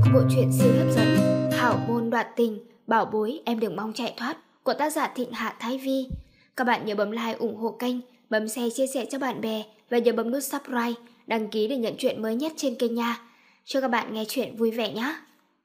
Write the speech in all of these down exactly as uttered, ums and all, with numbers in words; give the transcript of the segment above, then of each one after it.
của bộ truyện siêu hấp dẫn Hảo môn đoạt tình, bảo bối em đừng mong chạy thoát của tác giả Thịnh Hạ Thái Vi. Các bạn nhớ bấm like ủng hộ kênh, bấm share chia sẻ cho bạn bè và nhớ bấm nút subscribe, đăng ký để nhận chuyện mới nhất trên kênh nha. Chúc các bạn nghe chuyện vui vẻ nhé.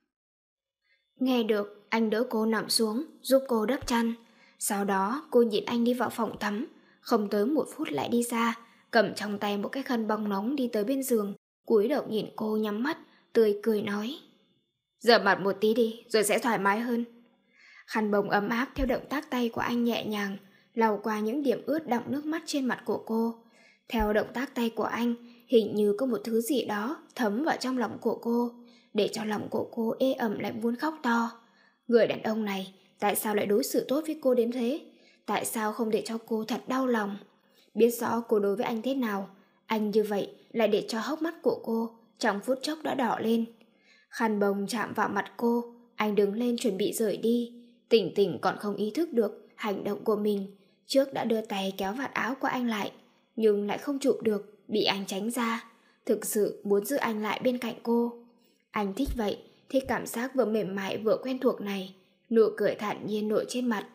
Nghe được, anh đỡ cô nằm xuống, giúp cô đắp chăn. Sau đó cô nhìn anh đi vào phòng tắm, không tới một phút lại đi ra, cầm trong tay một cái khăn bông nóng đi tới bên giường, cúi đầu nhìn cô nhắm mắt, tươi cười nói: rửa mặt một tí đi, rồi sẽ thoải mái hơn. Khăn bông ấm áp theo động tác tay của anh nhẹ nhàng, lau qua những điểm ướt đọng nước mắt trên mặt của cô. Theo động tác tay của anh, hình như có một thứ gì đó thấm vào trong lòng của cô, để cho lòng của cô ê ẩm lại muốn khóc to. Người đàn ông này, tại sao lại đối xử tốt với cô đến thế? Tại sao không để cho cô thật đau lòng? Biết rõ cô đối với anh thế nào, anh như vậy lại để cho hốc mắt của cô trong phút chốc đã đỏ lên. Khăn bông chạm vào mặt cô, anh đứng lên chuẩn bị rời đi. Tỉnh tỉnh còn không ý thức được hành động của mình, trước đã đưa tay kéo vạt áo của anh lại, nhưng lại không chụp được, bị anh tránh ra. Thực sự muốn giữ anh lại bên cạnh cô. Anh thích vậy, thích cảm giác vừa mềm mại vừa quen thuộc này. Nụ cười thản nhiên nổi trên mặt.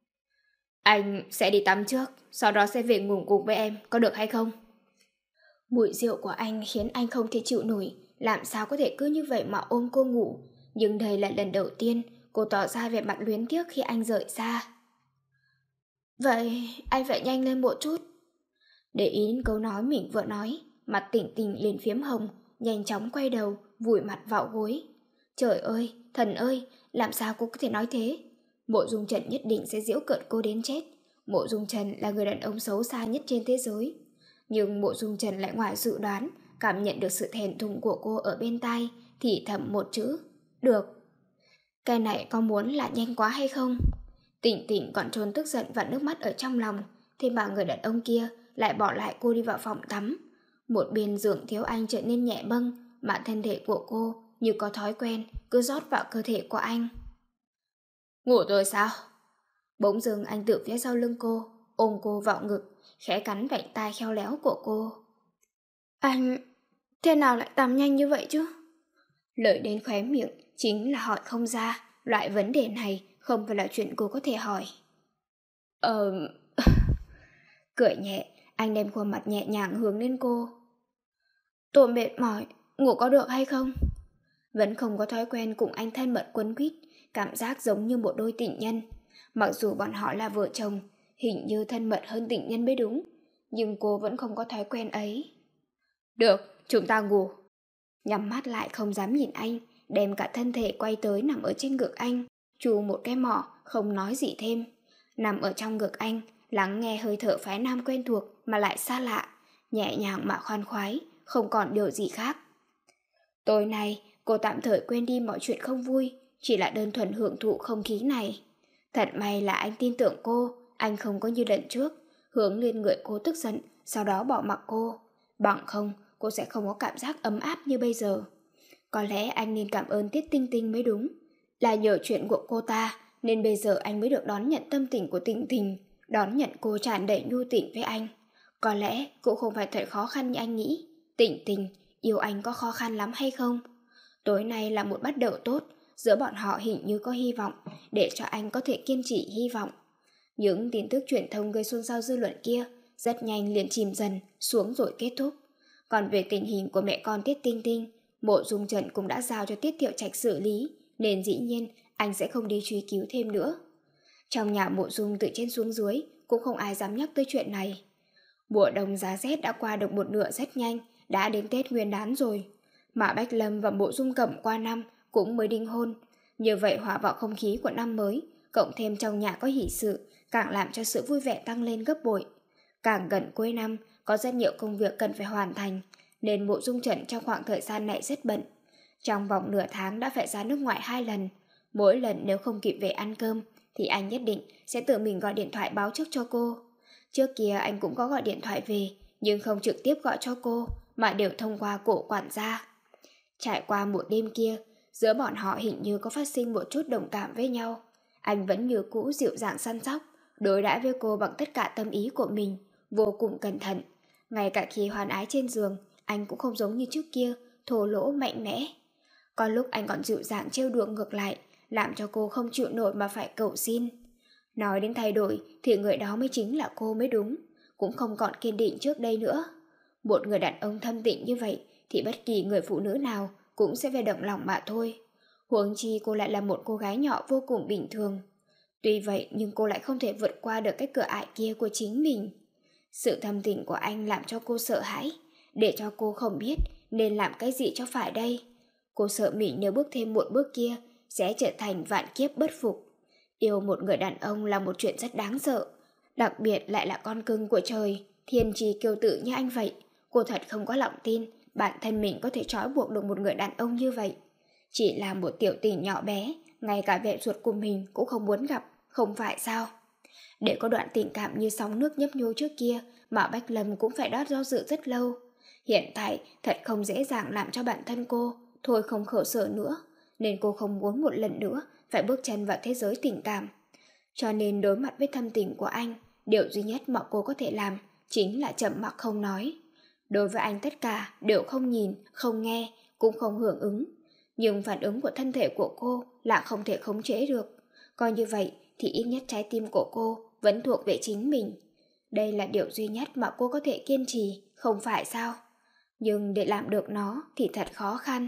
Anh sẽ đi tắm trước, sau đó sẽ về ngủ cùng với em, có được hay không? Mùi rượu của anh khiến anh không thể chịu nổi, làm sao có thể cứ như vậy mà ôm cô ngủ. Nhưng đây là lần đầu tiên cô tỏ ra vẻ mặt luyến tiếc khi anh rời xa. Vậy anh phải nhanh lên một chút. Để ý đến câu nói mình vừa nói, mặt Tỉnh Tỉnh liền phiếm hồng, nhanh chóng quay đầu, vùi mặt vào gối. Trời ơi, thần ơi, làm sao cô có thể nói thế? Mộ Dung Trần nhất định sẽ giễu cợt cô đến chết. Mộ Dung Trần là người đàn ông xấu xa nhất trên thế giới. Nhưng Mộ Dung Trần lại ngoài dự đoán, cảm nhận được sự thẹn thùng của cô ở bên tai, thì thầm một chữ: được. Cái này có muốn là nhanh quá hay không? Tỉnh Tỉnh còn trốn tức giận và nước mắt ở trong lòng, thế mà người đàn ông kia lại bỏ lại cô đi vào phòng tắm. Một bên giường thiếu anh trở nên nhẹ bâng, mà thân thể của cô như có thói quen cứ rót vào cơ thể của anh. Ngủ rồi sao? Bỗng dưng anh từ phía sau lưng cô, ôm cô vào ngực, khẽ cắn vành tai khéo léo của cô. Anh thế nào lại tắm nhanh như vậy chứ? Lời đến khóe miệng chính là hỏi không ra. Loại vấn đề này không phải là chuyện cô có thể hỏi. Ờ... Cười nhẹ, anh đem khuôn mặt nhẹ nhàng hướng lên cô. Tôi mệt mỏi, ngủ có được hay không? Vẫn không có thói quen cùng anh thân mật quấn quýt, cảm giác giống như một đôi tình nhân. Mặc dù bọn họ là vợ chồng, hình như thân mật hơn tình nhân mới đúng, nhưng cô vẫn không có thói quen ấy. Được, chúng ta ngủ. Nhắm mắt lại không dám nhìn anh, đem cả thân thể quay tới nằm ở trên ngực anh, chù một cái mỏ, không nói gì thêm. Nằm ở trong ngực anh, lắng nghe hơi thở phái nam quen thuộc mà lại xa lạ, nhẹ nhàng mà khoan khoái, không còn điều gì khác. Tối nay, cô tạm thời quên đi mọi chuyện không vui, chỉ là đơn thuần hưởng thụ không khí này. Thật may là anh tin tưởng cô, anh không có như lần trước, hướng lên người cô tức giận, sau đó bỏ mặc cô. Bằng không, cô sẽ không có cảm giác ấm áp như bây giờ. Có lẽ anh nên cảm ơn Tiết Tinh Tinh mới đúng. Là nhờ chuyện của cô ta, nên bây giờ anh mới được đón nhận tâm tình của Tình Tình, đón nhận cô tràn đầy nhu tình với anh. Có lẽ cũng không phải thật khó khăn như anh nghĩ. Tình Tình, yêu anh có khó khăn lắm hay không? Tối nay là một bắt đầu tốt, giữa bọn họ hình như có hy vọng, để cho anh có thể kiên trì hy vọng. Những tin tức truyền thông gây xôn xao dư luận kia rất nhanh liền chìm dần xuống rồi kết thúc. Còn về tình hình của mẹ con Tiết Tinh Tinh, Mộ Dung Trần cũng đã giao cho Tiết Thiệu Trạch xử lý, nên dĩ nhiên anh sẽ không đi truy cứu thêm nữa. Trong nhà Mộ Dung từ trên xuống dưới cũng không ai dám nhắc tới chuyện này. Mùa đông giá rét đã qua được một nửa rất nhanh, đã đến Tết Nguyên đán rồi. Mà Bách Lâm và Mộ Dung Cẩm qua năm cũng mới đính hôn. Như vậy hòa vào không khí của năm mới, cộng thêm trong nhà có hỷ sự, càng làm cho sự vui vẻ tăng lên gấp bội. Càng gần cuối năm, có rất nhiều công việc cần phải hoàn thành, nên Mộ Dung Trần trong khoảng thời gian này rất bận. Trong vòng nửa tháng đã phải ra nước ngoài hai lần. Mỗi lần nếu không kịp về ăn cơm, thì anh nhất định sẽ tự mình gọi điện thoại báo trước cho cô. Trước kia anh cũng có gọi điện thoại về, nhưng không trực tiếp gọi cho cô, mà đều thông qua cổ quản gia. Trải qua một đêm kia, giữa bọn họ hình như có phát sinh một chút đồng cảm với nhau. Anh vẫn như cũ dịu dàng săn sóc, đối đãi với cô bằng tất cả tâm ý của mình, vô cùng cẩn thận. Ngay cả khi hoan ái trên giường, anh cũng không giống như trước kia, thô lỗ mạnh mẽ. Có lúc anh còn dịu dàng trêu đùa ngược lại, làm cho cô không chịu nổi mà phải cầu xin. Nói đến thay đổi thì người đó mới chính là cô mới đúng, cũng không còn kiên định trước đây nữa. Một người đàn ông thâm tình như vậy thì bất kỳ người phụ nữ nào cũng sẽ phải động lòng mà thôi. Huống chi cô lại là một cô gái nhỏ vô cùng bình thường. Tuy vậy nhưng cô lại không thể vượt qua được cái cửa ải kia của chính mình. Sự thâm tình của anh làm cho cô sợ hãi, để cho cô không biết nên làm cái gì cho phải đây. Cô sợ mình nếu bước thêm một bước kia sẽ trở thành vạn kiếp bất phục. Yêu một người đàn ông là một chuyện rất đáng sợ, đặc biệt lại là con cưng của trời, thiên tri kiêu tử như anh vậy. Cô thật không có lòng tin bản thân mình có thể trói buộc được một người đàn ông như vậy. Chỉ là một tiểu tình nhỏ bé, ngay cả mẹ ruột của mình cũng không muốn gặp, không phải sao? Để có đoạn tình cảm như sóng nước nhấp nhô trước kia mà Bách Lâm cũng phải đót do dự rất lâu. Hiện tại thật không dễ dàng làm cho bản thân cô thôi không khổ sở nữa, nên cô không muốn một lần nữa phải bước chân vào thế giới tình cảm. Cho nên đối mặt với thâm tình của anh, điều duy nhất mà cô có thể làm chính là chậm mặc không nói. Đối với anh tất cả đều không nhìn, không nghe, cũng không hưởng ứng. Nhưng phản ứng của thân thể của cô là không thể khống chế được. Coi như vậy thì ít nhất trái tim của cô vẫn thuộc về chính mình. Đây là điều duy nhất mà cô có thể kiên trì, không phải sao? Nhưng để làm được nó thì thật khó khăn.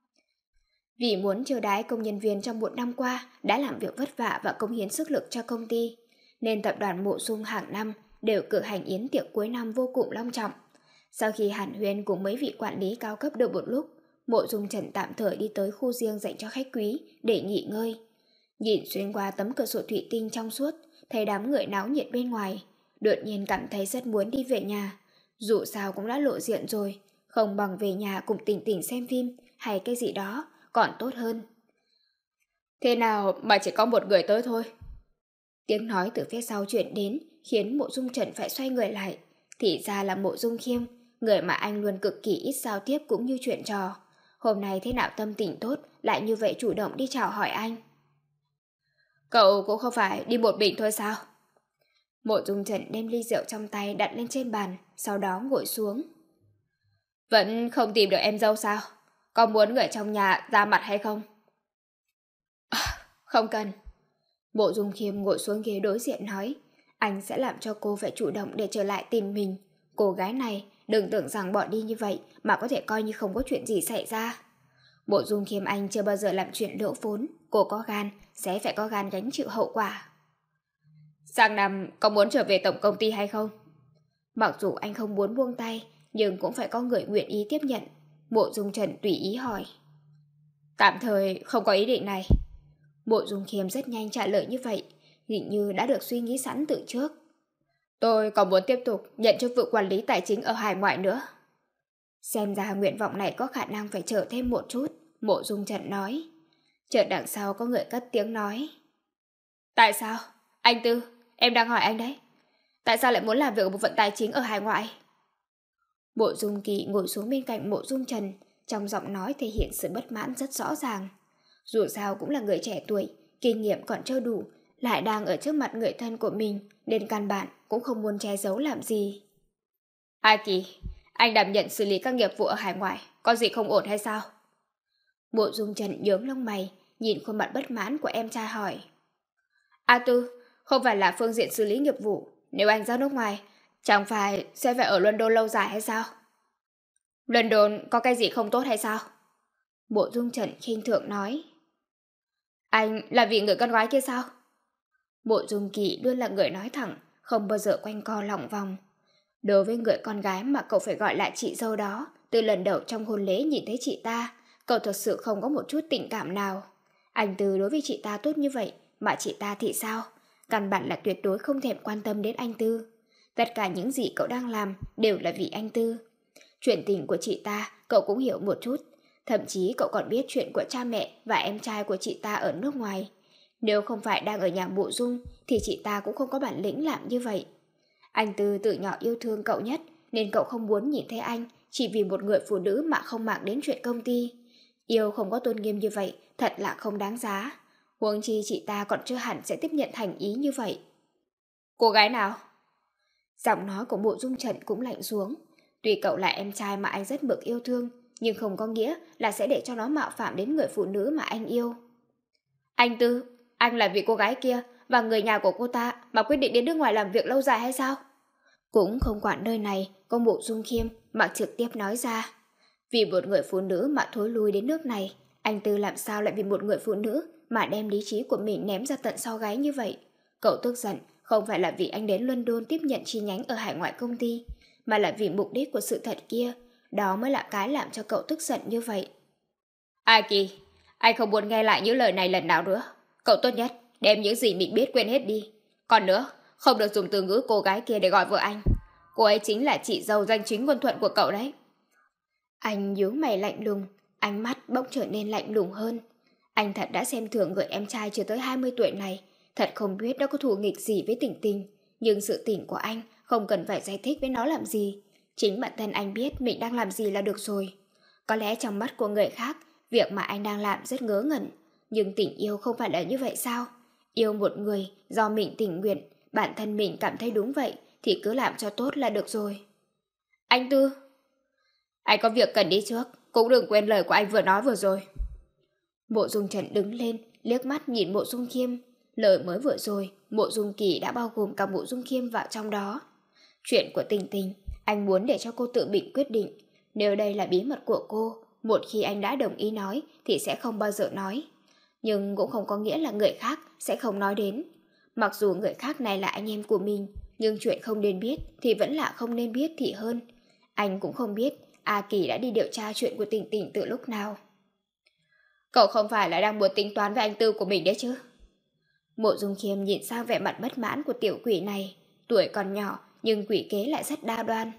Vì muốn chiêu đãi công nhân viên trong một năm qua đã làm việc vất vả và cống hiến sức lực cho công ty, nên tập đoàn Mộ Dung hàng năm đều cử hành yến tiệc cuối năm vô cùng long trọng. Sau khi Hàn Huyên cùng mấy vị quản lý cao cấp được một lúc, Mộ Dung Trần tạm thời đi tới khu riêng dành cho khách quý để nghỉ ngơi. Nhìn xuyên qua tấm cửa sổ thủy tinh trong suốt, thấy đám người náo nhiệt bên ngoài, đột nhiên cảm thấy rất muốn đi về nhà. Dù sao cũng đã lộ diện rồi, không bằng về nhà cùng Tình Tình xem phim hay cái gì đó còn tốt hơn. Thế nào mà chỉ có một người tới thôi? Tiếng nói từ phía sau chuyển đến khiến Mộ Dung Trần phải xoay người lại. Thì ra là Mộ Dung Khiêm, người mà anh luôn cực kỳ ít giao tiếp cũng như chuyện trò. Hôm nay thế nào tâm tình tốt lại như vậy chủ động đi chào hỏi anh. Cậu cũng không phải đi một mình thôi sao? Mộ Dung Trần đem ly rượu trong tay đặt lên trên bàn, sau đó ngồi xuống. Vẫn không tìm được em dâu sao? Có muốn người trong nhà ra mặt hay không? À, không cần. Mộ Dung Khiêm ngồi xuống ghế đối diện nói, anh sẽ làm cho cô phải chủ động để trở lại tìm mình. Cô gái này đừng tưởng rằng bỏ đi như vậy mà có thể coi như không có chuyện gì xảy ra. Mộ Dung Khiêm anh chưa bao giờ làm chuyện lỗ vốn. Cô có gan sẽ phải có gan gánh chịu hậu quả. Sang năm có muốn trở về tổng công ty hay không? Mặc dù anh không muốn buông tay, nhưng cũng phải có người nguyện ý tiếp nhận. Mộ Dung Trần tùy ý hỏi. Tạm thời không có ý định này. Mộ Dung Khiêm rất nhanh trả lời như vậy, hình như đã được suy nghĩ sẵn từ trước. Tôi còn muốn tiếp tục nhận chức vụ quản lý tài chính ở hải ngoại nữa. Xem ra nguyện vọng này có khả năng phải chờ thêm một chút, Mộ Dung Trần nói. Chợt đằng sau có người cất tiếng nói. Tại sao? Anh Tư, em đang hỏi anh đấy. Tại sao lại muốn làm việc ở bộ phận tài chính ở hải ngoại? Mộ Dung Kỳ ngồi xuống bên cạnh Mộ Dung Trần, trong giọng nói thể hiện sự bất mãn rất rõ ràng. Dù sao cũng là người trẻ tuổi, kinh nghiệm còn chưa đủ, lại đang ở trước mặt người thân của mình, nên căn bản cũng không muốn che giấu làm gì. A Kỳ, anh đảm nhận xử lý các nghiệp vụ ở hải ngoại, có gì không ổn hay sao? Mộ Dung Trần nhướng lông mày, nhìn khuôn mặt bất mãn của em trai hỏi. A Tư, không phải là phương diện xử lý nghiệp vụ, nếu anh ra nước ngoài, chẳng phải sẽ phải ở London lâu dài hay sao? London có cái gì không tốt hay sao? Mộ Dung Trần khinh thường nói. Anh là vì người con gái kia sao? Mộ Dung Kỳ luôn là người nói thẳng, không bao giờ quanh co lòng vòng. Đối với người con gái mà cậu phải gọi lại chị dâu đó, từ lần đầu trong hôn lễ nhìn thấy chị ta, cậu thật sự không có một chút tình cảm nào. Anh Tư đối với chị ta tốt như vậy, mà chị ta thì sao? Căn bản là tuyệt đối không thèm quan tâm đến anh Tư. Tất cả những gì cậu đang làm đều là vì anh Tư. Chuyện tình của chị ta cậu cũng hiểu một chút. Thậm chí cậu còn biết chuyện của cha mẹ và em trai của chị ta ở nước ngoài. Nếu không phải đang ở nhà Mộ Dung thì chị ta cũng không có bản lĩnh làm như vậy. Anh Tư từ nhỏ yêu thương cậu nhất, nên cậu không muốn nhìn thấy anh chỉ vì một người phụ nữ mà không màng đến chuyện công ty. Yêu không có tôn nghiêm như vậy thật là không đáng giá. Huống chi chị ta còn chưa hẳn sẽ tiếp nhận thành ý như vậy. Cô gái nào? Giọng nói của Mộ Dung Trần cũng lạnh xuống. Tuy cậu là em trai mà anh rất mực yêu thương, nhưng không có nghĩa là sẽ để cho nó mạo phạm đến người phụ nữ mà anh yêu. Anh Tư, anh là vì cô gái kia và người nhà của cô ta mà quyết định đến nước ngoài làm việc lâu dài hay sao? Cũng không quản nơi này, có Mộ Dung Khiêm mà trực tiếp nói ra. Vì một người phụ nữ mà thối lui đến nước này, anh Tư làm sao lại vì một người phụ nữ mà đem lý trí của mình ném ra tận sau gáy như vậy? Cậu tức giận không phải là vì anh đến London tiếp nhận chi nhánh ở hải ngoại công ty, mà là vì mục đích của sự thật kia. Đó mới là cái làm cho cậu tức giận như vậy. Aki, anh không muốn nghe lại những lời này lần nào nữa. Cậu tốt nhất đem những gì mình biết quên hết đi. Còn nữa, không được dùng từ ngữ cô gái kia để gọi vợ anh. Cô ấy chính là chị dâu danh chính ngôn thuận của cậu đấy. Anh nhíu mày lạnh lùng, ánh mắt bỗng trở nên lạnh lùng hơn. Anh thật đã xem thường người em trai chưa tới hai mươi tuổi này, thật không biết đã có thù nghịch gì với Tình Tình, nhưng sự tỉnh của anh không cần phải giải thích với nó làm gì. Chính bản thân anh biết mình đang làm gì là được rồi. Có lẽ trong mắt của người khác, việc mà anh đang làm rất ngớ ngẩn, nhưng tình yêu không phải là như vậy sao? Yêu một người do mình tình nguyện, bản thân mình cảm thấy đúng vậy thì cứ làm cho tốt là được rồi. Anh Tư, anh có việc cần đi trước, cũng đừng quên lời của anh vừa nói vừa rồi. Mộ Dung Trần đứng lên, liếc mắt nhìn Mộ Dung Khiêm. Lời mới vừa rồi, Mộ Dung Kỳ đã bao gồm cả Mộ Dung Khiêm vào trong đó. Chuyện của Tình Tình, anh muốn để cho cô tự mình quyết định. Nếu đây là bí mật của cô, một khi anh đã đồng ý nói thì sẽ không bao giờ nói. Nhưng cũng không có nghĩa là người khác sẽ không nói đến. Mặc dù người khác này là anh em của mình, nhưng chuyện không nên biết thì vẫn là không nên biết thì hơn. Anh cũng không biết A Kỳ đã đi điều tra chuyện của Tình Tình từ lúc nào. Cậu không phải là đang muốn tính toán với anh Tư của mình đấy chứ? Mộ Dung Khiêm nhìn sang vẻ mặt bất mãn của tiểu quỷ này. Tuổi còn nhỏ nhưng quỷ kế lại rất đa đoan.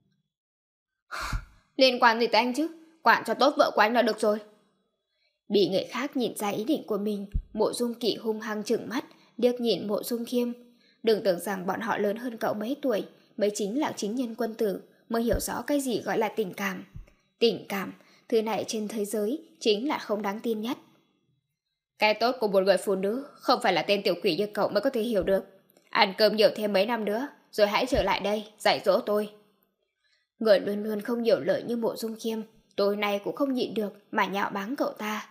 Liên quan gì tới anh chứ? Quản cho tốt vợ của anh là được rồi. Bị người khác nhìn ra ý định của mình, Mộ Dung Kỵ hung hăng trừng mắt, liếc nhìn Mộ Dung Khiêm. Đừng tưởng rằng bọn họ lớn hơn cậu mấy tuổi mới chính là chính nhân quân tử, mới hiểu rõ cái gì gọi là tình cảm. Tình cảm, thứ này trên thế giới chính là không đáng tin nhất. Cái tốt của một người phụ nữ không phải là tên tiểu quỷ như cậu mới có thể hiểu được. Ăn cơm nhiều thêm mấy năm nữa, rồi hãy trở lại đây, dạy dỗ tôi. Người luôn luôn không hiểu lời như Mộ Dung Khiêm, tối nay cũng không nhịn được mà nhạo báng cậu ta.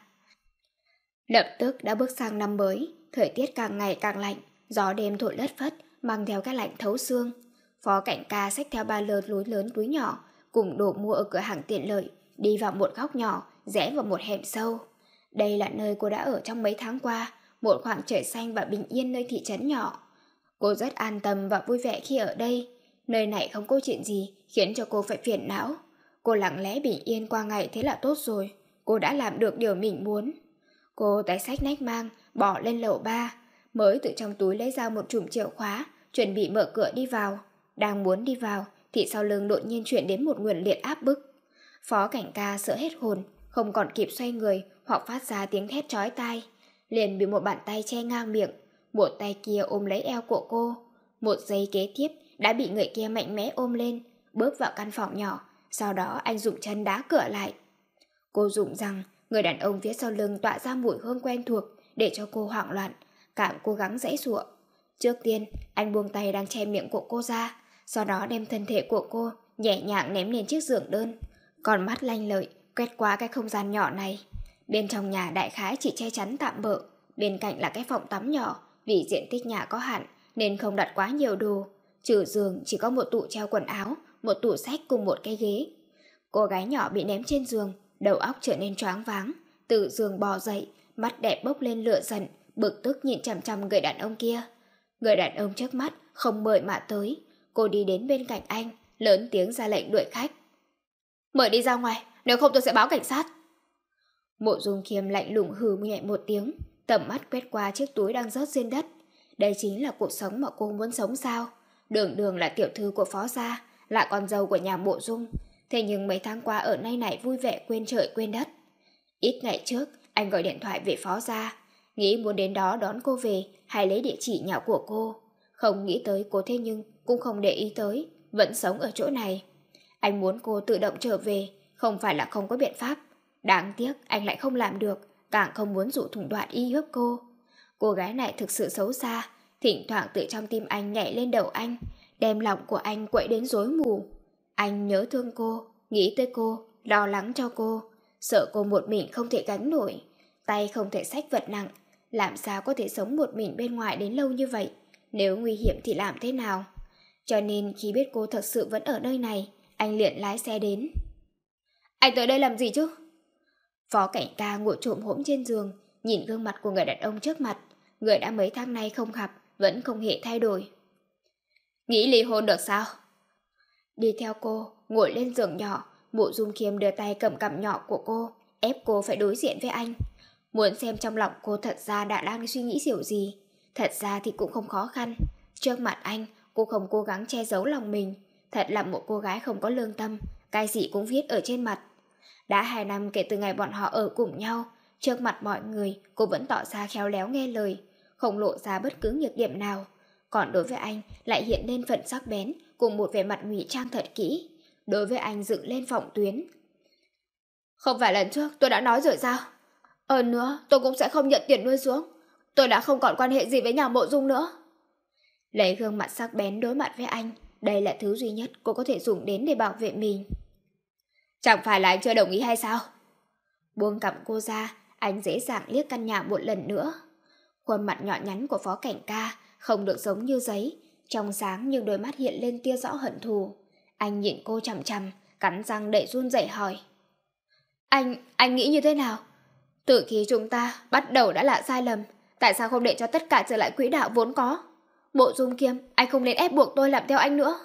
Lập tức đã bước sang năm mới, thời tiết càng ngày càng lạnh, gió đêm thổi lất phất, mang theo cái lạnh thấu xương. Phó Cảnh Ca xách theo ba lơ túi lớn túi nhỏ, cùng đồ mua ở cửa hàng tiện lợi, đi vào một góc nhỏ, rẽ vào một hẻm sâu. Đây là nơi cô đã ở trong mấy tháng qua, một khoảng trời xanh và bình yên nơi thị trấn nhỏ. Cô rất an tâm và vui vẻ khi ở đây. Nơi này không có chuyện gì khiến cho cô phải phiền não. Cô lặng lẽ bình yên qua ngày thế là tốt rồi. Cô đã làm được điều mình muốn. Cô tay xách nách mang, bỏ lên lầu ba, mới từ trong túi lấy ra một chùm chìa khóa, chuẩn bị mở cửa đi vào. Đang muốn đi vào thì sau lưng đột nhiên chuyển đến một nguồn liệt áp bức. Phó Cảnh Ca sợ hết hồn, không còn kịp xoay người hoặc phát ra tiếng thét chói tai, liền bị một bàn tay che ngang miệng, một tay kia ôm lấy eo của cô. Một giây kế tiếp đã bị người kia mạnh mẽ ôm lên, bước vào căn phòng nhỏ, sau đó anh dùng chân đá cửa lại. Cô dùng rằng người đàn ông phía sau lưng tỏa ra mùi hương quen thuộc để cho cô hoảng loạn, cảm cố gắng giãy giụa. Trước tiên, anh buông tay đang che miệng của cô ra, sau đó đem thân thể của cô nhẹ nhàng ném lên chiếc giường đơn. Còn mắt lanh lợi quét qua cái không gian nhỏ này. Bên trong nhà đại khái chỉ che chắn tạm bợ, bên cạnh là cái phòng tắm nhỏ, vì diện tích nhà có hạn nên không đặt quá nhiều đồ. Trừ giường chỉ có một tủ treo quần áo, một tủ sách cùng một cái ghế. Cô gái nhỏ bị ném trên giường, đầu óc trở nên choáng váng, từ giường bò dậy, mắt đẹp bốc lên lửa giận, bực tức nhìn chằm chằm người đàn ông kia. Người đàn ông trước mắt không mời mà tới. Cô đi đến bên cạnh anh, lớn tiếng ra lệnh đuổi khách. Mời đi ra ngoài, nếu không tôi sẽ báo cảnh sát. Mộ Dung Khiêm lạnh lùng hừ nhẹ một tiếng, tầm mắt quét qua chiếc túi đang rớt trên đất. Đây chính là cuộc sống mà cô muốn sống sao? Đường Đường là tiểu thư của Phó gia, là con dâu của nhà Mộ Dung. Thế nhưng mấy tháng qua ở nơi này vui vẻ quên trời quên đất. Ít ngày trước, anh gọi điện thoại về Phó gia, nghĩ muốn đến đó đón cô về hay lấy địa chỉ nhà của cô. Không nghĩ tới cô thế nhưng cũng không để ý tới, vẫn sống ở chỗ này. Anh muốn cô tự động trở về, không phải là không có biện pháp. Đáng tiếc anh lại không làm được, càng không muốn dụ thủ đoạn y hiếp cô. Cô gái này thực sự xấu xa, thỉnh thoảng tự trong tim anh nhảy lên đầu anh, đem lòng của anh quậy đến rối mù. Anh nhớ thương cô, nghĩ tới cô, lo lắng cho cô, sợ cô một mình không thể gánh nổi, tay không thể xách vật nặng, làm sao có thể sống một mình bên ngoài đến lâu như vậy, nếu nguy hiểm thì làm thế nào. Cho nên khi biết cô thật sự vẫn ở nơi này, anh liền lái xe đến. Anh tới đây làm gì chứ? Phó Cảnh Ca ngồi trồm hổm trên giường, nhìn gương mặt của người đàn ông trước mặt, người đã mấy tháng nay không gặp, vẫn không hề thay đổi. Nghĩ ly hôn được sao? Đi theo cô, ngồi lên giường nhỏ, Mộ Dung Khiêm đưa tay cầm cằm nhỏ của cô, ép cô phải đối diện với anh. Muốn xem trong lòng cô thật ra đã đang suy nghĩ điều gì. Thật ra thì cũng không khó khăn. Trước mặt anh, cô không cố gắng che giấu lòng mình. Thật là một cô gái không có lương tâm, cái gì cũng viết ở trên mặt. Đã hai năm kể từ ngày bọn họ ở cùng nhau, trước mặt mọi người, cô vẫn tỏ ra khéo léo nghe lời, không lộ ra bất cứ nhược điểm nào. Còn đối với anh, lại hiện lên phần sắc bén, cùng một vẻ mặt ngụy trang thật kỹ. Đối với anh dựng lên phòng tuyến. Không phải lần trước tôi đã nói rồi sao? Ờ nữa, tôi cũng sẽ không nhận tiền nuôi dưỡng. Tôi đã không còn quan hệ gì với nhà Mộ Dung nữa. Lấy gương mặt sắc bén đối mặt với anh, đây là thứ duy nhất cô có thể dùng đến để bảo vệ mình. Chẳng phải là anh chưa đồng ý hay sao? Buông cằm cô ra, anh dễ dàng liếc căn nhà một lần nữa. Khuôn mặt nhỏ nhắn của Phó Cảnh Ca không được giống như giấy, trong sáng nhưng đôi mắt hiện lên tia rõ hận thù. Anh nhìn cô chằm chằm, cắn răng đẩy run rẩy hỏi. Anh, anh nghĩ như thế nào? Từ khi chúng ta bắt đầu đã là sai lầm, tại sao không để cho tất cả trở lại quỹ đạo vốn có? Mộ Dung Kiêm, anh không nên ép buộc tôi làm theo anh nữa.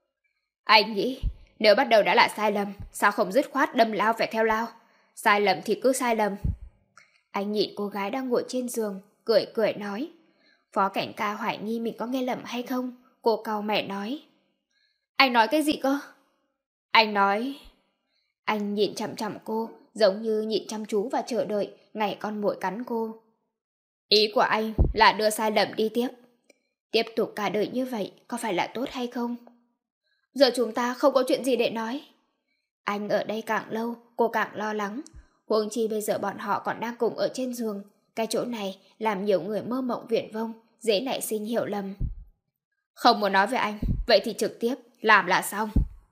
Anh nghĩ, nếu bắt đầu đã là sai lầm, sao không dứt khoát đâm lao phải theo lao? Sai lầm thì cứ sai lầm. Anh nhìn cô gái đang ngồi trên giường, cười cười nói. Phó Cảnh Ca hoài nghi mình có nghe lầm hay không. Cô cau mày nói. Anh nói cái gì cơ? Anh nói... Anh nhìn chằm chằm cô, giống như nhìn chăm chú và chờ đợi ngày con muỗi cắn cô. Ý của anh là đưa sai lầm đi tiếp. Tiếp tục cả đời như vậy có phải là tốt hay không? Giờ chúng ta không có chuyện gì để nói. Anh ở đây càng lâu, cô càng lo lắng. Huống chi bây giờ bọn họ còn đang cùng ở trên giường. Cái chỗ này làm nhiều người mơ mộng viển vông, dễ nảy sinh hiểu lầm. Không muốn nói với anh, vậy thì trực tiếp làm là xong.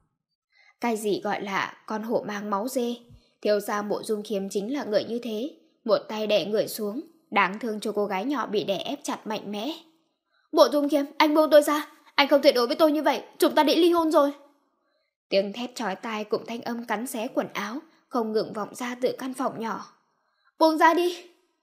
Cái gì gọi là con hổ mang máu dê? Thiếu gia Mộ Dung Khiêm chính là người như thế. Một tay đè người xuống, đáng thương cho cô gái nhỏ bị đè ép chặt mạnh mẽ. Mộ Dung Khiêm, anh buông tôi ra. Anh không thể đối với tôi như vậy, chúng ta đã ly hôn rồi. Tiếng thét chói tai cùng thanh âm cắn xé quần áo không ngừng vọng ra từ căn phòng nhỏ. Buông ra đi.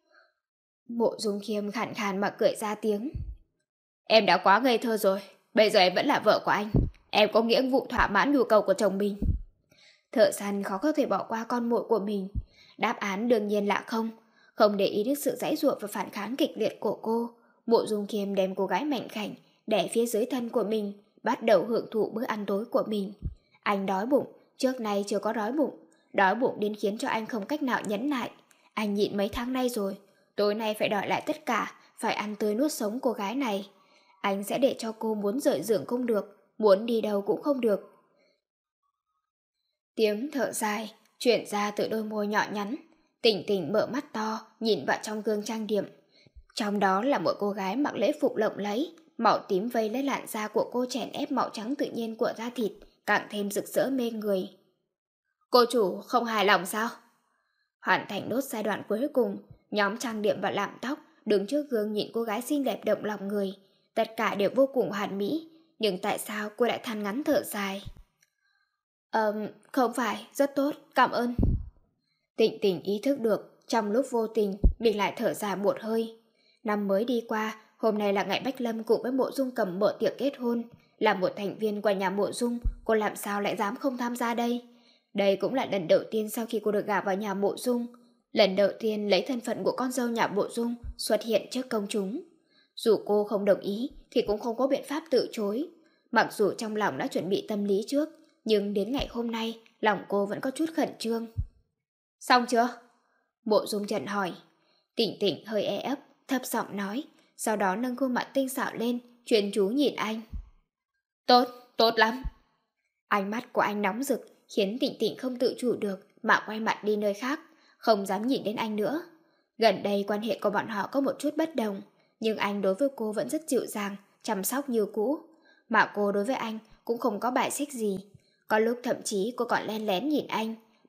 Mộ Dung Khiêm khàn khàn mà cười ra tiếng. Em đã quá ngây thơ rồi, bây giờ em vẫn là vợ của anh. Em có nghĩa vụ thỏa mãn nhu cầu của chồng mình. Thợ săn khó có thể bỏ qua con muội của mình. Đáp án đương nhiên là không. Không để ý đến sự giãy giụa và phản kháng kịch liệt của cô, Mộ Dung Khiêm đem cô gái mảnh khảnh đè phía dưới thân của mình, bắt đầu hưởng thụ bữa ăn tối của mình. Anh đói bụng, trước nay chưa có đói bụng. Đói bụng đến khiến cho anh không cách nào nhẫn nại. Anh nhịn mấy tháng nay rồi, tối nay phải đòi lại tất cả, phải ăn tươi nuốt sống cô gái này. Anh sẽ để cho cô muốn rời giường không được, muốn đi đâu cũng không được. Tiếng thở dài chuyển ra từ đôi môi nhỏ nhắn. Tỉnh Tỉnh mở mắt to, nhìn vào trong gương trang điểm. Trong đó là một cô gái mặc lễ phục lộng lẫy, màu tím vây lấy làn da của cô chèn ép màu trắng tự nhiên của da thịt, càng thêm rực rỡ mê người. Cô chủ không hài lòng sao? Hoàn thành nốt giai đoạn cuối cùng, nhóm trang điểm và làm tóc đứng trước gương nhìn cô gái xinh đẹp động lòng người. Tất cả đều vô cùng hoàn mỹ, nhưng tại sao cô lại than ngắn thở dài? Ờm, không phải, rất tốt, cảm ơn. Tịnh Tình ý thức được, trong lúc vô tình, mình lại thở dài một hơi. Năm mới đi qua, hôm nay là ngày Bách Lâm cùng với Mộ Dung Cầm mở tiệc kết hôn. Là một thành viên của nhà Mộ Dung, cô làm sao lại dám không tham gia đây? Đây cũng là lần đầu tiên sau khi cô được gả vào nhà Mộ Dung. Lần đầu tiên lấy thân phận của con dâu nhà Mộ Dung xuất hiện trước công chúng. Dù cô không đồng ý thì cũng không có biện pháp từ chối. Mặc dù trong lòng đã chuẩn bị tâm lý trước, nhưng đến ngày hôm nay, lòng cô vẫn có chút khẩn trương. Xong chưa? Mộ Dung Trần hỏi. Tỉnh Tỉnh hơi e ấp, thấp giọng nói, sau đó nâng khuôn mặt tinh xảo lên, chuyên chú nhìn anh. Tốt, tốt lắm. Ánh mắt của anh nóng rực, khiến Tỉnh Tỉnh không tự chủ được mà quay mặt đi nơi khác, không dám nhìn đến anh nữa. Gần đây quan hệ của bọn họ có một chút bất đồng, nhưng anh đối với cô vẫn rất dịu dàng, chăm sóc như cũ. Mà cô đối với anh cũng không có bài xích gì. Có lúc thậm chí cô còn len lén nhìn anh,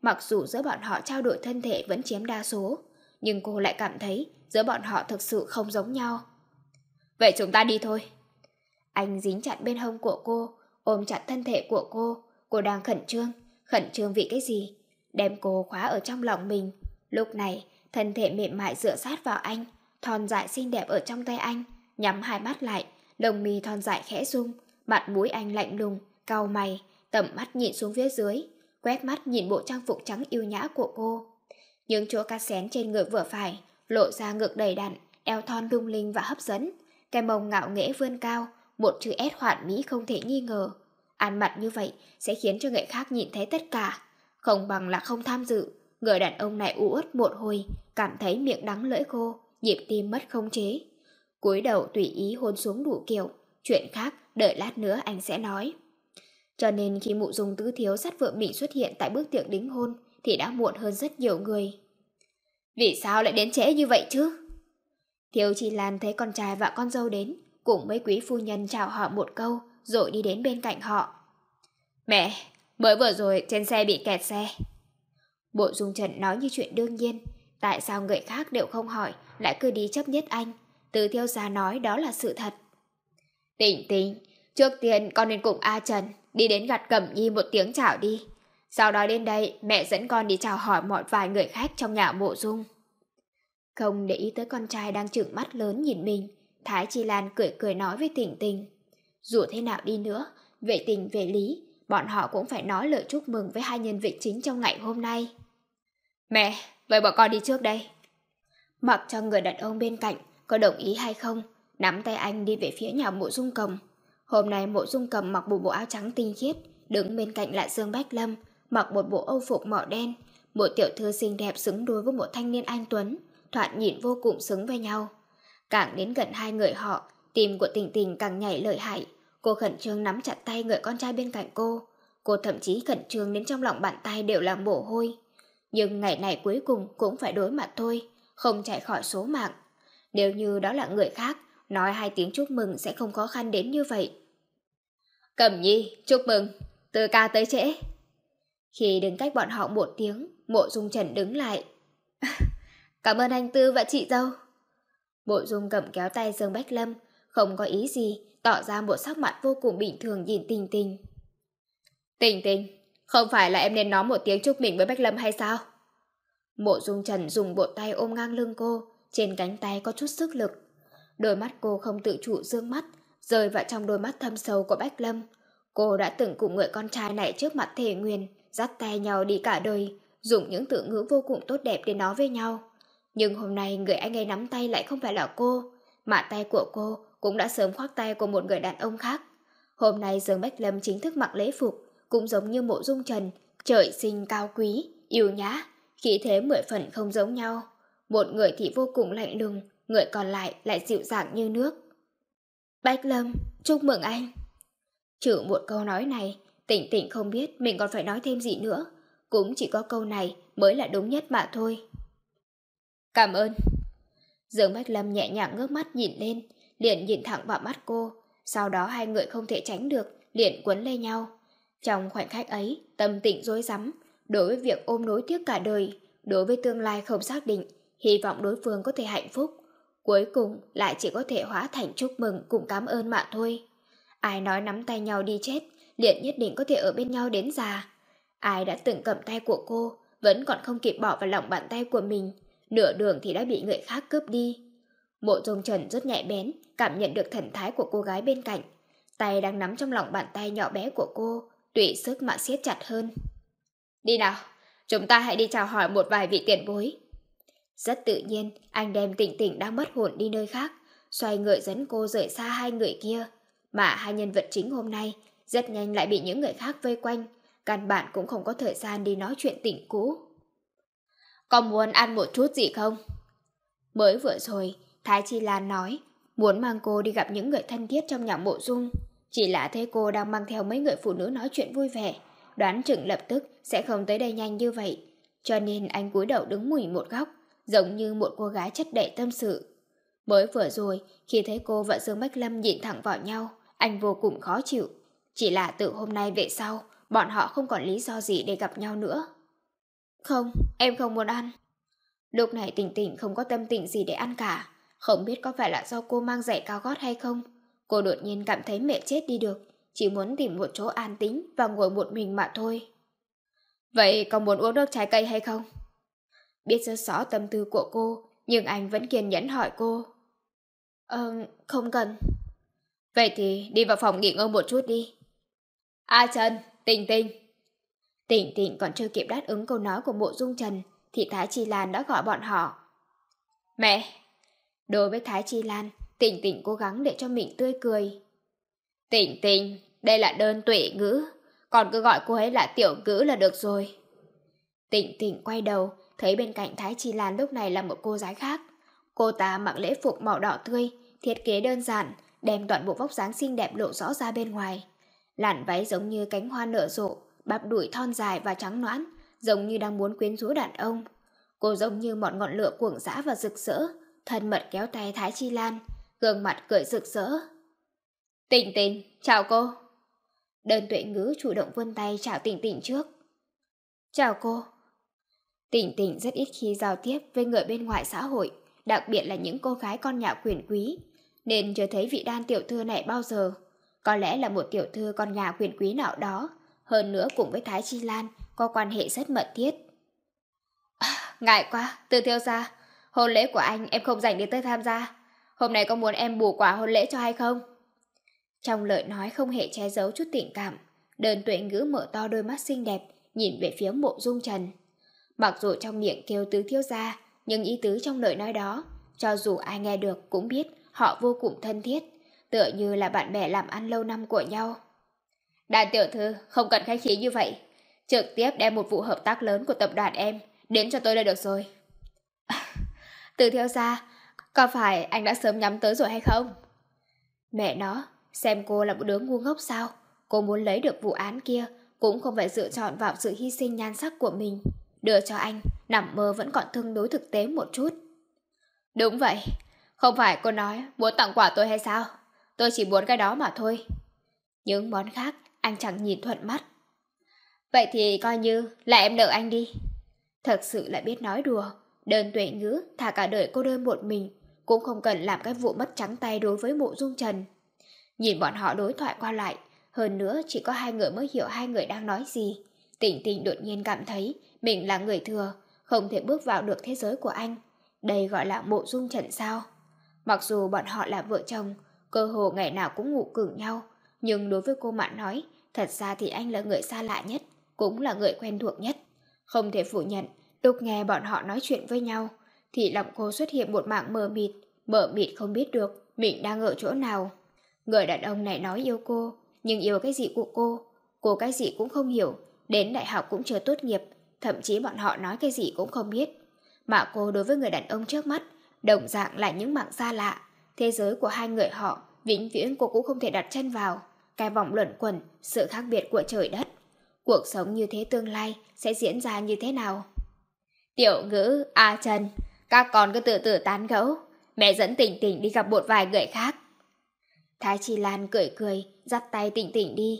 mặc dù giữa bọn họ trao đổi thân thể vẫn chiếm đa số, nhưng cô lại cảm thấy giữa bọn họ thực sự không giống nhau. Vậy chúng ta đi thôi. Anh dính chặt bên hông của cô, ôm chặt thân thể của cô. Cô đang khẩn trương. Khẩn trương vì cái gì? Đem cô khóa ở trong lòng mình. Lúc này, thân thể mềm mại dựa sát vào anh, thon dại xinh đẹp ở trong tay anh, nhắm hai mắt lại, lông mi thon dại khẽ rung, mặt mũi anh lạnh lùng, cau mày, tầm mắt nhìn xuống phía dưới, quét mắt nhìn bộ trang phục trắng yêu nhã của cô. Những chỗ cắt xén trên người vừa phải, lộ ra ngực đầy đặn, eo thon lung linh và hấp dẫn, cái mông ngạo nghễ vươn cao, một chữ S hoàn mỹ không thể nghi ngờ. Ăn mặc như vậy sẽ khiến cho người khác nhìn thấy tất cả, không bằng là không tham dự. Người đàn ông này u uất một hồi, cảm thấy miệng đắng lưỡi khô, nhịp tim mất khống chế. Cúi đầu tùy ý hôn xuống đủ kiểu, chuyện khác đợi lát nữa anh sẽ nói. Cho nên khi mụ Dung tứ thiếu dắt vợ mình xuất hiện tại bữa tiệc đính hôn thì đã muộn hơn rất nhiều người. Vì sao lại đến trễ như vậy chứ? Thiếu Chi Lan thấy con trai và con dâu đến, cùng mấy quý phu nhân chào họ một câu, rồi đi đến bên cạnh họ. Mẹ, mới vừa rồi trên xe bị kẹt xe. Bộ Dung Trần nói như chuyện đương nhiên, tại sao người khác đều không hỏi, lại cứ đi chấp nhất anh. Từ thiếu gia nói đó là sự thật. Tỉnh tỉnh, trước tiên con nên cùng A Trần đi đến gặt Cẩm Nhi một tiếng chào đi. Sau đó đến đây mẹ dẫn con đi chào hỏi mọi vài người khách trong nhà Mộ Dung. Không để ý tới con trai đang trừng mắt lớn nhìn mình, Thái Chi Lan cười cười nói với Tỉnh Tỉnh. Dù thế nào đi nữa, về tình về lý, bọn họ cũng phải nói lời chúc mừng với hai nhân vật chính trong ngày hôm nay. Mẹ, vậy bọn con đi trước đây. Mặc cho người đàn ông bên cạnh có đồng ý hay không, nắm tay anh đi về phía nhà Mộ Dung Cầm. Hôm nay Mộ Dung Cầm mặc một bộ áo trắng tinh khiết, đứng bên cạnh lại Dương Bách Lâm, mặc một bộ âu phục màu đen, một tiểu thư xinh đẹp xứng đôi với một thanh niên anh tuấn, thoạt nhìn vô cùng xứng với nhau. Càng đến gần hai người họ, tim của Tình Tình càng nhảy lợi hại. Cô khẩn trương nắm chặt tay người con trai bên cạnh cô. Cô thậm chí khẩn trương đến trong lòng bàn tay đều là mồ hôi. Nhưng ngày này cuối cùng cũng phải đối mặt thôi, không chạy khỏi số mạng. Nếu như đó là người khác, nói hai tiếng chúc mừng sẽ không khó khăn đến như vậy. Cẩm Nhi, chúc mừng, từ ca tới trễ. Khi đứng cách bọn họ một tiếng, Mộ Dung Trần đứng lại. Cảm ơn anh Tư và chị dâu. Mộ Dung Cẩm kéo tay Dương Bách Lâm, không có ý gì, tỏ ra một sắc mặt vô cùng bình thường nhìn Tình Tình. Tình Tình, không phải là em nên nói một tiếng chúc mừng với Bách Lâm hay sao? Mộ Dung Trần dùng bộ tay ôm ngang lưng cô, trên cánh tay có chút sức lực. Đôi mắt cô không tự chủ dương mắt, rơi vào trong đôi mắt thâm sâu của Bách Lâm. Cô đã từng cùng người con trai này trước mặt thề nguyền, dắt tay nhau đi cả đời, dùng những từ ngữ vô cùng tốt đẹp để nói với nhau. Nhưng hôm nay người anh ấy nắm tay lại không phải là cô, mà tay của cô cũng đã sớm khoác tay của một người đàn ông khác. Hôm nay Dương Bách Lâm chính thức mặc lễ phục, cũng giống như Mộ Dung Trần, trời sinh cao quý, yêu nhã, khí thế mười phần không giống nhau. Một người thì vô cùng lạnh lùng, người còn lại lại dịu dàng như nước. Bách Lâm, chúc mừng anh. Trừ một câu nói này, Tỉnh Tỉnh không biết mình còn phải nói thêm gì nữa. Cũng chỉ có câu này mới là đúng nhất mà thôi. Cảm ơn. Dương Bách Lâm nhẹ nhàng ngước mắt nhìn lên, liền nhìn thẳng vào mắt cô. Sau đó hai người không thể tránh được, liền quấn lấy nhau. Trong khoảnh khắc ấy, tâm tình rối rắm. Đối với việc ôm nối tiếc cả đời, đối với tương lai không xác định, hy vọng đối phương có thể hạnh phúc, cuối cùng lại chỉ có thể hóa thành chúc mừng cùng cảm ơn mà thôi. Ai nói nắm tay nhau đi chết, liền nhất định có thể ở bên nhau đến già. Ai đã từng cầm tay của cô, vẫn còn không kịp bỏ vào lòng bàn tay của mình, nửa đường thì đã bị người khác cướp đi. Mộ Dung Trần rất nhạy bén, cảm nhận được thần thái của cô gái bên cạnh. Tay đang nắm trong lòng bàn tay nhỏ bé của cô, tùy sức mà siết chặt hơn. Đi nào, chúng ta hãy đi chào hỏi một vài vị tiền bối. Rất tự nhiên, anh đem Tỉnh Tỉnh đang mất hồn đi nơi khác, xoay người dẫn cô rời xa hai người kia. Mà hai nhân vật chính hôm nay rất nhanh lại bị những người khác vây quanh, căn bản cũng không có thời gian đi nói chuyện tình cũ. Có muốn ăn một chút gì không? Mới vừa rồi, Thái Chi Lan nói muốn mang cô đi gặp những người thân thiết trong nhà Mộ Dung. Chỉ là thấy cô đang mang theo mấy người phụ nữ nói chuyện vui vẻ, đoán chừng lập tức sẽ không tới đây nhanh như vậy. Cho nên anh cúi đầu đứng mùi một góc, giống như một cô gái chất đầy tâm sự. Mới vừa rồi, khi thấy cô và Dương Bách Lâm nhìn thẳng vào nhau, anh vô cùng khó chịu. Chỉ là từ hôm nay về sau, bọn họ không còn lý do gì để gặp nhau nữa. Không, em không muốn ăn. Lúc này Tỉnh Tỉnh không có tâm tình gì để ăn cả. Không biết có phải là do cô mang giày cao gót hay không. Cô đột nhiên cảm thấy mệt chết đi được. Chỉ muốn tìm một chỗ an tĩnh và ngồi một mình mà thôi. Vậy có muốn uống nước trái cây hay không? Biết rất rõ tâm tư của cô, nhưng anh vẫn kiên nhẫn hỏi cô. Ờ, không cần. Vậy thì đi vào phòng nghỉ ngơi một chút đi. A Trần, Tình Tình. Tỉnh Tỉnh còn chưa kịp đáp ứng câu nói của Mộ Dung Trần thì Thái Chi Lan đã gọi bọn họ. Mẹ! Đối với Thái Chi Lan, Tỉnh Tỉnh cố gắng để cho mình tươi cười. Tỉnh Tỉnh, đây là đơn Tuệ Ngữ, còn cứ gọi cô ấy là Tiểu Ngữ là được rồi. Tỉnh Tỉnh quay đầu, thấy bên cạnh Thái Chi Lan lúc này là một cô gái khác. Cô ta mặc lễ phục màu đỏ tươi, thiết kế đơn giản, đem toàn bộ vóc dáng xinh đẹp lộ rõ ra bên ngoài. Làn váy giống như cánh hoa nở rộ, bắp đùi thon dài và trắng nõn, giống như đang muốn quyến rũ đàn ông. Cô giống như một ngọn lửa cuồng dã và rực rỡ, thân mật kéo tay Thái Chi Lan, gương mặt cười rực rỡ. Tỉnh Tỉnh, chào cô. Đơn Tuệ Ngữ chủ động vươn tay chào Tỉnh Tỉnh trước. Chào cô. Tỉnh Tỉnh rất ít khi giao tiếp với người bên ngoài xã hội, đặc biệt là những cô gái con nhà quyền quý, nên chưa thấy vị Đan tiểu thư này bao giờ. Có lẽ là một tiểu thư con nhà quyền quý nào đó, hơn nữa cùng với Thái Chi Lan có quan hệ rất mật thiết. À, ngại quá, Từ thiếu gia, hôn lễ của anh em không dành để tới tham gia. Hôm nay có muốn em bù quả hôn lễ cho hay không? Trong lời nói không hề che giấu chút tình cảm, Đơn Tuệ Ngữ mở to đôi mắt xinh đẹp, nhìn về phía Mộ Dung Trần. Mặc dù trong miệng kêu tứ thiếu gia, nhưng ý tứ trong lời nói đó, cho dù ai nghe được cũng biết họ vô cùng thân thiết, tựa như là bạn bè làm ăn lâu năm của nhau. Đàn tiểu thư không cần khách khí như vậy, trực tiếp đem một vụ hợp tác lớn của tập đoàn em đến cho tôi là được rồi. Từ thiếu gia, có phải anh đã sớm nhắm tới rồi hay không? Mẹ nó, xem cô là một đứa ngu ngốc sao? Cô muốn lấy được vụ án kia cũng không phải dựa chọn vào sự hy sinh nhan sắc của mình. Đưa cho anh, nằm mơ vẫn còn tương đối thực tế một chút. Đúng vậy, không phải cô nói muốn tặng quà tôi hay sao? Tôi chỉ muốn cái đó mà thôi. Những món khác anh chẳng nhìn thuận mắt. Vậy thì coi như là em nợ anh đi. Thật sự là biết nói đùa. Đơn Tuệ Ngữ thà cả đời cô đơn một mình, cũng không cần làm cái vụ mất trắng tay đối với Mộ Dung Trần. Nhìn bọn họ đối thoại qua lại, hơn nữa chỉ có hai người mới hiểu hai người đang nói gì. Tỉnh Tỉnh đột nhiên cảm thấy mình là người thừa, không thể bước vào được thế giới của anh. Đây gọi là Mộ Dung Trần sao? Mặc dù bọn họ là vợ chồng, cơ hồ ngày nào cũng ngủ cùng nhau, nhưng đối với cô Mạn nói, thật ra thì anh là người xa lạ nhất, cũng là người quen thuộc nhất. Không thể phủ nhận, lúc nghe bọn họ nói chuyện với nhau, thì lòng cô xuất hiện một mảng mờ mịt, mờ mịt không biết được mình đang ở chỗ nào. Người đàn ông này nói yêu cô, nhưng yêu cái gì của cô? Cô cái gì cũng không hiểu, đến đại học cũng chưa tốt nghiệp, thậm chí bọn họ nói cái gì cũng không biết. Mà cô đối với người đàn ông trước mắt, đồng dạng là những mảng xa lạ. Thế giới của hai người họ, vĩnh viễn cô cũng không thể đặt chân vào. Cái vòng luẩn quẩn, sự khác biệt của trời đất. Cuộc sống như thế tương lai sẽ diễn ra như thế nào? Tiểu Ngữ, A Trần, các con cứ từ từ tán gẫu. Mẹ dẫn Tỉnh Tỉnh đi gặp một vài người khác. Thái Chi Lan cười cười, dắt tay Tỉnh Tỉnh đi.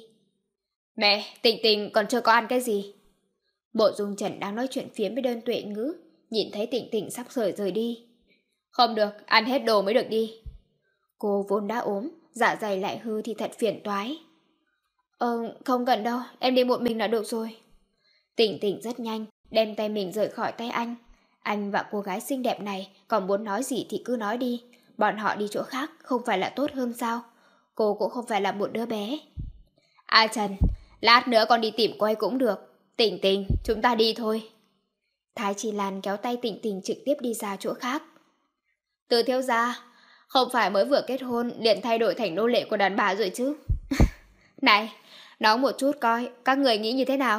Mẹ, Tỉnh Tỉnh còn chưa có ăn cái gì? Mộ Dung Trần đang nói chuyện phiếm với Đơn Tuệ Ngữ, nhìn thấy Tỉnh Tỉnh sắp rời rời đi. Không được, ăn hết đồ mới được đi. Cô vốn đã ốm, dạ dày lại hư thì thật phiền toái. Ờ, không cần đâu, em đi một mình là được rồi. Tỉnh Tỉnh rất nhanh, đem tay mình rời khỏi tay anh. Anh và cô gái xinh đẹp này còn muốn nói gì thì cứ nói đi. Bọn họ đi chỗ khác không phải là tốt hơn sao? Cô cũng không phải là một đứa bé. A Trần, lát nữa con đi tìm cô ấy cũng được. Tỉnh Tỉnh, chúng ta đi thôi. Thái Chi Lan kéo tay Tỉnh Tỉnh trực tiếp đi ra chỗ khác. Từ thiếu gia, không phải mới vừa kết hôn liền thay đổi thành nô lệ của đàn bà rồi chứ? Này, nói một chút coi, các người nghĩ như thế nào?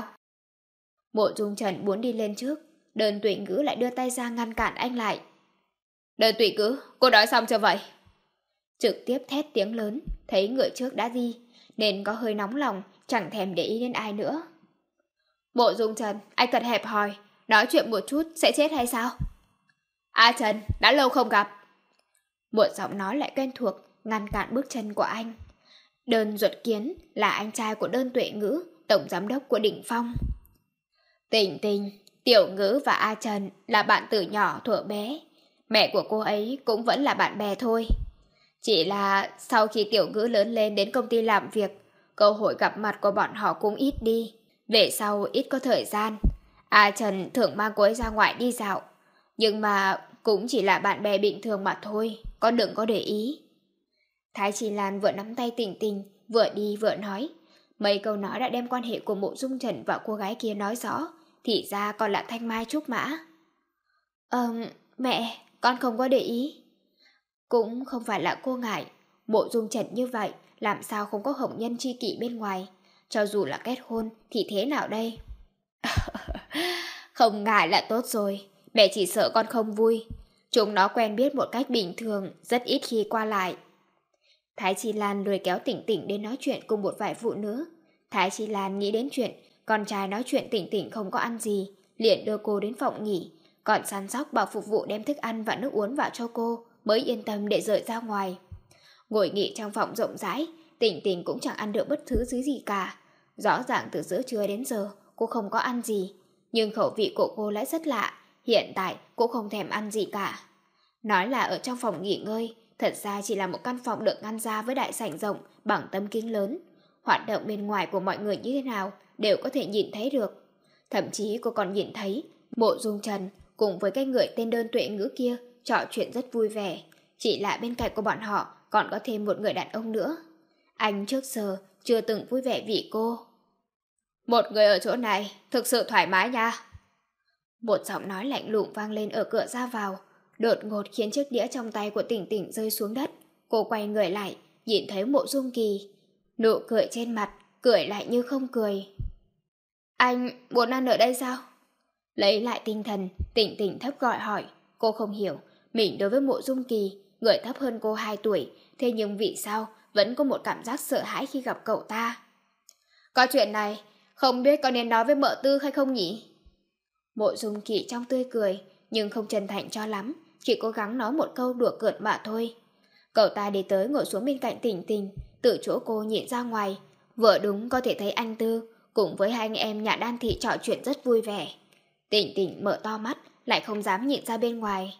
Mộ Dung Trần muốn đi lên trước, Đơn Tuệ Ngữ lại đưa tay ra ngăn cản anh lại. Đơn Tuệ Ngữ, cô nói xong chưa vậy? Trực tiếp thét tiếng lớn, thấy người trước đã đi, nên có hơi nóng lòng, chẳng thèm để ý đến ai nữa. Mộ Dung Trần, anh thật hẹp hòi, nói chuyện một chút sẽ chết hay sao? A Trần, đã lâu không gặp. Một giọng nói lại quen thuộc, ngăn cản bước chân của anh. Đơn Duật Kiến là anh trai của Đơn Tuệ Ngữ, tổng giám đốc của Đỉnh Phong. Tỉnh Tỉnh, Tiểu Ngữ và A Trần là bạn từ nhỏ thuở bé. Mẹ của cô ấy cũng vẫn là bạn bè thôi. Chỉ là sau khi Tiểu Ngữ lớn lên đến công ty làm việc, cơ hội gặp mặt của bọn họ cũng ít đi. Về sau ít có thời gian. A Trần thường mang cô ấy ra ngoài đi dạo. Nhưng mà cũng chỉ là bạn bè bình thường mà thôi, con đừng có để ý. Thái Chi Lan vừa nắm tay Tình Tình, vừa đi vừa nói. Mấy câu nói đã đem quan hệ của Mộ Dung Trần và cô gái kia nói rõ. Thì ra còn là Thanh Mai Trúc Mã. Ờm, mẹ, con không có để ý. Cũng không phải là cô ngại. Mộ Dung Trần như vậy, làm sao không có hồng nhân chi kỷ bên ngoài. Cho dù là kết hôn thì thế nào đây? Không ngại là tốt rồi. Mẹ chỉ sợ con không vui. Chúng nó quen biết một cách bình thường, rất ít khi qua lại. Thái Chi Lan lười kéo Tỉnh Tỉnh đến nói chuyện cùng một vài phụ nữ. Thái Chi Lan nghĩ đến chuyện con trai nói chuyện Tỉnh Tỉnh không có ăn gì, liền đưa cô đến phòng nghỉ, còn săn sóc bảo phục vụ đem thức ăn và nước uống vào cho cô, mới yên tâm để rời ra ngoài. Ngồi nghỉ trong phòng rộng rãi, Tỉnh Tỉnh cũng chẳng ăn được bất thứ dưới gì cả. Rõ ràng từ giữa trưa đến giờ cô không có ăn gì, nhưng khẩu vị của cô lại rất lạ. Hiện tại cô không thèm ăn gì cả. Nói là ở trong phòng nghỉ ngơi, thật ra chỉ là một căn phòng được ngăn ra với đại sảnh rộng bằng tấm kính lớn. Hoạt động bên ngoài của mọi người như thế nào đều có thể nhìn thấy được. Thậm chí cô còn nhìn thấy Mộ Dung Trần cùng với cái người tên đơn Tuệ Ngữ kia trò chuyện rất vui vẻ. Chỉ là bên cạnh của bọn họ còn có thêm một người đàn ông nữa. Anh trước giờ chưa từng vui vẻ vì cô. Một người ở chỗ này thực sự thoải mái nha. Một giọng nói lạnh lùng vang lên ở cửa ra vào, đột ngột khiến chiếc đĩa trong tay của Tỉnh Tỉnh rơi xuống đất. Cô quay người lại, nhìn thấy Mộ Dung Kỳ. Nụ cười trên mặt, cười lại như không cười. Anh muốn ăn ở đây sao? Lấy lại tinh thần, Tỉnh Tỉnh thấp gọi hỏi. Cô không hiểu, mình đối với Mộ Dung Kỳ, người thấp hơn cô hai tuổi, thế nhưng vì sao vẫn có một cảm giác sợ hãi khi gặp cậu ta? Có chuyện này, không biết có nên nói với Mợ Tư hay không nhỉ? Mộ Dung Kỳ trong tươi cười, nhưng không chân thành cho lắm, chỉ cố gắng nói một câu đùa cợt mà thôi. Cậu ta đi tới ngồi xuống bên cạnh Tỉnh Tỉnh, từ chỗ cô nhìn ra ngoài, vừa đúng có thể thấy anh Tư cùng với hai anh em nhà Đan Thị trò chuyện rất vui vẻ. Tỉnh Tỉnh mở to mắt, lại không dám nhìn ra bên ngoài.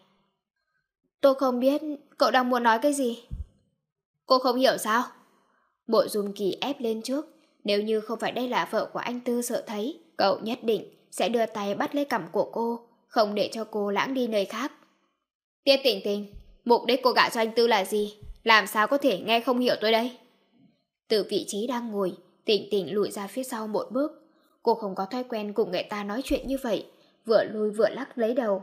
Tôi không biết cậu đang muốn nói cái gì. Cô không hiểu sao? Mộ Dung Kỳ ép lên trước, nếu như không phải đây là vợ của anh Tư sợ thấy, cậu nhất định sẽ đưa tay bắt lấy cằm của cô, không để cho cô lãng đi nơi khác. Tiết Tỉnh Tỉnh, mục đích cô gả cho anh Tư là gì? Làm sao có thể nghe không hiểu tôi đây? Từ vị trí đang ngồi, Tỉnh Tỉnh lùi ra phía sau một bước. Cô không có thói quen cùng người ta nói chuyện như vậy, vừa lùi vừa lắc lấy đầu.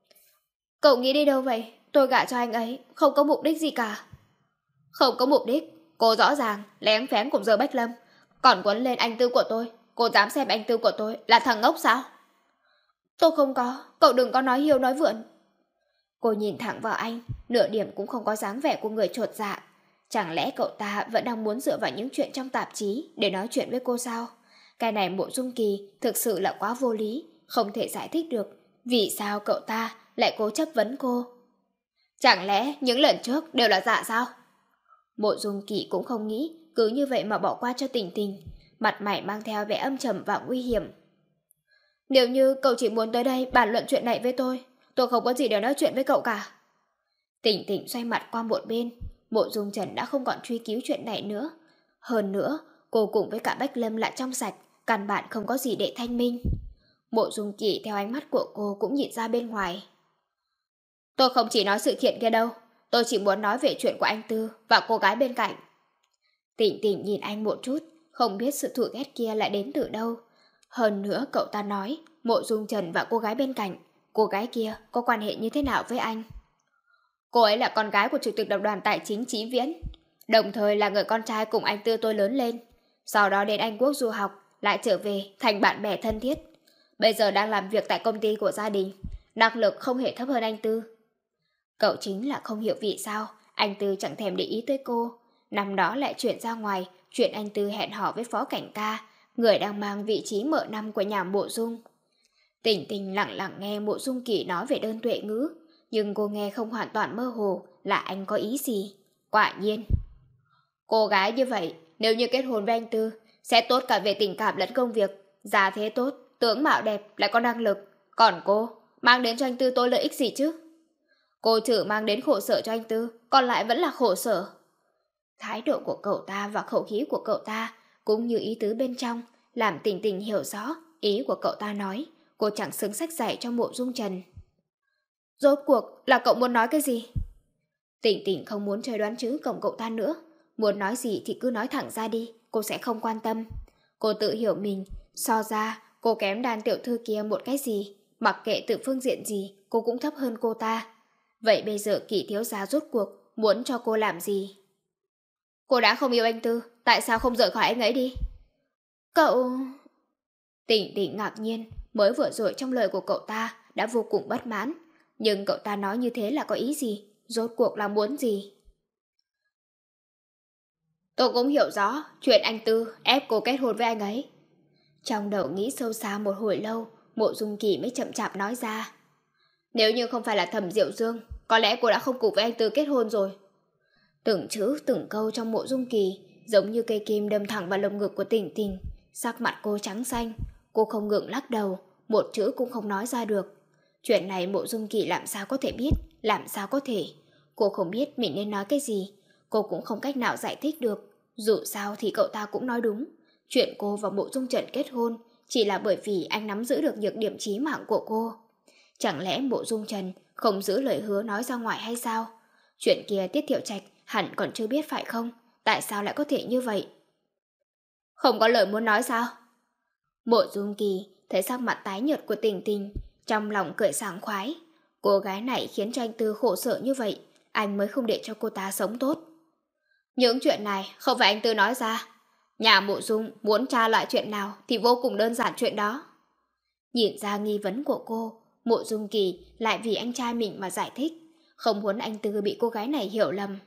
Cậu nghĩ đi đâu vậy? Tôi gả cho anh ấy, không có mục đích gì cả. Không có mục đích? Cô rõ ràng lén phén cùng giờ Bách Lâm, còn quấn lên anh Tư của tôi. Cô dám xem anh Tư của tôi là thằng ngốc sao? Tôi không có, cậu đừng có nói hiêu nói vượn. Cô nhìn thẳng vào anh, nửa điểm cũng không có dáng vẻ của người chột dạ. Chẳng lẽ cậu ta vẫn đang muốn dựa vào những chuyện trong tạp chí để nói chuyện với cô sao? Cái này Mộ Dung Kỳ thực sự là quá vô lý, không thể giải thích được. Vì sao cậu ta lại cố chấp vấn cô? Chẳng lẽ những lần trước đều là giả sao? Mộ Dung Kỳ cũng không nghĩ cứ như vậy mà bỏ qua cho Tỉnh Tỉnh, mặt mày mang theo vẻ âm trầm và nguy hiểm. Nếu như cậu chỉ muốn tới đây bàn luận chuyện này với tôi, tôi không có gì để nói chuyện với cậu cả. Tỉnh Tỉnh xoay mặt qua một bên, Mộ Dung Trần đã không còn truy cứu chuyện này nữa. Hơn nữa, cô cùng với cả Bách Lâm lại trong sạch, căn bản không có gì để thanh minh. Mộ Dung Kỳ theo ánh mắt của cô cũng nhìn ra bên ngoài. Tôi không chỉ nói sự kiện kia đâu, tôi chỉ muốn nói về chuyện của anh Tư và cô gái bên cạnh. Tỉnh Tỉnh nhìn anh một chút, không biết sự thù ghét kia lại đến từ đâu. Hơn nữa cậu ta nói, Mộ Dung Trần và cô gái bên cạnh, cô gái kia có quan hệ như thế nào với anh? Cô ấy là con gái của chủ tịch tập đoàn tài chính Chí Viễn, đồng thời là người con trai cùng anh Tư tôi lớn lên. Sau đó đến Anh Quốc du học, lại trở về thành bạn bè thân thiết. Bây giờ đang làm việc tại công ty của gia đình, năng lực không hề thấp hơn anh Tư. Cậu chính là không hiểu vì sao anh Tư chẳng thèm để ý tới cô. Năm đó lại chuyển ra ngoài, chuyện anh Tư hẹn hò với Phó Cảnh Ca, người đang mang vị trí mợ năm của nhà Mộ Dung. Tỉnh Tỉnh lặng lặng nghe Mộ Dung Kỳ nói về đơn Tuệ Ngữ, nhưng cô nghe không hoàn toàn mơ hồ là anh có ý gì. Quả nhiên, cô gái như vậy nếu như kết hôn với anh Tư sẽ tốt cả về tình cảm lẫn công việc, gia thế tốt, tướng mạo đẹp, lại có năng lực, Còn cô, mang đến cho anh Tư tôi lợi ích gì chứ? Cô trừ mang đến khổ sở cho anh Tư, còn lại vẫn là khổ sở. Thái độ của cậu ta và khẩu khí của cậu ta, cũng như ý tứ bên trong, làm Tình Tình hiểu rõ ý của cậu ta nói. Cô chẳng xứng sách dạy cho Mộ Dung Trần. Rốt cuộc là cậu muốn nói cái gì? Tình Tình không muốn chơi đoán chữ cổng cậu ta nữa. Muốn nói gì thì cứ nói thẳng ra đi, cô sẽ không quan tâm. Cô tự hiểu mình, so ra cô kém đàn tiểu thư kia một cái gì. Mặc kệ từ phương diện gì, cô cũng thấp hơn cô ta. Vậy bây giờ Kỷ thiếu gia rốt cuộc muốn cho cô làm gì? Cô đã không yêu anh Tư, tại sao không rời khỏi anh ấy đi? Cậu... Tình Tình ngạc nhiên, mới vừa rồi trong lời của cậu ta đã vô cùng bất mãn. Nhưng cậu ta nói như thế là có ý gì? Rốt cuộc là muốn gì? Tôi cũng hiểu rõ chuyện anh Tư ép cô kết hôn với anh ấy. Trong đầu nghĩ sâu xa một hồi lâu, Mộ Dung Kỳ mới chậm chạp nói ra. Nếu như không phải là Thẩm Diệu Dương, có lẽ cô đã không cùng với anh Tư kết hôn rồi. Từng chữ từng câu trong Mộ Dung Kỳ giống như cây kim đâm thẳng vào lồng ngực của Tình Tình. Sắc mặt cô trắng xanh, cô không ngừng lắc đầu, một chữ cũng không nói ra được. Chuyện này Mộ Dung Kỳ làm sao có thể biết, làm sao có thể. Cô không biết mình nên nói cái gì, cô cũng không cách nào giải thích được. Dù sao thì cậu ta cũng nói đúng. Chuyện cô và Mộ Dung Trần kết hôn chỉ là bởi vì anh nắm giữ được nhược điểm chí mạng của cô. Chẳng lẽ Mộ Dung Trần không giữ lời hứa nói ra ngoài hay sao? Chuyện kia Tiết Thiệu Trạch hẳn còn chưa biết phải không? Tại sao lại có thể như vậy? Không có lời muốn nói sao? Mộ Dung Kỳ thấy sắc mặt tái nhợt của Tình Tình, trong lòng cười sảng khoái. Cô gái này khiến cho anh Tư khổ sở như vậy, anh mới không để cho cô ta sống tốt. Những chuyện này không phải anh Tư nói ra. Nhà Mộ Dung muốn tra lại chuyện nào thì vô cùng đơn giản chuyện đó. Nhìn ra nghi vấn của cô, Mộ Dung Kỳ lại vì anh trai mình mà giải thích, không muốn anh Tư bị cô gái này hiểu lầm.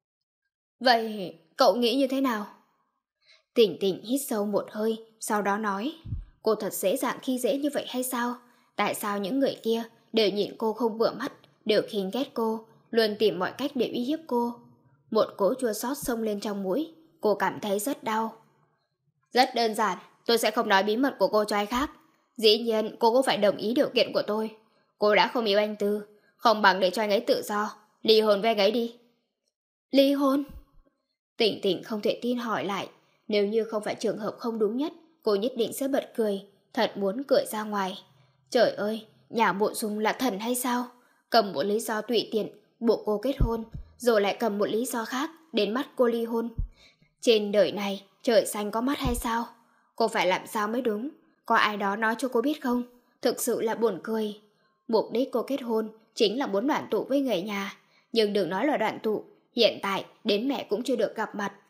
Vậy cậu nghĩ như thế nào? Tình Tình hít sâu một hơi, sau đó nói, cô thật dễ dàng khi dễ như vậy hay sao? Tại sao những người kia đều nhìn cô không vừa mắt, đều khinh ghét cô, luôn tìm mọi cách để uy hiếp cô? Một cỗ chua xót xông lên trong mũi, cô cảm thấy rất đau. Rất đơn giản, tôi sẽ không nói bí mật của cô cho ai khác. Dĩ nhiên cô cũng phải đồng ý điều kiện của tôi. Cô đã không yêu anh Tư, không bằng để cho anh ấy tự do, ly hôn với anh ấy đi. Ly hôn? Tình Tình không thể tin hỏi lại. Nếu như không phải trường hợp không đúng nhất, cô nhất định sẽ bật cười, thật muốn cười ra ngoài. Trời ơi, nhà Mộ Dung là thần hay sao? Cầm một lý do tùy tiện buộc cô kết hôn, rồi lại cầm một lý do khác đến bắt cô ly hôn. Trên đời này trời xanh có mắt hay sao? Cô phải làm sao mới đúng? Có ai đó nói cho cô biết không? Thực sự là buồn cười. Mục đích cô kết hôn chính là muốn đoàn tụ với người nhà. Nhưng đừng nói là đoàn tụ, hiện tại đến mẹ cũng chưa được gặp mặt.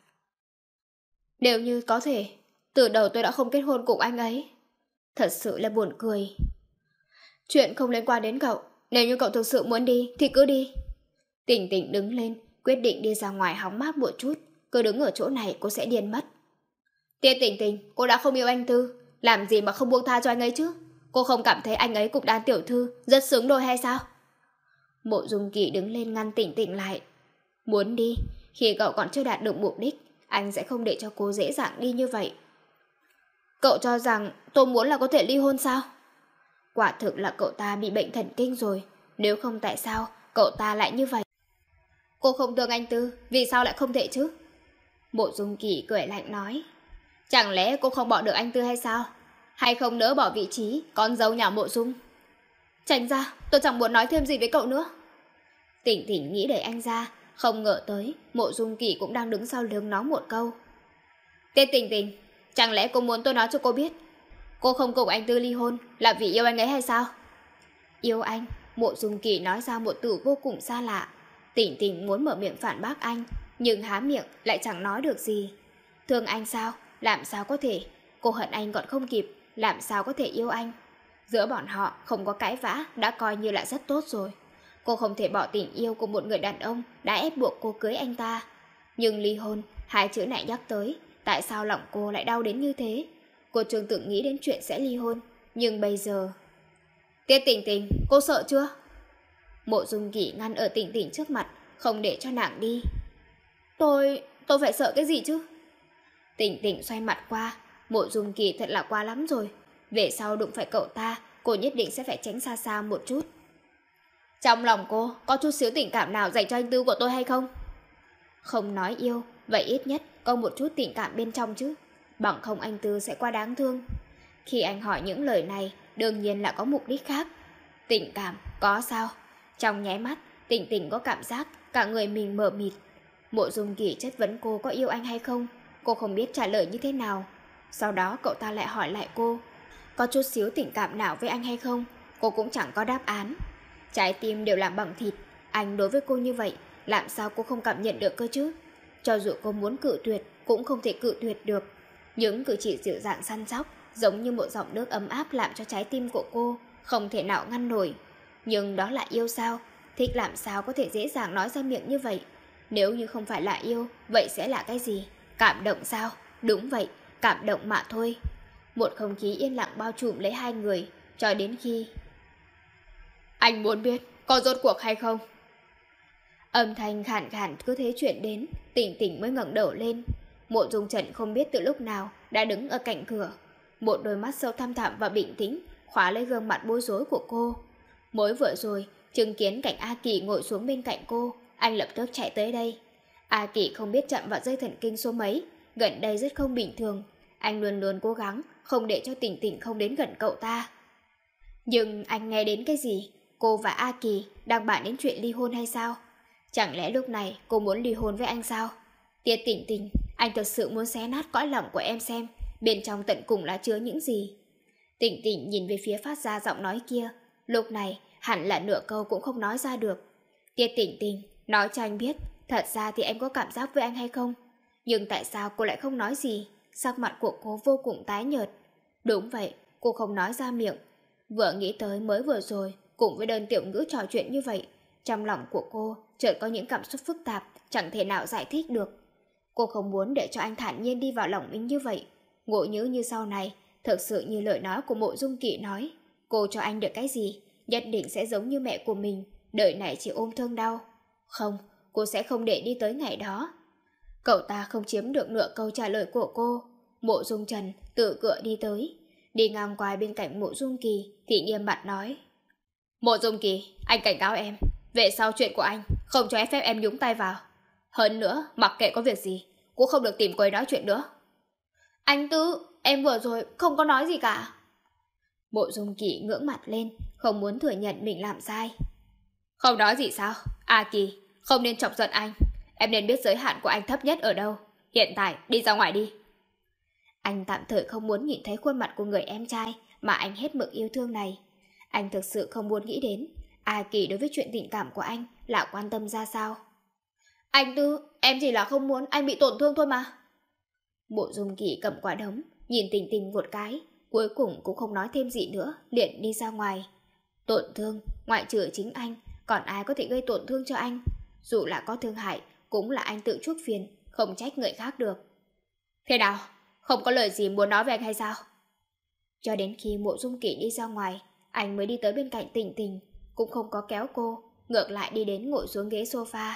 Nếu như có thể, từ đầu tôi đã không kết hôn cùng anh ấy. Thật sự là buồn cười. Chuyện không liên quan đến cậu, nếu như cậu thực sự muốn đi thì cứ đi. Tình Tình đứng lên, quyết định đi ra ngoài hóng mát một chút. Cứ đứng ở chỗ này cô sẽ điên mất. Tiết Tình Tình, cô đã không yêu anh Tư, làm gì mà không buông tha cho anh ấy chứ? Cô không cảm thấy anh ấy cùng Đan tiểu thư rất xứng đôi hay sao? Mộ Dung Kỳ đứng lên ngăn Tình Tình lại. Muốn đi, khi cậu còn chưa đạt được mục đích, anh sẽ không để cho cô dễ dàng đi như vậy. Cậu cho rằng tôi muốn là có thể ly hôn sao? Quả thực là cậu ta bị bệnh thần kinh rồi. Nếu không tại sao cậu ta lại như vậy? Cô không thương anh Tư, vì sao lại không thể chứ? Mộ Dung Kỳ cười lạnh nói. Chẳng lẽ cô không bỏ được anh Tư hay sao? Hay không nỡ bỏ vị trí con dâu nhà Mộ Dung? Tránh ra, tôi chẳng muốn nói thêm gì với cậu nữa. Tình Tình nghĩ đẩy anh ra, không ngờ tới Mộ Dung Kỳ cũng đang đứng sau lưng nó một câu. Tiết Tình Tình, chẳng lẽ cô muốn tôi nói cho cô biết cô không cùng anh Tư ly hôn là vì yêu anh ấy hay sao? Yêu anh? Mộ Dung Kỳ nói ra một từ vô cùng xa lạ. Tình Tình muốn mở miệng phản bác anh, nhưng há miệng lại chẳng nói được gì. Thương anh sao? Làm sao có thể? Cô hận anh còn không kịp, làm sao có thể yêu anh? Giữa bọn họ không có cãi vã đã coi như là rất tốt rồi. Cô không thể bỏ tình yêu của một người đàn ông đã ép buộc cô cưới anh ta. Nhưng ly hôn, hai chữ này nhắc tới, tại sao lòng cô lại đau đến như thế? Cô chưa từng nghĩ đến chuyện sẽ ly hôn, nhưng bây giờ... Tiết Tình Tình, cô sợ chưa? Mộ Dung Kỳ ngăn ở Tình Tình trước mặt, không để cho nàng đi. Tôi... tôi phải sợ cái gì chứ? Tình Tình xoay mặt qua. Mộ Dung Kỳ thật là quá lắm rồi. Về sau đụng phải cậu ta, cô nhất định sẽ phải tránh xa xa một chút. Trong lòng cô có chút xíu tình cảm nào dành cho anh Tư của tôi hay không? Không nói yêu, vậy ít nhất có một chút tình cảm bên trong chứ. Bằng không anh Tư sẽ quá đáng thương. Khi anh hỏi những lời này, đương nhiên là có mục đích khác. Tình cảm, có sao? Trong nháy mắt, Tỉnh Tỉnh có cảm giác cả người mình mờ mịt. Mộ Dung Kỳ chất vấn cô có yêu anh hay không. Cô không biết trả lời như thế nào. Sau đó cậu ta lại hỏi lại cô, có chút xíu tình cảm nào với anh hay không? Cô cũng chẳng có đáp án. Trái tim đều làm bằng thịt. Anh đối với cô như vậy, làm sao cô không cảm nhận được cơ chứ? Cho dù cô muốn cự tuyệt, cũng không thể cự tuyệt được. Những cử chỉ dịu dàng săn sóc, giống như một dòng nước ấm áp làm cho trái tim của cô không thể nào ngăn nổi. Nhưng đó là yêu sao? Thích làm sao có thể dễ dàng nói ra miệng như vậy? Nếu như không phải là yêu, vậy sẽ là cái gì? Cảm động sao? Đúng vậy, cảm động mà thôi. Một không khí yên lặng bao trùm lấy hai người, cho đến khi... Anh muốn biết có rốt cuộc hay không? Âm thanh khàn khàn cứ thế chuyển đến, Tỉnh Tỉnh mới ngẩng đầu lên. Mộ Dung Trần không biết từ lúc nào đã đứng ở cạnh cửa. Một đôi mắt sâu thăm thẳm và bình tĩnh khóa lấy gương mặt bối rối của cô. Mới vừa rồi, chứng kiến cảnh A Kỳ ngồi xuống bên cạnh cô, anh lập tức chạy tới đây. A Kỳ không biết chậm vào dây thần kinh số mấy, gần đây rất không bình thường. Anh luôn luôn cố gắng không để cho Tỉnh Tỉnh không đến gần cậu ta. Nhưng anh nghe đến cái gì? Cô và A Kỳ đang bàn đến chuyện ly hôn hay sao? Chẳng lẽ lúc này cô muốn ly hôn với anh sao? Tiết Tỉnh Tỉnh, anh thật sự muốn xé nát cõi lòng của em xem bên trong tận cùng là chứa những gì. Tỉnh Tỉnh nhìn về phía phát ra giọng nói kia. Lúc này hẳn là nửa câu cũng không nói ra được. Tiết Tỉnh Tỉnh, nói cho anh biết, thật ra thì em có cảm giác với anh hay không? Nhưng tại sao cô lại không nói gì? Sắc mặt của cô vô cùng tái nhợt. Đúng vậy, cô không nói ra miệng. Vừa nghĩ tới mới vừa rồi, cùng với đơn tiểu ngữ trò chuyện như vậy, trong lòng của cô chợt có những cảm xúc phức tạp, chẳng thể nào giải thích được. Cô không muốn để cho anh thản nhiên đi vào lòng mình như vậy. Ngộ nhớ như sau này, thực sự như lời nói của Mộ Dung Kỵ nói, cô cho anh được cái gì, nhất định sẽ giống như mẹ của mình, đời này chỉ ôm thương đau. Không, cô sẽ không để đi tới ngày đó. Cậu ta không chiếm được nửa câu trả lời của cô. Mộ Dung Trần tự cựa đi tới, đi ngang qua bên cạnh Mộ Dung Kỳ thì nghiêm mặt nói, Mộ Dung Kỳ, anh cảnh cáo em, về sau chuyện của anh không cho phép em nhúng tay vào. Hơn nữa, mặc kệ có việc gì cũng không được tìm cô ấy nói chuyện nữa. Anh Tư, em vừa rồi không có nói gì cả. Mộ Dung Kỳ ngưỡng mặt lên, không muốn thừa nhận mình làm sai. Không nói gì sao? A Kỳ, không nên chọc giận anh. Em nên biết giới hạn của anh thấp nhất ở đâu. Hiện tại, đi ra ngoài đi. Anh tạm thời không muốn nhìn thấy khuôn mặt của người em trai mà anh hết mực yêu thương này. Anh thực sự không muốn nghĩ đến A Kỳ đối với chuyện tình cảm của anh là quan tâm ra sao. Anh Tư, em chỉ là không muốn anh bị tổn thương thôi mà. Mộ Dung Kỳ cầm quả đấm, nhìn Tình Tình một cái, cuối cùng cũng không nói thêm gì nữa, liền đi ra ngoài. Tổn thương, ngoại trừ chính anh, còn ai có thể gây tổn thương cho anh? Dù là có thương hại, cũng là anh tự chuốc phiền, không trách người khác được. Thế nào? Không có lời gì muốn nói với anh hay sao? Cho đến khi Mộ Dung Kỳ đi ra ngoài, anh mới đi tới bên cạnh Tình Tình, cũng không có kéo cô, ngược lại đi đến ngồi xuống ghế sofa.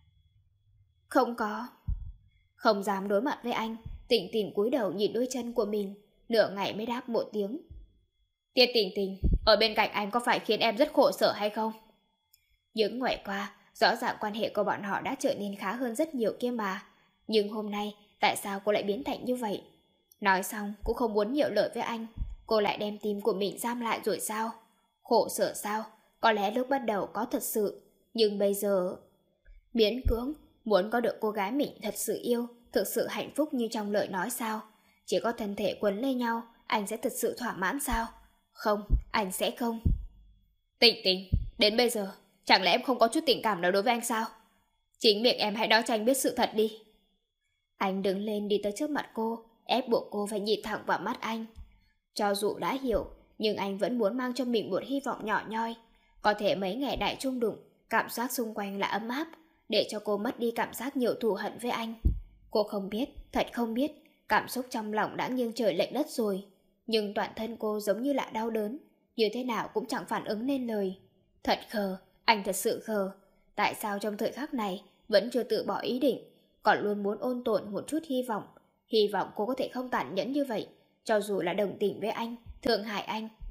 Không có. Không dám đối mặt với anh, Tình Tình cúi đầu nhìn đôi chân của mình, nửa ngày mới đáp một tiếng. Tiết Tình Tình, ở bên cạnh anh có phải khiến em rất khổ sở hay không? Những ngày qua, rõ ràng quan hệ của bọn họ đã trở nên khá hơn rất nhiều kia mà. Nhưng hôm nay, tại sao cô lại biến thành như vậy? Nói xong, cũng không muốn nhiều lời với anh. Cô lại đem tim của mình giam lại rồi sao? Khổ sở sao? Có lẽ lúc bắt đầu có thật sự, nhưng bây giờ... Miễn cưỡng, muốn có được cô gái mình thật sự yêu, thực sự hạnh phúc như trong lời nói sao? Chỉ có thân thể quấn lấy nhau, anh sẽ thật sự thỏa mãn sao? Không, anh sẽ không. Tình Tình, đến bây giờ, chẳng lẽ em không có chút tình cảm nào đối với anh sao? Chính miệng em hãy nói cho anh biết sự thật đi. Anh đứng lên đi tới trước mặt cô, ép buộc cô phải nhìn thẳng vào mắt anh. Cho dù đã hiểu, nhưng anh vẫn muốn mang cho mình một hy vọng nhỏ nhoi. Có thể mấy ngày đại chung đụng, cảm giác xung quanh là ấm áp, để cho cô mất đi cảm giác nhiều thù hận với anh. Cô không biết, thật không biết, cảm xúc trong lòng đã nghiêng trời lệch đất rồi. Nhưng toàn thân cô giống như là đau đớn, như thế nào cũng chẳng phản ứng nên lời. Thật khờ, anh thật sự khờ. Tại sao trong thời khắc này vẫn chưa tự bỏ ý định, còn luôn muốn ôn tồn một chút hy vọng. Hy vọng cô có thể không tàn nhẫn như vậy, cho dù là đồng tình với anh, thương hại anh,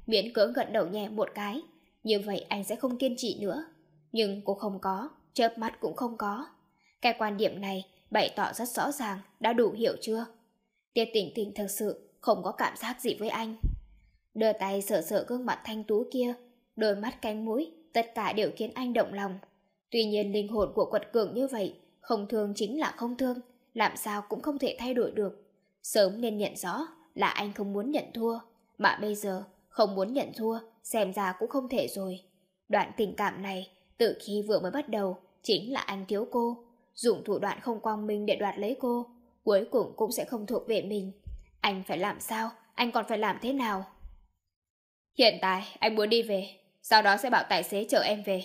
miễn cưỡng gật đầu nhẹ một cái. Như vậy anh sẽ không kiên trì nữa. Nhưng cô không có, chớp mắt cũng không có. Cái quan điểm này bày tỏ rất rõ ràng, đã đủ hiểu chưa? Tiết Tĩnh Tĩnh thực sự không có cảm giác gì với anh. Đưa tay sờ sờ gương mặt thanh tú kia, đôi mắt cánh mũi, tất cả đều khiến anh động lòng. Tuy nhiên linh hồn của quật cường như vậy, không thương chính là không thương, làm sao cũng không thể thay đổi được. Sớm nên nhận rõ là anh không muốn nhận thua, mà bây giờ không muốn nhận thua, xem ra cũng không thể rồi. Đoạn tình cảm này, từ khi vừa mới bắt đầu, chính là anh thiếu cô, dùng thủ đoạn không quang minh để đoạt lấy cô, cuối cùng cũng sẽ không thuộc về mình. Anh phải làm sao? Anh còn phải làm thế nào? Hiện tại anh muốn đi về, sau đó sẽ bảo tài xế chở em về.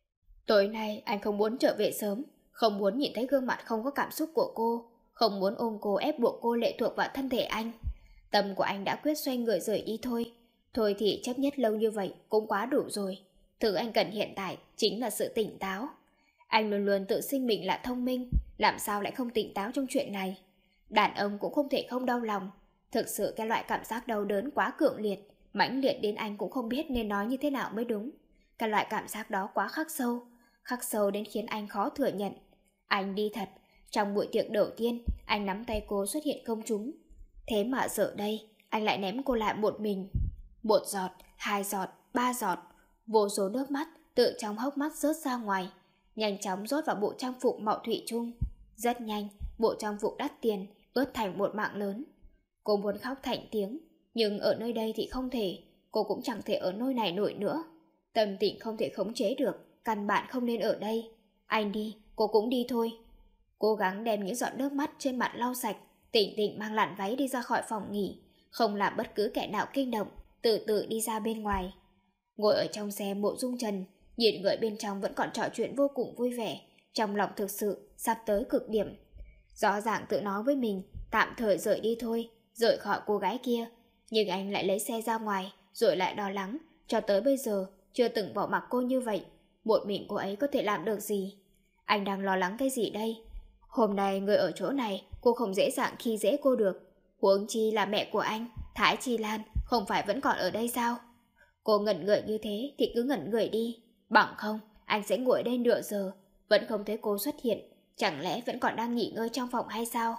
Tối nay anh không muốn trở về sớm, không muốn nhìn thấy gương mặt không có cảm xúc của cô, không muốn ôm cô ép buộc cô lệ thuộc vào thân thể anh. Tâm của anh đã quyết xoay người rời đi thôi. Thôi thì chấp nhất lâu như vậy cũng quá đủ rồi. Thứ anh cần hiện tại chính là sự tỉnh táo. Anh luôn luôn tự xưng mình là thông minh, làm sao lại không tỉnh táo trong chuyện này. Đàn ông cũng không thể không đau lòng. Thực sự cái loại cảm giác đau đớn quá cường liệt, mãnh liệt đến anh cũng không biết nên nói như thế nào mới đúng. Cái loại cảm giác đó quá khắc sâu, khắc sâu đến khiến anh khó thừa nhận. Anh đi thật. Trong buổi tiệc đầu tiên, anh nắm tay cô xuất hiện công chúng. Thế mà giờ đây, anh lại ném cô lại một mình. Một giọt, hai giọt, ba giọt, vô số nước mắt tự trong hốc mắt rớt ra ngoài, nhanh chóng rót vào bộ trang phục màu thủy chung. Rất nhanh, bộ trang phục đắt tiền ướt thành một mạng lớn. Cô muốn khóc thành tiếng, nhưng ở nơi đây thì không thể. Cô cũng chẳng thể ở nơi này nổi nữa. Tâm tình không thể khống chế được, căn bản không nên ở đây. Anh đi, cô cũng đi thôi. Cố gắng đem những giọt nước mắt trên mặt lau sạch, Tĩnh Tĩnh mang làn váy đi ra khỏi phòng nghỉ, không làm bất cứ kẻ nào kinh động, từ từ đi ra bên ngoài. Ngồi ở trong xe Mộ Dung Trần, nhìn người bên trong vẫn còn trò chuyện vô cùng vui vẻ, trong lòng thực sự sắp tới cực điểm. Rõ ràng tự nói với mình tạm thời rời đi thôi, rời khỏi cô gái kia, nhưng anh lại lấy xe ra ngoài, rồi lại lo lắng, cho tới bây giờ chưa từng bỏ mặc cô như vậy, một mình cô ấy có thể làm được gì? Anh đang lo lắng cái gì đây? Hôm nay người ở chỗ này, cô không dễ dàng khi dễ cô được. Huống chi là mẹ của anh, Thái Chi Lan, không phải vẫn còn ở đây sao? Cô ngẩn người như thế thì cứ ngẩn người đi. Bằng không, anh sẽ ngồi đây nửa giờ, vẫn không thấy cô xuất hiện. Chẳng lẽ vẫn còn đang nghỉ ngơi trong phòng hay sao?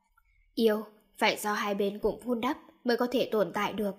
Yêu, phải do hai bên cùng vun đắp mới có thể tồn tại được.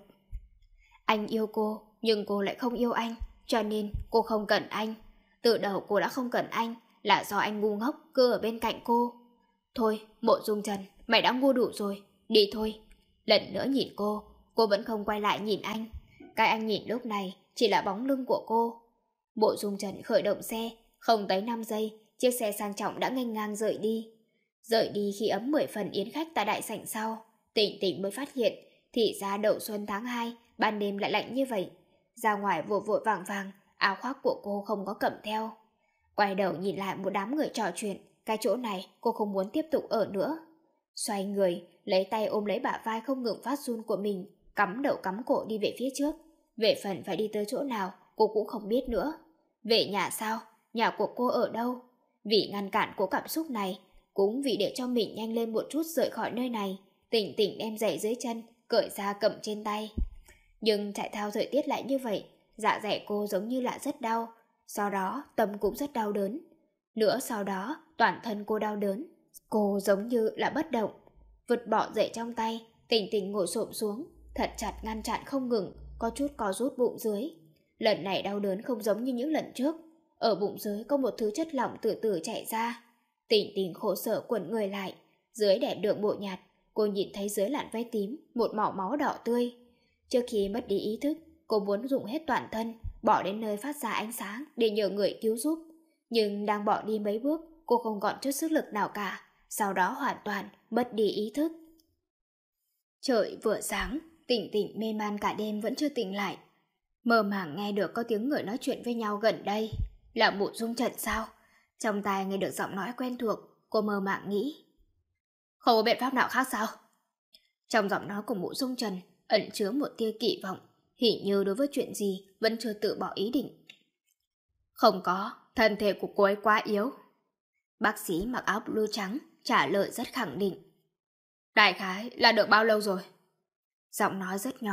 Anh yêu cô, nhưng cô lại không yêu anh, cho nên cô không cần anh. Từ đầu cô đã không cần anh, là do anh ngu ngốc cứ ở bên cạnh cô. Thôi, Mộ Dung Trần, mày đã ngu đủ rồi, đi thôi. Lần nữa nhìn cô, cô vẫn không quay lại nhìn anh. Cái anh nhìn lúc này chỉ là bóng lưng của cô. Mộ Dung Trần khởi động xe, không tới năm giây, chiếc xe sang trọng đã nghênh ngang rời đi. Rời đi khi ấm mười phần yến khách tại đại sảnh sau, Tĩnh Tĩnh mới phát hiện, thì ra đầu xuân tháng hai, ban đêm lại lạnh như vậy. Ra ngoài vội vội vàng vàng, áo khoác của cô không có cầm theo. Quay đầu nhìn lại một đám người trò chuyện, cái chỗ này cô không muốn tiếp tục ở nữa. Xoay người, lấy tay ôm lấy bả vai không ngừng phát run của mình, cắm đầu cắm cổ đi về phía trước. Về phần phải đi tới chỗ nào, cô cũng không biết nữa. Về nhà sao? Nhà của cô ở đâu? Vì ngăn cản cô cảm xúc này, cũng vì để cho mình nhanh lên một chút rời khỏi nơi này, Tĩnh Tĩnh đem giày dưới chân, cởi ra cầm trên tay. Nhưng chạy theo thời tiết lại như vậy, dạ dày cô giống như là rất đau. Sau đó tâm cũng rất đau đớn. Nữa sau đó toàn thân cô đau đớn. Cô giống như là bất động. Vứt bỏ giày trong tay, Tĩnh Tĩnh ngồi xổm xuống, thật chặt ngăn chặn không ngừng, có chút co rút bụng dưới. Lần này đau đớn không giống như những lần trước. Ở bụng dưới có một thứ chất lỏng từ từ chạy ra. Tĩnh Tĩnh khổ sở quẩn người lại. Dưới đèn đường bộ nhạt, cô nhìn thấy dưới làn váy tím một màu máu đỏ tươi. Trước khi mất đi ý thức, cô muốn dùng hết toàn thân, bỏ đến nơi phát ra ánh sáng để nhờ người cứu giúp. Nhưng đang bỏ đi mấy bước, cô không còn chút sức lực nào cả, sau đó hoàn toàn mất đi ý thức. Trời vừa sáng, Tĩnh Tĩnh mê man cả đêm vẫn chưa tỉnh lại. Mơ màng nghe được có tiếng người nói chuyện với nhau gần đây. Là Mộ Dung Trần sao? Trong tai nghe được giọng nói quen thuộc, cô mơ màng nghĩ. Không có biện pháp nào khác sao? Trong giọng nói của Mộ Dung Trần ẩn chứa một tia kỳ vọng, hình như đối với chuyện gì vẫn chưa tự bỏ ý định. Không có, thân thể của cô ấy quá yếu. Bác sĩ mặc áo blue trắng trả lời rất khẳng định. Đại khái là được bao lâu rồi? Giọng nói rất nhỏ,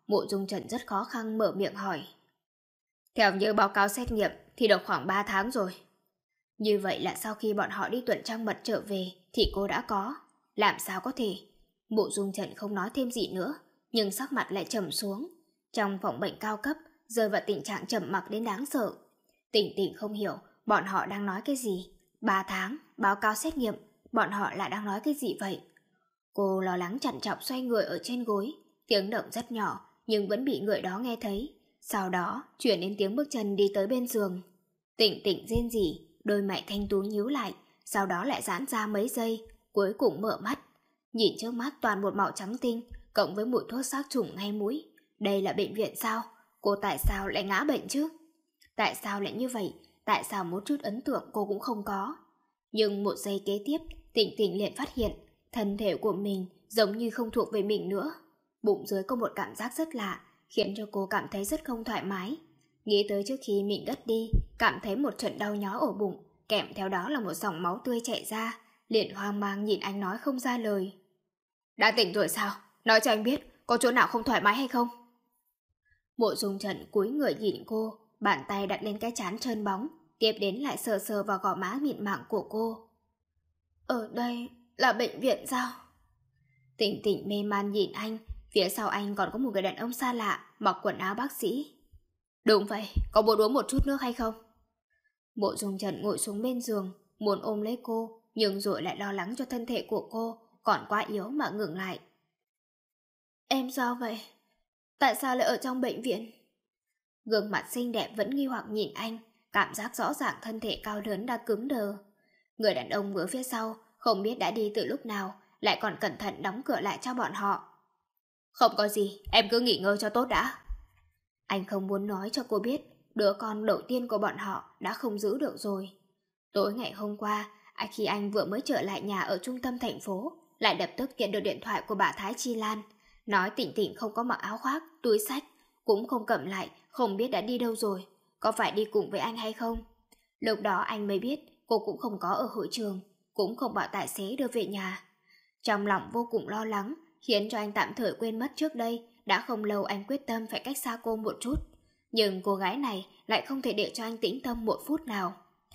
Mộ Dung Trần rất khó khăn mở miệng hỏi. Theo như báo cáo xét nghiệm thì được khoảng ba tháng rồi. Như vậy là sau khi bọn họ đi tuần trăng mật trở về thì cô đã có. Làm sao có thể? Mộ Dung Trần không nói thêm gì nữa, nhưng sắc mặt lại trầm xuống. Trong phòng bệnh cao cấp, rơi vào tình trạng trầm mặc đến đáng sợ. Tỉnh Tỉnh không hiểu bọn họ đang nói cái gì. Ba tháng, báo cáo xét nghiệm, bọn họ lại đang nói cái gì vậy? Cô lo lắng trằn trọc xoay người ở trên gối. Tiếng động rất nhỏ, nhưng vẫn bị người đó nghe thấy. Sau đó, chuyển đến tiếng bước chân đi tới bên giường. Tỉnh Tỉnh rên rỉ, đôi mày thanh tú nhíu lại, sau đó lại giãn ra mấy giây, cuối cùng mở mắt. Nhìn trước mắt toàn một màu trắng tinh, cộng với mùi thuốc sát trùng ngay mũi. Đây là bệnh viện sao? Cô tại sao lại ngã bệnh chứ? Tại sao lại như vậy? Tại sao một chút ấn tượng cô cũng không có? Nhưng một giây kế tiếp, Tỉnh Tỉnh liền phát hiện thân thể của mình giống như không thuộc về mình nữa. Bụng dưới có một cảm giác rất lạ, khiến cho cô cảm thấy rất không thoải mái. Nghĩ tới trước khi mình ngất đi, cảm thấy một trận đau nhói ở bụng, kèm theo đó là một dòng máu tươi chảy ra, liền hoang mang nhìn anh nói không ra lời. Đã tỉnh rồi sao? Nói cho anh biết, có chỗ nào không thoải mái hay không? Mộ Dung Trần cúi người nhìn cô, bàn tay đặt lên cái trán trơn bóng, tiếp đến lại sờ sờ vào gò má mịn màng của cô. Ở đây là bệnh viện sao? Tỉnh Tỉnh mê man nhìn anh, phía sau anh còn có một người đàn ông xa lạ, mặc quần áo bác sĩ. Đúng vậy, có muốn uống một chút nước hay không? Mộ Dung Trần ngồi xuống bên giường, muốn ôm lấy cô, nhưng rồi lại lo lắng cho thân thể của cô, còn quá yếu mà ngừng lại. Em sao vậy? Tại sao lại ở trong bệnh viện? Gương mặt xinh đẹp vẫn nghi hoặc nhìn anh, cảm giác rõ ràng thân thể cao lớn đã cứng đờ. Người đàn ông ở phía sau không biết đã đi từ lúc nào, lại còn cẩn thận đóng cửa lại cho bọn họ. Không có gì, em cứ nghỉ ngơi cho tốt đã. Anh không muốn nói cho cô biết đứa con đầu tiên của bọn họ đã không giữ được rồi. Tối ngày hôm qua, khi anh vừa mới trở lại nhà ở trung tâm thành phố, lại lập tức nhận được điện thoại của bà Thái Chi Lan, nói Tỉnh Tỉnh không có mặc áo khoác, túi xách, cũng không cầm lại, không biết đã đi đâu rồi, có phải đi cùng với anh hay không. Lúc đó anh mới biết cô cũng không có ở hội trường, cũng không bảo tài xế đưa về nhà. Trong lòng vô cùng lo lắng, khiến cho anh tạm thời quên mất trước đây đã không lâu anh quyết tâm phải cách xa cô một chút. Nhưng cô gái này lại không thể để cho anh tĩnh tâm một phút nào.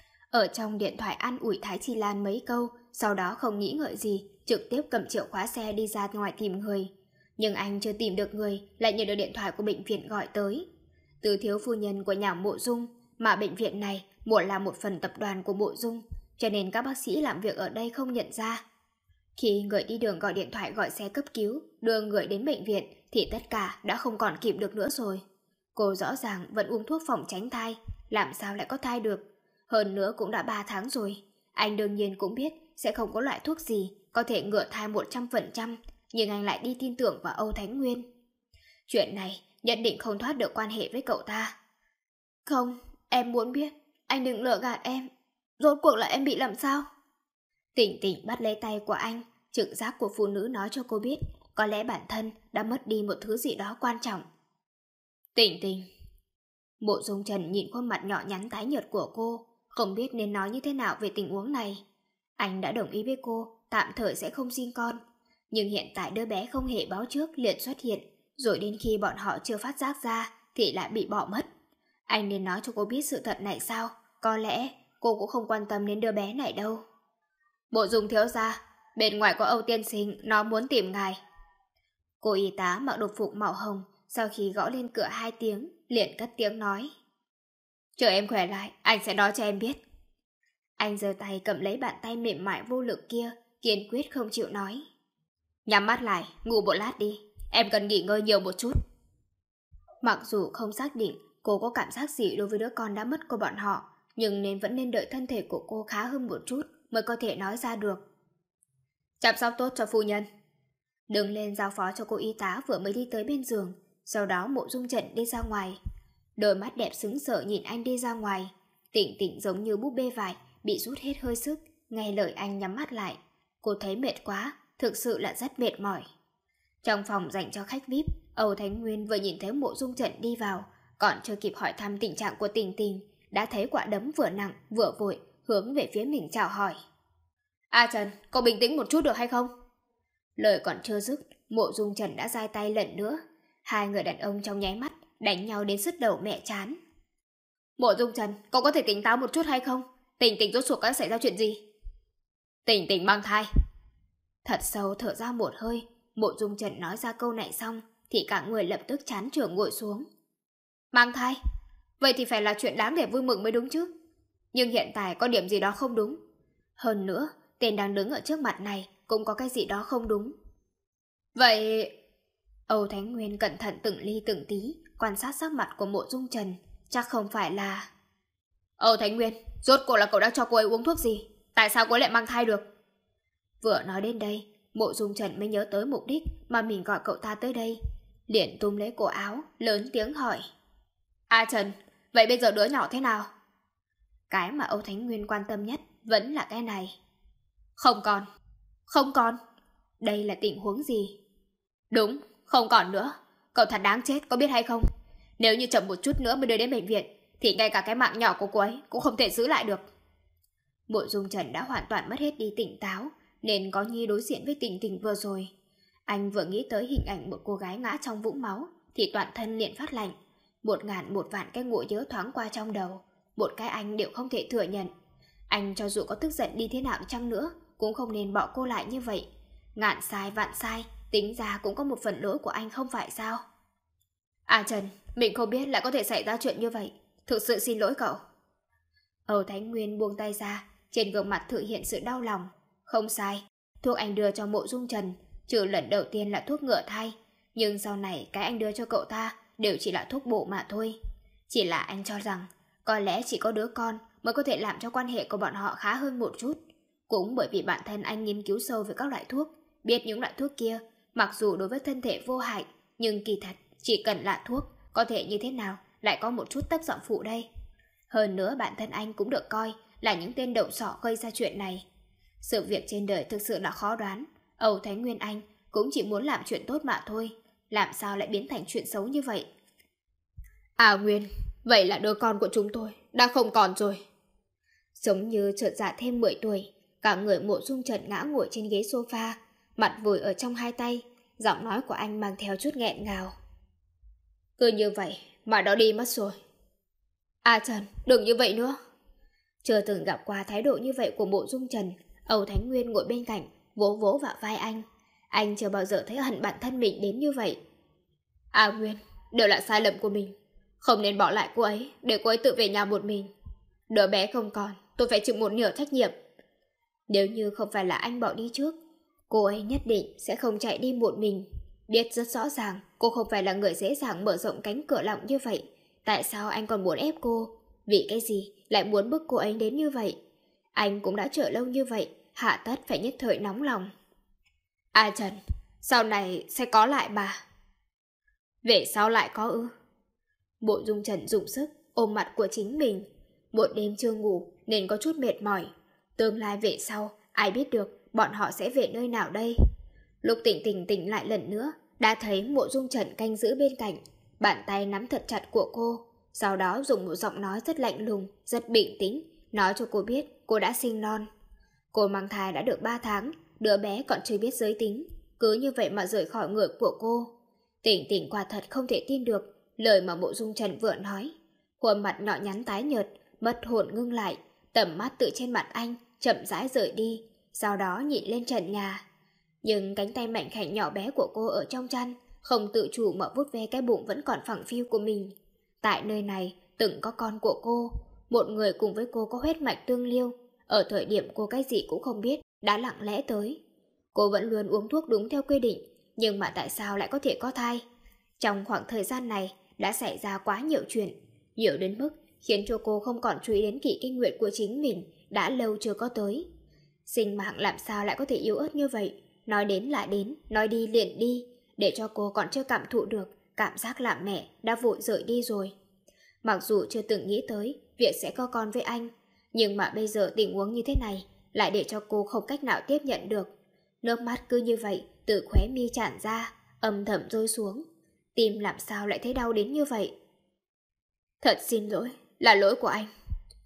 Ở trong điện thoại an ủi Thái Chi Lan mấy câu, sau đó không nghĩ ngợi gì, trực tiếp cầm chìa khóa xe đi ra ngoài tìm người. Nhưng anh chưa tìm được người, lại nhận được điện thoại của bệnh viện gọi tới. Từ thiếu phu nhân của nhà Mộ Dung, mà bệnh viện này một là một phần tập đoàn của Mộ Dung, cho nên các bác sĩ làm việc ở đây không nhận ra. Khi người đi đường gọi điện thoại gọi xe cấp cứu, đưa người đến bệnh viện, thì tất cả đã không còn kịp được nữa rồi. Cô rõ ràng vẫn uống thuốc phòng tránh thai, làm sao lại có thai được. Hơn nữa cũng đã ba tháng rồi. Anh đương nhiên cũng biết sẽ không có loại thuốc gì có thể ngừa thai một trăm phần trăm, nhưng anh lại đi tin tưởng vào Âu Thánh Nguyên. Chuyện này nhất định không thoát được quan hệ với cậu ta. Không, em muốn biết, anh đừng lừa gạt em. Rốt cuộc là em bị làm sao? Tỉnh Tỉnh bắt lấy tay của anh, trực giác của phụ nữ nói cho cô biết có lẽ bản thân đã mất đi một thứ gì đó quan trọng. Tỉnh Tỉnh. Mộ Dung Trần nhìn khuôn mặt nhỏ nhắn tái nhợt của cô, không biết nên nói như thế nào về tình huống này. Anh đã đồng ý với cô tạm thời sẽ không sinh con, nhưng hiện tại đứa bé không hề báo trước liền xuất hiện, rồi đến khi bọn họ chưa phát giác ra thì lại bị bỏ mất. Anh nên nói cho cô biết sự thật này sao? Có lẽ cô cũng không quan tâm đến đứa bé này đâu. Mộ Dung thiếu gia, bên ngoài có Âu tiên sinh, nó muốn tìm ngài. Cô y tá mặc đồng phục màu hồng, sau khi gõ lên cửa hai tiếng, liền cất tiếng nói. Chờ em khỏe lại, anh sẽ nói cho em biết. Anh giơ tay cầm lấy bàn tay mềm mại vô lực kia, kiên quyết không chịu nói. Nhắm mắt lại, ngủ một lát đi, em cần nghỉ ngơi nhiều một chút. Mặc dù không xác định cô có cảm giác gì đối với đứa con đã mất của bọn họ, nhưng nên vẫn nên đợi thân thể của cô khá hơn một chút mới có thể nói ra được. Chăm sóc tốt cho phu nhân. Đứng lên giao phó cho cô y tá vừa mới đi tới bên giường. Sau đó Mộ Dung Trần đi ra ngoài. Đôi mắt đẹp sững sờ nhìn anh đi ra ngoài. Tỉnh Tỉnh giống như búp bê vải bị rút hết hơi sức, nghe lời anh nhắm mắt lại. Cô thấy mệt quá, thực sự là rất mệt mỏi. Trong phòng dành cho khách vi ai pi, Âu Thánh Nguyên vừa nhìn thấy Mộ Dung Trần đi vào, còn chưa kịp hỏi thăm tình trạng của Tình Tình, đã thấy quả đấm vừa nặng vừa vội hướng về phía mình chào hỏi. A Trần, cậu bình tĩnh một chút được hay không? Lời còn chưa dứt, Mộ Dung Trần đã giai tay lần nữa. Hai người đàn ông trong nháy mắt đánh nhau đến sứt đầu mẹ chán. Mộ Dung Trần, cậu có thể tỉnh táo một chút hay không? Tình Tình rốt cuộc đã xảy ra chuyện gì? Tình Tình mang thai. Thật sâu thở ra một hơi, Mộ Dung Trần nói ra câu này xong thì cả người lập tức chán trường ngồi xuống. Mang thai? Vậy thì phải là chuyện đáng để vui mừng mới đúng chứ. Nhưng hiện tại có điểm gì đó không đúng. Hơn nữa, tên đang đứng ở trước mặt này cũng có cái gì đó không đúng. Vậy... Âu Thánh Nguyên cẩn thận từng ly từng tí quan sát sắc mặt của Mộ Dung Trần. Chắc không phải là... Âu Thánh Nguyên, rốt cuộc là cậu đã cho cô ấy uống thuốc gì? Tại sao cô ấy lại mang thai được? Vừa nói đến đây, Mộ Dung Trần mới nhớ tới mục đích mà mình gọi cậu ta tới đây. Liền túm lấy cổ áo, lớn tiếng hỏi. A Trần, vậy bây giờ đứa nhỏ thế nào? Cái mà Âu Thánh Nguyên quan tâm nhất vẫn là cái này. Không còn. Không còn. Đây là tình huống gì? Đúng, không còn nữa. Cậu thật đáng chết, có biết hay không? Nếu như chậm một chút nữa mới đưa đến bệnh viện thì ngay cả cái mạng nhỏ của cô ấy cũng không thể giữ lại được. Mộ Dung Trần đã hoàn toàn mất hết đi tỉnh táo, nên có Nhi đối diện với tình tình vừa rồi. Anh vừa nghĩ tới hình ảnh một cô gái ngã trong vũng máu thì toàn thân liền phát lạnh. Một ngàn một vạn cái ngộ nhớ thoáng qua trong đầu, một cái anh đều không thể thừa nhận. Anh cho dù có tức giận đi thế nào chăng nữa cũng không nên bỏ cô lại như vậy. Ngàn sai vạn sai, tính ra cũng có một phần lỗi của anh không phải sao? À Trần, mình không biết lại có thể xảy ra chuyện như vậy. Thực sự xin lỗi cậu. Âu Thánh Nguyên buông tay ra, trên gương mặt thực hiện sự đau lòng. Không sai, thuốc anh đưa cho Mộ Dung Trần trừ lần đầu tiên là thuốc ngựa thai, nhưng sau này cái anh đưa cho cậu ta đều chỉ là thuốc bổ mà thôi. Chỉ là anh cho rằng có lẽ chỉ có đứa con mới có thể làm cho quan hệ của bọn họ khá hơn một chút. Cũng bởi vì bản thân anh nghiên cứu sâu về các loại thuốc, biết những loại thuốc kia mặc dù đối với thân thể vô hại, nhưng kỳ thật chỉ cần là thuốc có thể như thế nào lại có một chút tác dụng phụ đây. Hơn nữa bản thân anh cũng được coi là những tên đậu sỏ gây ra chuyện này. Sự việc trên đời thực sự là khó đoán. Âu Thánh Nguyên anh cũng chỉ muốn làm chuyện tốt mà thôi, làm sao lại biến thành chuyện xấu như vậy? À Nguyên, vậy là đứa con của chúng tôi đã không còn rồi. Giống như chợt già thêm mười tuổi, cả người Mộ Dung Trần ngã ngồi trên ghế sofa, mặt vùi ở trong hai tay, giọng nói của anh mang theo chút nghẹn ngào. Cứ như vậy mà nó đi mất rồi. À Trần, đừng như vậy nữa. Chưa từng gặp qua thái độ như vậy của Mộ Dung Trần, Âu Thánh Nguyên ngồi bên cạnh, vỗ vỗ vào vai anh. Anh chưa bao giờ thấy hận bản thân mình đến như vậy. À Nguyên, đều là sai lầm của mình. Không nên bỏ lại cô ấy, để cô ấy tự về nhà một mình. Đứa bé không còn, tôi phải chịu một nửa trách nhiệm. Nếu như không phải là anh bỏ đi trước, cô ấy nhất định sẽ không chạy đi một mình. Biết rất rõ ràng cô không phải là người dễ dàng mở rộng cánh cửa lòng như vậy. Tại sao anh còn muốn ép cô? Vì cái gì lại muốn bức cô ấy đến như vậy? Anh cũng đã chờ lâu như vậy, hạ tất phải nhất thời nóng lòng. À Trần, sau này sẽ có lại bà. Về sau lại có ư? Mộ Dung Trần dùng sức ôm mặt của chính mình. Một đêm chưa ngủ nên có chút mệt mỏi. Tương lai về sau, ai biết được bọn họ sẽ về nơi nào đây? Lúc tỉnh tỉnh tỉnh lại lần nữa, đã thấy Mộ Dung Trần canh giữ bên cạnh, bàn tay nắm thật chặt của cô, sau đó dùng một giọng nói rất lạnh lùng, rất bình tĩnh, nói cho cô biết cô đã sinh non. Cô mang thai đã được ba tháng, đứa bé còn chưa biết giới tính, cứ như vậy mà rời khỏi người của cô. Tỉnh tỉnh quả thật không thể tin được lời mà Mộ Dung Trần vừa nói. Khuôn mặt nhỏ nhắn tái nhợt, mất hồn ngưng lại, tầm mắt tự trên mặt anh chậm rãi rời đi, sau đó nhìn lên trần nhà. Nhưng cánh tay mảnh khảnh nhỏ bé của cô ở trong chăn không tự chủ mà vuốt ve cái bụng vẫn còn phẳng phiu của mình. Tại nơi này từng có con của cô, một người cùng với cô có huyết mạch tương liêu, ở thời điểm cô cái gì cũng không biết đã lặng lẽ tới. Cô vẫn luôn uống thuốc đúng theo quy định, nhưng mà tại sao lại có thể có thai? Trong khoảng thời gian này đã xảy ra quá nhiều chuyện, nhiều đến mức khiến cho cô không còn chú ý đến kỳ kinh nguyệt của chính mình đã lâu chưa có tới. Sinh mạng làm sao lại có thể yếu ớt như vậy? Nói đến lại đến, nói đi liền đi, để cho cô còn chưa cảm thụ được cảm giác làm mẹ đã vội rời đi rồi. Mặc dù chưa từng nghĩ tới việc sẽ có con với anh, nhưng mà bây giờ tình huống như thế này lại để cho cô không cách nào tiếp nhận được. Nước mắt cứ như vậy từ khóe mi tràn ra, âm thầm rơi xuống. Tim làm sao lại thấy đau đến như vậy? Thật xin lỗi, là lỗi của anh.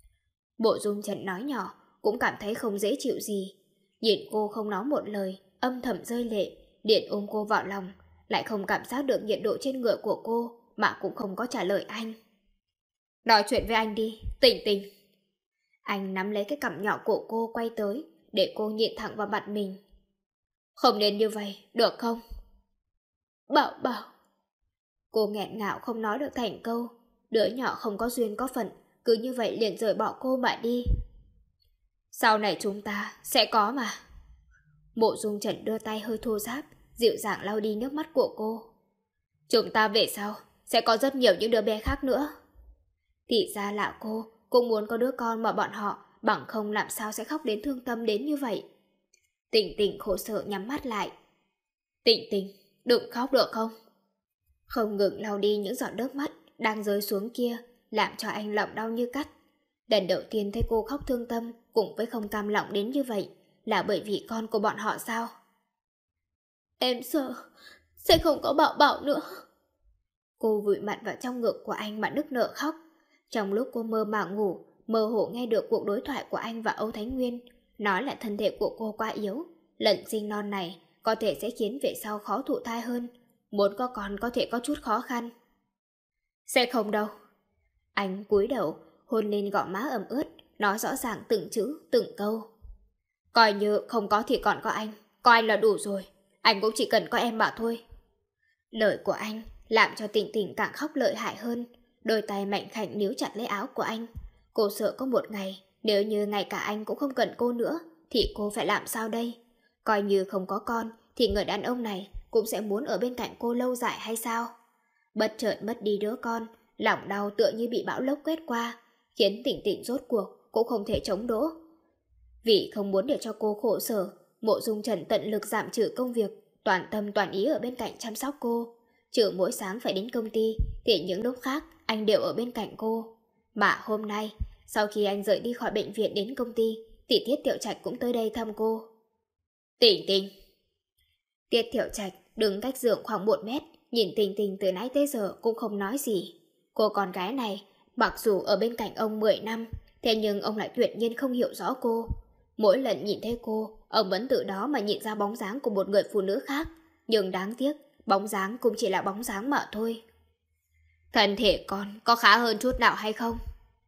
Mộ Dung Trần nói nhỏ, cũng cảm thấy không dễ chịu gì. Nhìn cô không nói một lời, âm thầm rơi lệ, điện ôm cô vào lòng. lại không cảm giác được nhiệt độ trên người của cô mà cũng không có trả lời anh. Nói chuyện với anh đi, Tình Tình. Anh nắm lấy cái cằm nhỏ của cô quay tới để cô nhìn thẳng vào mặt mình. Không nên như vậy, được không? Bảo Bảo. Cô nghẹn ngào không nói được thành câu. Đứa nhỏ không có duyên có phận, cứ như vậy liền rời bỏ cô mà đi. Sau này chúng ta sẽ có mà. Mộ Dung Trần đưa tay hơi thô ráp, dịu dàng lau đi nước mắt của cô. Chúng ta về sau sẽ có rất nhiều những đứa bé khác nữa. Thì ra là cô cũng muốn có đứa con mà bọn họ, bằng không làm sao sẽ khóc đến thương tâm đến như vậy. Tình Tình khổ sở nhắm mắt lại. Tình Tình, đừng khóc được không? Không ngừng lau đi những giọt nước mắt đang rơi xuống kia, làm cho anh lòng đau như cắt. Lần đầu tiên thấy cô khóc thương tâm cùng với không cam lòng đến như vậy, là bởi vì con của bọn họ sao? Em sợ sẽ không có Bảo Bảo nữa. Cô vùi mặt vào trong ngực của anh mà nức nở khóc. Trong lúc cô mơ màng ngủ, mơ hồ nghe được cuộc đối thoại của anh và Âu Thánh Nguyên, nói là thân thể của cô quá yếu, lần sinh non này có thể sẽ khiến về sau khó thụ thai hơn, muốn có con có thể có chút khó khăn. Sẽ không đâu. Anh cúi đầu hôn lên gò má ẩm ướt, nói rõ ràng từng chữ từng câu. Coi như không có thì còn có anh, có anh là đủ rồi, anh cũng chỉ cần có em mà thôi. Lời của anh làm cho Tình Tình càng khóc lợi hại hơn, đôi tay mạnh khảnh níu chặt lấy áo của anh. Cô sợ có một ngày, nếu như ngay cả anh cũng không cần cô nữa, thì cô phải làm sao đây? Coi như không có con, thì người đàn ông này cũng sẽ muốn ở bên cạnh cô lâu dài hay sao? Bất chợt mất đi đứa con, lòng đau tựa như bị bão lốc quét qua, khiến Tình Tình rốt cuộc cũng không thể chống đỡ. Vì không muốn để cho cô khổ sở, Mộ Dung Trần tận lực giảm trừ công việc, toàn tâm toàn ý ở bên cạnh chăm sóc cô. Trừ mỗi sáng phải đến công ty, thì những lúc khác anh đều ở bên cạnh cô. Mà hôm nay, sau khi anh rời đi khỏi bệnh viện đến công ty, thì Tiết Tiểu Trạch cũng tới đây thăm cô. Tình Tình. Tiết Tiểu Trạch đứng cách giường khoảng một mét, nhìn Tình Tình từ nãy tới giờ cũng không nói gì. Cô con gái này, mặc dù ở bên cạnh ông mười năm, thế nhưng ông lại tuyệt nhiên không hiểu rõ cô. Mỗi lần nhìn thấy cô, ông vẫn tự đó mà nhìn ra bóng dáng của một người phụ nữ khác. Nhưng đáng tiếc, bóng dáng cũng chỉ là bóng dáng mà thôi. Thân thể con có khá hơn chút nào hay không?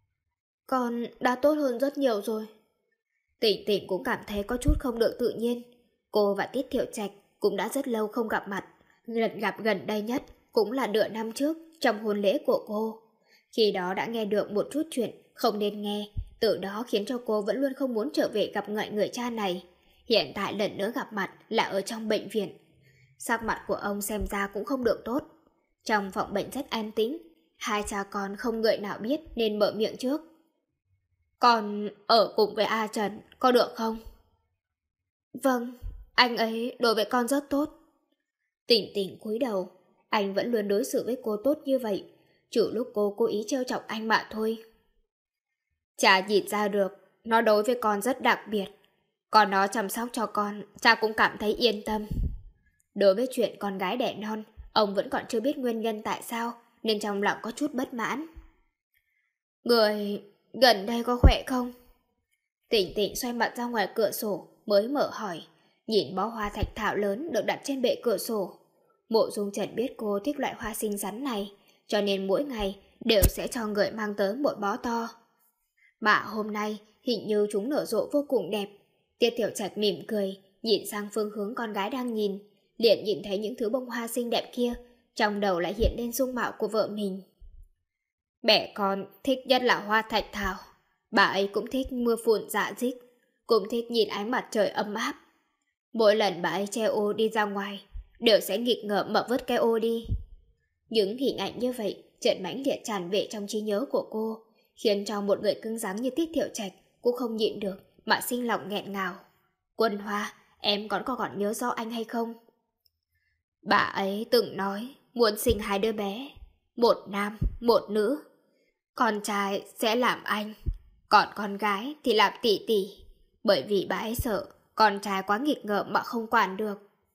Con đã tốt hơn rất nhiều rồi. Tình Tình cũng cảm thấy có chút không được tự nhiên. Cô và Tiết Thiệu Trạch cũng đã rất lâu không gặp mặt. Lần gặp gần đây nhất cũng là nửa năm trước trong hôn lễ của cô. Khi đó đã nghe được một chút chuyện không nên nghe, từ đó khiến cho cô vẫn luôn không muốn trở về gặp ngợi người cha này. Hiện tại lần nữa gặp mặt là ở trong bệnh viện. Sắc mặt của ông xem ra cũng không được tốt. Trong phòng bệnh rất an tĩnh, hai cha con không người nào biết nên mở miệng trước. Con ở cùng với A Trần có được không? Vâng, anh ấy đối với con rất tốt. Tình Tình cúi đầu, anh vẫn luôn đối xử với cô tốt như vậy, trừ lúc cô cố ý trêu chọc anh mà thôi. Cha nhìn ra được, nó đối với con rất đặc biệt. Còn nó chăm sóc cho con, cha cũng cảm thấy yên tâm. Đối với chuyện con gái đẻ non, ông vẫn còn chưa biết nguyên nhân tại sao, nên trong lòng có chút bất mãn. Người gần đây có khỏe không? Tình Tình xoay mặt ra ngoài cửa sổ mới mở hỏi, nhìn bó hoa thạch thảo lớn được đặt trên bệ cửa sổ. Mộ Dung Trần biết cô thích loại hoa xinh xắn này, cho nên mỗi ngày đều sẽ cho người mang tới một bó to. Mà hôm nay hình như chúng nở rộ vô cùng đẹp. Tiết Tiểu Trạch mỉm cười, nhìn sang phương hướng con gái đang nhìn, liền nhìn thấy những thứ bông hoa xinh đẹp kia, trong đầu lại hiện lên dung mạo của vợ mình. Mẹ con thích nhất là hoa thạch thảo, bà ấy cũng thích mưa phùn rạ rích, cũng thích nhìn ánh mặt trời ấm áp. Mỗi lần bà ấy che ô đi ra ngoài, đều sẽ nghịch ngợm mà vứt cái ô đi. Những hình ảnh như vậy chợt mãnh liệt tràn về trong trí nhớ của cô, khiến cho một người cứng rắn như Tiết Thiệu Trạch cũng không nhịn được mà sinh lòng nghẹn ngào. Quân Hoa, em còn có còn nhớ rõ anh hay không? Bà ấy từng nói muốn sinh hai đứa bé, một nam, một nữ. Con trai sẽ làm anh, còn con gái thì làm tỷ tỷ, bởi vì bà ấy sợ con trai quá nghịch ngợm mà không quản được.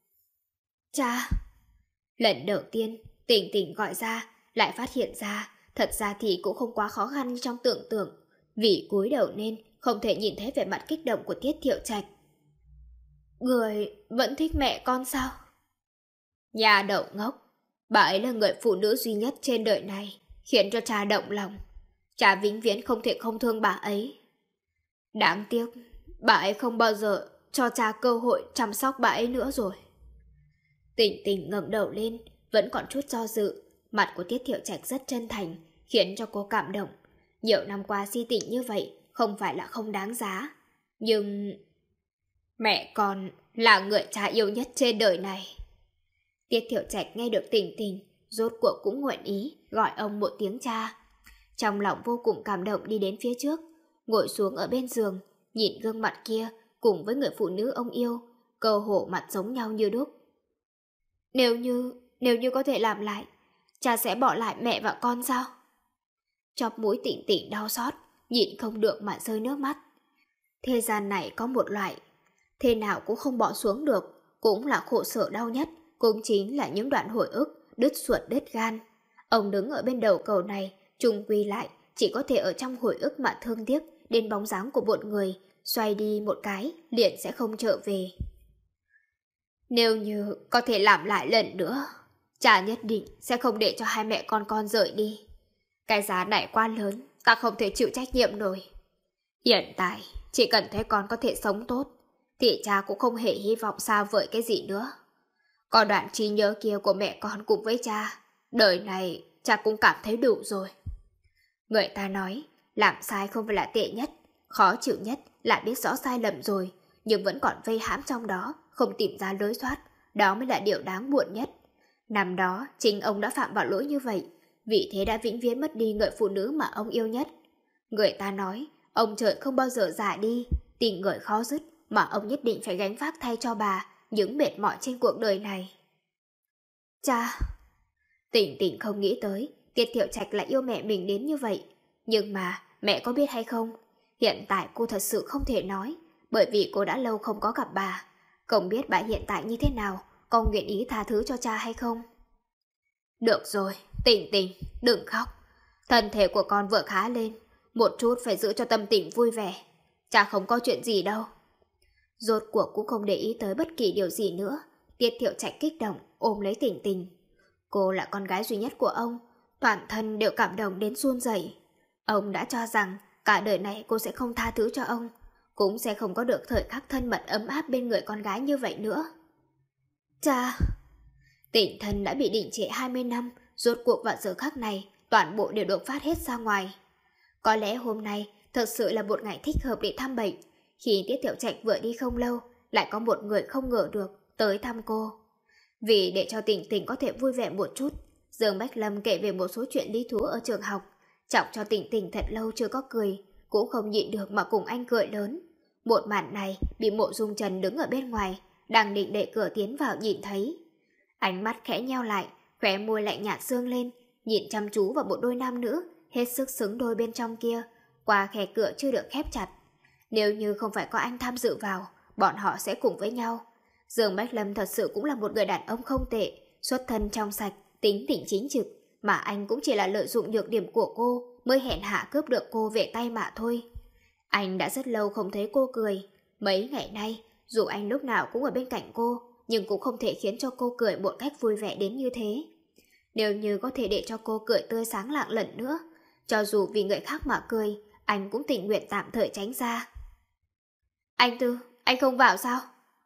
Cha! Lần đầu tiên Tình Tình gọi ra, lại phát hiện ra thật ra thì cũng không quá khó khăn như trong tưởng tượng, vì cúi đầu nên không thể nhìn thấy vẻ mặt kích động của Tiết Thiệu Trạch. Người vẫn thích mẹ con sao? Nhà đậu ngốc, bà ấy là người phụ nữ duy nhất trên đời này, khiến cho cha động lòng. Cha vĩnh viễn không thể không thương bà ấy. Đáng tiếc, bà ấy không bao giờ cho cha cơ hội chăm sóc bà ấy nữa rồi. Tỉnh Tỉnh ngẩng đầu lên, vẫn còn chút do dự. Mặt của Tiết Thiệu Trạch rất chân thành, khiến cho cô cảm động. Nhiều năm qua si tình như vậy không phải là không đáng giá. Nhưng mẹ con là người cha yêu nhất trên đời này. Tiết Thiệu Trạch nghe được Tỉnh Tỉnh, rốt cuộc cũng nguyện ý gọi ông một tiếng cha. Trong lòng vô cùng cảm động đi đến phía trước, ngồi xuống ở bên giường, nhìn gương mặt kia cùng với người phụ nữ ông yêu, cơ hồ mặt giống nhau như đúc. Nếu như, nếu như có thể làm lại, cha sẽ bỏ lại mẹ và con sao? Chóp mũi Tỉnh Tỉnh đau xót, nhịn không được mà rơi nước mắt. Thế gian này có một loại, thế nào cũng không bỏ xuống được, cũng là khổ sở đau nhất, cũng chính là những đoạn hồi ức, đứt ruột đứt gan. Ông đứng ở bên đầu cầu này, chung quy lại, chỉ có thể ở trong hồi ức mà thương tiếc đến bóng dáng của một người, xoay đi một cái, liền sẽ không trở về. Nếu như có thể làm lại lần nữa, cha nhất định sẽ không để cho hai mẹ con con rời đi. Cái giá này quá lớn, ta không thể chịu trách nhiệm nổi. Hiện tại, chỉ cần thấy con có thể sống tốt, thì cha cũng không hề hy vọng xa vời cái gì nữa. Còn đoạn trí nhớ kia của mẹ con cùng với cha, đời này cha cũng cảm thấy đủ rồi. Người ta nói, làm sai không phải là tệ nhất, khó chịu nhất là biết rõ sai lầm rồi, nhưng vẫn còn vây hãm trong đó, không tìm ra lối thoát, đó mới là điều đáng buồn nhất. Năm đó, chính ông đã phạm vào lỗi như vậy, vì thế đã vĩnh viễn mất đi người phụ nữ mà ông yêu nhất. Người ta nói, ông trời không bao giờ già đi, tình người khó dứt, mà ông nhất định phải gánh vác thay cho bà những mệt mỏi trên cuộc đời này. Cha! Tỉnh Tỉnh không nghĩ tới, Tiết Thiệu Trạch lại yêu mẹ mình đến như vậy. Nhưng mà, mẹ có biết hay không? Hiện tại cô thật sự không thể nói, bởi vì cô đã lâu không có gặp bà. Không biết bà hiện tại như thế nào, con nguyện ý tha thứ cho cha hay không? Được rồi, Tỉnh Tỉnh, đừng khóc. Thân thể của con vừa khá lên, một chút phải giữ cho tâm tình vui vẻ. Cha không có chuyện gì đâu. Rốt cuộc cũng không để ý tới bất kỳ điều gì nữa. Tiết Thiệu Trạch kích động, ôm lấy Tỉnh Tỉnh. Cô là con gái duy nhất của ông, toàn thân đều cảm động đến run rẩy. Ông đã cho rằng cả đời này cô sẽ không tha thứ cho ông, cũng sẽ không có được thời khắc thân mật ấm áp bên người con gái như vậy nữa. Cha! Tỉnh thân đã bị định trệ hai mươi năm, rốt cuộc vào giờ khắc này, toàn bộ đều được phát hết ra ngoài. Có lẽ hôm nay thật sự là một ngày thích hợp để thăm bệnh. Khi Tiết Thiệu Trạch vừa đi không lâu, lại có một người không ngờ được tới thăm cô. Vì để cho Tỉnh Tỉnh có thể vui vẻ một chút, Dương Bách Lâm kể về một số chuyện lý thú ở trường học, chọc cho Tỉnh Tỉnh thật lâu chưa có cười, cũng không nhịn được mà cùng anh cười lớn. Một màn này bị Mộ Dung Trần đứng ở bên ngoài, đang định đẩy cửa tiến vào nhìn thấy. Ánh mắt khẽ nheo lại, khóe môi lại nhạt sương lên, nhìn chăm chú vào một đôi nam nữ, hết sức xứng đôi bên trong kia, qua khe cửa chưa được khép chặt. Nếu như không phải có anh tham dự vào, bọn họ sẽ cùng với nhau. Dương Bách Lâm thật sự cũng là một người đàn ông không tệ, xuất thân trong sạch, tính tình chính trực, mà anh cũng chỉ là lợi dụng nhược điểm của cô mới hèn hạ cướp được cô về tay mà thôi. Anh đã rất lâu không thấy cô cười. Mấy ngày nay, dù anh lúc nào cũng ở bên cạnh cô, nhưng cũng không thể khiến cho cô cười một cách vui vẻ đến như thế. Nếu như có thể để cho cô cười tươi sáng lạng lần nữa, cho dù vì người khác mà cười, anh cũng tình nguyện tạm thời tránh ra. Anh Tư, anh không vào sao?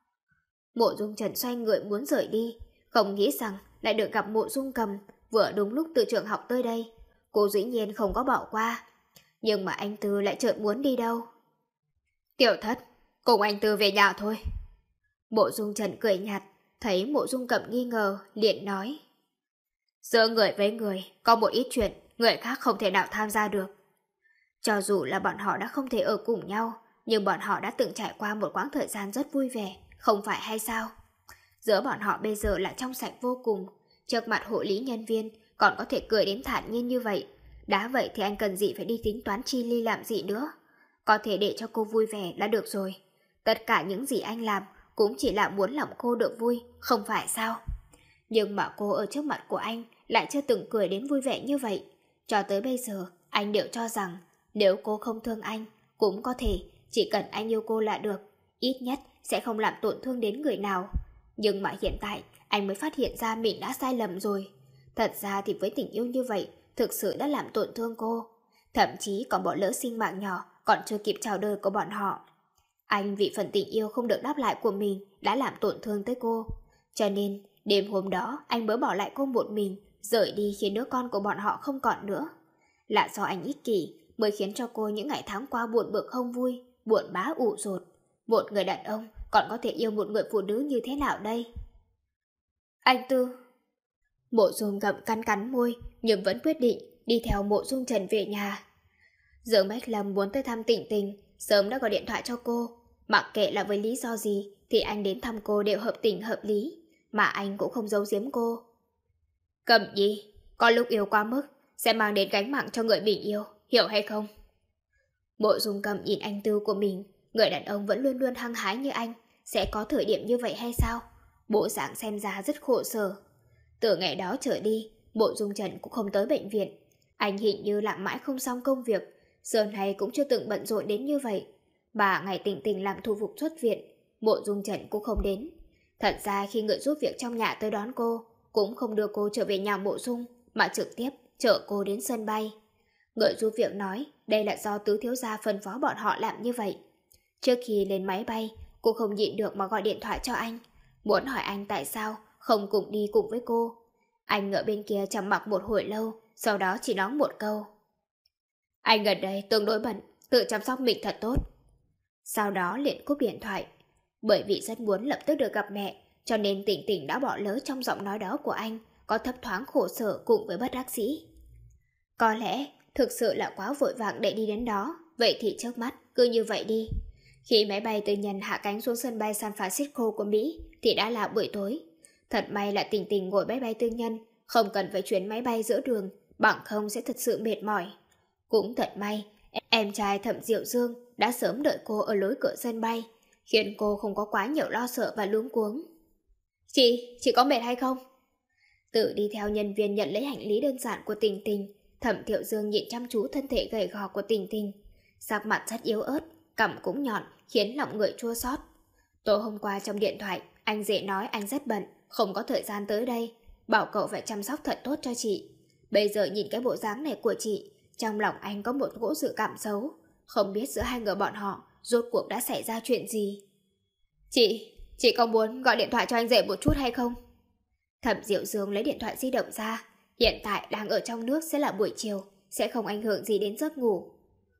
Mộ Dung Trần xoay người muốn rời đi, không nghĩ rằng lại được gặp Mộ Dung Cầm, vừa đúng lúc từ trường học tới đây. Cô dĩ nhiên không có bỏ qua. Nhưng mà anh Tư lại chợt muốn đi đâu. Tiểu Thất, cùng anh Tư về nhà thôi. Mộ Dung Trần cười nhạt, thấy Mộ Dung Cầm nghi ngờ, liền nói. Giữa người với người, có một ít chuyện, người khác không thể nào tham gia được. Cho dù là bọn họ đã không thể ở cùng nhau, nhưng bọn họ đã từng trải qua một quãng thời gian rất vui vẻ, không phải hay sao? Giữa bọn họ bây giờ là trong sạch vô cùng, trước mặt hộ lý nhân viên còn có thể cười đến thản nhiên như vậy. Đã vậy thì anh cần gì phải đi tính toán chi ly làm gì nữa? Có thể để cho cô vui vẻ là được rồi. Tất cả những gì anh làm cũng chỉ là muốn lòng cô được vui, không phải sao? Nhưng mà cô ở trước mặt của anh lại chưa từng cười đến vui vẻ như vậy. Cho tới bây giờ, anh đều cho rằng nếu cô không thương anh, cũng có thể chỉ cần anh yêu cô là được, ít nhất sẽ không làm tổn thương đến người nào. Nhưng mà hiện tại, anh mới phát hiện ra mình đã sai lầm rồi. Thật ra thì với tình yêu như vậy, thực sự đã làm tổn thương cô. Thậm chí còn bỏ lỡ sinh mạng nhỏ còn chưa kịp chào đời của bọn họ. Anh vì phần tình yêu không được đáp lại của mình đã làm tổn thương tới cô. Cho nên đêm hôm đó anh mới bỏ lại cô một mình, rời đi khiến đứa con của bọn họ không còn nữa. Là do anh ích kỷ mới khiến cho cô những ngày tháng qua buồn bực không vui, buồn bã ủ rột. Một người đàn ông còn có thể yêu một người phụ nữ như thế nào đây? Anh Tư. Mộ Dung Ngậm cắn cắn môi nhưng vẫn quyết định đi theo Mộ Dung Trần về nhà. Dương Bách Lâm muốn tới thăm Tịnh Tình, sớm đã gọi điện thoại cho cô. Mặc kệ là với lý do gì thì anh đến thăm cô đều hợp tình hợp lý, mà anh cũng không giấu giếm cô. Cầm gì? Có lúc yêu quá mức sẽ mang đến gánh nặng cho người mình yêu, hiểu hay không? Mộ Dung Cầm nhìn anh Tư của mình. Người đàn ông vẫn luôn luôn hăng hái như anh sẽ có thời điểm như vậy hay sao? Bộ dạng xem ra rất khổ sở. Từ ngày đó trở đi, Mộ Dung Trần cũng không tới bệnh viện. Anh hình như làm mãi không xong công việc, giờ này cũng chưa từng bận rộn đến như vậy. Bà ngày Tịnh Tình làm thủ tục xuất viện, Mộ Dung Trần cũng không đến. Thật ra khi người giúp việc trong nhà tới đón cô, cũng không đưa cô trở về nhà Mộ Dung, mà trực tiếp chở cô đến sân bay. Người giúp việc nói đây là do tứ thiếu gia phân phó bọn họ làm như vậy. Trước khi lên máy bay, cô không nhịn được mà gọi điện thoại cho anh, muốn hỏi anh tại sao không cùng đi cùng với cô. Anh ở bên kia trầm mặc một hồi lâu, sau đó chỉ nói một câu: anh gần đây tương đối bận, tự chăm sóc mình thật tốt. Sau đó liền cúp điện thoại. Bởi vì rất muốn lập tức được gặp mẹ, cho nên Tịnh Tình đã bỏ lỡ trong giọng nói đó của anh có thấp thoáng khổ sở cùng với bất đắc dĩ. Có lẽ thực sự là quá vội vàng để đi đến đó, vậy thì trước mắt cứ như vậy đi. Khi máy bay tư nhân hạ cánh xuống sân bay San Francisco của Mỹ thì đã là buổi tối. Thật may là Tình Tình ngồi máy bay tư nhân, không cần phải chuyến máy bay giữa đường, bằng không sẽ thật sự mệt mỏi. Cũng thật may, em trai Thẩm Diệu Dương đã sớm đợi cô ở lối cửa sân bay, khiến cô không có quá nhiều lo sợ và luống cuống. Chị, chị có mệt hay không? Tự đi theo nhân viên nhận lấy hành lý đơn giản của Tình Tình, Thẩm Thiệu Dương nhìn chăm chú thân thể gầy gò của Tình Tình. Sắc mặt rất yếu ớt, cằm cũng nhọn, khiến lòng người chua xót. Tối hôm qua trong điện thoại, anh dễ nói anh rất bận, không có thời gian tới đây, bảo cậu phải chăm sóc thật tốt cho chị. Bây giờ nhìn cái bộ dáng này của chị, trong lòng anh có một cỗ dự cảm xấu, không biết giữa hai người bọn họ rốt cuộc đã xảy ra chuyện gì. Chị, chị có muốn gọi điện thoại cho anh rể một chút hay không? Thẩm Diệu Dương lấy điện thoại di động ra. Hiện tại đang ở trong nước sẽ là buổi chiều, sẽ không ảnh hưởng gì đến giấc ngủ.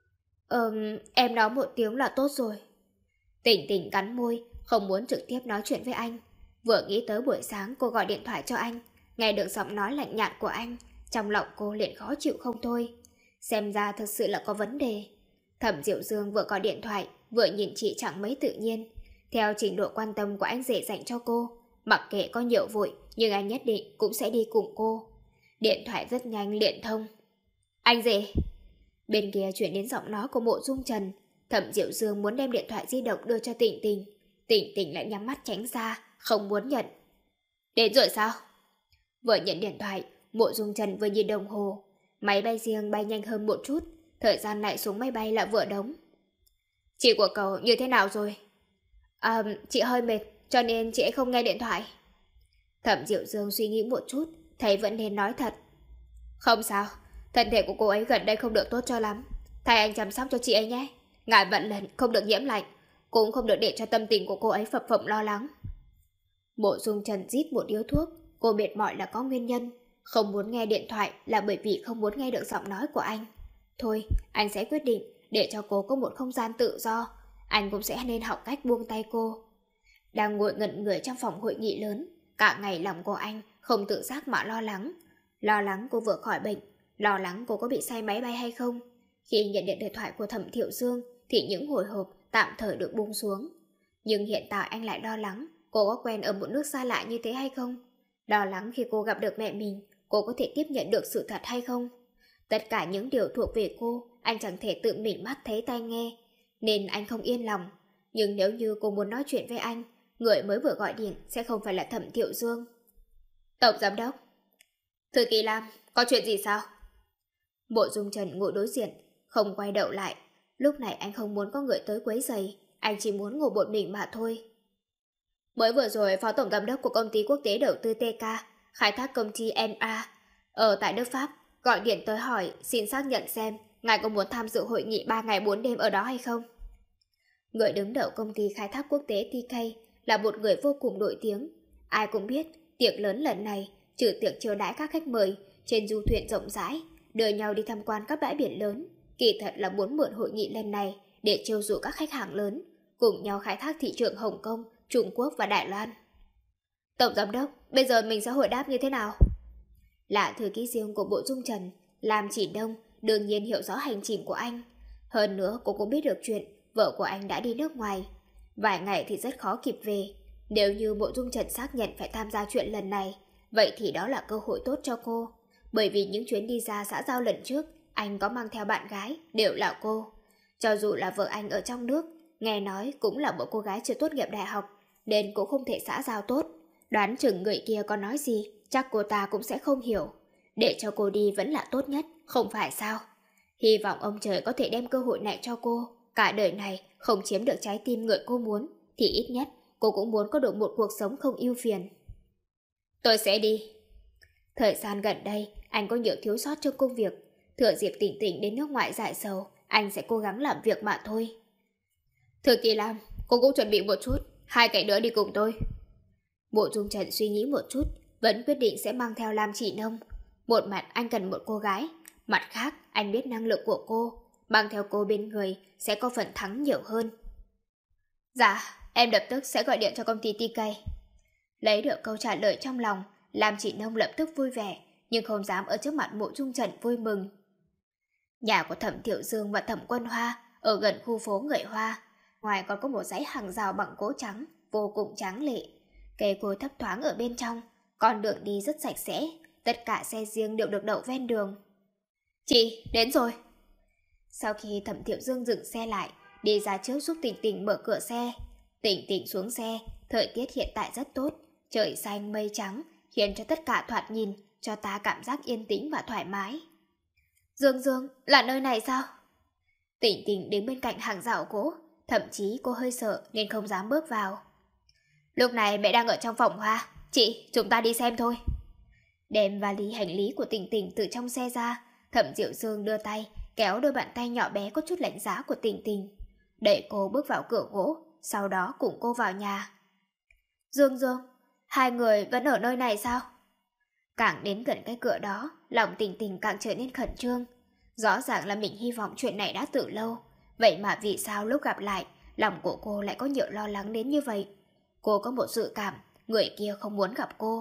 Ừm, em nói một tiếng là tốt rồi. Tình Tình cắn môi, không muốn trực tiếp nói chuyện với anh. Vừa nghĩ tới buổi sáng cô gọi điện thoại cho anh, nghe được giọng nói lạnh nhạt của anh, trong lòng cô liền khó chịu không thôi. Xem ra thực sự là có vấn đề. Thẩm Diệu Dương vừa gọi điện thoại, vừa nhìn chị chẳng mấy tự nhiên. Theo trình độ quan tâm của anh rể dành cho cô, mặc kệ có nhiều vội, nhưng anh nhất định cũng sẽ đi cùng cô. Điện thoại rất nhanh liền thông. Anh rể. Bên kia chuyển đến giọng nói của Mộ Dung Trần. Thẩm Diệu Dương muốn đem điện thoại di động đưa cho Tịnh Tình. Tịnh Tình lại nhắm mắt tránh ra, không muốn nhận. Đến rồi sao? Vừa nhận điện thoại, Mộ Dung Trần vừa nhìn đồng hồ. Máy bay riêng bay nhanh hơn một chút, thời gian lại xuống máy bay là vừa đóng. Chị của cậu như thế nào rồi? À, chị hơi mệt, cho nên chị ấy không nghe điện thoại. Thẩm Diệu Dương suy nghĩ một chút, thấy vẫn nên nói thật. Không sao, thân thể của cô ấy gần đây không được tốt cho lắm. Thay anh chăm sóc cho chị ấy nhé. Ngài vận lần không được nhiễm lạnh, cũng không được để cho tâm tình của cô ấy phập phồng lo lắng. Mộ Dung Trần rít một điếu thuốc. Cô mệt mỏi là có nguyên nhân, không muốn nghe điện thoại là bởi vì không muốn nghe được giọng nói của anh. Thôi, anh sẽ quyết định để cho cô có một không gian tự do. Anh cũng sẽ nên học cách buông tay cô. Đang ngồi ngẩn người trong phòng hội nghị lớn, cả ngày lòng của anh không tự giác mà lo lắng. Lo lắng cô vừa khỏi bệnh, lo lắng cô có bị say máy bay hay không. Khi nhận được điện thoại của Thẩm Thiệu Dương thì những hồi hộp tạm thời được buông xuống. Nhưng hiện tại anh lại lo lắng cô có quen ở một nước xa lạ như thế hay không. Lo lắng khi cô gặp được mẹ mình, cô có thể tiếp nhận được sự thật hay không. Tất cả những điều thuộc về cô, anh chẳng thể tự mình mắt thấy tai nghe, nên anh không yên lòng. Nhưng nếu như cô muốn nói chuyện với anh, người mới vừa gọi điện sẽ không phải là Thẩm Thiệu Dương. Tổng giám đốc. Thư ký Lam, có chuyện gì sao? Mộ Dung Trần ngồi đối diện, không quay đầu lại. Lúc này anh không muốn có người tới quấy rầy, anh chỉ muốn ngồi một mình mà thôi. Mới vừa rồi, Phó Tổng Giám đốc của công ty quốc tế đầu tư tê ca, khai thác công ty en a, ở tại nước Pháp, gọi điện tới hỏi xin xác nhận xem ngài có muốn tham dự hội nghị ba ngày bốn đêm ở đó hay không. Người đứng đầu công ty khai thác quốc tế tê ca là một người vô cùng nổi tiếng. Ai cũng biết, tiệc lớn lần này, trừ tiệc chiêu đãi các khách mời trên du thuyền rộng rãi, đưa nhau đi tham quan các bãi biển lớn, kỳ thật là muốn mượn hội nghị lần này để chiêu dụ các khách hàng lớn, cùng nhau khai thác thị trường Hồng Kông, Trung Quốc và Đài Loan. Tổng Giám đốc, bây giờ mình sẽ hồi đáp như thế nào? Là thư ký riêng của Bộ Dung Trần, Lam Chỉ Đông đương nhiên hiểu rõ hành trình của anh. Hơn nữa cô cũng biết được chuyện vợ của anh đã đi nước ngoài. Vài ngày thì rất khó kịp về. Nếu như Bộ Dung Trần xác nhận phải tham gia chuyện lần này, vậy thì đó là cơ hội tốt cho cô. Bởi vì những chuyến đi ra xã giao lần trước, anh có mang theo bạn gái, đều là cô. Cho dù là vợ anh ở trong nước, nghe nói cũng là một cô gái chưa tốt nghiệp đại học, nên cũng không thể xã giao tốt. Đoán chừng người kia có nói gì, chắc cô ta cũng sẽ không hiểu. Để cho cô đi vẫn là tốt nhất, không phải sao? Hy vọng ông trời có thể đem cơ hội này cho cô. Cả đời này không chiếm được trái tim người cô muốn, thì ít nhất cô cũng muốn có được một cuộc sống không ưu phiền. Tôi sẽ đi. Thời gian gần đây, anh có nhiều thiếu sót trong công việc. Thừa dịp Tỉnh Tỉnh đến nước ngoài giải sầu, anh sẽ cố gắng làm việc mà thôi. Thư ký Lam, cô cũng chuẩn bị một chút, hai kẻ nữa đi cùng tôi. Bộ Dung Trần suy nghĩ một chút, vẫn quyết định sẽ mang theo Lam Chỉ Nông. Một mặt anh cần một cô gái, mặt khác anh biết năng lực của cô, mang theo cô bên người sẽ có phần thắng nhiều hơn. Dạ, em lập tức sẽ gọi điện cho công ty tê ca. Lấy được câu trả lời trong lòng, Lam Chỉ Nông lập tức vui vẻ, nhưng không dám ở trước mặt Bộ Dung Trần vui mừng. Nhà của Thẩm Tiểu Dương và Thẩm Quân Hoa ở gần khu phố người Hoa, ngoài còn có một dãy hàng rào bằng gỗ trắng, vô cùng tráng lệ. Cây cối thấp thoáng ở bên trong, con đường đi rất sạch sẽ, tất cả xe riêng đều được đậu ven đường. Chị, đến rồi. Sau khi Thẩm Tiểu Dương dừng xe lại, đi ra trước giúp Tỉnh Tỉnh mở cửa xe. Tỉnh Tỉnh xuống xe, thời tiết hiện tại rất tốt, trời xanh mây trắng, khiến cho tất cả thoạt nhìn cho ta cảm giác yên tĩnh và thoải mái. Dương Dương, là nơi này sao? Tỉnh Tỉnh đến bên cạnh hàng rào gỗ, thậm chí cô hơi sợ nên không dám bước vào. Lúc này mẹ đang ở trong phòng hoa, chị, chúng ta đi xem thôi. Đem vali hành lý của Tỉnh Tỉnh từ trong xe ra, Thẩm Diệu Dương đưa tay kéo đôi bàn tay nhỏ bé có chút lạnh giá của Tỉnh Tỉnh, đẩy cô bước vào cửa gỗ, sau đó cùng cô vào nhà. Dương Dương, hai người vẫn ở nơi này sao? Càng đến gần cái cửa đó, lòng Tỉnh Tỉnh càng trở nên khẩn trương. Rõ ràng là mình hy vọng chuyện này đã từ lâu, vậy mà vì sao lúc gặp lại, lòng của cô lại có nhiều lo lắng đến như vậy? Cô có một dự cảm, người kia không muốn gặp cô.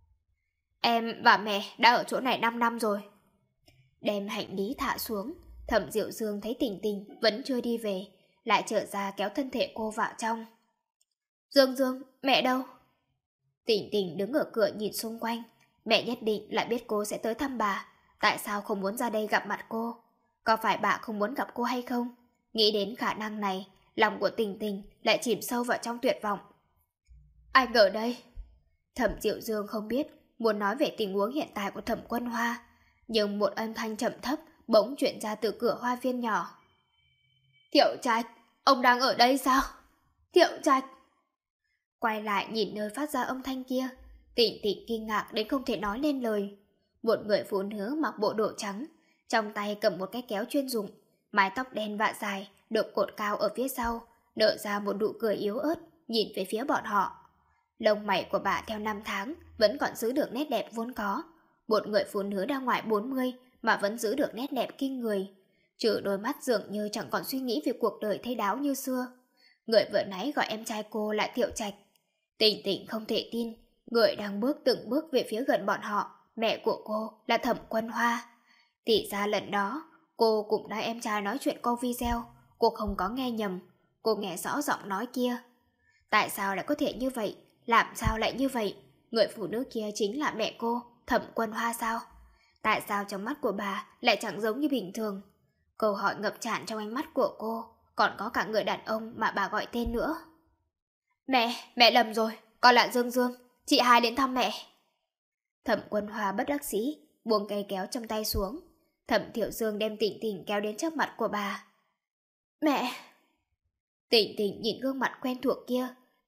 Em và mẹ đã ở chỗ này năm năm rồi. Đem hành lý thả xuống, Thẩm Diệu Dương thấy Tỉnh Tỉnh vẫn chưa đi về, lại trở ra kéo thân thể cô vào trong. Dương Dương, mẹ đâu? Tỉnh Tỉnh đứng ở cửa nhìn xung quanh, mẹ nhất định lại biết cô sẽ tới thăm bà, tại sao không muốn ra đây gặp mặt cô? Có phải bà không muốn gặp cô hay không? Nghĩ đến khả năng này, lòng của Tỉnh Tỉnh lại chìm sâu vào trong tuyệt vọng. Anh ở đây. Thẩm Diệu Dương không biết muốn nói về tình huống hiện tại của Thẩm Quân Hoa, nhưng một âm thanh trầm thấp bỗng truyền ra từ cửa hoa viên nhỏ. Thiệu Trạch, ông đang ở đây sao? Thiệu Trạch. Quay lại nhìn nơi phát ra âm thanh kia, Tỉnh Tỉnh kinh ngạc đến không thể nói nên lời. Một người phụ nữ mặc bộ đồ trắng, trong tay cầm một cái kéo chuyên dụng, mái tóc đen vạ dài được cột cao ở phía sau, nở ra một nụ cười yếu ớt nhìn về phía bọn họ. Lông mày của bà theo năm tháng vẫn còn giữ được nét đẹp vốn có. Một người phụ nữ đang ngoài bốn mươi mà vẫn giữ được nét đẹp kinh người, trừ đôi mắt dường như chẳng còn suy nghĩ về cuộc đời thê đáo như xưa. Người vừa nãy gọi em trai cô là Thiệu Trạch. Tỉnh Tỉnh không thể tin, người đang bước từng bước về phía gần bọn họ, mẹ của cô là Thẩm Quân Hoa. Thì ra lần đó, cô cũng nói em trai nói chuyện qua video, cô không có nghe nhầm, cô nghe rõ giọng nói kia. Tại sao lại có thể như vậy? Làm sao lại như vậy? Người phụ nữ kia chính là mẹ cô, Thẩm Quân Hoa sao? Tại sao trong mắt của bà lại chẳng giống như bình thường? Câu hỏi ngập tràn trong ánh mắt của cô, còn có cả người đàn ông mà bà gọi tên nữa. Mẹ, mẹ lầm rồi, con là Dương Dương, chị hai đến thăm mẹ. Thẩm Quân Hoa bất đắc dĩ buông cây kéo trong tay xuống. Thẩm Thiệu Dương đem Tỉnh Tỉnh kéo đến trước mặt của bà. Mẹ! Tỉnh Tỉnh nhìn gương mặt quen thuộc kia,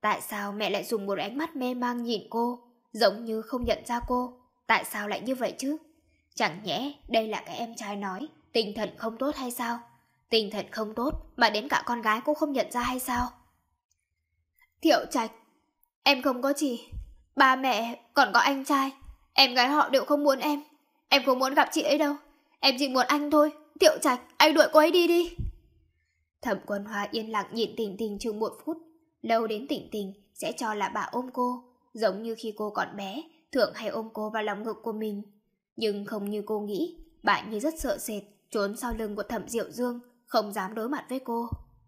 Tại sao mẹ lại dùng một ánh mắt mê mang nhìn cô, giống như không nhận ra cô? Tại sao lại như vậy chứ? Chẳng nhẽ đây là cái em trai nói tinh thần không tốt hay sao? Tinh thần không tốt mà đến cả con gái cũng không nhận ra hay sao? Thiệu Trạch, em không có chị. Ba mẹ còn có anh trai, em gái họ đều không muốn em. Em không muốn gặp chị ấy đâu. Em chỉ muốn anh thôi. Thiệu Trạch, anh đuổi cô ấy đi đi. Thẩm Quân Hoa yên lặng nhìn Tình Tình chừng một phút. Lâu đến Tình Tình sẽ cho là bà ôm cô, giống như khi cô còn bé thường hay ôm cô vào lòng ngực của mình. Nhưng không như cô nghĩ, bà như rất sợ sệt, trốn sau lưng của Thẩm Diệu Dương, không dám đối mặt với cô.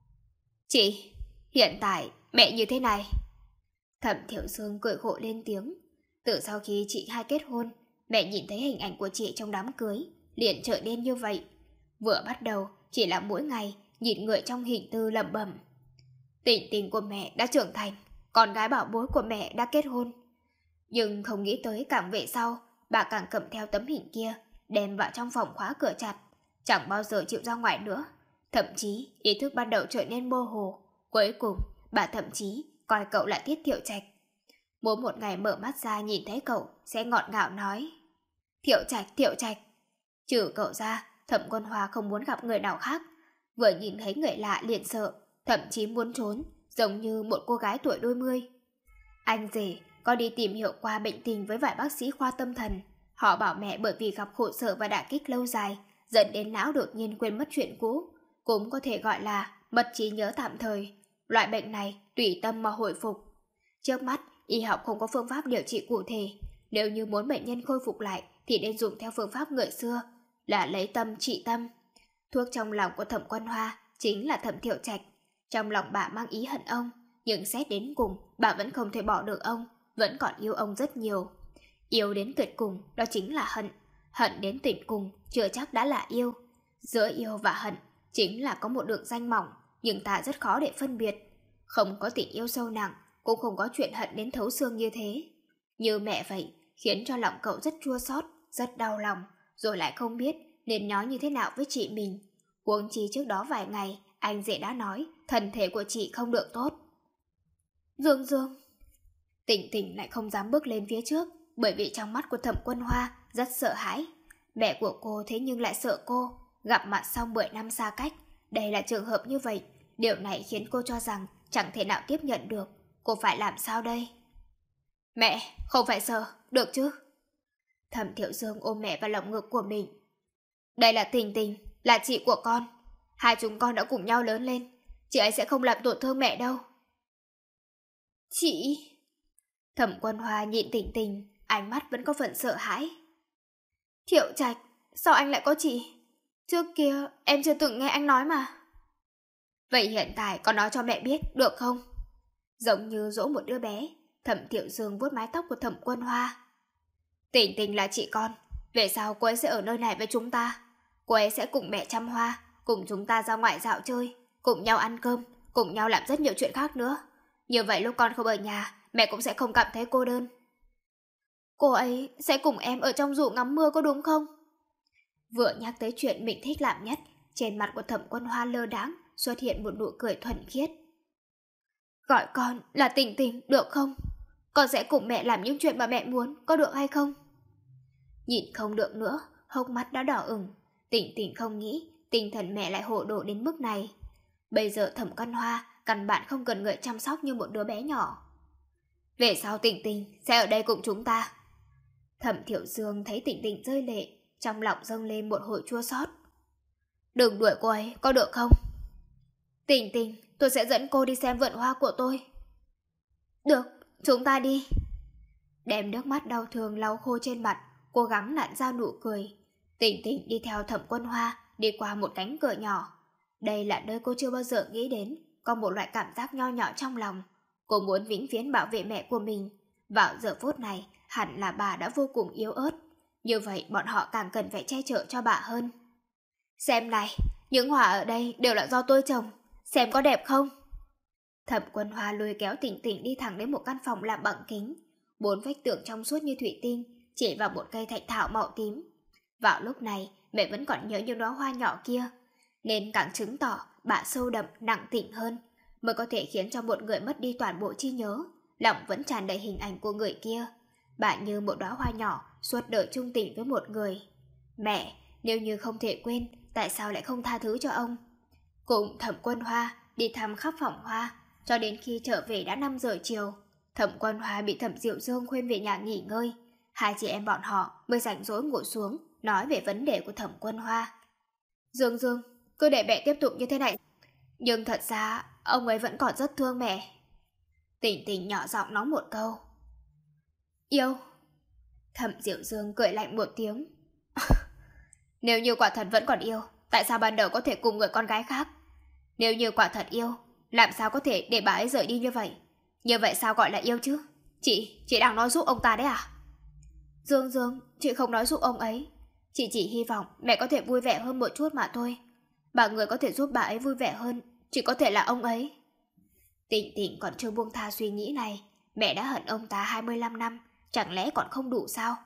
Chị, hiện tại mẹ như thế này. Thẩm Thiệu Dương cười khổ lên tiếng. Từ sau khi chị hai kết hôn, mẹ nhìn thấy hình ảnh của chị trong đám cưới liền trở nên như vậy. Vừa bắt đầu chỉ là mỗi ngày nhìn người trong hình tư lẩm bẩm. Tình Tình của mẹ đã trưởng thành, con gái bảo bối của mẹ đã kết hôn. Nhưng không nghĩ tới càng về sau, bà càng cầm theo tấm hình kia, đem vào trong phòng khóa cửa chặt, chẳng bao giờ chịu ra ngoài nữa. Thậm chí ý thức ban đầu trở nên mơ hồ. Cuối cùng bà thậm chí coi cậu là Tiết Thiệu Trạch. Mỗi một ngày mở mắt ra nhìn thấy cậu sẽ ngọt ngào nói: Thiệu Trạch, Thiệu Trạch. Trừ cậu ra, Thẩm Quân Hoa không muốn gặp người nào khác. Vừa nhìn thấy người lạ liền sợ, thậm chí muốn trốn, giống như một cô gái tuổi đôi mươi. Anh rể có đi tìm hiểu qua bệnh tình với vài bác sĩ khoa tâm thần. Họ bảo mẹ bởi vì gặp khổ sở và đả kích lâu dài, dẫn đến não đột nhiên quên mất chuyện cũ, cũng có thể gọi là mất trí nhớ tạm thời. Loại bệnh này tùy tâm mà hồi phục. Trước mắt, y học không có phương pháp điều trị cụ thể. Nếu như muốn bệnh nhân khôi phục lại thì nên dùng theo phương pháp người xưa, là lấy tâm trị tâm. Thuốc trong lòng của Thẩm Quân Hoa chính là Thẩm Thiệu Trạch. Trong lòng bà mang ý hận ông, nhưng xét đến cùng bà vẫn không thể bỏ được ông, vẫn còn yêu ông rất nhiều. Yêu đến tuyệt cùng đó chính là hận, hận đến tuyệt cùng chưa chắc đã là yêu. Giữa yêu và hận chính là có một đường ranh mỏng, nhưng ta rất khó để phân biệt. Không có tình yêu sâu nặng, cũng không có chuyện hận đến thấu xương như thế. Như mẹ vậy, khiến cho lòng cậu rất chua xót, rất đau lòng, rồi lại không biết nên nói như thế nào với chị mình. Huống chi trước đó vài ngày, anh rể đã nói thân thể của chị không được tốt. Dương Dương. Tình Tình lại không dám bước lên phía trước, bởi vì trong mắt của Thẩm Quân Hoa rất sợ hãi. Mẹ của cô thế nhưng lại sợ cô, gặp mặt sau mười năm xa cách. Đây là trường hợp như vậy, điều này khiến cô cho rằng chẳng thể nào tiếp nhận được. Cô phải làm sao đây? Mẹ, không phải sợ, được chứ? Thẩm Thiệu Dương ôm mẹ vào lòng ngực của mình. Đây là Tình Tình, là chị của con. Hai chúng con đã cùng nhau lớn lên, chị ấy sẽ không làm tổn thương mẹ đâu. Chị... Thẩm Quân Hoa nhìn Tình Tình, ánh mắt vẫn có phần sợ hãi. Thiệu Trạch, sao anh lại có chị? Trước kia em chưa từng nghe anh nói mà. Vậy hiện tại con nói cho mẹ biết được không? Giống như dỗ một đứa bé, Thẩm Thiệu Dương vuốt mái tóc của Thẩm Quân Hoa. Tình Tình là chị con, về sau cô ấy sẽ ở nơi này với chúng ta. Cô ấy sẽ cùng mẹ chăm hoa, cùng chúng ta ra ngoài dạo chơi, cùng nhau ăn cơm, cùng nhau làm rất nhiều chuyện khác nữa. Như vậy lúc con không ở nhà, mẹ cũng sẽ không cảm thấy cô đơn. Cô ấy sẽ cùng em ở trong dù ngắm mưa có đúng không? Vừa nhắc tới chuyện mình thích làm nhất, trên mặt của Thẩm Quân Hoa lơ đãng xuất hiện một nụ cười thuần khiết. Gọi con là Tình Tình được không? Con sẽ cùng mẹ làm những chuyện mà mẹ muốn, có được hay không? Nhìn không được nữa, hốc mắt đã đỏ ửng. Tình Tình không nghĩ tinh thần mẹ lại hồ đồ đến mức này. Bây giờ Thẩm Quân Hoa căn bản không cần người chăm sóc như một đứa bé nhỏ. Về sau Tình Tình sẽ ở đây cùng chúng ta. Thẩm Thiệu Dương thấy Tình Tình rơi lệ, trong lòng dâng lên một hồi chua xót. Đừng đuổi cô ấy, có được không? Tình Tình, tôi sẽ dẫn cô đi xem vườn hoa của tôi. Được, chúng ta đi. Đem nước mắt đau thương lau khô trên mặt, cố gắng nặn ra nụ cười. Tình Tình đi theo Thẩm Quân Hoa đi qua một cánh cửa nhỏ. Đây là nơi cô chưa bao giờ nghĩ đến, có một loại cảm giác nho nhỏ trong lòng. Cô muốn vĩnh viễn bảo vệ mẹ của mình. Vào giờ phút này, hẳn là bà đã vô cùng yếu ớt. Như vậy bọn họ càng cần phải che chở cho bà hơn. Xem này, những hoa ở đây đều là do tôi trồng, xem có đẹp không? Thẩm Quân Hoa lôi kéo Tình Tình đi thẳng đến một căn phòng làm bằng kính. Bốn vách tường trong suốt như thủy tinh, chỉ vào một cây thạch thảo màu tím. Vào lúc này, mẹ vẫn còn nhớ những đóa hoa nhỏ kia, nên càng chứng tỏ bà sâu đậm nặng tịnh hơn. mới có thể khiến cho một người mất đi toàn bộ trí nhớ, lòng vẫn tràn đầy hình ảnh của người kia. Bạn như một đóa hoa nhỏ suốt đời chung tình với một người. Mẹ, nếu như không thể quên, tại sao lại không tha thứ cho ông? Cùng Thẩm Quân Hoa đi thăm khắp phòng hoa, cho đến khi trở về đã năm giờ chiều. Thẩm Quân Hoa bị Thẩm Diệu Dương khuyên về nhà nghỉ ngơi. Hai chị em bọn họ mới rảnh rỗi ngồi xuống nói về vấn đề của Thẩm Quân Hoa. Dương Dương, cứ để mẹ tiếp tục như thế này. Nhưng thật ra ông ấy vẫn còn rất thương mẹ. Tỉnh Tỉnh nhỏ giọng nói một câu. Yêu. Thẩm Diệu Dương cười lạnh một tiếng. Nếu như quả thật vẫn còn yêu, tại sao ban đầu có thể cùng người con gái khác? Nếu như quả thật yêu, làm sao có thể để bà ấy rời đi như vậy? Như vậy sao gọi là yêu chứ? Chị, chị đang nói giúp ông ta đấy à? Dương Dương, chị không nói giúp ông ấy. Chị chỉ hy vọng mẹ có thể vui vẻ hơn một chút mà thôi. Bà người có thể giúp bà ấy vui vẻ hơn chỉ có thể là ông ấy. Tịnh Tịnh còn chưa buông tha suy nghĩ này. Mẹ đã hận ông ta hai mươi lăm năm, chẳng lẽ còn không đủ sao?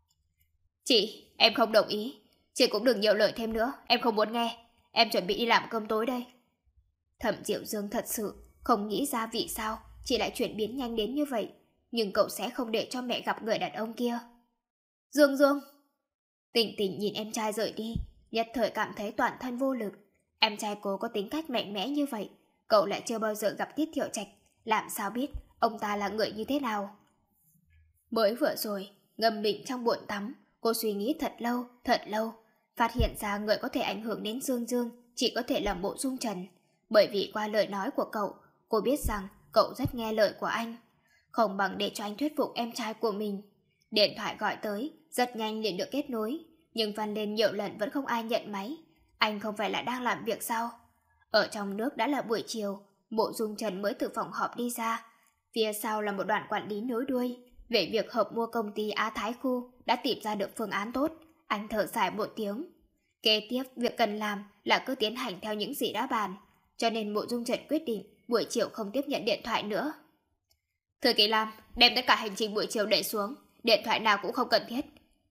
Chị, em không đồng ý. Chị cũng đừng nhiều lời thêm nữa, em không muốn nghe. Em chuẩn bị đi làm cơm tối đây. Thẩm Diệu Dương thật sự không nghĩ ra vì sao chị lại chuyển biến nhanh đến như vậy. Nhưng cậu sẽ không để cho mẹ gặp người đàn ông kia. Dương Dương. Tịnh Tịnh nhìn em trai rời đi, nhất thời cảm thấy toàn thân vô lực. Em trai cô có tính cách mạnh mẽ như vậy, cậu lại chưa bao giờ gặp Tiết Thiệu Trạch, làm sao biết ông ta là người như thế nào? Mới vừa rồi, ngâm mình trong bồn tắm, cô suy nghĩ thật lâu, thật lâu, phát hiện ra người có thể ảnh hưởng đến Dương Dương chỉ có thể là Mộ Dung Trần. Bởi vì qua lời nói của cậu, cô biết rằng cậu rất nghe lời của anh, không bằng để cho anh thuyết phục em trai của mình. Điện thoại gọi tới, rất nhanh liền được kết nối, nhưng vang lên nhiều lần vẫn không ai nhận máy. Anh không phải là đang làm việc sao? Ở trong nước đã là buổi chiều, Mộ Dung Trần mới từ phòng họp đi ra. Phía sau là một đoàn quản lý nối đuôi. Về việc hợp mua công ty Á Thái Khu đã tìm ra được phương án tốt. Anh thở dài một tiếng. Kế tiếp, việc cần làm là cứ tiến hành theo những gì đã bàn. Cho nên Mộ Dung Trần quyết định buổi chiều không tiếp nhận điện thoại nữa. Thư ký Lam, đem tất cả hành trình buổi chiều để xuống. Điện thoại nào cũng không cần thiết.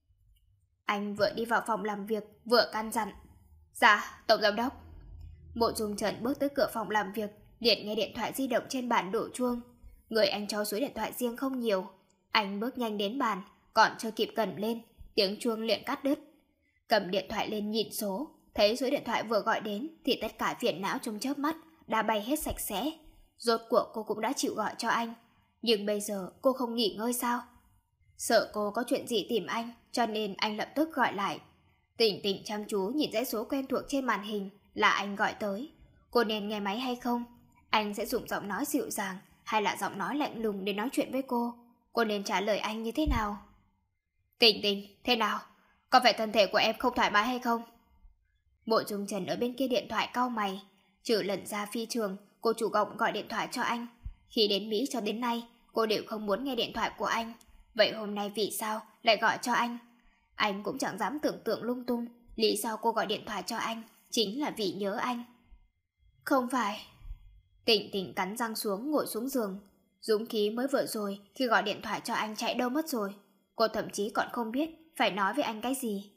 Anh vừa đi vào phòng làm việc, vừa căn dặn. Dạ, Tổng Giám Đốc. Mộ Dung Trần bước tới cửa phòng làm việc, liền nghe điện thoại di động trên bàn đổ chuông. Người anh cho số điện thoại riêng không nhiều. Anh bước nhanh đến bàn, còn chưa kịp cầm lên, tiếng chuông liền cắt đứt. Cầm điện thoại lên nhìn số, thấy số điện thoại vừa gọi đến thì tất cả phiền não trong chớp mắt đã bay hết sạch sẽ. Rốt cuộc cô cũng đã chịu gọi cho anh. Nhưng bây giờ cô không nghỉ ngơi sao? Sợ cô có chuyện gì tìm anh, cho nên anh lập tức gọi lại. Tỉnh Tỉnh chăm chú nhìn dãy số quen thuộc trên màn hình, là anh gọi tới. Cô nên nghe máy hay không? Anh sẽ dùng giọng nói dịu dàng hay là giọng nói lạnh lùng để nói chuyện với cô? Cô nên trả lời anh như thế nào? Tỉnh Tỉnh, thế nào? Có phải thân thể của em không thoải mái hay không? Mộ Dung Trần ở bên kia điện thoại cau mày. Trừ lần ra phi trường, cô chủ động gọi điện thoại cho anh. Khi đến Mỹ cho đến nay, cô đều không muốn nghe điện thoại của anh. Vậy hôm nay vì sao lại gọi cho anh? Anh cũng chẳng dám tưởng tượng lung tung. Lý do cô gọi điện thoại cho anh chính là vì nhớ anh. Không phải. Tỉnh Tỉnh cắn răng xuống ngồi xuống giường. Dũng khí mới vừa rồi khi gọi điện thoại cho anh chạy đâu mất rồi. Cô thậm chí còn không biết phải nói với anh cái gì.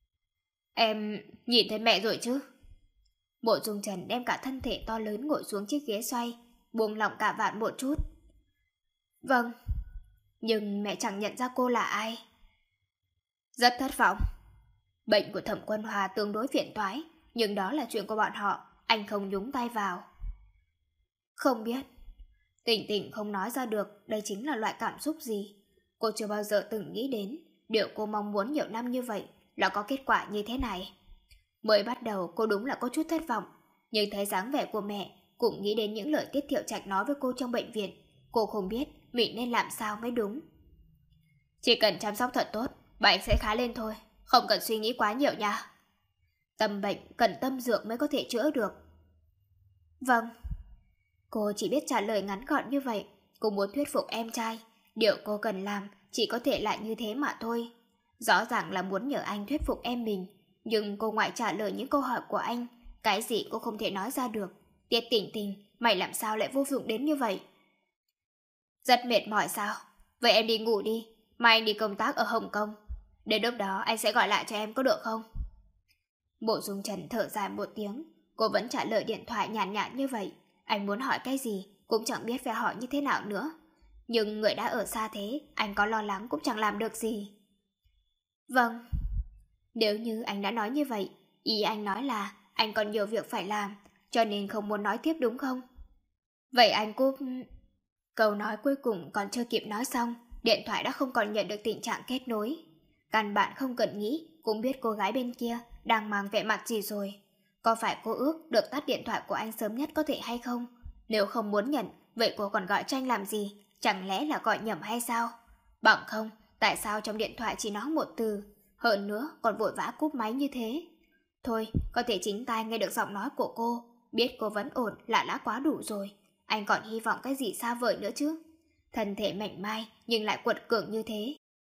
Em nhìn thấy mẹ rồi chứ? Mộ Dung Trần đem cả thân thể to lớn ngồi xuống chiếc ghế xoay, buông lỏng cả vạn một chút. Vâng. Nhưng mẹ chẳng nhận ra cô là ai. Rất thất vọng. Bệnh của Thẩm Quân Hòa tương đối phiền toái, nhưng đó là chuyện của bọn họ, anh không nhúng tay vào. Không biết. Tỉnh Tỉnh không nói ra được đây chính là loại cảm xúc gì. Cô chưa bao giờ từng nghĩ đến điều cô mong muốn nhiều năm như vậy là có kết quả như thế này. Mới bắt đầu cô đúng là có chút thất vọng, nhưng thấy dáng vẻ của mẹ, cũng nghĩ đến những lời Tiết Thiệu Trạch nói với cô trong bệnh viện, cô không biết mình nên làm sao mới đúng. Chỉ cần chăm sóc thật tốt, bệnh sẽ khá lên thôi, không cần suy nghĩ quá nhiều nha. Tâm bệnh cần tâm dược mới có thể chữa được. Vâng. Cô chỉ biết trả lời ngắn gọn như vậy. Cô muốn thuyết phục em trai, điều cô cần làm chỉ có thể lại như thế mà thôi. Rõ ràng là muốn nhờ anh thuyết phục em mình, nhưng cô ngoại trả lời những câu hỏi của anh, cái gì cô không thể nói ra được. Tiết Tỉnh Tỉnh, mày làm sao lại vô dụng đến như vậy? Rất mệt mỏi sao? Vậy em đi ngủ đi, mai anh đi công tác ở Hồng Kông. Đến lúc đó anh sẽ gọi lại cho em có được không? Mộ Dung Trần thở dài một tiếng, cô vẫn trả lời điện thoại nhàn nhạt như vậy. Anh muốn hỏi cái gì cũng chẳng biết phải hỏi như thế nào nữa. Nhưng người đã ở xa thế, anh có lo lắng cũng chẳng làm được gì. Vâng. Nếu như anh đã nói như vậy, ý anh nói là anh còn nhiều việc phải làm, cho nên không muốn nói tiếp đúng không? Vậy anh cúp... Câu nói cuối cùng còn chưa kịp nói xong, điện thoại đã không còn nhận được tình trạng kết nối. Căn bản không cần nghĩ, cũng biết cô gái bên kia đang mang vẻ mặt gì rồi. Có phải cô ước được tắt điện thoại của anh sớm nhất có thể hay không? Nếu không muốn nhận, vậy cô còn gọi cho anh làm gì? Chẳng lẽ là gọi nhầm hay sao? Bằng không, tại sao trong điện thoại chỉ nói một từ? Hơn nữa còn vội vã cúp máy như thế. Thôi, có thể chính tai nghe được giọng nói của cô, biết cô vẫn ổn là đã quá đủ rồi. Anh còn hy vọng cái gì xa vời nữa chứ? Thân thể mảnh mai nhưng lại quật cường như thế.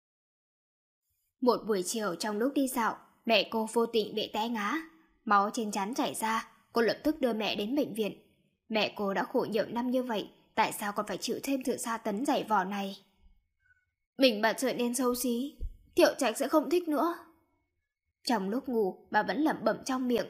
Một buổi chiều trong lúc đi dạo, mẹ cô vô tình bị té ngã. Máu trên trán chảy ra, cô lập tức đưa mẹ đến bệnh viện. Mẹ cô đã khổ nhiều năm như vậy, tại sao còn phải chịu thêm sự tra tấn dày vò này? Mình mà trở nên xấu xí, Thiệu Trạch sẽ không thích nữa. Trong lúc ngủ, bà vẫn lẩm bẩm trong miệng.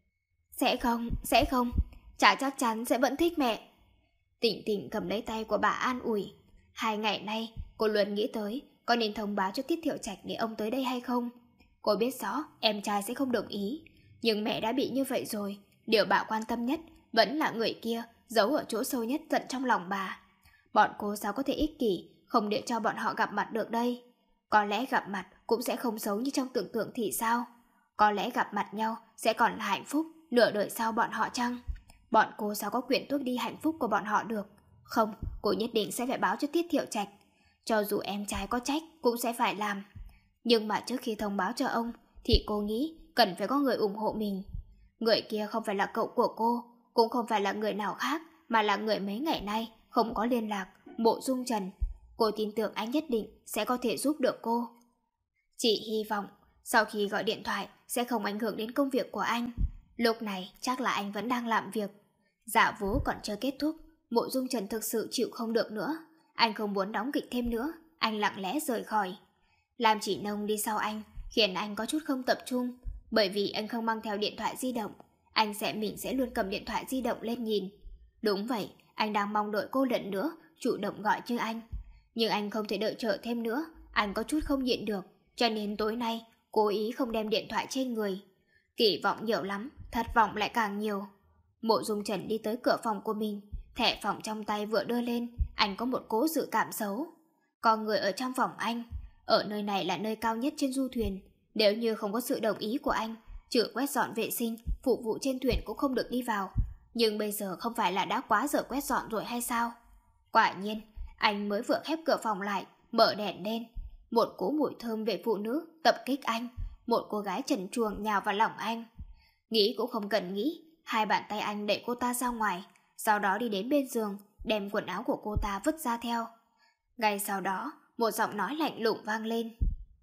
Sẽ không, sẽ không, chả chắc chắn sẽ vẫn thích mẹ. Tịnh Tịnh cầm lấy tay của bà an ủi. Hai ngày nay, cô luôn nghĩ tới có nên thông báo cho Tiết Thiệu Trạch để ông tới đây hay không. Cô biết rõ em trai sẽ không đồng ý, nhưng mẹ đã bị như vậy rồi. Điều bà quan tâm nhất vẫn là người kia giấu ở chỗ sâu nhất tận trong lòng bà. Bọn cô sao có thể ích kỷ, không để cho bọn họ gặp mặt được đây? Có lẽ gặp mặt cũng sẽ không xấu như trong tưởng tượng thì sao? Có lẽ gặp mặt nhau sẽ còn là hạnh phúc nửa đời sau bọn họ chăng? Bọn cô sao có quyền tước đi hạnh phúc của bọn họ được? Không, cô nhất định sẽ phải báo cho Tiết Thiệu Trạch. Cho dù em trai có trách cũng sẽ phải làm. Nhưng mà trước khi thông báo cho ông thì cô nghĩ cần phải có người ủng hộ mình. Người kia không phải là cậu của cô, cũng không phải là người nào khác, mà là người mấy ngày nay không có liên lạc, Mộ Dung Trần. Cô tin tưởng anh nhất định sẽ có thể giúp được cô. Chị hy vọng sau khi gọi điện thoại sẽ không ảnh hưởng đến công việc của anh. Lúc này chắc là anh vẫn đang làm việc. Dạ vố còn chưa kết thúc, Mộ Dung Trần thực sự chịu không được nữa. Anh không muốn đóng kịch thêm nữa, anh lặng lẽ rời khỏi. Lam Chỉ Nông đi sau anh, khiến anh có chút không tập trung. Bởi vì anh không mang theo điện thoại di động, anh sẽ mình sẽ luôn cầm điện thoại di động lên nhìn. Đúng vậy, anh đang mong đợi cô lần nữa chủ động gọi như anh. Nhưng anh không thể đợi chờ thêm nữa, anh có chút không nhịn được, cho nên tối nay cố ý không đem điện thoại trên người. Kỳ vọng nhiều lắm, thất vọng lại càng nhiều. Mộ Dung Trần đi tới cửa phòng của mình, thẻ phòng trong tay vừa đưa lên, anh có một cố dự cảm xấu. Có người ở trong phòng anh, ở nơi này là nơi cao nhất trên du thuyền. Nếu như không có sự đồng ý của anh, trừ quét dọn vệ sinh, phục vụ trên thuyền cũng không được đi vào. Nhưng bây giờ không phải là đã quá giờ quét dọn rồi hay sao? Quả nhiên, anh mới vừa khép cửa phòng lại, mở đèn lên. Một cỗ mùi thơm về phụ nữ tập kích anh. Một cô gái trần truồng nhào vào lòng anh. Nghĩ cũng không cần nghĩ, hai bàn tay anh đẩy cô ta ra ngoài, sau đó đi đến bên giường, đem quần áo của cô ta vứt ra theo. Ngay sau đó, một giọng nói lạnh lùng vang lên.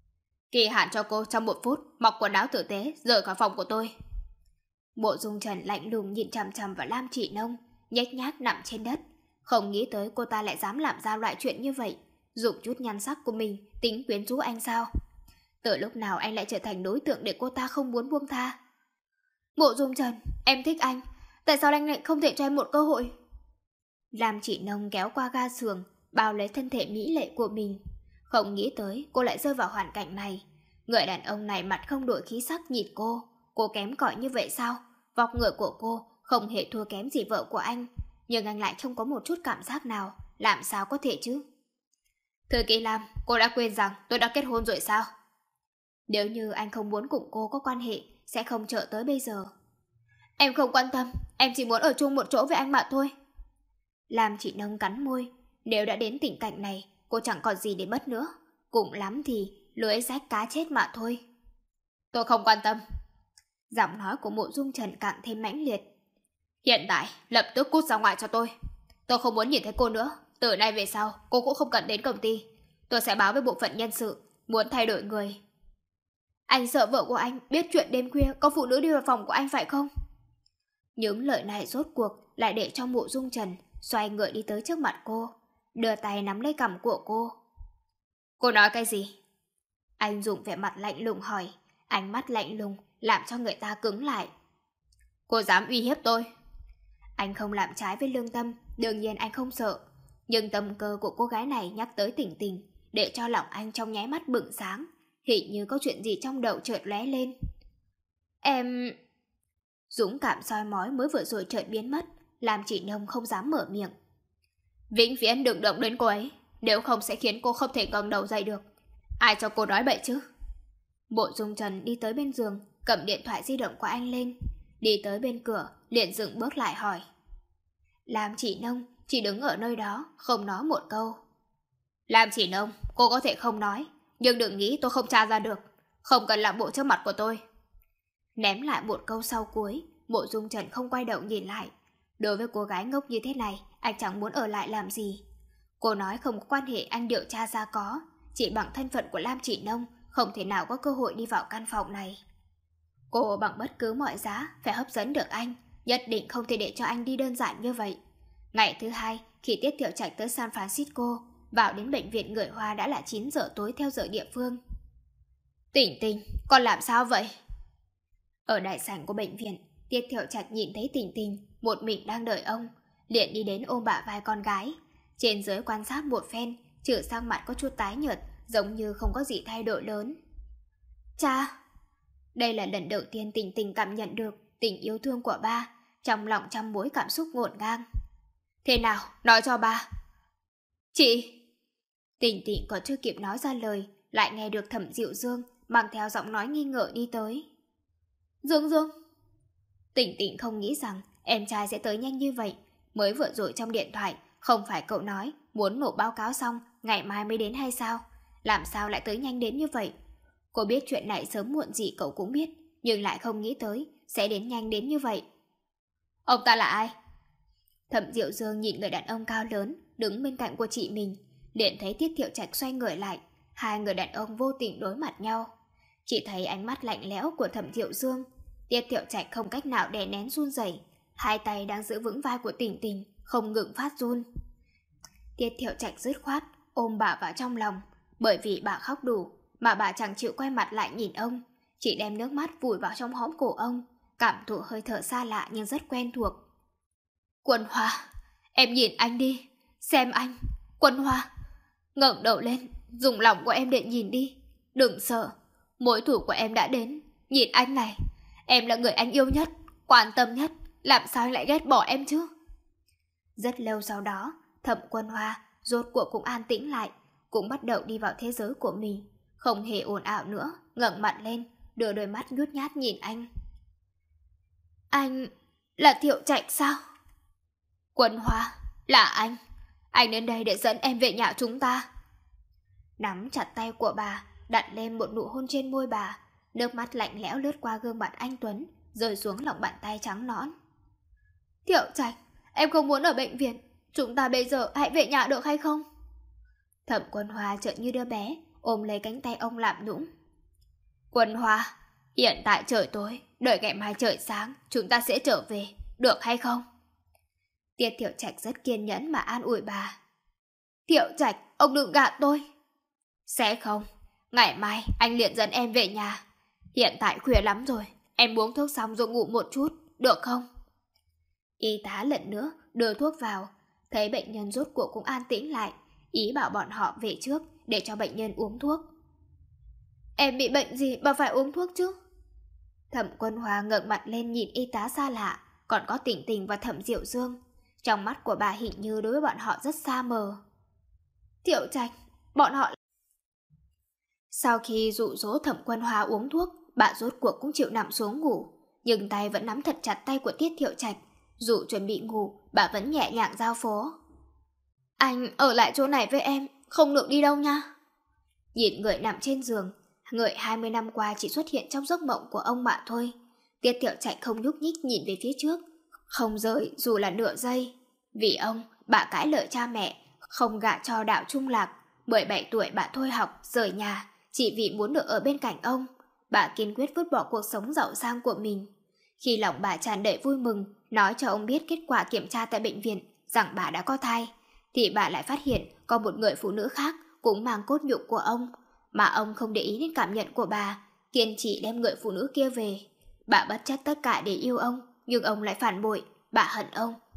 Kỳ hạn cho cô trong một phút mặc quần áo tử tế rời khỏi phòng của tôi. Mộ Dung Trần lạnh lùng nhìn chằm chằm vào Lam Chỉ Nông, nhếch nhác nằm trên đất. Không nghĩ tới cô ta lại dám làm ra loại chuyện như vậy, dùng chút nhan sắc của mình tính quyến rũ anh sao? Từ lúc nào anh lại trở thành đối tượng để cô ta không muốn buông tha? Mộ Dung Trần, em thích anh, tại sao anh lại không thể cho em một cơ hội? Lam Chỉ Nông kéo qua ga giường, bao lấy thân thể mỹ lệ của mình. Không nghĩ tới cô lại rơi vào hoàn cảnh này. Người đàn ông này mặt không đổi khí sắc nhìn cô. Cô kém cỏi như vậy sao? Vóc người của cô không hề thua kém gì vợ của anh, nhưng anh lại không có một chút cảm giác nào. Làm sao có thể chứ? Thư ký Lam, cô đã quên rằng tôi đã kết hôn rồi sao? Nếu như anh không muốn cùng cô có quan hệ, sẽ không chờ tới bây giờ. Em không quan tâm, em chỉ muốn ở chung một chỗ với anh mà thôi. Lam Chỉ Nông cắn môi. Nếu đã đến tình cảnh này, cô chẳng còn gì để mất nữa. Cùng lắm thì lưỡi rách cá chết mà thôi. Tôi không quan tâm. Giọng nói của Mộ Dung Trần càng thêm mãnh liệt. Hiện tại, lập tức cút ra ngoài cho tôi. Tôi không muốn nhìn thấy cô nữa. Từ nay về sau, cô cũng không cần đến công ty. Tôi sẽ báo với bộ phận nhân sự, muốn thay đổi người. Anh sợ vợ của anh biết chuyện đêm khuya có phụ nữ đi vào phòng của anh phải không? Những lời này rốt cuộc lại để cho Mộ Dung Trần xoay người đi tới trước mặt cô, đưa tay nắm lấy cằm của cô. Cô nói cái gì? Anh dùng vẻ mặt lạnh lùng hỏi, ánh mắt lạnh lùng làm cho người ta cứng lại. Cô dám uy hiếp tôi? Anh không làm trái với lương tâm, đương nhiên anh không sợ. Nhưng tâm cơ của cô gái này nhắc tới Tình Tình, để cho lòng anh trong nháy mắt bừng sáng, hình như có chuyện gì trong đầu chợt lóe lên. Em... Dũng cảm soi mói mới vừa rồi chợt biến mất, làm chị Nông không dám mở miệng. Vĩnh viễn đừng động đến cô ấy, nếu không sẽ khiến cô không thể ngẩng đầu dậy được. Ai cho cô nói bậy chứ? Bộ Dung Trần đi tới bên giường, cầm điện thoại di động của anh lên, đi tới bên cửa, liền dừng bước lại hỏi. Làm chị Nông chỉ đứng ở nơi đó, không nói một câu. Làm chị Nông, cô có thể không nói, nhưng đừng nghĩ tôi không tra ra được. Không cần làm bộ trước mặt của tôi. Ném lại một câu sau cuối, Bộ Dung Trần không quay đầu nhìn lại. Đối với cô gái ngốc như thế này, anh chẳng muốn ở lại làm gì. Cô nói không có quan hệ anh điều tra ra có, chỉ bằng thân phận của Lam Chỉ Nông không thể nào có cơ hội đi vào căn phòng này. Cô bằng bất cứ mọi giá phải hấp dẫn được anh, nhất định không thể để cho anh đi đơn giản như vậy. Ngày thứ hai, khi Tiết Thiệu Trạch tới San Francisco, vào đến bệnh viện người Hoa đã là chín giờ tối theo giờ địa phương. Tình Tình, con làm sao vậy? Ở đại sảnh của bệnh viện, Tiết Thiệu Trạch nhìn thấy Tình Tình một mình đang đợi ông, liền đi đến ôm bả vai con gái. Trên dưới quan sát một phen, trừ sang mặt có chút tái nhợt, giống như không có gì thay đổi lớn. Cha! Đây là lần đầu tiên Tình Tình cảm nhận được tình yêu thương của ba, trong lòng trăm mối cảm xúc ngổn ngang. Thế nào, nói cho ba. Chị! Tình Tình còn chưa kịp nói ra lời, lại nghe được Thẩm Diệu Dương mang theo giọng nói nghi ngờ đi tới. Dương Dương! Tình Tình không nghĩ rằng em trai sẽ tới nhanh như vậy. Mới vừa rồi trong điện thoại, không phải cậu nói muốn nộp báo cáo xong ngày mai mới đến hay sao? Làm sao lại tới nhanh đến như vậy? Cô biết chuyện này sớm muộn gì cậu cũng biết, nhưng lại không nghĩ tới sẽ đến nhanh đến như vậy. Ông ta là ai? Thẩm Diệu Dương nhìn người đàn ông cao lớn đứng bên cạnh của chị mình, liền thấy Tiết Thiệu Trạch xoay người lại. Hai người đàn ông vô tình đối mặt nhau. Chỉ thấy ánh mắt lạnh lẽo của Thẩm Diệu Dương. Tiết Thiệu Trạch không cách nào đè nén run rẩy, hai tay đang giữ vững vai của Tình Tình, không ngừng phát run. Tiết Thiệu Trạch dứt khoát ôm bà vào trong lòng, bởi vì bà khóc đủ mà bà chẳng chịu quay mặt lại nhìn ông, chỉ đem nước mắt vùi vào trong hõm cổ ông, cảm thụ hơi thở xa lạ nhưng rất quen thuộc. Quân Hoa, em nhìn anh đi, xem anh. Quân Hoa, ngẩng đầu lên, dùng lòng của em để nhìn đi, đừng sợ, mối thù của em đã đến. Nhìn anh này, em là người anh yêu nhất, quan tâm nhất, làm sao anh lại ghét bỏ em chứ? Rất lâu sau đó, Thẩm Quân Hoa rốt cuộc cũng an tĩnh lại, cũng bắt đầu đi vào thế giới của mình, không hề ồn ào nữa, ngẩng mặt lên, đưa đôi mắt nhút nhát nhìn anh. Anh là Thiệu Trạch sao? Quân Hoa, là anh. Anh đến đây để dẫn em về nhà chúng ta. Nắm chặt tay của bà, đặt lên một nụ hôn trên môi bà, nước mắt lạnh lẽo lướt qua gương mặt anh Tuấn, rơi xuống lòng bàn tay trắng nõn. Thiệu Trạch, em không muốn ở bệnh viện, chúng ta bây giờ hãy về nhà được hay không? Thẩm Quân Hoa chợt như đứa bé, ôm lấy cánh tay ông làm nũng. Quân Hoa, hiện tại trời tối, đợi ngày mai trời sáng, chúng ta sẽ trở về, được hay không? Tiết Thiệu Trạch rất kiên nhẫn mà an ủi bà. Thiệu Trạch, ông đừng gạt tôi. Sẽ không, ngày mai anh liền dẫn em về nhà. Hiện tại khuya lắm rồi, em uống thuốc xong rồi ngủ một chút, được không? Y tá lần nữa đưa thuốc vào, thấy bệnh nhân rốt cuộc cũng an tĩnh lại, ý bảo bọn họ về trước để cho bệnh nhân uống thuốc. Em bị bệnh gì mà phải uống thuốc chứ? Thẩm Quân Hoa ngẩng mặt lên nhìn y tá xa lạ, còn có Tình Tình và Thẩm Diệu Dương. Trong mắt của bà hình như đối với bọn họ rất xa mờ. Thiệu Trạch, bọn họ... Sau khi dụ dỗ Thẩm Quân Hoa uống thuốc, bà rốt cuộc cũng chịu nằm xuống ngủ, nhưng tay vẫn nắm thật chặt tay của Tiết Thiệu Trạch. Dù chuẩn bị ngủ, bà vẫn nhẹ nhàng giao phó. Anh ở lại chỗ này với em, không được đi đâu nha. Nhìn người nằm trên giường, người hai mươi năm qua chỉ xuất hiện trong giấc mộng của ông mà thôi. Tiết Thiệu Trạch không nhúc nhích nhìn về phía trước, không rời dù là nửa giây. Vì ông, bà cãi lời cha mẹ, không gả cho Đạo Trung Lạc. mười bảy tuổi bà thôi học, rời nhà, chỉ vì muốn được ở bên cạnh ông. Bà kiên quyết vứt bỏ cuộc sống giàu sang của mình. Khi lòng bà tràn đầy vui mừng, nói cho ông biết kết quả kiểm tra tại bệnh viện rằng bà đã có thai, thì bà lại phát hiện có một người phụ nữ khác cũng mang cốt nhục của ông, mà ông không để ý đến cảm nhận của bà, kiên trì đem người phụ nữ kia về. Bà bất chấp tất cả để yêu ông, nhưng ông lại phản bội. Bà hận ông,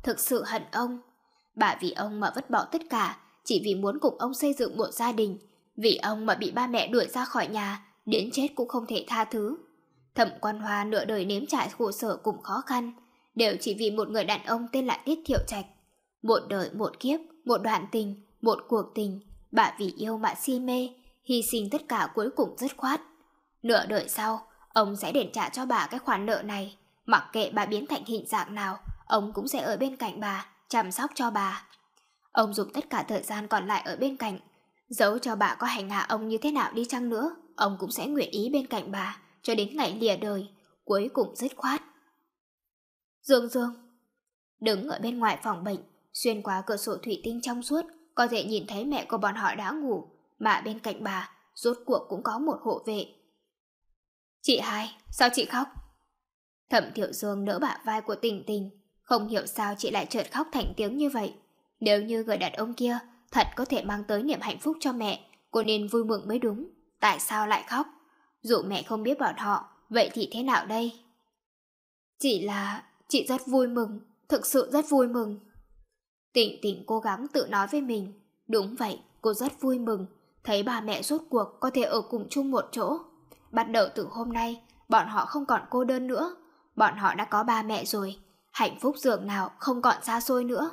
thực sự hận ông. Bà vì ông mà vứt bỏ tất cả, chỉ vì muốn cùng ông xây dựng một gia đình. Vì ông mà bị ba mẹ đuổi ra khỏi nhà, đến chết cũng không thể tha thứ. Thẩm Quan Hoa nửa đời nếm trải khổ sở cùng khó khăn, đều chỉ vì một người đàn ông tên là Tiết Thiệu Trạch. Một đời một kiếp, một đoạn tình, một cuộc tình, bà vì yêu mà si mê, hy sinh tất cả cuối cùng dứt khoát. Nửa đời sau, ông sẽ đền trả cho bà cái khoản nợ này. Mặc kệ bà biến thành hình dạng nào, ông cũng sẽ ở bên cạnh bà, chăm sóc cho bà. Ông dùng tất cả thời gian còn lại ở bên cạnh. Dẫu cho bà có hành hạ ông như thế nào đi chăng nữa, ông cũng sẽ nguyện ý bên cạnh bà, cho đến ngày lìa đời, cuối cùng dứt khoát. Dương Dương đứng ở bên ngoài phòng bệnh, xuyên qua cửa sổ thủy tinh trong suốt, có thể nhìn thấy mẹ của bọn họ đã ngủ, mà bên cạnh bà, rốt cuộc cũng có một hộ vệ. Chị hai, sao chị khóc? Thẩm Thiệu Dương đỡ bả vai của Tình Tình, không hiểu sao chị lại chợt khóc thành tiếng như vậy. Nếu như người đàn ông kia thật có thể mang tới niềm hạnh phúc cho mẹ, cô nên vui mừng mới đúng. Tại sao lại khóc? Dù mẹ không biết bọn họ, vậy thì thế nào đây? Chỉ là chị rất vui mừng, thực sự rất vui mừng. Tình Tình cố gắng tự nói với mình. Đúng vậy, cô rất vui mừng, thấy bà mẹ rốt cuộc có thể ở cùng chung một chỗ. Bắt đầu từ hôm nay, bọn họ không còn cô đơn nữa. Bọn họ đã có ba mẹ rồi, hạnh phúc dường nào không còn xa xôi nữa.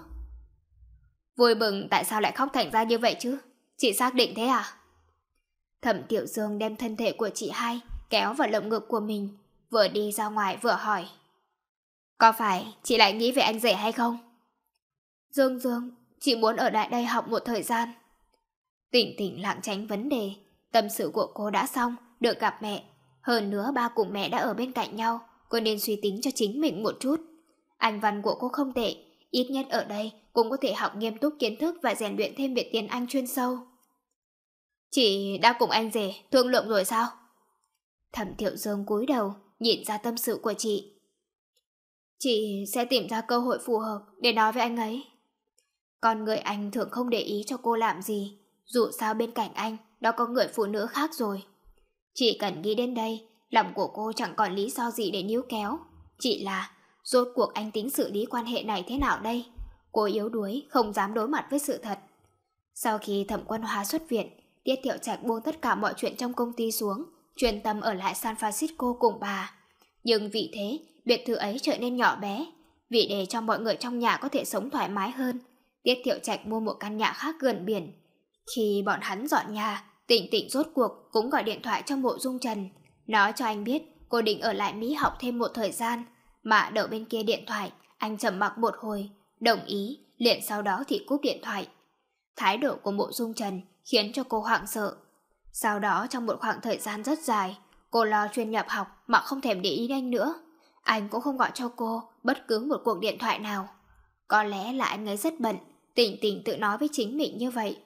Vui mừng tại sao lại khóc thành ra như vậy chứ? Chị xác định thế à? Thẩm Tiểu Dương đem thân thể của chị hai kéo vào lồng ngực của mình, vừa đi ra ngoài vừa hỏi. Có phải chị lại nghĩ về anh rể hay không? Dương Dương, chị muốn ở lại đây học một thời gian. Tỉnh Tỉnh lảng tránh vấn đề. Tâm sự của cô đã xong, được gặp mẹ. Hơn nữa ba cùng mẹ đã ở bên cạnh nhau, cô nên suy tính cho chính mình một chút. Anh văn của cô không tệ, ít nhất ở đây cũng có thể học nghiêm túc kiến thức và rèn luyện thêm về tiếng Anh chuyên sâu. Chị đã cùng anh rể thương lượng rồi sao? Thẩm Thiệu Dương cúi đầu, nhìn ra tâm sự của chị. Chị sẽ tìm ra cơ hội phù hợp để nói với anh ấy. Con người anh thường không để ý cho cô làm gì, dù sao bên cạnh anh đó có người phụ nữ khác rồi. Chỉ cần nghĩ đến đây, lòng của cô chẳng còn lý do gì để níu kéo. Chỉ là, rốt cuộc anh tính xử lý quan hệ này thế nào đây? Cô yếu đuối, không dám đối mặt với sự thật. Sau khi Thẩm Quân Hoa xuất viện, Tiết Thiệu Trạch buông tất cả mọi chuyện trong công ty xuống, chuyên tâm ở lại San Francisco cùng bà. Nhưng vì thế, biệt thự ấy trở nên nhỏ bé. Vì để cho mọi người trong nhà có thể sống thoải mái hơn, Tiết Thiệu Trạch mua một căn nhà khác gần biển. Khi bọn hắn dọn nhà, Tỉnh Tỉnh rốt cuộc cũng gọi điện thoại cho Mộ Dung Trần, nói cho anh biết cô định ở lại Mỹ học thêm một thời gian. Mà đợi bên kia điện thoại, anh trầm mặc một hồi, đồng ý, liền sau đó thì cúp điện thoại. Thái độ của Mộ Dung Trần khiến cho cô hoảng sợ. Sau đó trong một khoảng thời gian rất dài, cô lo chuyên nhập học mà không thèm để ý anh nữa. Anh cũng không gọi cho cô bất cứ một cuộc điện thoại nào. Có lẽ là anh ấy rất bận, Tỉnh Tỉnh tự nói với chính mình như vậy.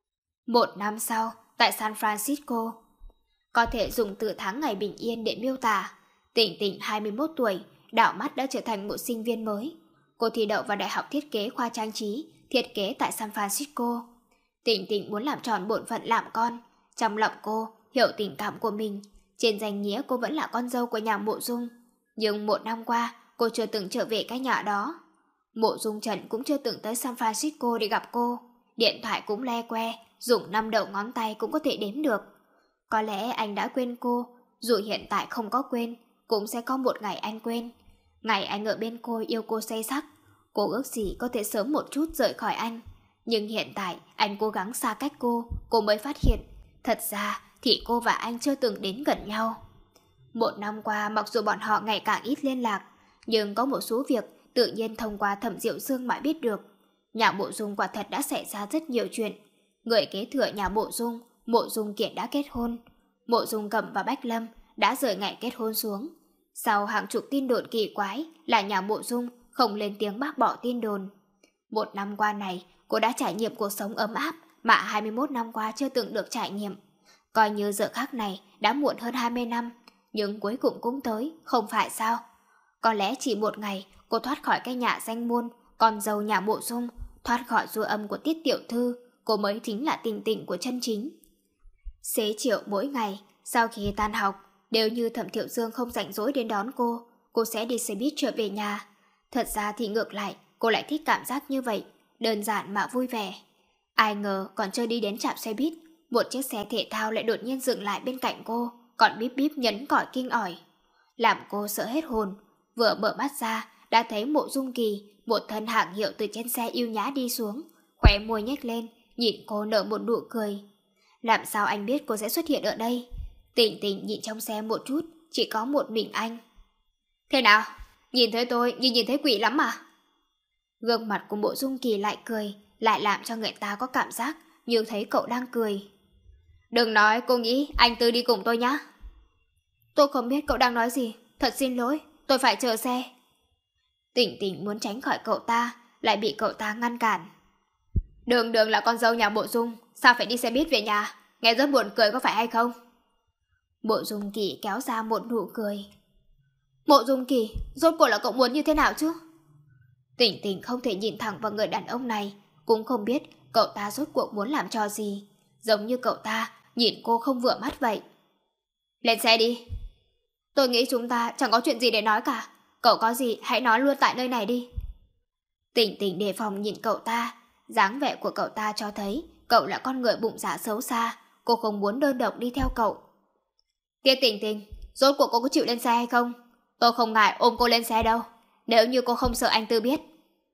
Một năm sau, tại San Francisco, có thể dùng từ tháng ngày bình yên để miêu tả. Tỉnh Tỉnh hai mươi mốt tuổi, đảo mắt đã trở thành một sinh viên mới. Cô thi đậu vào Đại học Thiết kế khoa trang trí, thiết kế tại San Francisco. Tỉnh Tỉnh muốn làm tròn bổn phận làm con. Trong lòng cô, hiểu tình cảm của mình. Trên danh nghĩa cô vẫn là con dâu của nhà Mộ Dung. Nhưng một năm qua, cô chưa từng trở về cái nhà đó. Mộ Dung Trần cũng chưa từng tới San Francisco để gặp cô. Điện thoại cũng le que, dùng năm đầu ngón tay cũng có thể đếm được. Có lẽ anh đã quên cô, dù hiện tại không có quên, cũng sẽ có một ngày anh quên. Ngày anh ở bên cô yêu cô say sắc, cô ước gì có thể sớm một chút rời khỏi anh. Nhưng hiện tại anh cố gắng xa cách cô, cô mới phát hiện, thật ra thì cô và anh chưa từng đến gần nhau. Một năm qua mặc dù bọn họ ngày càng ít liên lạc, nhưng có một số việc tự nhiên thông qua Thẩm Diệu Dương mà biết được. Nhà Mộ Dung quả thật đã xảy ra rất nhiều chuyện. Người kế thừa nhà Mộ Dung, Mộ Dung Kiệt đã kết hôn. Mộ Dung Cẩm và Bách Lâm đã rời ngày kết hôn xuống. Sau hàng chục tin đồn kỳ quái là nhà Mộ Dung không lên tiếng bác bỏ tin đồn. Một năm qua này, cô đã trải nghiệm cuộc sống ấm áp mà hai mươi mốt năm qua chưa từng được trải nghiệm. Coi như giờ khắc này đã muộn hơn hai mươi năm, nhưng cuối cùng cũng tới, không phải sao? Có lẽ chỉ một ngày cô thoát khỏi cái nhà danh môn, con dâu nhà Mộ Dung, thoát khỏi du âm của Tiết tiểu thư, cô mới chính là Tình Tình của chân chính. Xế chiều mỗi ngày, sau khi tan học, nếu như Thẩm Thiệu Dương không rảnh rỗi đến đón cô, cô sẽ đi xe buýt trở về nhà. Thật ra thì ngược lại, cô lại thích cảm giác như vậy, đơn giản mà vui vẻ. Ai ngờ còn chưa đi đến trạm xe buýt, một chiếc xe thể thao lại đột nhiên dừng lại bên cạnh cô, còn bíp bíp nhấn còi kinh ỏi. Làm cô sợ hết hồn, vừa mở mắt ra đã thấy Mộ Dung Kỳ, một thân hạng hiệu từ trên xe yêu nhã đi xuống, khóe môi nhếch lên, nhìn cô nở một nụ cười. Làm sao anh biết cô sẽ xuất hiện ở đây? Tỉnh Tỉnh nhìn trong xe một chút, chỉ có một mình anh. Thế nào? Nhìn thấy tôi như nhìn thấy quỷ lắm mà. Gương mặt của Mộ Dung Kỳ lại cười, lại làm cho người ta có cảm giác như thấy cậu đang cười. Đừng nói cô nghĩ anh Tư đi cùng tôi nhá. Tôi không biết cậu đang nói gì, thật xin lỗi, tôi phải chờ xe. Tỉnh Tỉnh muốn tránh khỏi cậu ta, lại bị cậu ta ngăn cản. Đường Đường là con dâu nhà Mộ Dung, sao phải đi xe buýt về nhà? Nghe rất buồn cười có phải hay không? Mộ Dung Kỳ kéo ra một nụ cười. Mộ Dung Kỳ, rốt cuộc là cậu muốn như thế nào chứ? Tỉnh Tỉnh không thể nhìn thẳng vào người đàn ông này, cũng không biết cậu ta rốt cuộc muốn làm trò gì. Giống như cậu ta nhìn cô không vừa mắt vậy. Lên xe đi. Tôi nghĩ chúng ta chẳng có chuyện gì để nói cả. Cậu có gì hãy nói luôn tại nơi này đi. Tỉnh Tỉnh đề phòng nhìn cậu ta. Dáng vẻ của cậu ta cho thấy cậu là con người bụng dạ xấu xa. Cô không muốn đơn độc đi theo cậu. Kia Tỉnh Tỉnh, rốt cuộc cô có chịu lên xe hay không? Tôi không ngại ôm cô lên xe đâu, nếu như cô không sợ anh Tư biết.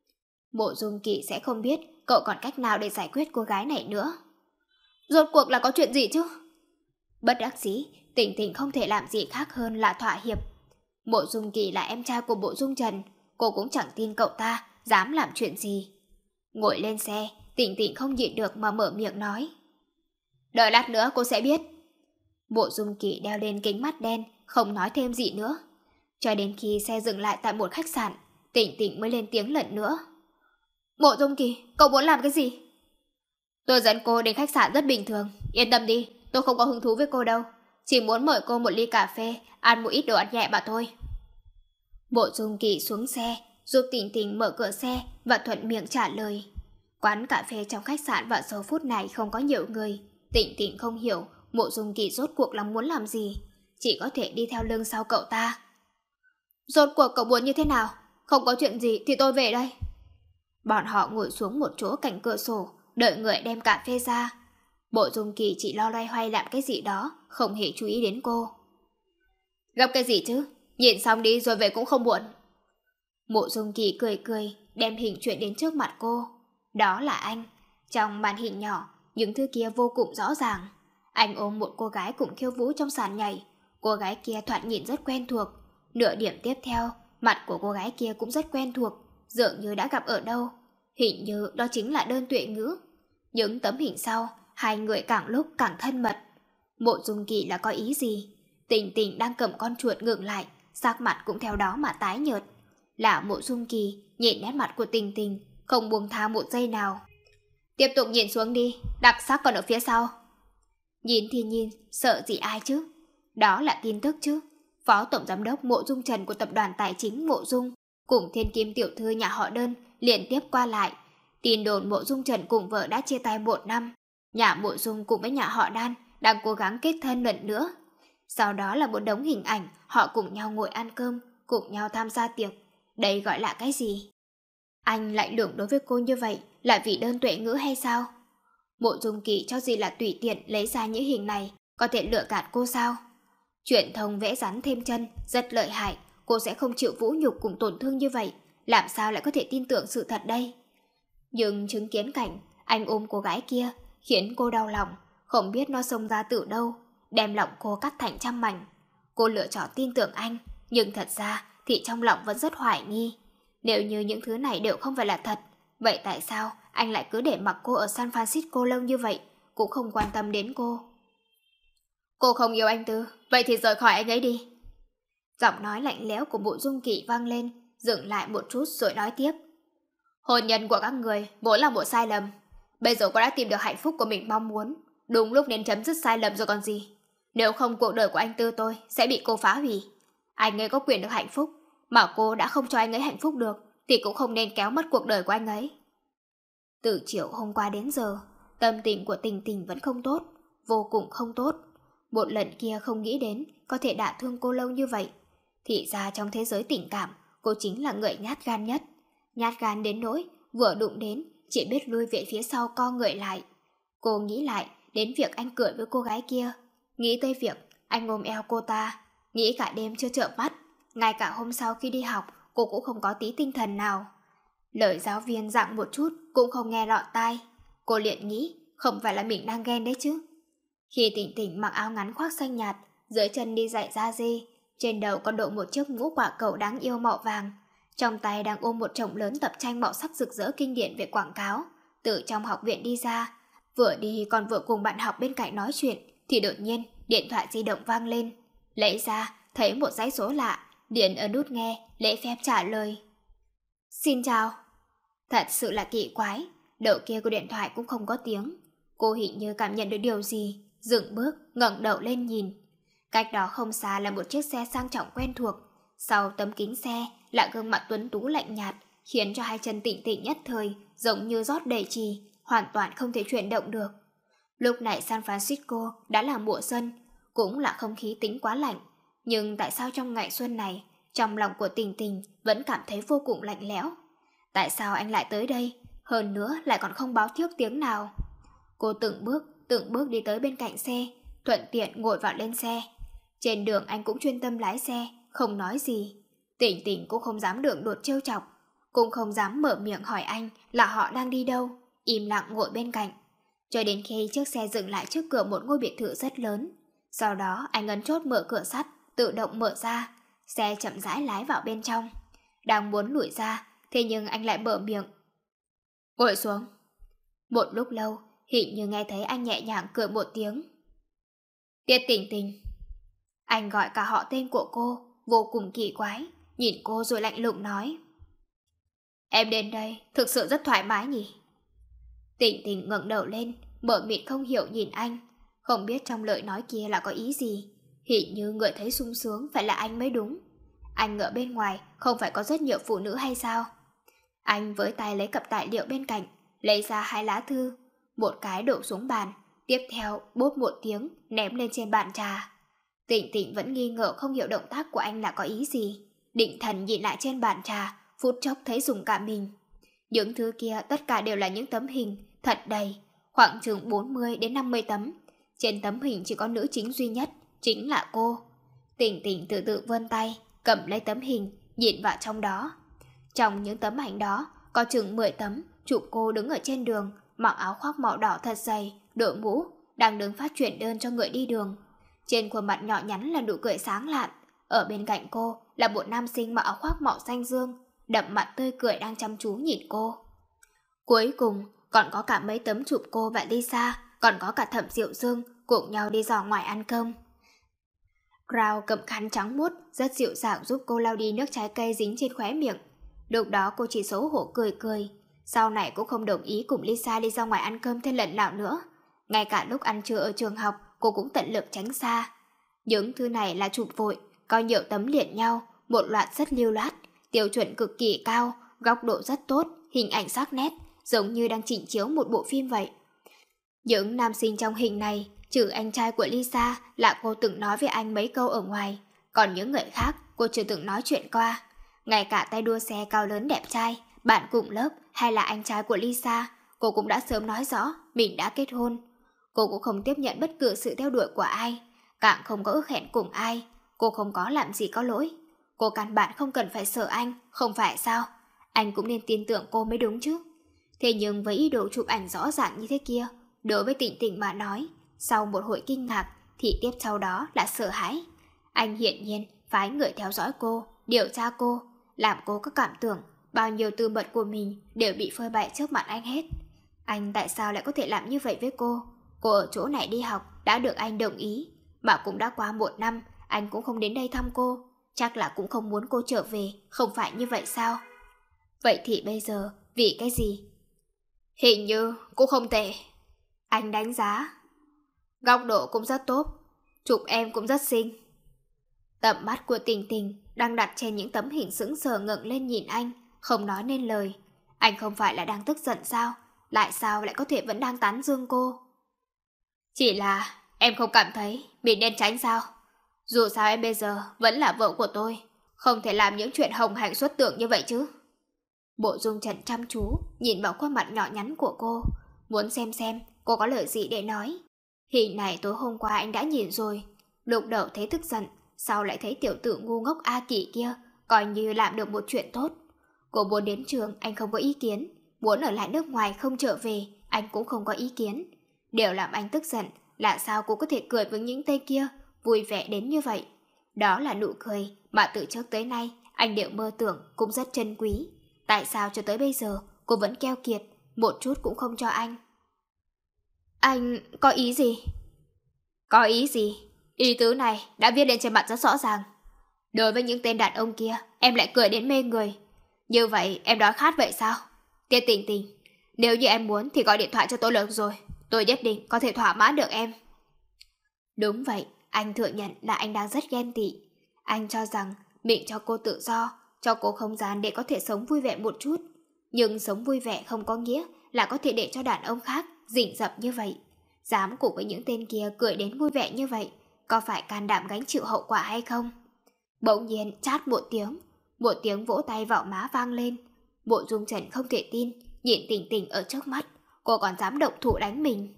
Mộ Dung Kỳ sẽ không biết cậu còn cách nào để giải quyết cô gái này nữa. Rốt cuộc là có chuyện gì chứ? Bất đắc dĩ, Tỉnh Tỉnh không thể làm gì khác hơn là thỏa hiệp. Mộ Dung Kỳ là em trai của Mộ Dung Trần, cô cũng chẳng tin cậu ta dám làm chuyện gì. Ngồi lên xe, Tỉnh Tỉnh không nhịn được mà mở miệng nói. Đợi lát nữa cô sẽ biết. Mộ Dung Kỳ đeo lên kính mắt đen, không nói thêm gì nữa. Cho đến khi xe dừng lại tại một khách sạn, Tỉnh Tỉnh mới lên tiếng lần nữa. Mộ Dung Kỳ, cậu muốn làm cái gì? Tôi dẫn cô đến khách sạn rất bình thường, yên tâm đi, tôi không có hứng thú với cô đâu. Chỉ muốn mời cô một ly cà phê, ăn một ít đồ ăn nhẹ mà thôi. Mộ Dung Kỳ xuống xe, giúp Tỉnh Tỉnh mở cửa xe và thuận miệng trả lời. Quán cà phê trong khách sạn vào giờ phút này không có nhiều người. Tỉnh Tỉnh không hiểu Mộ Dung Kỳ rốt cuộc là muốn làm gì, chỉ có thể đi theo lưng sau cậu ta. Rốt cuộc cậu muốn như thế nào? Không có chuyện gì thì tôi về đây. Bọn họ ngồi xuống một chỗ cạnh cửa sổ, đợi người đem cà phê ra. Mộ Dung Kỳ chỉ lo loay hoay làm cái gì đó, không hề chú ý đến cô. Gấp cái gì chứ? Nhìn xong đi rồi về cũng không muộn. Mộ Dung Kỳ cười cười, đem hình chuyển đến trước mặt cô. Đó là anh. Trong màn hình nhỏ, những thứ kia vô cùng rõ ràng. Anh ôm một cô gái cùng khiêu vũ trong sàn nhảy. Cô gái kia thoạt nhìn rất quen thuộc. Nửa điểm tiếp theo, mặt của cô gái kia cũng rất quen thuộc, dường như đã gặp ở đâu. Hình như đó chính là Đơn Tuệ Ngữ. Những tấm hình sau, hai người càng lúc càng thân mật. Mộ Dung Kỳ là có ý gì? Tỉnh Tỉnh đang cầm con chuột ngừng lại, sắc mặt cũng theo đó mà tái nhợt. Là Mộ Dung Kỳ nhìn nét mặt của Tình Tình, không buông tha một giây nào. Tiếp tục nhìn xuống đi, đặc sắc còn ở phía sau. Nhìn thì nhìn, sợ gì ai chứ? Đó là tin tức chứ. Phó Tổng Giám đốc Mộ Dung Trần của tập đoàn tài chính Mộ Dung cùng Thiên Kim tiểu thư nhà họ Đơn liên tiếp qua lại. Tin đồn Mộ Dung Trần cùng vợ đã chia tay một năm. Nhà Mộ Dung cùng với nhà họ Đan đang cố gắng kết thân lần nữa. Sau đó là một đống hình ảnh họ cùng nhau ngồi ăn cơm, cùng nhau tham gia tiệc. Đây gọi là cái gì? Anh lại lường đối với cô như vậy là vì Đơn Tuệ Ngữ hay sao? Mộ Dung Kỳ cho gì là tùy tiện lấy ra những hình này, có thể lừa gạt cô sao? Truyền thông vẽ rắn thêm chân rất lợi hại, cô sẽ không chịu vũ nhục cùng tổn thương như vậy, làm sao lại có thể tin tưởng sự thật đây? Nhưng chứng kiến cảnh anh ôm cô gái kia khiến cô đau lòng, không biết nó xông ra từ đâu, đem lòng cô cắt thành trăm mảnh. Cô lựa chọn tin tưởng anh, nhưng thật ra thì trong lòng vẫn rất hoài nghi. Nếu như những thứ này đều không phải là thật, vậy tại sao anh lại cứ để mặc cô ở San Francisco lâu như vậy, cũng không quan tâm đến cô? Cô không yêu anh Tư, vậy thì rời khỏi anh ấy đi. Giọng nói lạnh lẽo của Mộ Dung Kỳ vang lên, dừng lại một chút rồi nói tiếp. Hôn nhân của các người vốn là một sai lầm. Bây giờ cô đã tìm được hạnh phúc của mình mong muốn, đúng lúc nên chấm dứt sai lầm rồi còn gì. Nếu không cuộc đời của anh Tư tôi sẽ bị cô phá hủy. Anh ấy có quyền được hạnh phúc, mà cô đã không cho anh ấy hạnh phúc được thì cũng không nên kéo mất cuộc đời của anh ấy. Từ chiều hôm qua đến giờ, tâm tình của Tình Tình vẫn không tốt, vô cùng không tốt. Một lần kia không nghĩ đến có thể đả thương cô lâu như vậy. Thì ra trong thế giới tình cảm, cô chính là người nhát gan nhất. nhát gan đến nỗi vừa đụng đến chỉ biết lui về phía sau co người lại. Cô nghĩ lại đến việc anh cười với cô gái kia, nghĩ tới việc anh ôm eo cô ta, nghĩ cả đêm chưa chợp mắt, ngay cả hôm sau khi đi học cô cũng không có tí tinh thần nào. Lời giáo viên dặn một chút cũng không nghe lọt tai. Cô liền nghĩ không phải là mình đang ghen đấy chứ. Khi Tỉnh Tỉnh mặc áo ngắn khoác xanh nhạt, dưới chân đi giày da dê, trên đầu còn đội một chiếc mũ quả cậu đáng yêu màu vàng, trong tay đang ôm một chồng lớn tập tranh màu sắc rực rỡ kinh điển về quảng cáo, từ trong học viện đi ra, vừa đi còn vừa cùng bạn học bên cạnh nói chuyện, thì đột nhiên điện thoại di động vang lên. Lấy ra thấy một dãy số lạ, liền ấn nút nghe, lễ phép trả lời. Xin chào. Thật sự là kỳ quái, đầu kia của điện thoại cũng không có tiếng. Cô hình như cảm nhận được điều gì, dừng bước, ngẩng đầu lên nhìn. Cách đó không xa là một chiếc xe sang trọng quen thuộc. Sau tấm kính xe là gương mặt tuấn tú lạnh nhạt, khiến cho hai chân Tỉnh Tỉnh nhất thời giống như rót đầy trì, hoàn toàn không thể chuyển động được. Lúc này San Francisco đã là mùa xuân, cũng là không khí tính quá lạnh. Nhưng tại sao trong ngày xuân này, trong lòng của Tỉnh Tỉnh vẫn cảm thấy vô cùng lạnh lẽo? Tại sao anh lại tới đây, hơn nữa lại còn không báo trước tiếng nào? Cô từng bước, từng bước đi tới bên cạnh xe, thuận tiện ngồi vào lên xe. Trên đường anh cũng chuyên tâm lái xe, không nói gì. Tỉnh Tỉnh cũng không dám đường đột trêu chọc, cũng không dám mở miệng hỏi anh là họ đang đi đâu, im lặng ngồi bên cạnh. Cho đến khi chiếc xe dừng lại trước cửa một ngôi biệt thự rất lớn. Sau đó anh ấn chốt mở cửa sắt, tự động mở ra, xe chậm rãi lái vào bên trong. Đang muốn lùi ra, thế nhưng anh lại mở miệng. Ngồi xuống. Một lúc lâu, hình như nghe thấy anh nhẹ nhàng cười một tiếng. Tiết Tỉnh Tỉnh. Anh gọi cả họ tên của cô, vô cùng kỳ quái, nhìn cô rồi lạnh lùng nói. Em đến đây thực sự rất thoải mái nhỉ? Tỉnh Tỉnh ngẩng đầu lên, mở mịt không hiểu nhìn anh, không biết trong lời nói kia là có ý gì. Hình như người thấy sung sướng phải là anh mới đúng. Anh ở bên ngoài không phải có rất nhiều phụ nữ hay sao? Anh với tay lấy cặp tài liệu bên cạnh, lấy ra hai lá thư, một cái đổ xuống bàn, tiếp theo bốp một tiếng ném lên trên bàn trà. Tỉnh Tỉnh vẫn nghi ngờ không hiểu động tác của anh là có ý gì, định thần nhìn lại trên bàn trà, phút chốc thấy rùng cả mình. Những thứ kia tất cả đều là những tấm hình thật đầy, khoảng chừng bốn mươi đến năm mươi tấm. Trên tấm hình chỉ có nữ chính duy nhất, chính là cô. Tỉnh Tỉnh từ từ vươn tay, cầm lấy tấm hình, nhìn vào trong đó. Trong những tấm ảnh đó, có chừng mười tấm chụp cô đứng ở trên đường, mặc áo khoác màu đỏ thật dày, đội mũ, đang đứng phát chuyển đơn cho người đi đường. Trên khuôn mặt nhỏ nhắn là nụ cười sáng lạn. Ở bên cạnh cô là một nam sinh mặc áo khoác màu xanh dương, đậm mặt tươi cười đang chăm chú nhìn cô. Cuối cùng còn có cả mấy tấm chụp cô và Lisa, còn có cả Thẩm Diệu Dương cùng nhau đi dò ngoài ăn cơm. Rao cầm khăn trắng muốt, rất dịu dàng giúp cô lau đi nước trái cây dính trên khóe miệng. Lúc đó cô chỉ xấu hổ cười cười. Sau này cũng không đồng ý cùng Lisa đi ra ngoài ăn cơm thêm lần nào nữa. Ngay cả lúc ăn trưa ở trường học, cô cũng tận lực tránh xa. Những thứ này là chụp vội, có nhiều tấm liền nhau, một loạt rất lưu loát, tiêu chuẩn cực kỳ cao, góc độ rất tốt, hình ảnh sắc nét, giống như đang chỉnh chiếu một bộ phim vậy. Những nam sinh trong hình này, trừ anh trai của Lisa là cô từng nói với anh mấy câu ở ngoài, còn những người khác cô chưa từng nói chuyện qua. Ngay cả tay đua xe cao lớn đẹp trai, bạn cùng lớp hay là anh trai của Lisa, cô cũng đã sớm nói rõ mình đã kết hôn. Cô cũng không tiếp nhận bất cứ sự theo đuổi của ai, càng không có ước hẹn cùng ai. Cô không có làm gì có lỗi. Cô căn bản không cần phải sợ anh, không phải sao? Anh cũng nên tin tưởng cô mới đúng chứ. Thế nhưng với ý đồ chụp ảnh rõ ràng như thế kia, đối với Tỉnh Tỉnh mà nói, sau một hồi kinh ngạc thì tiếp sau đó là sợ hãi. Anh hiển nhiên phái người theo dõi cô, điều tra cô, làm cô có cảm tưởng bao nhiêu tư mật của mình đều bị phơi bày trước mặt anh hết. Anh tại sao lại có thể làm như vậy với cô? Cô ở chỗ này đi học đã được anh đồng ý, mà cũng đã qua một năm anh cũng không đến đây thăm cô, chắc là cũng không muốn cô trở về, không phải như vậy sao? Vậy thì bây giờ vì cái gì? Hình như cũng không tệ. Anh đánh giá. Góc độ cũng rất tốt, chụp em cũng rất xinh. Tầm mắt của Tình Tình đang đặt trên những tấm hình sững sờ ngẩng lên nhìn anh, không nói nên lời. Anh không phải là đang tức giận sao? Lại sao lại có thể vẫn đang tán dương cô? Chỉ là em không cảm thấy mình nên tránh sao? Dù sao em bây giờ vẫn là vợ của tôi, không thể làm những chuyện hồng hạnh xuất tưởng như vậy chứ. Mộ Dung Trần chăm chú nhìn vào khuôn mặt nhỏ nhắn của cô, muốn xem xem cô có lời gì để nói. Hình này tối hôm qua anh đã nhìn rồi. Lúc đầu thấy tức giận, sau lại thấy tiểu tử ngu ngốc A Kỳ kia coi như làm được một chuyện tốt. Cô muốn đến trường, anh không có ý kiến. Muốn ở lại nước ngoài không trở về, anh cũng không có ý kiến. Điều làm anh tức giận là sao cô có thể cười với những tên kia vui vẻ đến như vậy. Đó là nụ cười mà từ trước tới nay anh đều mơ tưởng cũng rất trân quý. Tại sao cho tới bây giờ cô vẫn keo kiệt, một chút cũng không cho anh? Anh có ý gì? Có ý gì? Ý tứ này đã viết lên trên mặt rất rõ ràng. Đối với những tên đàn ông kia, em lại cười đến mê người. Như vậy em đói khát vậy sao? Tiết Tình Tình, nếu như em muốn thì gọi điện thoại cho tôi được rồi. Tôi nhất định có thể thỏa mãn được em. Đúng vậy, anh thừa nhận là anh đang rất ghen tị. Anh cho rằng mình cho cô tự do, cho cô không gian để có thể sống vui vẻ một chút. Nhưng sống vui vẻ không có nghĩa là có thể để cho đàn ông khác rình rập như vậy. Dám cùng với những tên kia cười đến vui vẻ như vậy, có phải can đảm gánh chịu hậu quả hay không? Bỗng nhiên chát một tiếng, một tiếng vỗ tay vào má vang lên. Mộ Dung Trần không thể tin, nhìn Tình Tình ở trước mắt, cô còn dám động thủ đánh mình.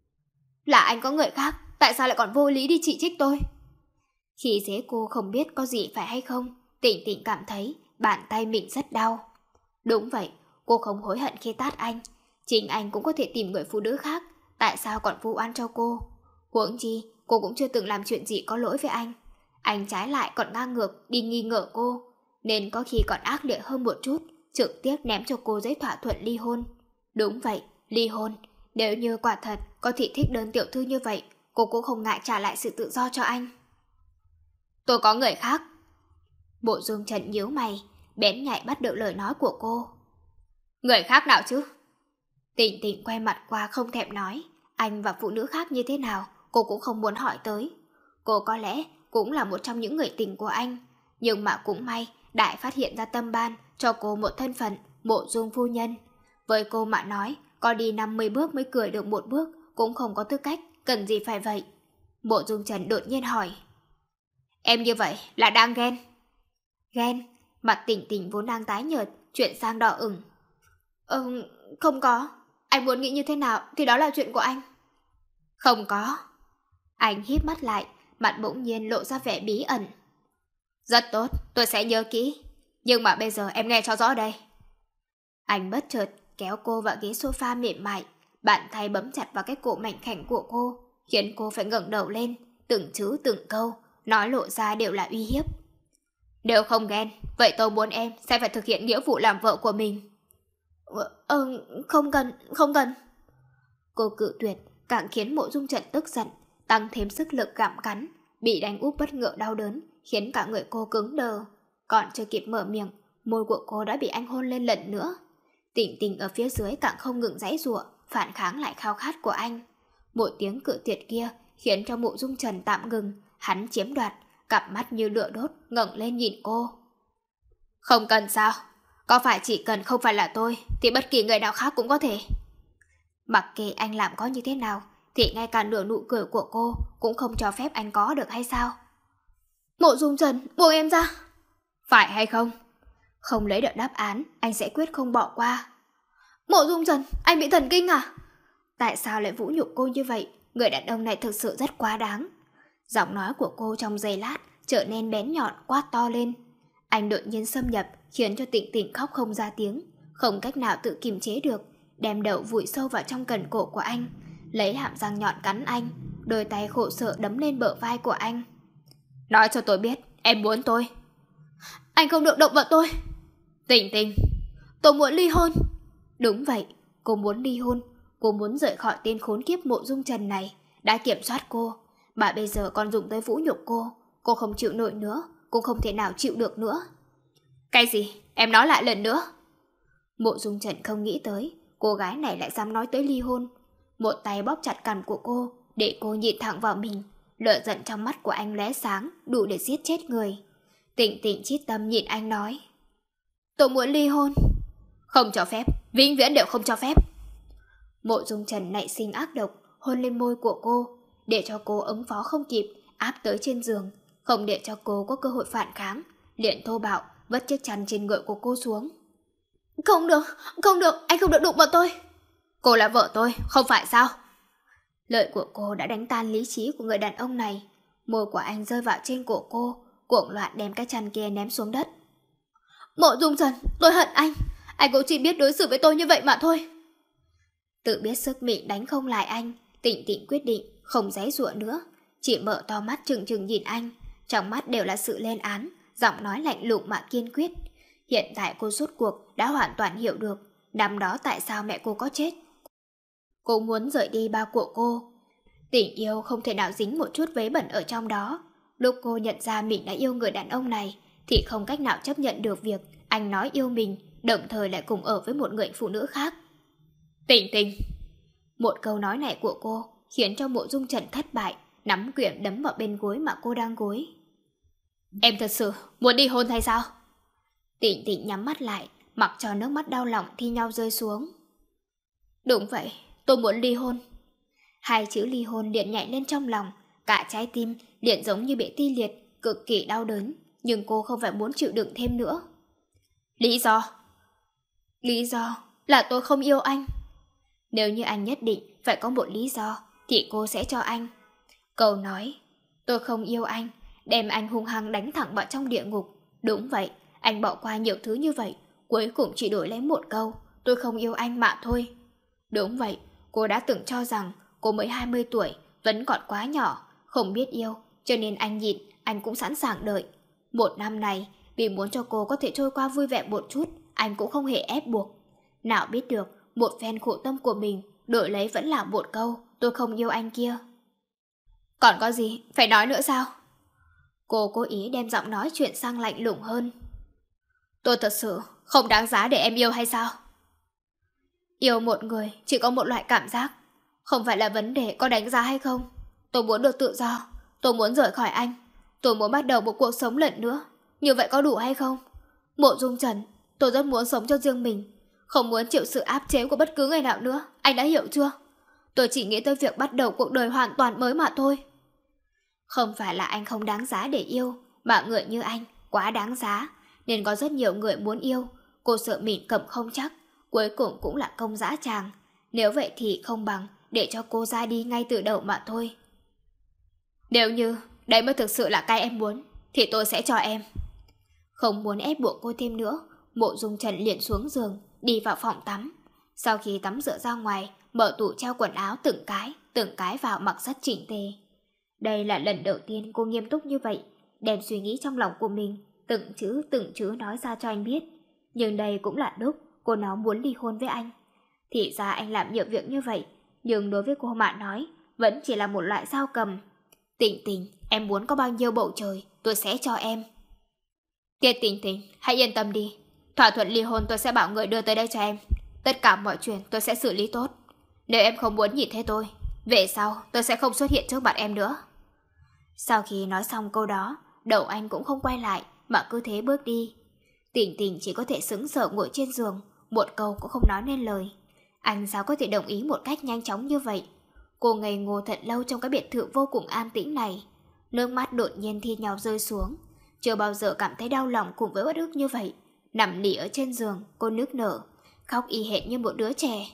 Là anh có người khác, tại sao lại còn vô lý đi chỉ trích tôi? Khi dễ cô không biết có gì phải hay không, Tình Tình cảm thấy bàn tay mình rất đau. Đúng vậy, cô không hối hận khi tát anh. Chính anh cũng có thể tìm người phụ nữ khác, tại sao còn vu oan cho cô? Huống chi, cô cũng chưa từng làm chuyện gì có lỗi với anh. Anh trái lại còn ngang ngược đi nghi ngờ cô, nên có khi còn ác liệt hơn một chút, trực tiếp ném cho cô giấy thỏa thuận ly hôn. Đúng vậy, ly hôn. Nếu như quả thật có thị thích đơn tiểu thư như vậy, cô cũng không ngại trả lại sự tự do cho anh. Tôi có người khác. Mộ Dung Trần nhíu mày, bén nhạy bắt được lời nói của cô. Người khác nào chứ? Tình Tình quay mặt qua không thèm nói. Anh và phụ nữ khác như thế nào, cô cũng không muốn hỏi tới. Cô có lẽ cũng là một trong những người tình của anh, nhưng mà cũng may Đại phát hiện ra tâm ban cho cô một thân phận Mộ Dung phu nhân. Với cô mà nói, có đi năm mươi bước mới cười được một bước cũng không có tư cách, cần gì phải vậy? Mộ Dung Trần đột nhiên hỏi. Em như vậy là đang ghen? Ghen? Mặt Tình Tình vốn đang tái nhợt chuyển sang đỏ ửng. Ừ, không có. Anh muốn nghĩ như thế nào thì đó là chuyện của anh. Không có. Anh híp mắt lại, mặt bỗng nhiên lộ ra vẻ bí ẩn. Rất tốt, tôi sẽ nhớ kỹ. Nhưng mà bây giờ em nghe cho rõ đây. Anh bất chợt kéo cô vào ghế sofa mềm mại, bàn tay bấm chặt vào cái cổ mảnh khảnh của cô, khiến cô phải ngẩng đầu lên, từng chữ từng câu nói lộ ra đều là uy hiếp. Nếu không ghen, vậy tôi muốn em sẽ phải thực hiện nghĩa vụ làm vợ của mình. Ờ, không cần, không cần. Cô cự tuyệt, càng khiến Mộ Dung Trần tức giận, tăng thêm sức lực gặm cắn, bị đánh úp bất ngờ đau đớn, khiến cả người cô cứng đờ. Còn chưa kịp mở miệng, môi của cô đã bị anh hôn lên lần nữa. Tình Tình ở phía dưới càng không ngừng giãy giụa, phản kháng lại khao khát của anh. Một tiếng cự tuyệt kia khiến cho Mộ Dung Trần tạm ngừng, hắn chiếm đoạt, cặp mắt như lửa đốt ngẩng lên nhìn cô. Không cần sao? Có phải chỉ cần không phải là tôi thì bất kỳ người nào khác cũng có thể? Mặc kệ anh làm có như thế nào thì ngay cả nửa nụ cười của cô cũng không cho phép anh có được hay sao? Mộ Dung Trần, buông em ra. Phải hay không? Không lấy được đáp án, anh sẽ quyết không bỏ qua. Mộ Dung Trần, anh bị thần kinh à? Tại sao lại vũ nhục cô như vậy? Người đàn ông này thực sự rất quá đáng. Giọng nói của cô trong giây lát trở nên bén nhọn quát to lên. Anh đột nhiên xâm nhập khiến cho Tình Tình khóc không ra tiếng, không cách nào tự kiềm chế được, đem đầu vùi sâu vào trong cần cổ của anh, lấy hàm răng nhọn cắn anh, đôi tay khổ sở đấm lên bờ vai của anh. Nói cho tôi biết, em muốn tôi. Anh không được động vào tôi. Tình Tình, tôi muốn ly hôn. Đúng vậy, cô muốn ly hôn. Cô muốn rời khỏi tên khốn kiếp Mộ Dung Trần này, đã kiểm soát cô, mà bây giờ còn dùng tới vũ nhục cô. Cô không chịu nổi nữa, cô không thể nào chịu được nữa. Cái gì? Em nói lại lần nữa. Mộ Dung Trần không nghĩ tới cô gái này lại dám nói tới ly hôn. Một tay bóp chặt cằm của cô để cô nhìn thẳng vào mình. Lửa giận trong mắt của anh lóe sáng, đủ để giết chết người. Tình Tình chít tâm nhìn anh nói. Tôi muốn ly hôn. Không cho phép, vĩnh viễn đều không cho phép. Mộ Dung Trần nảy sinh ác độc, hôn lên môi của cô, để cho cô ứng phó không kịp, áp tới trên giường, không để cho cô có cơ hội phản kháng, liền thô bạo vất chiếc chăn trên người của cô xuống. Không được, không được, anh không được đụng vào tôi. Cô là vợ tôi, không phải sao? Lời của cô đã đánh tan lý trí của người đàn ông này. Môi của anh rơi vào trên cổ cô, cuồng loạn đem cái chăn kia ném xuống đất. Mộ Dung Trần, tôi hận anh. Anh cũng chỉ biết đối xử với tôi như vậy mà thôi. Tự biết sức mình đánh không lại anh, Tịnh Tịnh quyết định không giãy giụa nữa, chỉ mở to mắt trừng trừng nhìn anh, trong mắt đều là sự lên án, giọng nói lạnh lùng mà kiên quyết. Hiện tại cô rốt cuộc đã hoàn toàn hiểu được năm đó tại sao mẹ cô có chết. Cô muốn rời đi ba của cô. Tình yêu không thể nào dính một chút vế bẩn ở trong đó. Lúc cô nhận ra mình đã yêu người đàn ông này thì không cách nào chấp nhận được việc anh nói yêu mình, đồng thời lại cùng ở với một người phụ nữ khác. Tình Tình. Một câu nói này của cô khiến cho Mộ Dung Trần thất bại, nắm quyển đấm vào bên gối mà cô đang gối. Em thật sự muốn đi hôn hay sao? Tịnh Tịnh nhắm mắt lại, mặc cho nước mắt đau lòng thi nhau rơi xuống. Đúng vậy, tôi muốn ly hôn. Hai chữ ly hôn liền nhảy lên trong lòng, cả trái tim liền giống như bị ti liệt, cực kỳ đau đớn, nhưng cô không phải muốn chịu đựng thêm nữa. Lý do? Lý do là tôi không yêu anh. Nếu như anh nhất định phải có một lý do thì cô sẽ cho anh. Câu nói tôi không yêu anh đem anh hung hăng đánh thẳng vào trong địa ngục. Đúng vậy, anh bỏ qua nhiều thứ như vậy, cuối cùng chỉ đổi lấy một câu tôi không yêu anh mà thôi. Đúng vậy, cô đã từng cho rằng cô mới hai mươi tuổi, vẫn còn quá nhỏ, không biết yêu, cho nên anh nhịn, anh cũng sẵn sàng đợi. Một năm này, vì muốn cho cô có thể trôi qua vui vẻ một chút, anh cũng không hề ép buộc. Nào biết được, một phen khổ tâm của mình, đổi lấy vẫn là một câu tôi không yêu anh kia. Còn có gì, phải nói nữa sao? Cô cố ý đem giọng nói chuyện sang lạnh lùng hơn. Tôi thật sự không đáng giá để em yêu hay sao? Yêu một người chỉ có một loại cảm giác, không phải là vấn đề có đánh giá hay không. Tôi muốn được tự do, tôi muốn rời khỏi anh, tôi muốn bắt đầu một cuộc sống lần nữa. Như vậy có đủ hay không? Mộ Dung Trần, tôi rất muốn sống cho riêng mình, không muốn chịu sự áp chế của bất cứ người nào nữa, anh đã hiểu chưa? Tôi chỉ nghĩ tới việc bắt đầu cuộc đời hoàn toàn mới mà thôi. Không phải là anh không đáng giá để yêu, mà người như anh quá đáng giá, nên có rất nhiều người muốn yêu. Cô sợ mình cầm không chắc, cuối cùng cũng là công dã tràng. Nếu vậy thì không bằng để cho cô ra đi ngay từ đầu mà thôi. Nếu như đấy mới thực sự là cái em muốn thì tôi sẽ cho em. Không muốn ép buộc cô thêm nữa, Mộ Dung Trần liền xuống giường, đi vào phòng tắm. Sau khi tắm rửa ra ngoài, mở tủ treo quần áo từng cái, từng cái vào mặc rất chỉnh tề. Đây là lần đầu tiên cô nghiêm túc như vậy, đem suy nghĩ trong lòng của mình từng chữ từng chữ nói ra cho anh biết. Nhưng đây cũng là lúc cô nói muốn ly hôn với anh. Thì ra anh làm nhiều việc như vậy, nhưng đối với cô mà nói vẫn chỉ là một loại dao cầm. Tình Tình, em muốn có bao nhiêu bầu trời tôi sẽ cho em. Tiết Tình Tình, hãy yên tâm đi, thỏa thuận ly hôn tôi sẽ bảo người đưa tới đây cho em. Tất cả mọi chuyện tôi sẽ xử lý tốt. Nếu em không muốn nhìn thấy tôi, về sau tôi sẽ không xuất hiện trước mặt em nữa. Sau khi nói xong câu đó, đầu anh cũng không quay lại mà cứ thế bước đi. Tình Tình chỉ có thể sững sờ ngồi trên giường, một câu cũng không nói nên lời. Anh sao có thể đồng ý một cách nhanh chóng như vậy? Cô ngây ngô thật lâu trong cái biệt thự vô cùng an tĩnh này. Nước mắt đột nhiên thi nhau rơi xuống. Chưa bao giờ cảm thấy đau lòng cùng với uất ức như vậy. Nằm lì ở trên giường, cô nức nở, khóc y hệt như một đứa trẻ.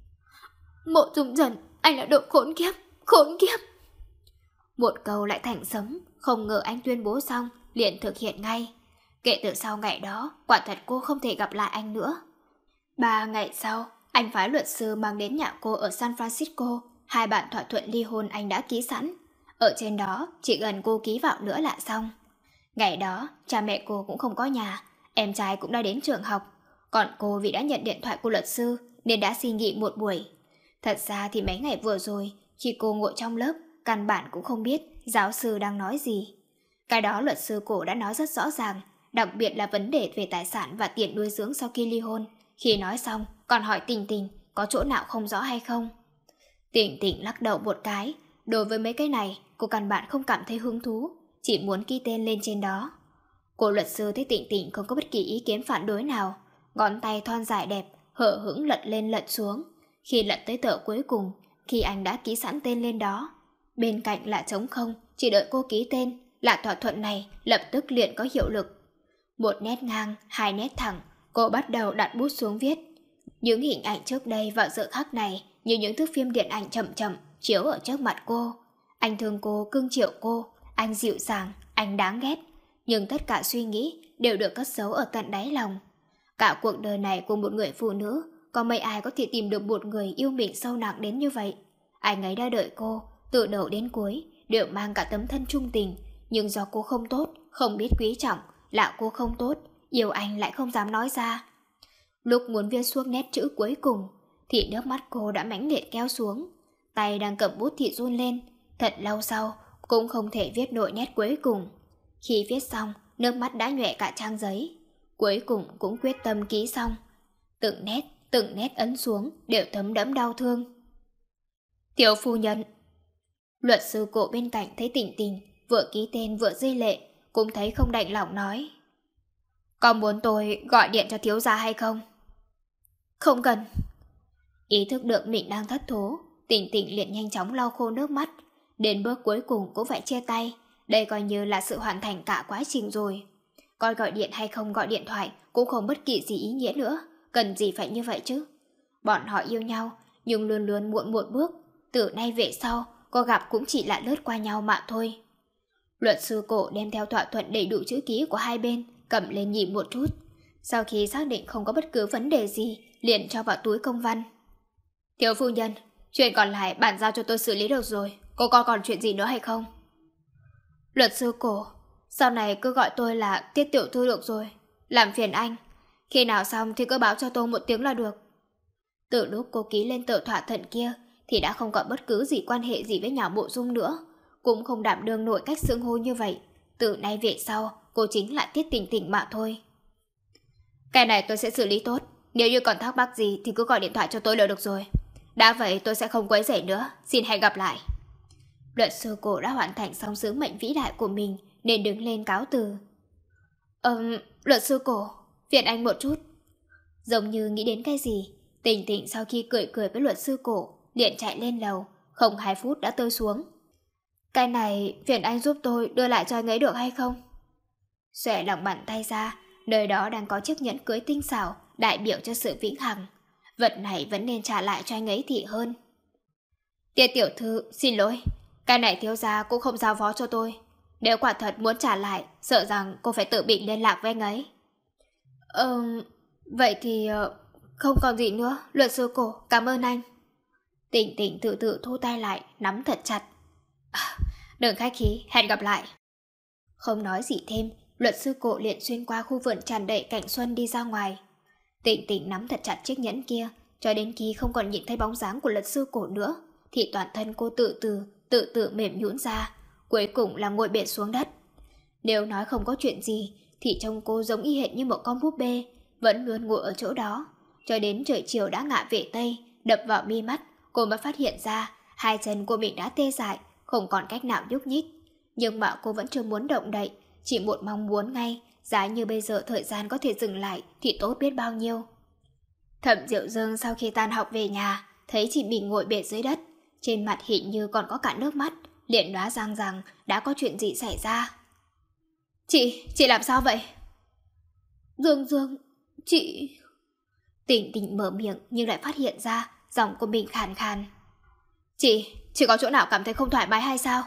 Mộ Dung Trần, anh là đồ khốn kiếp, khốn kiếp. Một câu lại thành sấm, không ngờ anh tuyên bố xong, liền thực hiện ngay. Kể từ sau ngày đó, quả thật cô không thể gặp lại anh nữa. Ba ngày sau, anh phái luật sư mang đến nhà cô ở San Francisco. Hai bản thỏa thuận ly hôn anh đã ký sẵn. Ở trên đó, chỉ cần cô ký vào nữa là xong. Ngày đó, cha mẹ cô cũng không có nhà, em trai cũng đã đến trường học. Còn cô vì đã nhận điện thoại của luật sư nên đã xin nghỉ một buổi. Thật ra thì mấy ngày vừa rồi, khi cô ngồi trong lớp, căn bản cũng không biết giáo sư đang nói gì. Cái đó luật sư cổ đã nói rất rõ ràng, đặc biệt là vấn đề về tài sản và tiền nuôi dưỡng sau khi ly hôn. Khi nói xong, còn hỏi Tình Tình có chỗ nào không rõ hay không. Tình Tình lắc đầu một cái, đối với mấy cái này, cô căn bản không cảm thấy hứng thú, chỉ muốn ký tên lên trên đó. Cô luật sư thấy Tình Tình không có bất kỳ ý kiến phản đối nào, ngón tay thon dài đẹp, hở hững lật lên lật xuống. Khi lật tới tờ cuối cùng, khi anh đã ký sẵn tên lên đó, bên cạnh là trống không, chỉ đợi cô ký tên, là thỏa thuận này lập tức liền có hiệu lực. Một nét ngang, hai nét thẳng, Cô bắt đầu đặt bút xuống viết. Những hình ảnh trước đây vào giờ khắc này như những thước phim điện ảnh chậm chậm chiếu ở trước mặt cô. Anh thương cô, cưng chiều cô, anh dịu dàng, anh đáng ghét. Nhưng tất cả suy nghĩ đều được cất giấu ở tận đáy lòng. Cả cuộc đời này của một người phụ nữ, có mấy ai có thể tìm được một người yêu mình sâu nặng đến như vậy. Anh ấy đã đợi cô, từ đầu đến cuối, đều mang cả tấm thân trung tình. Nhưng do cô không tốt, không biết quý trọng, là cô không tốt, yêu anh lại không dám nói ra. Lúc muốn viết xuống nét chữ cuối cùng, thì nước mắt cô đã mãnh liệt kéo xuống. Tay đang cầm bút thì run lên, thật lâu sau, cũng không thể viết nổi nét cuối cùng. Khi viết xong, nước mắt đã nhoẹ cả trang giấy. Cuối cùng cũng quyết tâm ký xong. Từng nét, từng nét ấn xuống đều thấm đẫm đau thương. Tiểu phu nhân. Luật sư Cổ bên cạnh thấy Tình Tình vừa ký tên vừa rơi lệ, cũng thấy không đành lòng nói: Có muốn tôi gọi điện cho thiếu gia hay không? Không cần. Ý thức được mình đang thất thố, Tình Tình liền nhanh chóng lau khô nước mắt. Đến bước cuối cùng cũng phải chia tay. Đây coi như là sự hoàn thành cả quá trình rồi. Coi gọi điện hay không gọi điện thoại cũng không bất kỳ gì ý nghĩa nữa. Cần gì phải như vậy chứ? Bọn họ yêu nhau, nhưng luôn luôn muộn một bước. Từ nay về sau, có gặp cũng chỉ là lướt qua nhau mà thôi. Luật sư Cổ đem theo thỏa thuận đầy đủ chữ ký của hai bên, cầm lên nhìn một chút. Sau khi xác định không có bất cứ vấn đề gì, liền cho vào túi công văn. Thiếu phu nhân, chuyện còn lại bản giao cho tôi xử lý được rồi. Cô có còn chuyện gì nữa hay không? Luật sư Cổ, sau này cứ gọi tôi là Tiết tiểu thư được rồi. Làm phiền anh. Khi nào xong thì cứ báo cho tôi một tiếng là được. Từ lúc cô ký lên tờ thỏa thuận kia thì đã không còn bất cứ gì quan hệ gì với nhà Mộ Dung nữa, cũng không đảm đương nổi cách xưng hô như vậy. Từ nay về sau, cô chính là Tiết Tình Tình mà thôi. Cái này tôi sẽ xử lý tốt. Nếu như còn thắc mắc gì thì cứ gọi điện thoại cho tôi là được rồi. Đã vậy tôi sẽ không quấy rầy nữa. Xin hẹn gặp lại. Luật sư Cổ đã hoàn thành xong sứ mệnh vĩ đại của mình nên đứng lên cáo từ. Ừm, luật sư Cổ, phiền anh một chút. Giống như nghĩ đến cái gì, Tình Tình sau khi cười cười với luật sư Cổ liền chạy lên lầu, không hai phút đã tơi xuống. Cái này phiền anh giúp tôi đưa lại cho anh ấy được hay không? Xòe lòng bàn tay ra, nơi đó đang có chiếc nhẫn cưới tinh xảo đại biểu cho sự vĩnh hằng. Vật này vẫn nên trả lại cho anh ấy thì hơn. Tiết tiểu thư, xin lỗi, cái này thiếu gia cũng không giao phó cho tôi. Nếu quả thật muốn trả lại, sợ rằng cô phải tự mình liên lạc với anh ấy. Ờ, vậy thì không còn gì nữa, luật sư Cổ, cảm ơn anh. Tình Tình tự tự thu tay lại, nắm thật chặt. À, đừng khách khí, hẹn gặp lại. Không nói gì thêm, luật sư Cổ liền xuyên qua khu vườn tràn đầy cảnh xuân đi ra ngoài. Tình Tình nắm thật chặt chiếc nhẫn kia, cho đến khi không còn nhìn thấy bóng dáng của luật sư Cổ nữa, thì toàn thân cô tự từ, tự tự mềm nhũn ra, cuối cùng là ngồi bệt xuống đất. Nếu nói không có chuyện gì, thì trông cô giống y hệt như một con búp bê, vẫn luôn ngồi ở chỗ đó, cho đến trời chiều đã ngả về Tây, đập vào mi mắt, cô mới phát hiện ra hai chân của mình đã tê dại, không còn cách nào nhúc nhích. Nhưng mà cô vẫn chưa muốn động đậy, chỉ một mong muốn ngay, giá như bây giờ thời gian có thể dừng lại thì tốt biết bao nhiêu. Thẩm Diệu Dương sau khi tan học về nhà, thấy chị mình ngồi bệt dưới đất, trên mặt hình như còn có cả nước mắt, liền đoán rằng rằng đã có chuyện gì xảy ra. Chị, chị làm sao vậy? Dương Dương, chị... Tình Tình mở miệng nhưng lại phát hiện ra giọng của mình khàn khàn. Chị, chị có chỗ nào cảm thấy không thoải mái hay sao?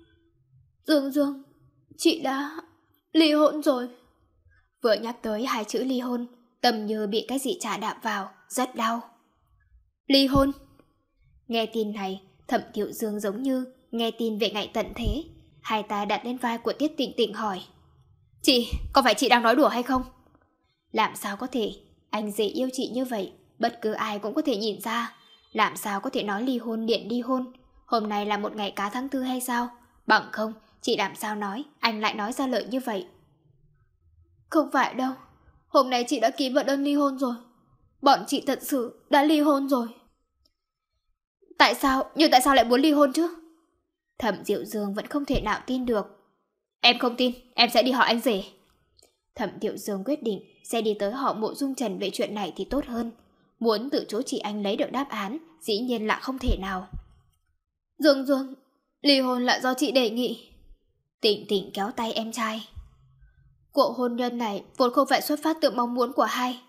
Dương Dương, chị đã ly hôn rồi. Vừa nhắc tới hai chữ ly hôn, tâm như bị cái gì chà đạp vào, rất đau. Ly hôn? Nghe tin này, Thẩm Thiệu Dương giống như nghe tin về ngày tận thế. Hai tay đặt lên vai của Tiết Tình Tình hỏi. Chị, có phải chị đang nói đùa hay không? Làm sao có thể, anh dễ yêu chị như vậy, bất cứ ai cũng có thể nhìn ra. Làm sao có thể nói ly hôn điện ly hôn? Hôm nay là một ngày cá tháng tư hay sao? Bằng không, chị làm sao nói, anh lại nói ra lời như vậy? Không phải đâu, hôm nay chị đã ký vào đơn ly hôn rồi. Bọn chị thật sự đã ly hôn rồi. Tại sao, nhưng tại sao lại muốn ly hôn chứ? Thẩm Diệu Dương vẫn không thể nào tin được. Em không tin, em sẽ đi hỏi anh rể. Thẩm Diệu Dương quyết định sẽ đi tới họ Mộ Dung Trần về chuyện này thì tốt hơn. Muốn từ chỗ chị anh lấy được đáp án, dĩ nhiên là không thể nào. Dương Dương, ly hôn là do chị đề nghị. Tình Tình kéo tay em trai. Cuộc hôn nhân này vốn không phải xuất phát từ mong muốn của hai,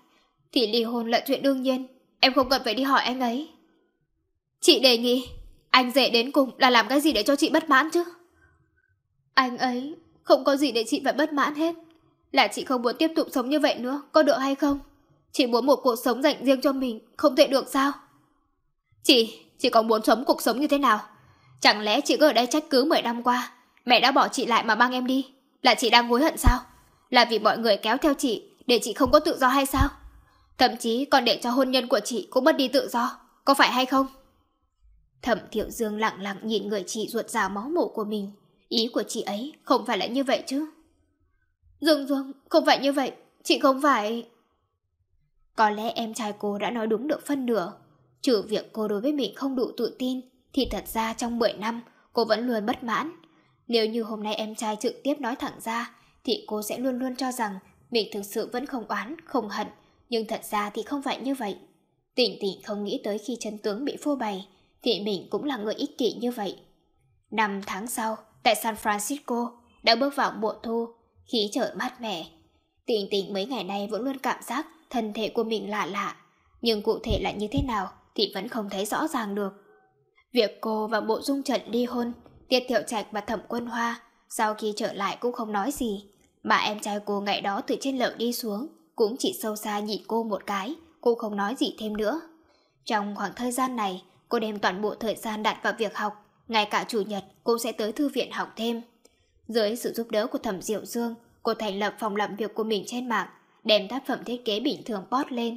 thì ly hôn là chuyện đương nhiên. Em không cần phải đi hỏi anh ấy. Chị đề nghị anh rể đến cùng là làm cái gì để cho chị bất mãn chứ? Anh ấy không có gì để chị phải bất mãn hết. Là chị không muốn tiếp tục sống như vậy nữa, có được hay không? Chị muốn một cuộc sống dành riêng cho mình, không thể được sao? Chị, chị còn muốn sống cuộc sống như thế nào? Chẳng lẽ chị cứ ở đây trách cứ mười năm qua mẹ đã bỏ chị lại mà mang em đi? Là chị đang hối hận sao? Là vì mọi người kéo theo chị để chị không có tự do hay sao? Thậm chí còn để cho hôn nhân của chị cũng mất đi tự do, có phải hay không? Thẩm Thiệu Dương lặng lặng nhìn người chị ruột rào máu mủ của mình. Ý của chị ấy không phải là như vậy chứ? Dương Dương, không phải như vậy, chị không phải... Có lẽ em trai cô đã nói đúng được phân nửa. Trừ việc cô đối với mình không đủ tự tin, thì thật ra trong mười năm cô vẫn luôn bất mãn. Nếu như hôm nay em trai trực tiếp nói thẳng ra, thì cô sẽ luôn luôn cho rằng mình thực sự vẫn không oán, không hận. Nhưng thật ra thì không phải như vậy. Tỉnh Tỉnh không nghĩ tới khi chân tướng bị phô bày thì mình cũng là người ích kỷ như vậy. Năm tháng sau, tại San Francisco, đã bước vào mùa thu, khí trời mát mẻ. Tỉnh Tỉnh mấy ngày nay vẫn luôn cảm giác thân thể của mình lạ lạ, nhưng cụ thể là như thế nào thì vẫn không thấy rõ ràng được. Việc cô và Mộ Dung Trần ly hôn, Tiết Thiệu Trạch và Thẩm Quân Hoa sau khi trở lại cũng không nói gì, mà em trai cô ngày đó từ trên lầu đi xuống cũng chỉ sâu xa nhìn cô một cái, cô không nói gì thêm nữa. Trong khoảng thời gian này, cô đem toàn bộ thời gian đặt vào việc học, ngay cả chủ nhật cô sẽ tới thư viện học thêm. Dưới sự giúp đỡ của Thẩm Diệu Dương, cô thành lập phòng làm việc của mình trên mạng, đem tác phẩm thiết kế bình thường post lên.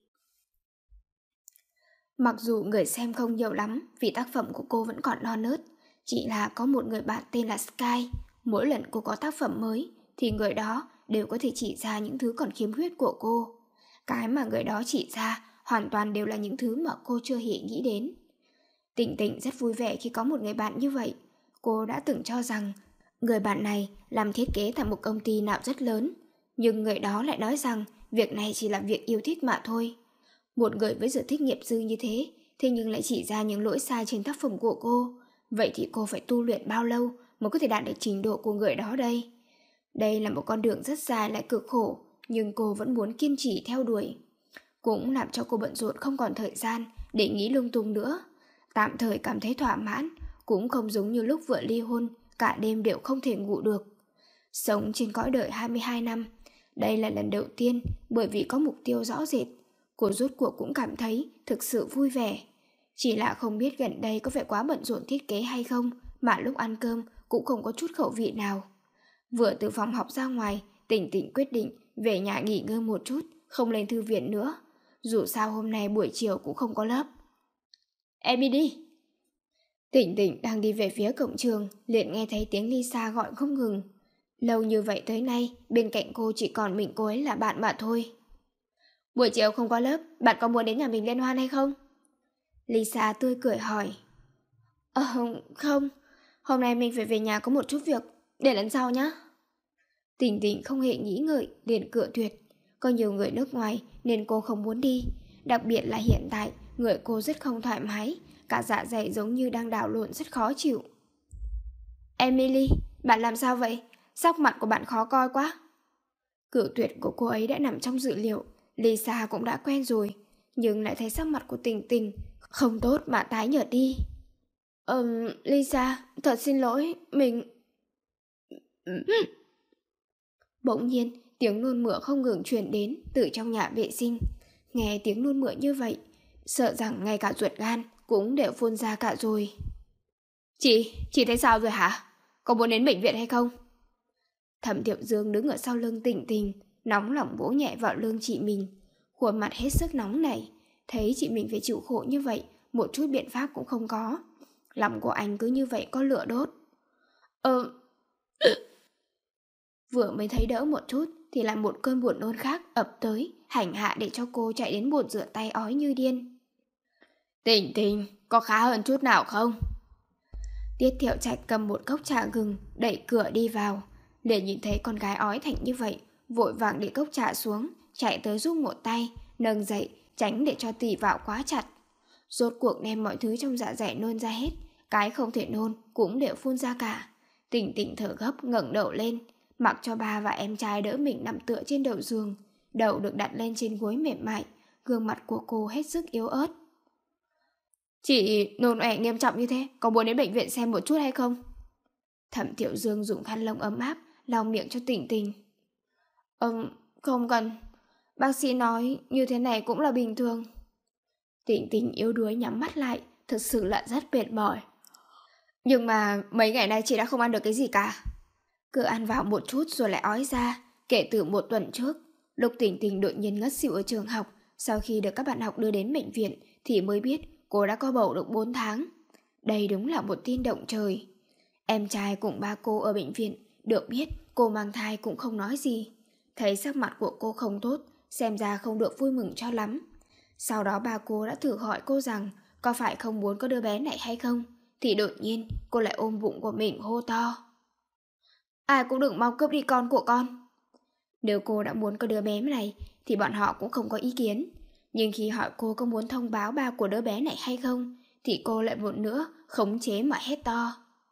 Mặc dù người xem không nhiều lắm vì tác phẩm của cô vẫn còn non nớt, chỉ là có một người bạn tên là Sky, mỗi lần cô có tác phẩm mới thì người đó đều có thể chỉ ra những thứ còn khiếm khuyết của cô. Cái mà người đó chỉ ra hoàn toàn đều là những thứ mà cô chưa hề nghĩ đến. Tỉnh Tỉnh rất vui vẻ khi có một người bạn như vậy. Cô đã từng cho rằng người bạn này làm thiết kế tại một công ty nào rất lớn, nhưng người đó lại nói rằng việc này chỉ là việc yêu thích mà thôi. Một người với sở thích nghiệp dư như thế, thế nhưng lại chỉ ra những lỗi sai trên tác phẩm của cô. Vậy thì cô phải tu luyện bao lâu mới có thể đạt được trình độ của người đó đây? Đây là một con đường rất dài lại cực khổ, nhưng cô vẫn muốn kiên trì theo đuổi. Cũng làm cho cô bận rộn không còn thời gian để nghĩ lung tung nữa. Tạm thời cảm thấy thỏa mãn, cũng không giống như lúc vừa ly hôn, cả đêm đều không thể ngủ được. Sống trên cõi đời hai mươi hai năm, đây là lần đầu tiên bởi vì có mục tiêu rõ rệt, cô rốt cuộc cũng cảm thấy thực sự vui vẻ. Chỉ là không biết gần đây có phải quá bận rộn thiết kế hay không, mà lúc ăn cơm cũng không có chút khẩu vị nào. Vừa từ phòng học ra ngoài, Tỉnh Tỉnh quyết định về nhà nghỉ ngơi một chút, không lên thư viện nữa. Dù sao hôm nay buổi chiều cũng không có lớp. Em đi đi. Tỉnh Tỉnh đang đi về phía cổng trường, liền nghe thấy tiếng Lisa gọi không ngừng. Lâu như vậy tới nay, bên cạnh cô chỉ còn mình cô ấy là bạn mà thôi. Buổi chiều không có lớp, bạn có muốn đến nhà mình liên hoan hay không? Lisa tươi cười hỏi. Ờ, không. Hôm nay mình phải về nhà có một chút việc, để lần sau nhé. Tỉnh Tỉnh không hề nghĩ ngợi, liền cự tuyệt. Có nhiều người nước ngoài nên cô không muốn đi. Đặc biệt là hiện tại, người cô rất không thoải mái, cả dạ dày giống như đang đảo lộn rất khó chịu. Emily, bạn làm sao vậy? Sắc mặt của bạn khó coi quá. Cự tuyệt của cô ấy đã nằm trong dự liệu, Lisa cũng đã quen rồi, nhưng lại thấy sắc mặt của Tình Tình không tốt mà tái nhợt đi. Ừm, Lisa, thật xin lỗi, mình... Bỗng nhiên, tiếng nôn mửa không ngừng truyền đến từ trong nhà vệ sinh. Nghe tiếng nôn mửa như vậy, sợ rằng ngay cả ruột gan cũng đều phun ra cả rồi. Chị, chị thấy sao rồi hả? Có muốn đến bệnh viện hay không? Thẩm Thiệu Dương đứng ở sau lưng Tình Tình, nóng lòng vỗ nhẹ vào lưng chị mình. Khuôn mặt hết sức nóng nảy, thấy chị mình phải chịu khổ như vậy, một chút biện pháp cũng không có. Lòng của anh cứ như vậy có lửa đốt. Ờ... Vừa mới thấy đỡ một chút thì lại một cơn buồn nôn khác ập tới, hành hạ để cho cô chạy đến bồn rửa tay ói như điên. Tình Tình, có khá hơn chút nào không? Tiết Thiệu Trạch cầm một cốc trà gừng, đẩy cửa đi vào. Để nhìn thấy con gái ói thành như vậy, vội vàng để cốc trà xuống, chạy tới giúp một tay, nâng dậy, tránh để cho tỳ vào quá chặt. Rốt cuộc đem mọi thứ trong dạ dày nôn ra hết, cái không thể nôn cũng đều phun ra cả. Tình Tình thở gấp ngẩng đầu lên, mặc cho ba và em trai đỡ mình nằm tựa trên đầu giường, Đầu được đặt lên trên gối mềm mại, gương mặt của cô hết sức yếu ớt. Chị nôn ọe nghiêm trọng như thế, có muốn đến bệnh viện xem một chút hay không? Thẩm Tiểu Dương dùng khăn lông ấm áp lau miệng cho Tịnh Tình. Ừm, không cần. Bác sĩ nói như thế này cũng là bình thường. Tịnh Tình yếu đuối nhắm mắt lại, thực sự là rất mệt mỏi. Nhưng mà mấy ngày nay chị đã không ăn được cái gì cả. Cứ ăn vào một chút rồi lại ói ra. Kể từ một tuần trước, lúc Tịnh Tình đột nhiên ngất xỉu ở trường học, sau khi được các bạn học đưa đến bệnh viện thì mới biết cô đã có bầu được bốn tháng. Đây đúng là một tin động trời. Em trai cùng ba cô ở bệnh viện được biết cô mang thai cũng không nói gì. Thấy sắc mặt của cô không tốt, xem ra không được vui mừng cho lắm. Sau đó ba cô đã thử hỏi cô rằng có phải không muốn có đứa bé này hay không, thì đột nhiên cô lại ôm bụng của mình hô to. Ai cũng đừng mong cướp đi con của con. Nếu cô đã muốn có đứa bé này thì bọn họ cũng không có ý kiến. Nhưng khi hỏi cô có muốn thông báo ba của đứa bé này hay không, thì cô lại một nữa khống chế mà hét to.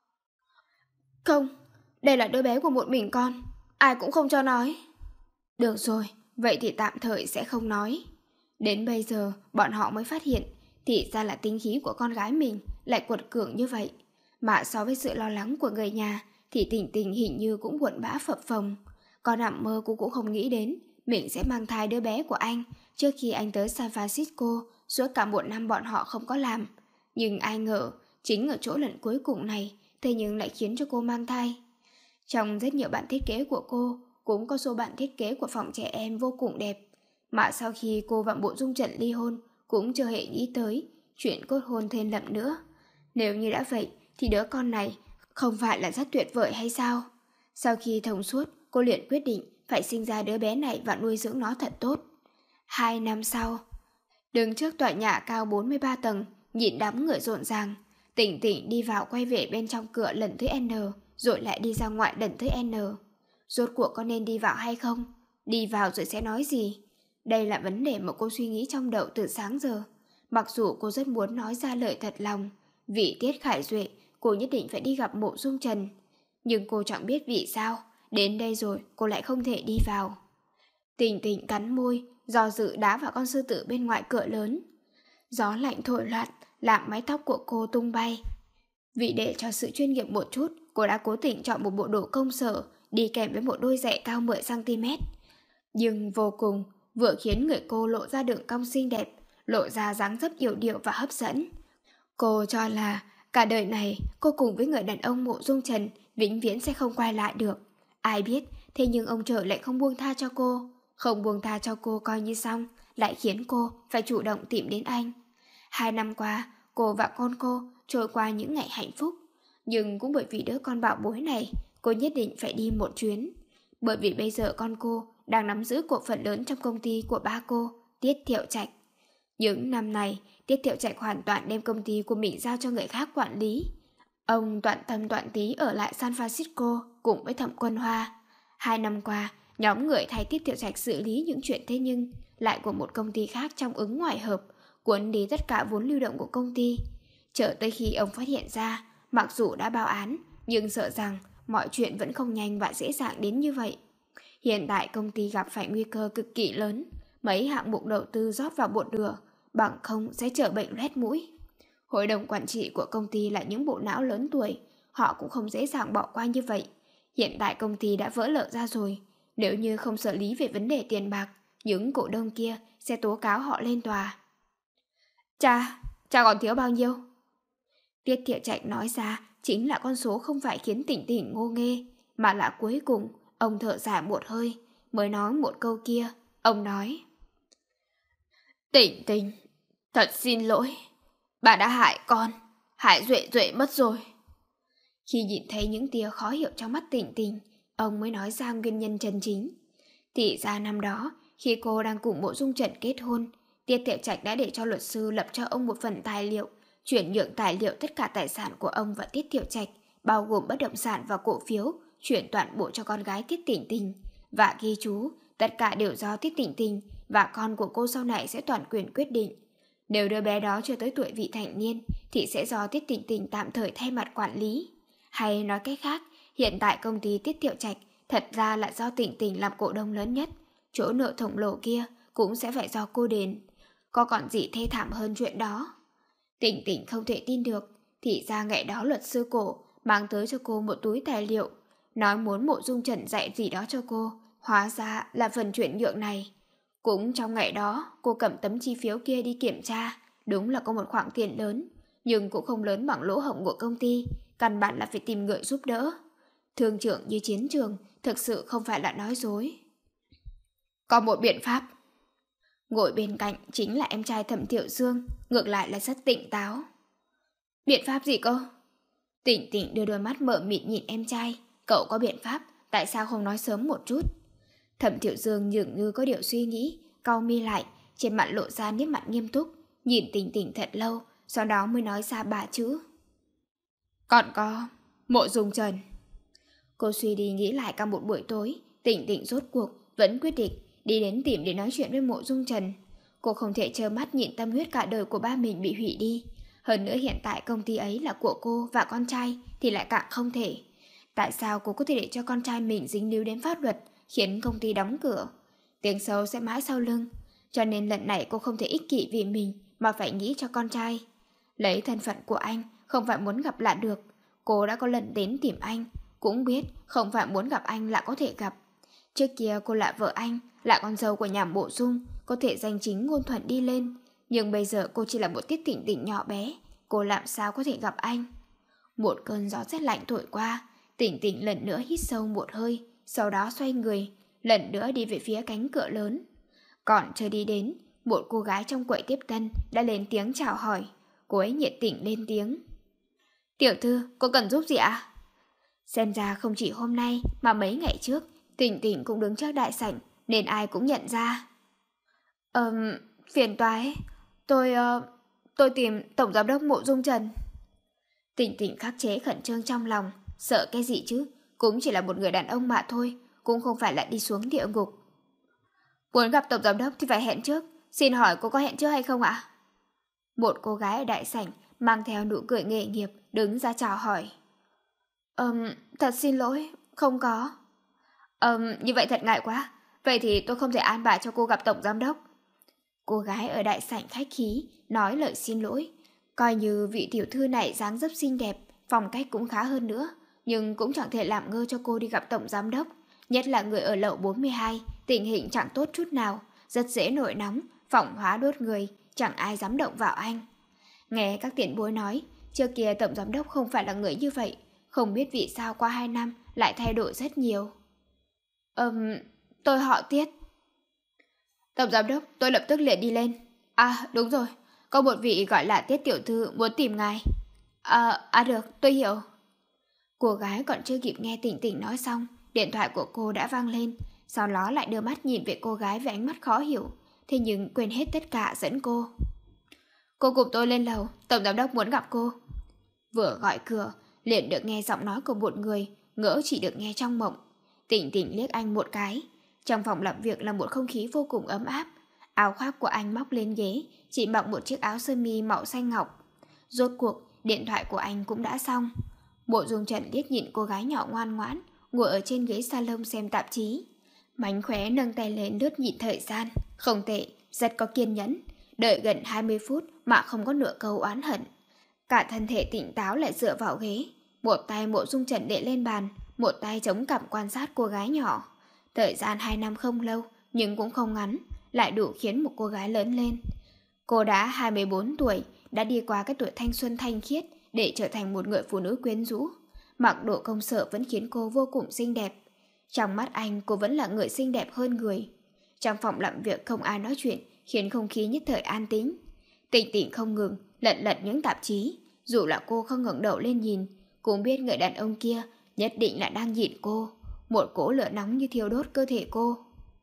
Không, đây là đứa bé của một mình con, ai cũng không cho nói. Được rồi, vậy thì tạm thời sẽ không nói. Đến bây giờ bọn họ mới phát hiện thì ra là tính khí của con gái mình lại quật cường như vậy. Mà so với sự lo lắng của người nhà thì Tình Tình hình như cũng buồn bã phập phồng. Con nằm mơ cô cũng không nghĩ đến mình sẽ mang thai đứa bé của anh trước khi anh tới San Francisco. Suốt cả một năm bọn họ không có làm. Nhưng ai ngờ chính ở chỗ lần cuối cùng này thế nhưng lại khiến cho cô mang thai. Trong rất nhiều bản thiết kế của cô cũng có số bản thiết kế của phòng trẻ em vô cùng đẹp. Mà sau khi cô và Bộ Dung Trần ly hôn cũng chưa hề nghĩ tới chuyện cốt hôn thêm lần nữa. Nếu như đã vậy thì đứa con này không phải là rất tuyệt vời hay sao? Sau khi thông suốt, cô liền quyết định phải sinh ra đứa bé này và nuôi dưỡng nó thật tốt. Hai năm sau, đứng trước tòa nhà cao bốn mươi ba tầng, nhìn đám người rộn ràng, Tỉnh Tỉnh đi vào quay về bên trong cửa lần thứ N, rồi lại đi ra ngoài lần thứ N. Rốt cuộc có nên đi vào hay không? Đi vào rồi sẽ nói gì? Đây là vấn đề mà cô suy nghĩ trong đầu từ sáng giờ. Mặc dù cô rất muốn nói ra lời thật lòng, vì Tiết Khải Duệ, cô nhất định phải đi gặp Mộ Dung Trần. Nhưng cô chẳng biết vì sao, đến đây rồi cô lại không thể đi vào. Tỉnh Tỉnh cắn môi, do dự đá vào con sư tử bên ngoài cửa lớn. Gió lạnh thổi loạn, làm mái tóc của cô tung bay. Vì để cho sự chuyên nghiệp một chút, cô đã cố tình chọn một bộ đồ công sở đi kèm với một đôi giày cao mười xăng ti mét. Nhưng vô cùng, vừa khiến người cô lộ ra đường cong xinh đẹp, lộ ra dáng dấp yểu điệu và hấp dẫn. Cô cho là cả đời này cô cùng với người đàn ông Mộ Dung Trần vĩnh viễn sẽ không quay lại được. Ai biết, thế nhưng ông trời lại không buông tha cho cô. Không buông tha cho cô coi như xong, lại khiến cô phải chủ động tìm đến anh. Hai năm qua, cô và con cô trôi qua những ngày hạnh phúc. Nhưng cũng bởi vì đứa con bảo bối này, cô nhất định phải đi một chuyến. Bởi vì bây giờ con cô đang nắm giữ cổ phần lớn trong công ty của ba cô, Tiết Thiệu Trạch. Những năm này, Tiết Thiệu Trạch hoàn toàn đem công ty của mình giao cho người khác quản lý. Ông toàn tâm toàn tí ở lại San Francisco cùng với Thẩm Quân Hoa. Hai năm qua, nhóm người thay Tiết Thiệu Trạch xử lý những chuyện thế nhưng lại của một công ty khác trong ứng ngoài hợp, cuốn đi tất cả vốn lưu động của công ty. Chờ tới khi ông phát hiện ra, mặc dù đã báo án, nhưng sợ rằng mọi chuyện vẫn không nhanh và dễ dàng đến như vậy. Hiện tại công ty gặp phải nguy cơ cực kỳ lớn, mấy hạng mục đầu tư rót vào bột nửa, bằng không sẽ trở bệnh loét mũi. Hội đồng quản trị của công ty là những bộ não lớn tuổi, họ cũng không dễ dàng bỏ qua như vậy. Hiện tại công ty đã vỡ lở ra rồi, nếu như không xử lý về vấn đề tiền bạc, những cổ đông kia sẽ tố cáo họ lên tòa. Cha, cha còn thiếu bao nhiêu? Tiết Thiệu Trạch nói ra chính là con số không phải khiến Tỉnh Tỉnh ngô nghê, mà là cuối cùng ông thở dài một hơi, mới nói một câu kia. Ông nói: Tỉnh Tỉnh, thật xin lỗi, bà đã hại con, hại Duệ Duệ mất rồi. Khi nhìn thấy những tia khó hiểu trong mắt Tỉnh Tỉnh, ông mới nói ra nguyên nhân chân chính. Thì ra năm đó, khi cô đang cùng Mộ Dung Trần kết hôn, Tiết Thiệu Trạch đã để cho luật sư lập cho ông một phần tài liệu, chuyển nhượng tài liệu tất cả tài sản của ông và Tiết Thiệu Trạch, bao gồm bất động sản và cổ phiếu, chuyển toàn bộ cho con gái Tiết Tỉnh Tỉnh, và ghi chú tất cả đều do Tiết Tỉnh Tỉnh và con của cô sau này sẽ toàn quyền quyết định. Nếu đứa bé đó chưa tới tuổi vị thành niên thì sẽ do Tiết Tỉnh Tỉnh tạm thời thay mặt quản lý. Hay nói cách khác, hiện tại công ty Tiết Thiệu Trạch thật ra là do Tỉnh Tỉnh làm cổ đông lớn nhất, chỗ nợ khổng lồ kia cũng sẽ phải do cô đền. Có còn gì thê thảm hơn chuyện đó? Tỉnh Tỉnh không thể tin được, thì ra ngày đó luật sư Cổ mang tới cho cô một túi tài liệu, nói muốn Mộ Dung Trần dạy gì đó cho cô, hóa ra là phần chuyển nhượng này. Cũng trong ngày đó, cô cầm tấm chi phiếu kia đi kiểm tra, đúng là có một khoản tiền lớn, nhưng cũng không lớn bằng lỗ hổng của công ty, căn bản là phải tìm người giúp đỡ. Thương trưởng như chiến trường, thực sự không phải là nói dối. Có một biện pháp. Ngồi bên cạnh chính là em trai Thẩm Thiệu Dương, ngược lại là rất tỉnh táo. Biện pháp gì cơ? Tỉnh Tỉnh đưa đôi mắt mở mịt nhìn em trai. Cậu có biện pháp, tại sao không nói sớm một chút? Thẩm Thiệu Dương dường như có điều suy nghĩ, cau mi lại, trên mặt lộ ra nét mặt nghiêm túc, nhìn Tỉnh Tỉnh thật lâu, sau đó mới nói ra ba chữ. Còn có Mộ Dung Trần. Cô suy đi nghĩ lại cả một buổi tối, Tỉnh Tỉnh rốt cuộc vẫn quyết định đi đến tìm để nói chuyện với Mộ Dung Trần. Cô không thể trơ mắt nhìn tâm huyết cả đời của ba mình bị hủy đi. Hơn nữa hiện tại công ty ấy là của cô và con trai thì lại càng không thể. Tại sao cô có thể để cho con trai mình dính líu đến pháp luật, khiến công ty đóng cửa? Tiếng xấu sẽ mãi sau lưng. Cho nên lần này cô không thể ích kỷ vì mình mà phải nghĩ cho con trai. Lấy thân phận của anh, không phải muốn gặp là được. Cô đã có lần đến tìm anh, cũng biết không phải muốn gặp anh là có thể gặp. Trước kia cô là vợ anh, là con dâu của nhà Mộ Dung, có thể danh chính ngôn thuận đi lên. Nhưng bây giờ cô chỉ là một Tiết Tỉnh Tỉnh nhỏ bé, cô làm sao có thể gặp anh? Một cơn gió rét lạnh thổi qua, Tỉnh Tỉnh lần nữa hít sâu một hơi, sau đó xoay người, lần nữa đi về phía cánh cửa lớn. Còn chưa đi đến, một cô gái trong quầy tiếp tân đã lên tiếng chào hỏi. Cô ấy nhiệt tình lên tiếng. Tiểu thư, cô cần giúp gì ạ? Xem ra không chỉ hôm nay mà mấy ngày trước, Tỉnh Tỉnh cũng đứng trước đại sảnh, nên ai cũng nhận ra. Ờm, phiền toái, tôi, uh, tôi tìm Tổng Giám đốc Mộ Dung Trần. Tỉnh Tỉnh khắc chế khẩn trương trong lòng, sợ cái gì chứ, cũng chỉ là một người đàn ông mà thôi, cũng không phải là đi xuống địa ngục. Muốn gặp Tổng Giám đốc thì phải hẹn trước, xin hỏi cô có hẹn trước hay không ạ? Một cô gái ở đại sảnh mang theo nụ cười nghề nghiệp đứng ra chào hỏi. Ừm, thật xin lỗi, không có. Ừm, như vậy thật ngại quá, vậy thì tôi không thể an bài cho cô gặp Tổng Giám đốc. Cô gái ở đại sảnh khách khí nói lời xin lỗi, coi như vị tiểu thư này dáng dấp xinh đẹp, phong cách cũng khá hơn nữa, nhưng cũng chẳng thể làm ngơ cho cô đi gặp Tổng Giám đốc, nhất là người ở lầu bốn mươi hai, tình hình chẳng tốt chút nào, rất dễ nổi nóng, phỏng hóa đốt người, chẳng ai dám động vào anh. Nghe các tiền bối nói, trước kia Tổng Giám đốc không phải là người như vậy, không biết vì sao qua hai năm lại thay đổi rất nhiều. Ừm, um, tôi họ Tiết. Tổng Giám đốc, tôi lập tức liền đi lên. À, đúng rồi, có một vị gọi là Tiết tiểu thư muốn tìm ngài. À, à được, tôi hiểu. Cô gái còn chưa kịp nghe Tỉnh Tỉnh nói xong, điện thoại của cô đã vang lên, sau đó lại đưa mắt nhìn về cô gái với ánh mắt khó hiểu, thế nhưng quên hết tất cả dẫn cô. Cô cùng tôi lên lầu, Tổng Giám đốc muốn gặp cô. Vừa gọi cửa, liền được nghe giọng nói của một người, ngỡ chỉ được nghe trong mộng. Tỉnh Tỉnh liếc anh một cái. Trong phòng làm việc là một không khí vô cùng ấm áp. Áo khoác của anh móc lên ghế, chỉ mặc một chiếc áo sơ mi màu xanh ngọc. Rốt cuộc, điện thoại của anh cũng đã xong. Mộ Dung Trần liếc nhìn cô gái nhỏ ngoan ngoãn, ngồi ở trên ghế salon xem tạp chí. Mánh khóe nâng tay lên lướt nhịn thời gian. Không tệ, rất có kiên nhẫn. Đợi gần hai mươi phút mà không có nửa câu oán hận. Cả thân thể tỉnh táo lại dựa vào ghế. Một tay Mộ Dung Trần để lên bàn, một tay chống cằm quan sát cô gái nhỏ. Thời gian hai năm không lâu, nhưng cũng không ngắn, lại đủ khiến một cô gái lớn lên. Cô đã hai mươi bốn tuổi, đã đi qua cái tuổi thanh xuân thanh khiết để trở thành một người phụ nữ quyến rũ. Mặc đồ công sở vẫn khiến cô vô cùng xinh đẹp. Trong mắt anh, cô vẫn là người xinh đẹp hơn người. Trong phòng làm việc không ai nói chuyện, khiến không khí nhất thời an tĩnh. Tỉnh Tỉnh không ngừng lật lật những tạp chí, dù là cô không ngẩng đầu lên nhìn, cũng biết người đàn ông kia nhất định là đang nhìn cô. Một cỗ lửa nóng như thiêu đốt cơ thể cô.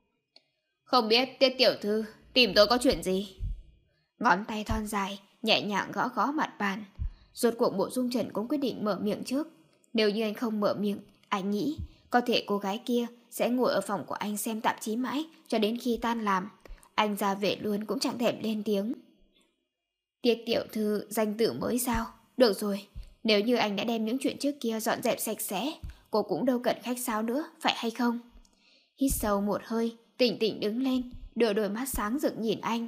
Không biết Tiết tiểu thư tìm tôi có chuyện gì? Ngón tay thon dài nhẹ nhàng gõ gõ mặt bàn. Rốt cuộc Mộ Dung Trần cũng quyết định mở miệng trước. Nếu như anh không mở miệng, anh nghĩ có thể cô gái kia sẽ ngồi ở phòng của anh xem tạp chí mãi cho đến khi tan làm. Anh ra về luôn cũng chẳng thèm lên tiếng. Tiết tiểu thư danh tự mới sao? Được rồi, nếu như anh đã đem những chuyện trước kia dọn dẹp sạch sẽ, cô cũng đâu cần khách sáo nữa, phải hay không? Hít sâu một hơi, Tỉnh Tỉnh đứng lên, đưa đôi mắt sáng rực nhìn anh.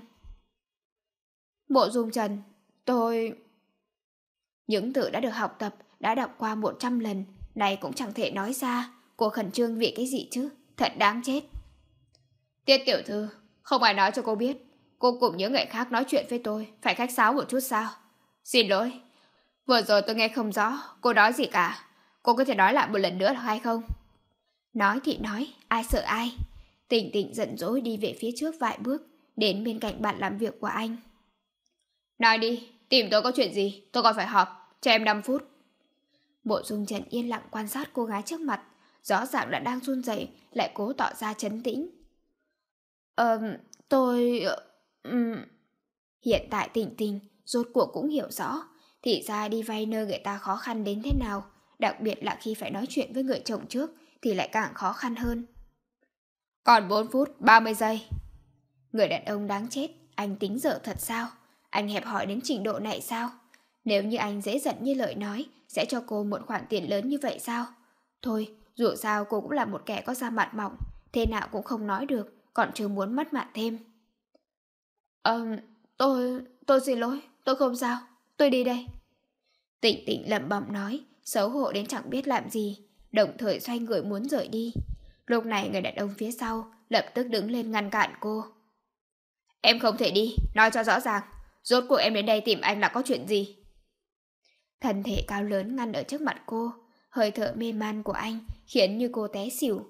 Mộ Dung Trần, tôi... Những từ đã được học tập, đã đọc qua một trăm lần, này cũng chẳng thể nói ra. Cô khẩn trương vì cái gì chứ? Thật đáng chết. Tiết tiểu thư, không ai nói cho cô biết. Cô cùng những người khác nói chuyện với tôi, phải khách sáo một chút sao? Xin lỗi, vừa rồi tôi nghe không rõ, cô nói gì cả. Cô có thể nói lại một lần nữa được hay không? Nói thì nói, ai sợ ai. Tỉnh Tỉnh giận dỗi đi về phía trước vài bước, đến bên cạnh bàn làm việc của anh. Nói đi, tìm tôi có chuyện gì? Tôi còn phải họp, cho em năm phút. Mộ Dung Trần yên lặng quan sát cô gái trước mặt, rõ ràng là đang run rẩy, lại cố tỏ ra trấn tĩnh. Ờ, tôi... Um... Hiện tại Tỉnh Tỉnh rốt cuộc cũng hiểu rõ, thì ra đi vay nơi người ta khó khăn đến thế nào, đặc biệt là khi phải nói chuyện với người chồng trước thì lại càng khó khăn hơn. Còn bốn phút ba mươi giây. Người đàn ông đáng chết, anh tính dở thật sao? Anh hẹp hòi đến trình độ này sao? Nếu như anh dễ giận như lời nói, sẽ cho cô một khoản tiền lớn như vậy sao? Thôi, dù sao cô cũng là một kẻ có da mặt mỏng, thế nào cũng không nói được, còn chưa muốn mất mặt thêm. Ờ, tôi... tôi xin lỗi, tôi không sao, tôi đi đây. Tỉnh Tỉnh lẩm bẩm nói, xấu hổ đến chẳng biết làm gì, đồng thời xoay người muốn rời đi. Lúc này người đàn ông phía sau lập tức đứng lên ngăn cản cô. Em không thể đi, nói cho rõ ràng, rốt cuộc em đến đây tìm anh là có chuyện gì? Thân thể cao lớn ngăn ở trước mặt cô, hơi thở mê man của anh khiến như cô té xỉu.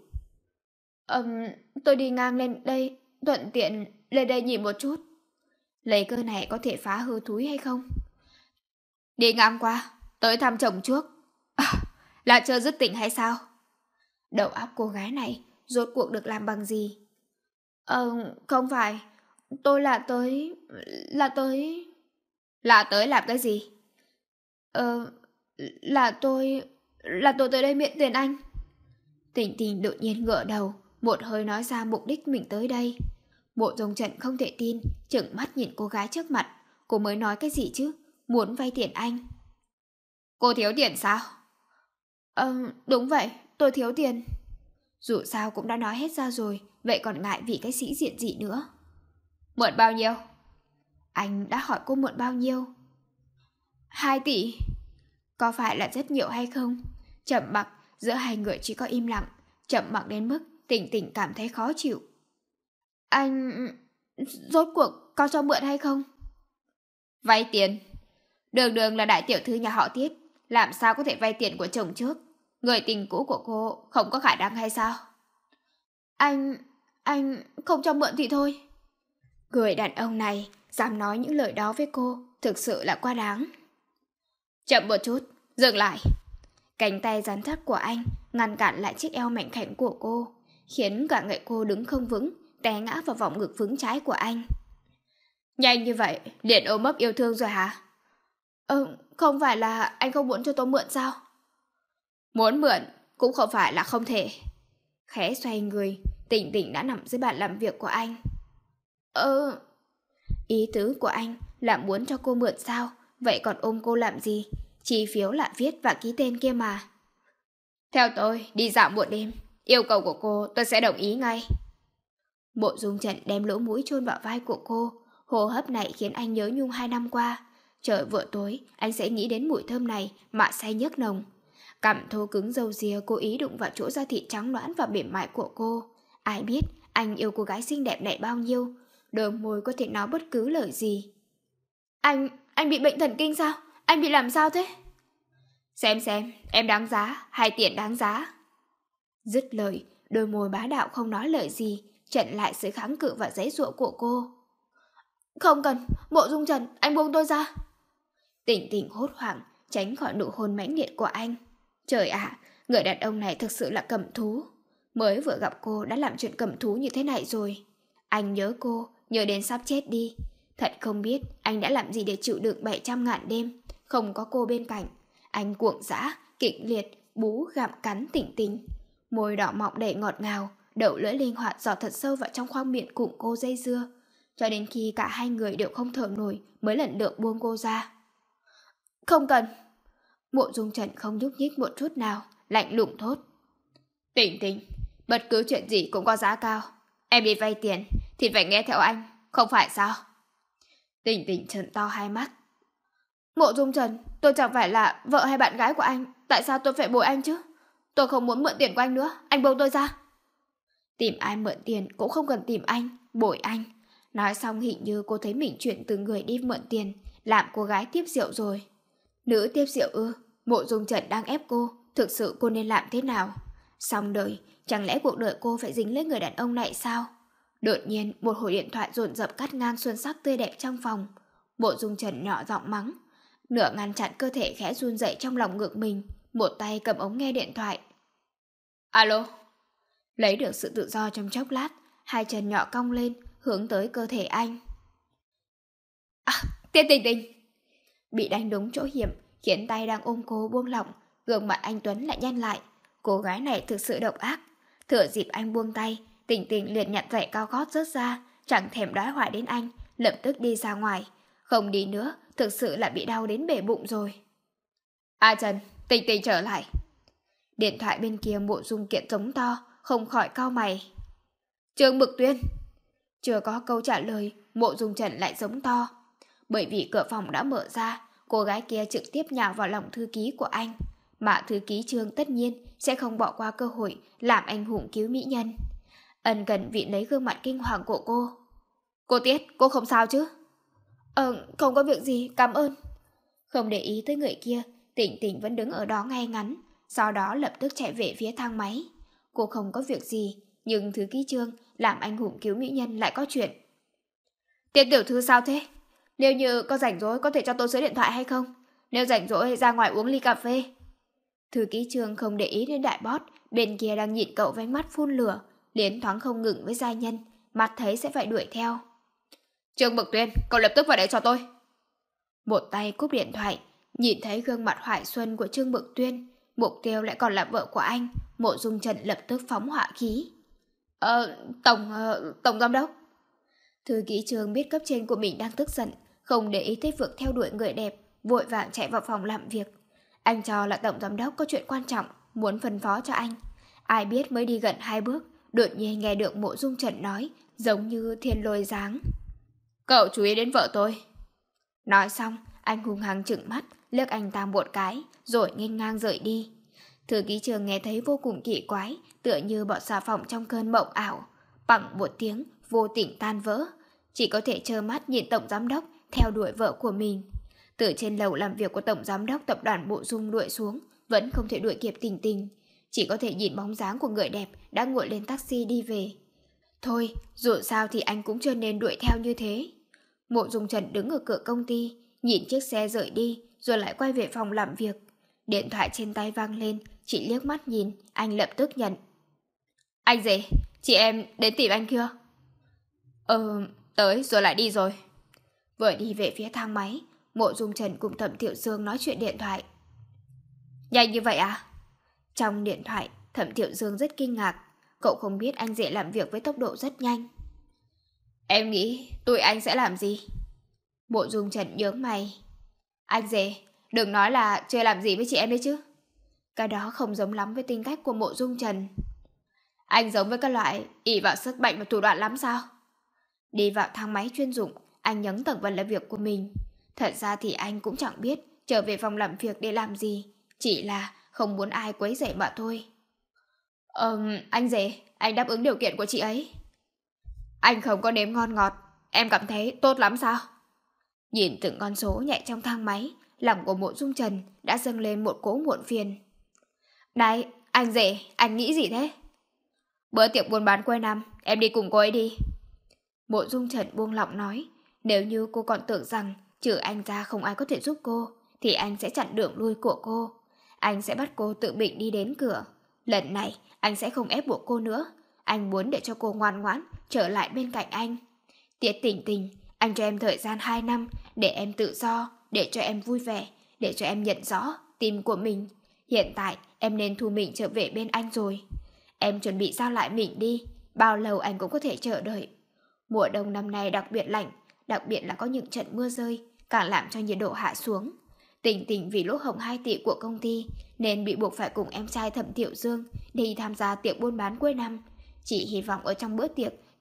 Ừm, tôi đi ngang lên đây, thuận tiện lên đây nhìn một chút. Lấy cơ này có thể phá hư thúi hay không? Đi ngang qua, tới thăm chồng trước. À, là chưa dứt tỉnh hay sao? Đầu óc cô gái này rốt cuộc được làm bằng gì? Ờ, không phải, tôi là tới... là tới... Là tới làm cái gì? Ờ, là tôi... là tôi tới đây miễn tiền anh. Tỉnh Tỉnh đột nhiên ngửa đầu, một hơi nói ra mục đích mình tới đây. Mộ Dung Trần không thể tin, trừng mắt nhìn cô gái trước mặt. Cô mới nói cái gì chứ? Muốn vay tiền anh. Cô thiếu tiền sao? Ờ, đúng vậy, tôi thiếu tiền. Dù sao cũng đã nói hết ra rồi, vậy còn ngại vì cái sĩ diện gì nữa. Mượn bao nhiêu? Anh đã hỏi cô mượn bao nhiêu? Hai tỷ. Có phải là rất nhiều hay không? Chậm mặc, giữa hai người chỉ có im lặng. Chậm mặc đến mức Tỉnh Tỉnh cảm thấy khó chịu. Anh... rốt cuộc có cho mượn hay không? Vay tiền? Đường đường là đại tiểu thư nhà họ Tiết, làm sao có thể vay tiền của chồng trước? Người tình cũ của cô không có khả năng hay sao? Anh... anh không cho mượn thì thôi. Người đàn ông này dám nói những lời đó với cô, thực sự là quá đáng. Chậm một chút, dừng lại. Cánh tay rắn chắc của anh ngăn cản lại chiếc eo mảnh khảnh của cô, khiến cả người cô đứng không vững, té ngã vào vòng ngực vững trái của anh. Nhanh như vậy, liền ôm ấp yêu thương rồi hả? Ờ, không phải là anh không muốn cho tôi mượn sao? Muốn mượn cũng không phải là không thể. Khẽ xoay người, Tỉnh Tỉnh đã nằm dưới bàn làm việc của anh. Ờ... Ý tứ của anh là muốn cho cô mượn sao? Vậy còn ôm cô làm gì? Chi phiếu là viết và ký tên kia mà. Theo tôi, đi dạo một đêm. Yêu cầu của cô tôi sẽ đồng ý ngay. Mộ Dung Trần đem lỗ mũi chôn vào vai của cô. Hô hấp này khiến anh nhớ nhung hai năm qua. Trời vừa tối, anh sẽ nghĩ đến mùi thơm này mà say nhức nồng. Cằm thô cứng râu ria cố ý đụng vào chỗ da thịt trắng nõn và mềm mại của cô. Ai biết anh yêu cô gái xinh đẹp này bao nhiêu. Đôi môi có thể nói bất cứ lời gì. Anh, anh bị bệnh thần kinh sao? Anh bị làm sao thế? Xem xem, em đáng giá hay tiền đáng giá? Dứt lời, đôi môi bá đạo không nói lời gì, chặn lại sự kháng cự và giãy giụa của cô. Không cần, Mộ Dung Trần, anh buông tôi ra. Tỉnh Tỉnh hốt hoảng, tránh khỏi nụ hôn mãnh liệt của anh. Trời ạ, à, người đàn ông này thực sự là cầm thú. Mới vừa gặp cô đã làm chuyện cầm thú như thế này rồi. Anh nhớ cô, nhớ đến sắp chết đi. Thật không biết anh đã làm gì để chịu đựng bảy trăm ngàn đêm, không có cô bên cạnh. Anh cuồng dã, kịch liệt, bú gặm cắn Tỉnh Tỉnh. Môi đỏ mọng đầy ngọt ngào, đầu lưỡi linh hoạt giọt thật sâu vào trong khoang miệng cùng cô dây dưa. Cho đến khi cả hai người đều không thở nổi mới lần lượt buông cô ra. Không cần. Mộ Dung Trần không nhúc nhích một chút nào, lạnh lùng thốt. Tỉnh Tỉnh, bất cứ chuyện gì cũng có giá cao. Em đi vay tiền thì phải nghe theo anh, không phải sao? Tình Tình trợn to hai mắt. Mộ Dung Trần, tôi chẳng phải là vợ hay bạn gái của anh, tại sao tôi phải bồi anh chứ? Tôi không muốn mượn tiền của anh nữa, anh buông tôi ra. Tìm ai mượn tiền cũng không cần tìm anh, bồi anh. Nói xong hình như cô thấy mình chuyển từ người đi mượn tiền làm cô gái tiếp rượu rồi. Nữ tiếp rượu ư? Mộ Dung Trần đang ép cô, thực sự cô nên làm thế nào? Xong đời, chẳng lẽ cuộc đời cô phải dính lấy người đàn ông này sao? Đột nhiên một hồi điện thoại dồn dập cắt ngang xuân sắc tươi đẹp trong phòng. Mộ Dung Trần nhỏ giọng mắng, nửa ngăn chặn cơ thể khẽ run rẩy trong lòng ngực mình, một tay cầm ống nghe điện thoại. Alo. Lấy được sự tự do trong chốc lát, hai chân nhỏ cong lên, hướng tới cơ thể anh. À, Tiên Tình Tình. Bị đánh đúng chỗ hiểm, khiến tay đang ôm cô buông lỏng, gương mặt anh Tuấn lại nhăn lại. Cô gái này thực sự độc ác. Thừa dịp anh buông tay, Tình Tình liền nhặt giày cao gót rớt ra, chẳng thèm đói hoài đến anh, lập tức đi ra ngoài. Không đi nữa, thực sự là bị đau đến bể bụng rồi. A Trần, Tình Tình trở lại. Điện thoại bên kia Mộ Dung Kiện giống to, không khỏi cau mày. Trương Bực Tuyên. Chưa có câu trả lời, Mộ Dung Trần lại giống to. Bởi vì cửa phòng đã mở ra, cô gái kia trực tiếp nhào vào lòng thư ký của anh. Mà thư ký Trương tất nhiên sẽ không bỏ qua cơ hội làm anh hùng cứu mỹ nhân. Ân cần vị lấy gương mặt kinh hoàng của cô. Cô Tiết, cô không sao chứ? Ờ, không có việc gì, cảm ơn. Không để ý tới người kia, Tình Tình vẫn đứng ở đó ngay ngắn, sau đó lập tức chạy về phía thang máy. Cô không có việc gì, nhưng thư ký Trương làm anh hùng cứu mỹ nhân lại có chuyện. Tiết tiểu thư sao thế? Nếu như có rảnh rỗi có thể cho tôi số điện thoại hay không? Nếu rảnh rỗi ra ngoài uống ly cà phê. Thư ký Trương không để ý đến đại boss, bên kia đang nhìn cậu với mắt phun lửa, liền thoáng không ngừng với gia nhân, mặt thấy sẽ phải đuổi theo. Trương Bực Tuyên, cậu lập tức vào đây cho tôi. Một tay cúp điện thoại, nhìn thấy gương mặt hoài xuân của Trương Bực Tuyên, mục tiêu lại còn là vợ của anh, Mộ Dung Trần lập tức phóng hỏa khí. Ờ, tổng, uh, tổng giám đốc. Thư ký Trương biết cấp trên của mình đang tức giận, không để ý tới việc theo đuổi người đẹp, vội vàng chạy vào phòng làm việc. Anh cho là tổng giám đốc có chuyện quan trọng, muốn phân phó cho anh. Ai biết mới đi gần hai bước, đột nhiên nghe được Mộ Dung Trần nói, giống như thiên lôi giáng. Cậu chú ý đến vợ tôi. Nói xong, anh hung hăng trừng mắt, liếc anh ta một cái, rồi nghênh ngang rời đi. Thư ký Trương nghe thấy vô cùng kỳ quái, tựa như bọn xà phòng trong cơn mộng ảo. Bằng một tiếng, vô tình tan vỡ. Chỉ có thể trơ mắt nhìn tổng giám đốc theo đuổi vợ của mình. Từ trên lầu làm việc của tổng giám đốc tập đoàn Mộ Dung đuổi xuống, vẫn không thể đuổi kịp Tình Tình. Chỉ có thể nhìn bóng dáng của người đẹp đã ngồi lên taxi đi về. Thôi, dù sao thì anh cũng chưa nên đuổi theo như thế. Mộ Dung Trần đứng ở cửa công ty, nhìn chiếc xe rời đi, rồi lại quay về phòng làm việc. Điện thoại trên tay vang lên, chị liếc mắt nhìn, anh lập tức nhận. Anh rể, chị em đến tìm anh kia. Ờ, tới rồi lại đi rồi. Vừa đi về phía thang máy, Mộ Dung Trần cùng Thẩm Thiệu Dương nói chuyện điện thoại. Nhanh như vậy à? Trong điện thoại, Thẩm Thiệu Dương rất kinh ngạc. Cậu không biết anh rể làm việc với tốc độ rất nhanh. Em nghĩ tụi anh sẽ làm gì? Mộ Dung Trần nhướng mày. Anh rể, đừng nói là chưa làm gì với chị em đấy chứ. Cái đó không giống lắm với tính cách của Mộ Dung Trần. Anh giống với các loại ỷ vào sức mạnh và thủ đoạn lắm sao? Đi vào thang máy chuyên dụng, anh nhấn tầng phần làm việc của mình. Thật ra thì anh cũng chẳng biết trở về phòng làm việc để làm gì, chỉ là không muốn ai quấy rầy mà thôi. Ờm, anh rể, anh đáp ứng điều kiện của chị ấy. Anh không có nếm ngon ngọt, em cảm thấy tốt lắm sao? Nhìn từng con số nhẹ trong thang máy, lòng của Mộ Dung Trần đã dâng lên một cỗ muộn phiền. Này, anh rể, anh nghĩ gì thế? Bữa tiệc buôn bán cuối năm, em đi cùng cô ấy đi. Mộ Dung Trần buông lỏng nói, nếu như cô còn tưởng rằng trừ anh ra không ai có thể giúp cô, thì anh sẽ chặn đường lui của cô. Anh sẽ bắt cô tự mình đi đến cửa. Lần này, anh sẽ không ép buộc cô nữa. Anh muốn để cho cô ngoan ngoãn trở lại bên cạnh anh. Tiết Tình Tình, anh cho em thời gian hai năm để em tự do, để cho em vui vẻ, để cho em nhận rõ tim của mình. Hiện tại, em nên thu mình trở về bên anh rồi. Em chuẩn bị giao lại mình đi, bao lâu anh cũng có thể chờ đợi. Mùa đông năm nay đặc biệt lạnh, đặc biệt là có những trận mưa rơi, càng làm cho nhiệt độ hạ xuống. Tình Tình vì lỗ hổng hai tỷ của công ty nên bị buộc phải cùng em trai Thẩm Thiệu Dương đi tham gia tiệc buôn bán cuối năm. Chị hy vọng ở trong bữa tiệc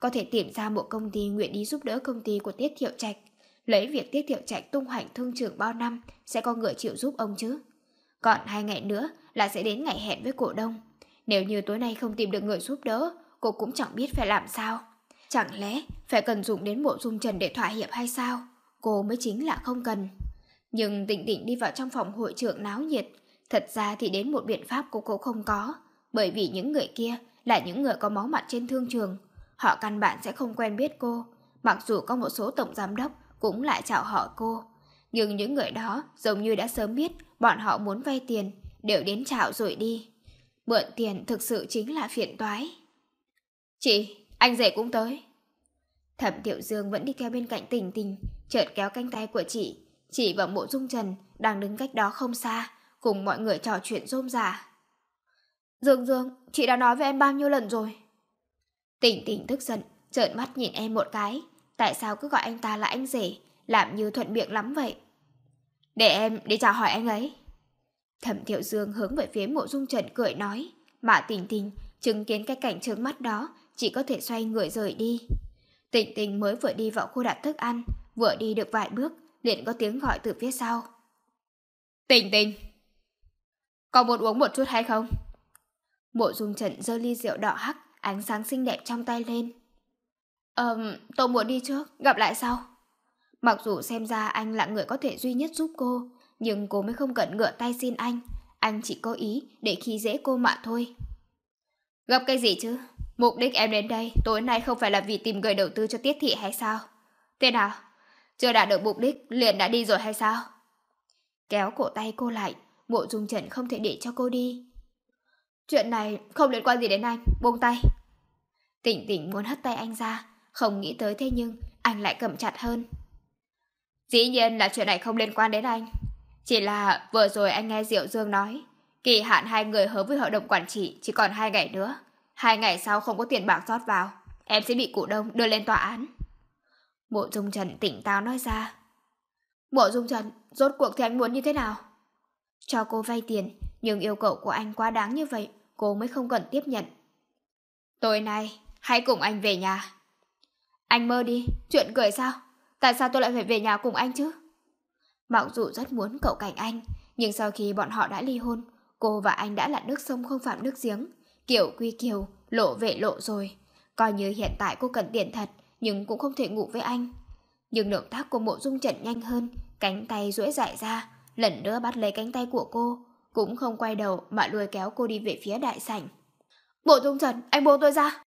có thể tìm ra một công ty nguyện ý giúp đỡ công ty của Tiết Thiệu Trạch. Lấy việc Tiết Thiệu Trạch tung hoành thương trường bao năm, sẽ có người chịu giúp ông chứ. Còn hai ngày nữa là sẽ đến ngày hẹn với cổ đông. Nếu như tối nay không tìm được người giúp đỡ, cô cũng chẳng biết phải làm sao. Chẳng lẽ phải cần dùng đến Mộ Dung Trần để thỏa hiệp hay sao? Cô mới chính là không cần. Nhưng Tịnh Tịnh đi vào trong phòng hội trưởng náo nhiệt. Thật ra thì đến một biện pháp của cô không có. Bởi vì những người kia là những người có máu mặt trên thương trường. Họ căn bản sẽ không quen biết cô. Mặc dù có một số tổng giám đốc cũng lại chào hỏi cô. Nhưng những người đó giống như đã sớm biết bọn họ muốn vay tiền, đều đến chào rồi đi. Mượn tiền thực sự chính là phiền toái. Chị, anh rể cũng tới. Thẩm Tiểu Dương vẫn đi theo bên cạnh Tình Tình, chợt kéo cánh tay của chị. Chị và Mộ Dung Trần đang đứng cách đó không xa, cùng mọi người trò chuyện rôm rả. Dương Dương, chị đã nói với em bao nhiêu lần rồi? Tình Tình tức giận, trợn mắt nhìn em một cái. Tại sao cứ gọi anh ta là anh rể, làm như thuận miệng lắm vậy? Để em đi chào hỏi anh ấy. Thẩm Thiệu Dương hướng về phía Mộ Dung Trần cười nói, mà Tình Tình chứng kiến cái cảnh trướng mắt đó, chỉ có thể xoay người rời đi. Tình Tình mới vừa đi vào khu đặt thức ăn, vừa đi được vài bước, liền có tiếng gọi từ phía sau. Tình Tình, có muốn uống một chút hay không? Mộ Dung Trần giơ ly rượu đỏ hắc, ánh sáng xinh đẹp trong tay lên. Ờm, tôi muốn đi trước, gặp lại sau. Mặc dù xem ra anh là người có thể duy nhất giúp cô, nhưng cô mới không cần ngửa tay xin anh. Anh chỉ có ý để khi dễ cô mà thôi. Gặp cái gì chứ? Mục đích em đến đây tối nay không phải là vì tìm người đầu tư cho Tiết Thị hay sao? Thế nào? Chưa đạt được mục đích liền đã đi rồi hay sao? Kéo cổ tay cô lại, Mộ Dung Trần không thể để cho cô đi. Chuyện này không liên quan gì đến anh, buông tay. Tỉnh Tỉnh muốn hất tay anh ra, không nghĩ tới thế nhưng anh lại cầm chặt hơn. Dĩ nhiên là chuyện này không liên quan đến anh. Chỉ là vừa rồi anh nghe Diệu Dương nói, kỳ hạn hai người hứa với hội đồng quản trị chỉ còn hai ngày nữa. Hai ngày sau không có tiền bạc rót vào, em sẽ bị cổ đông đưa lên tòa án. Mộ Dung Trần tỉnh táo nói ra. Mộ Dung Trần, rốt cuộc thì anh muốn như thế nào? Cho cô vay tiền, nhưng yêu cầu của anh quá đáng như vậy, cô mới không cần tiếp nhận. Tối nay, hãy cùng anh về nhà. Anh mơ đi, chuyện cười sao? Tại sao tôi lại phải về nhà cùng anh chứ? Mặc dù rất muốn cậu cạnh anh, nhưng sau khi bọn họ đã ly hôn, cô và anh đã là nước sông không phạm nước giếng. Kiểu quy kiều, lộ vệ lộ rồi. Coi như hiện tại cô cần tiền thật, nhưng cũng không thể ngủ với anh. Nhưng động tác của Mộ Dung Trần nhanh hơn, cánh tay duỗi dại ra, lần nữa bắt lấy cánh tay của cô, cũng không quay đầu mà lôi kéo cô đi về phía đại sảnh. Mộ Dung Trần, anh buông tôi ra.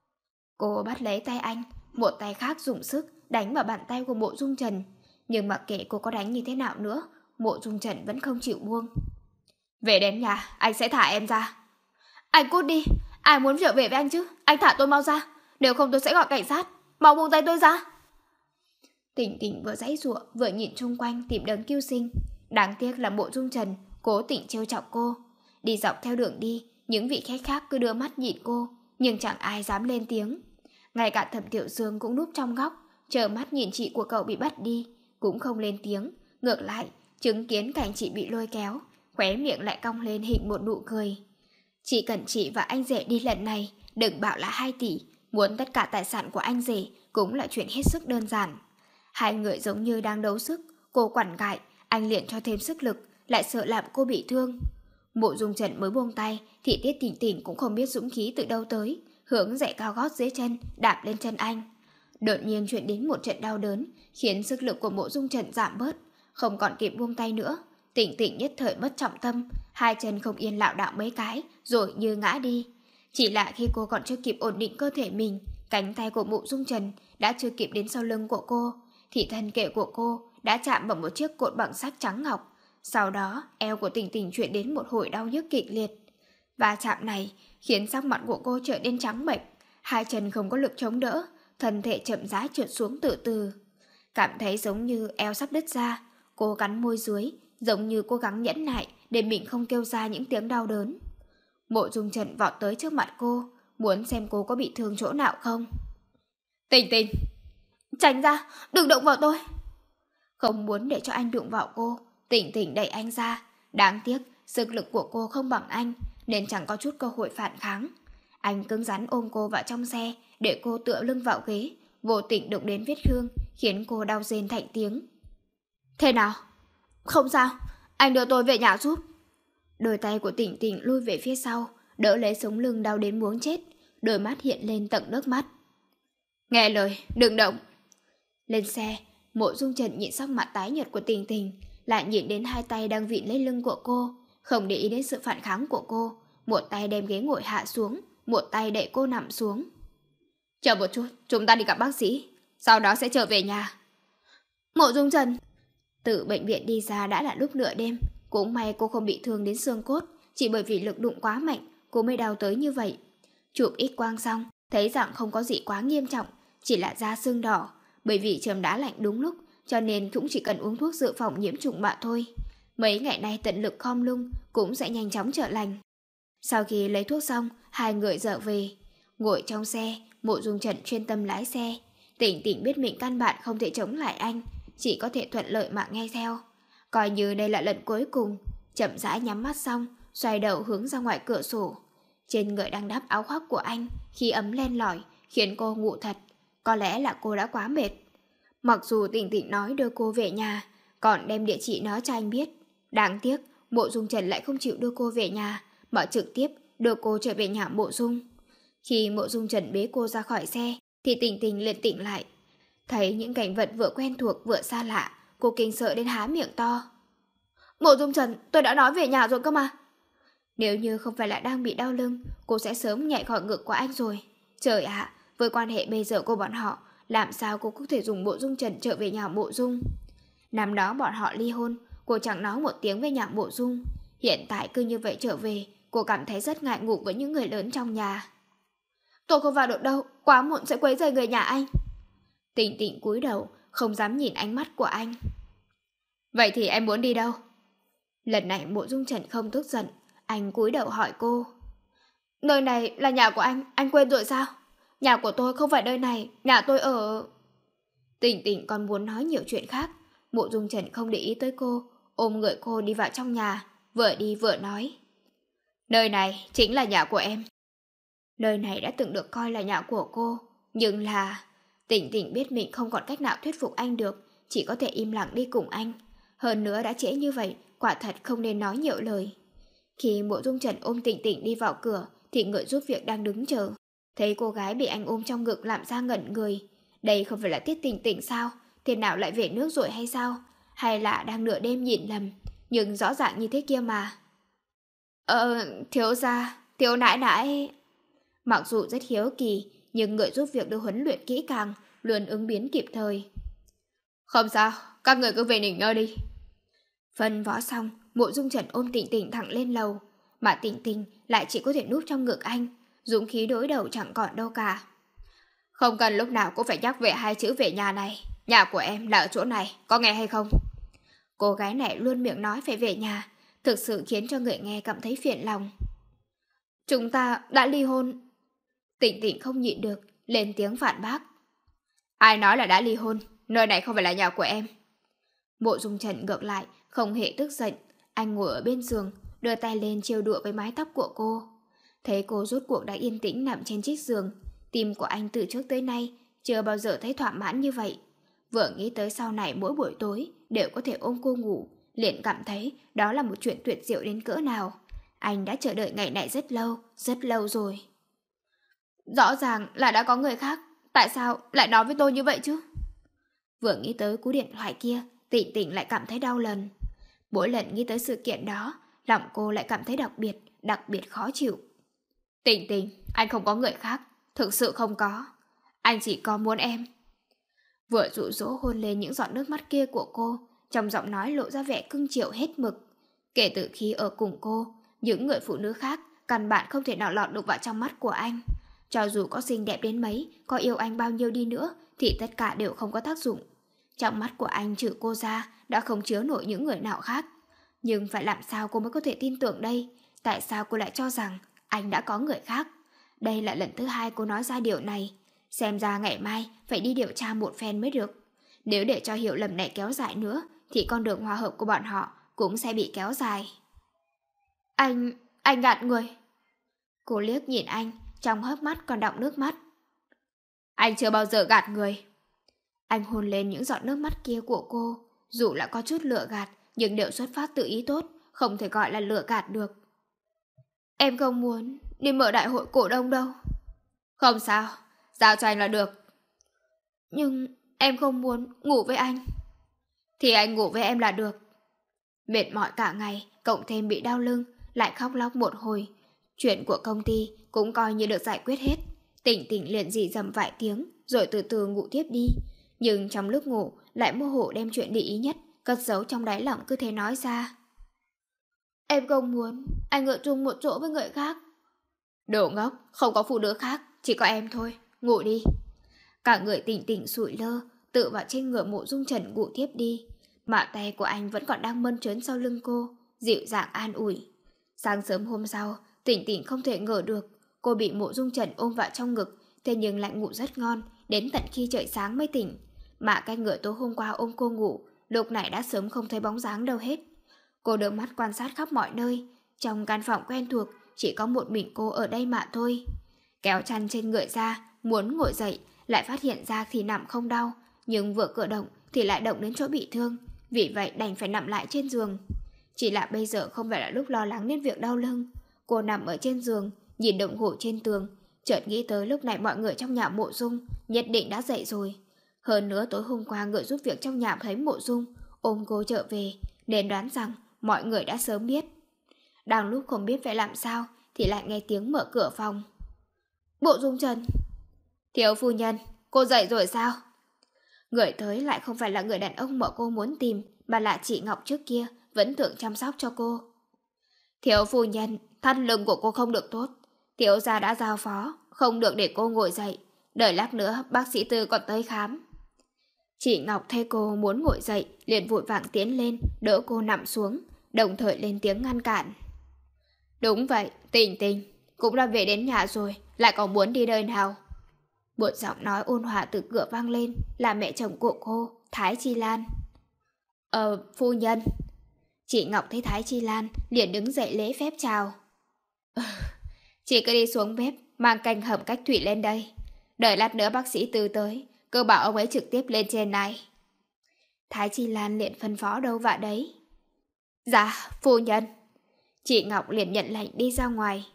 Cô bắt lấy tay anh, một tay khác dùng sức đánh vào bàn tay của Mộ Dung Trần. Nhưng mặc kệ cô có đánh như thế nào nữa, Mộ Dung Trần vẫn không chịu buông. Về đến nhà, anh sẽ thả em ra. Anh cút đi, ai muốn trở về với anh chứ? Anh thả tôi mau ra, nếu không tôi sẽ gọi cảnh sát. Mau buông tay tôi ra. Tỉnh Tỉnh vừa giãy giụa vừa nhìn chung quanh tìm đấng cứu sinh. Đáng tiếc là Mộ Dung Trần cố tình trêu chọc cô. Đi dọc theo đường đi, những vị khách khác cứ đưa mắt nhìn cô, nhưng chẳng ai dám lên tiếng. Ngay cả Thẩm Tiểu Dương cũng núp trong góc, chờ mắt nhìn chị của cậu bị bắt đi, cũng không lên tiếng. Ngược lại, chứng kiến cảnh chị bị lôi kéo, khóe miệng lại cong lên hình một nụ cười. Chỉ cần chị và anh rể đi lần này, đừng bảo là hai tỷ, muốn tất cả tài sản của anh rể cũng là chuyện hết sức đơn giản. Hai người giống như đang đấu sức, cô quằn gại, anh liền cho thêm sức lực, lại sợ làm cô bị thương. Mộ Dung Trần mới buông tay thì Tiết Tỉnh Tỉnh cũng không biết dũng khí từ đâu tới, hướng giày cao gót dưới chân đạp lên chân anh. Đột nhiên chuyện đến một trận đau đớn, khiến sức lực của Mộ Dung Trần giảm bớt, không còn kịp buông tay nữa. Tỉnh Tỉnh nhất thời mất trọng tâm, hai chân không yên lảo đảo mấy cái rồi như ngã đi. Chỉ là khi cô còn chưa kịp ổn định cơ thể mình, cánh tay của Mộ Dung Trần đã chưa kịp đến sau lưng của cô, thì thân kệ của cô đã chạm vào một chiếc cột bằng sắt trắng ngọc. Sau đó eo của Tỉnh Tỉnh chuyển đến một hồi đau nhức kịch liệt. Và chạm này khiến sắc mặt của cô trở nên trắng bệch, hai chân không có lực chống đỡ, thân thể chậm rãi trượt xuống từ từ. Cảm thấy giống như eo sắp đứt ra, cô cắn môi dưới, giống như cố gắng nhẫn nại để mình không kêu ra những tiếng đau đớn. Mộ Dung Trần vọt tới trước mặt cô, muốn xem cô có bị thương chỗ nào không. Tình Tình, tránh ra, đừng động vào tôi. Không muốn để cho anh đụng vào cô, Tỉnh Tỉnh đẩy anh ra. Đáng tiếc sức lực của cô không bằng anh, nên chẳng có chút cơ hội phản kháng. Anh cứng rắn ôm cô vào trong xe, để cô tựa lưng vào ghế, vô tình đụng đến vết thương, khiến cô đau rên thành tiếng. Thế nào? Không sao, anh đưa tôi về nhà giúp. Đôi tay của Tỉnh Tỉnh lui về phía sau, đỡ lấy sống lưng đau đến muốn chết, đôi mắt hiện lên tận nước mắt. Nghe lời, đừng động. Lên xe, Mộ Dung Trần nhìn sắc mặt tái nhợt của Tình Tình, lại nhìn đến hai tay đang vịn lấy lưng của cô, không để ý đến sự phản kháng của cô, một tay đem ghế ngồi hạ xuống, một tay đẩy cô nằm xuống. Chờ một chút, chúng ta đi gặp bác sĩ, sau đó sẽ trở về nhà. Mộ Dung Trần. Từ bệnh viện đi ra đã là lúc nửa đêm, cũng may cô không bị thương đến xương cốt, chỉ bởi vì lực đụng quá mạnh, cô mới đau tới như vậy. Chụp X quang xong, thấy rằng không có gì quá nghiêm trọng, chỉ là da sưng đỏ, bởi vì trời đã lạnh đúng lúc, cho nên cũng chỉ cần uống thuốc dự phòng nhiễm trùng mà thôi. Mấy ngày nay tận lực khom lưng cũng sẽ nhanh chóng trở lành. Sau khi lấy thuốc xong, hai người dở về. Ngồi trong xe, Mộ Dung Trần chuyên tâm lái xe. Tỉnh Tỉnh biết mình căn bản không thể chống lại anh, chỉ có thể thuận lợi mà nghe theo. Coi như đây là lần cuối cùng, chậm rãi nhắm mắt xong, xoay đầu hướng ra ngoài cửa sổ. Trên người đang đắp áo khoác của anh, khí ấm len lỏi, khiến cô ngủ thật. Có lẽ là cô đã quá mệt. Mặc dù Tỉnh Tỉnh nói đưa cô về nhà, còn đem địa chỉ nó cho anh biết. Đáng tiếc, Mộ Dung Trần lại không chịu đưa cô về nhà, mà trực tiếp đưa cô trở về nhà Mộ Dung. Khi Mộ Dung Trần bế cô ra khỏi xe, thì Tỉnh Tỉnh liền tỉnh lại. Thấy những cảnh vật vừa quen thuộc vừa xa lạ, cô kinh sợ đến há miệng to. Mộ Dung Trần, tôi đã nói về nhà rồi cơ mà. Nếu như không phải là đang bị đau lưng, cô sẽ sớm nhảy khỏi ngực của anh rồi. Trời ạ, với quan hệ bây giờ của bọn họ, làm sao cô có thể dùng Mộ Dung Trần trở về nhà Mộ Dung? Năm đó bọn họ ly hôn, cô chẳng nói một tiếng với nhà Mộ Dung. Hiện tại cứ như vậy trở về, cô cảm thấy rất ngại ngủ với những người lớn trong nhà. Tôi không vào được đâu, quá muộn sẽ quấy rầy người nhà anh. Tỉnh Tỉnh cúi đầu, không dám nhìn ánh mắt của anh. Vậy thì em muốn đi đâu? Lần này Mộ Dung Trần không tức giận, anh cúi đầu hỏi cô. Nơi này là nhà của anh, anh quên rồi sao? Nhà của tôi không phải nơi này, nhà tôi ở... Tỉnh Tỉnh còn muốn nói nhiều chuyện khác. Mộ Dung Trần không để ý tới cô, ôm người cô đi vào trong nhà, vừa đi vừa nói. Nơi này chính là nhà của em. Nơi này đã từng được coi là nhà của cô, nhưng là... Tỉnh Tỉnh biết mình không còn cách nào thuyết phục anh được, chỉ có thể im lặng đi cùng anh. Hơn nữa đã trễ như vậy, quả thật không nên nói nhiều lời. Khi Mộ Dung Trần ôm Tỉnh Tỉnh đi vào cửa, thì người giúp việc đang đứng chờ. Thấy cô gái bị anh ôm trong ngực làm ra ngẩn người. Đây không phải là Tiết Tỉnh Tỉnh sao? Thế nào lại về nước rồi hay sao? Hay là đang nửa đêm nhìn lầm? Nhưng rõ ràng như thế kia mà. Ờ, thiếu gia, thiếu nãi nãi... Mặc dù rất hiếu kỳ, nhưng người giúp việc được huấn luyện kỹ càng, luôn ứng biến kịp thời. Không sao, các người cứ về nghỉ ngơi đi. Phân võ xong, Mộ Dung Trần ôm Tỉnh Tỉnh thẳng lên lầu, mà Tỉnh Tỉnh lại chỉ có thể núp trong ngực anh, dũng khí đối đầu chẳng còn đâu cả. Không cần lúc nào cũng phải nhắc về hai chữ về nhà này, nhà của em là ở chỗ này, có nghe hay không? Cô gái này luôn miệng nói phải về nhà, thực sự khiến cho người nghe cảm thấy phiền lòng. Chúng ta đã ly hôn. Tỉnh Tỉnh không nhịn được, lên tiếng phản bác. Ai nói là đã ly hôn, nơi này không phải là nhà của em. Mộ Dung Trần ngược lại, không hề tức giận, anh ngồi ở bên giường, đưa tay lên trêu đùa với mái tóc của cô. Thấy cô rốt cuộc đã yên tĩnh nằm trên chiếc giường, tim của anh từ trước tới nay chưa bao giờ thấy thỏa mãn như vậy. Vừa nghĩ tới sau này mỗi buổi tối đều có thể ôm cô ngủ, liền cảm thấy đó là một chuyện tuyệt diệu đến cỡ nào. Anh đã chờ đợi ngày này rất lâu, rất lâu rồi. Rõ ràng là đã có người khác, tại sao lại nói với tôi như vậy chứ? Vừa nghĩ tới cú điện thoại kia, Tỉnh Tỉnh lại cảm thấy đau lần. Mỗi lần nghĩ tới sự kiện đó, lòng cô lại cảm thấy đặc biệt, đặc biệt khó chịu. Tỉnh Tỉnh, anh không có người khác, thực sự không có. Anh chỉ có muốn em. Vừa dụ dỗ hôn lên những giọt nước mắt kia của cô, trong giọng nói lộ ra vẻ cưng chiều hết mực. Kể từ khi ở cùng cô, những người phụ nữ khác căn bản không thể nào lọt được vào trong mắt của anh. Cho dù có xinh đẹp đến mấy, có yêu anh bao nhiêu đi nữa, thì tất cả đều không có tác dụng. Trong mắt của anh trừ cô ra đã không chứa nổi những người nào khác. Nhưng phải làm sao cô mới có thể tin tưởng đây? Tại sao cô lại cho rằng anh đã có người khác? Đây là lần thứ hai cô nói ra điều này. Xem ra ngày mai phải đi điều tra một phen mới được. Nếu để cho hiểu lầm này kéo dài nữa, thì con đường hòa hợp của bọn họ cũng sẽ bị kéo dài. Anh, anh gạt người. Cô liếc nhìn anh, trong hớp mắt còn đọng nước mắt. Anh chưa bao giờ gạt người. Anh hôn lên những giọt nước mắt kia của cô. Dù là có chút lừa gạt, nhưng đều xuất phát từ ý tốt, không thể gọi là lừa gạt được. Em không muốn đi mở đại hội cổ đông đâu. Không sao, giao cho anh là được. Nhưng em không muốn ngủ với anh. Thì anh ngủ với em là được. Mệt mỏi cả ngày, cộng thêm bị đau lưng, lại khóc lóc một hồi. Chuyện của công ty cũng coi như được giải quyết hết. Tỉnh tỉnh liền rỉ rầm vài tiếng, rồi từ từ ngủ tiếp đi. Nhưng trong lúc ngủ, lại mơ hồ đem chuyện để ý nhất, cất giấu trong đáy lòng cứ thế nói ra. Em không muốn anh ở chung một chỗ với người khác. Đồ ngốc, không có phụ nữ khác, chỉ có em thôi, ngủ đi. Cả người tỉnh tỉnh sụi lơ, tự vào trên ngựa Mộ Dung Trần ngủ tiếp đi. Mà tay của anh vẫn còn đang mơn trớn sau lưng cô, dịu dàng an ủi. Sáng sớm hôm sau, tỉnh tỉnh không thể ngờ được, cô bị Mộ Dung Trần ôm vào trong ngực, thế nhưng lại ngủ rất ngon, đến tận khi trời sáng mới tỉnh. Mà cái ngựa tối hôm qua ôm cô ngủ, lúc này đã sớm không thấy bóng dáng đâu hết. Cô đưa mắt quan sát khắp mọi nơi, trong căn phòng quen thuộc chỉ có một mình cô ở đây mà thôi. Kéo chăn trên ngựa ra, muốn ngồi dậy, lại phát hiện ra thì nằm không đau, nhưng vừa cử động thì lại động đến chỗ bị thương, vì vậy đành phải nằm lại trên giường. Chỉ là bây giờ không phải là lúc lo lắng đến việc đau lưng. Cô nằm ở trên giường, nhìn đồng hồ trên tường, chợt nghĩ tới lúc này mọi người trong nhà Mộ Dung nhất định đã dậy rồi. Hơn nữa tối hôm qua người giúp việc trong nhà thấy Mộ Dung ôm cô trở về, nên đoán rằng mọi người đã sớm biết. Đang lúc không biết phải làm sao thì lại nghe tiếng mở cửa phòng. Mộ Dung Trần. Thiếu phu nhân, cô dậy rồi sao? Người tới lại không phải là người đàn ông mà cô muốn tìm, mà là chị Ngọc trước kia vẫn thường chăm sóc cho cô. Thiếu phu nhân, thắt lưng của cô không được tốt, thiếu gia đã giao phó không được để cô ngồi dậy, đợi lát nữa bác sĩ Tư còn tới khám. Chị Ngọc thấy cô muốn ngồi dậy, liền vội vàng tiến lên đỡ cô nằm xuống, đồng thời lên tiếng ngăn cản. Đúng vậy, Tình Tình cũng đã về đến nhà rồi, lại còn muốn đi nơi nào? Một giọng nói ôn hòa từ cửa vang lên, là mẹ chồng của cô, Thái Chi Lan. Ờ, phu nhân. Chị Ngọc thấy Thái Chi Lan liền đứng dậy lễ phép chào. Chị cứ đi xuống bếp, mang canh hầm cách thủy lên đây. Đợi lát nữa bác sĩ Tư tới, cứ bảo ông ấy trực tiếp lên trên này. Thái Chi Lan liền phân phó đâu vạ đấy. Dạ, phu nhân. Chị Ngọc liền nhận lệnh đi ra ngoài.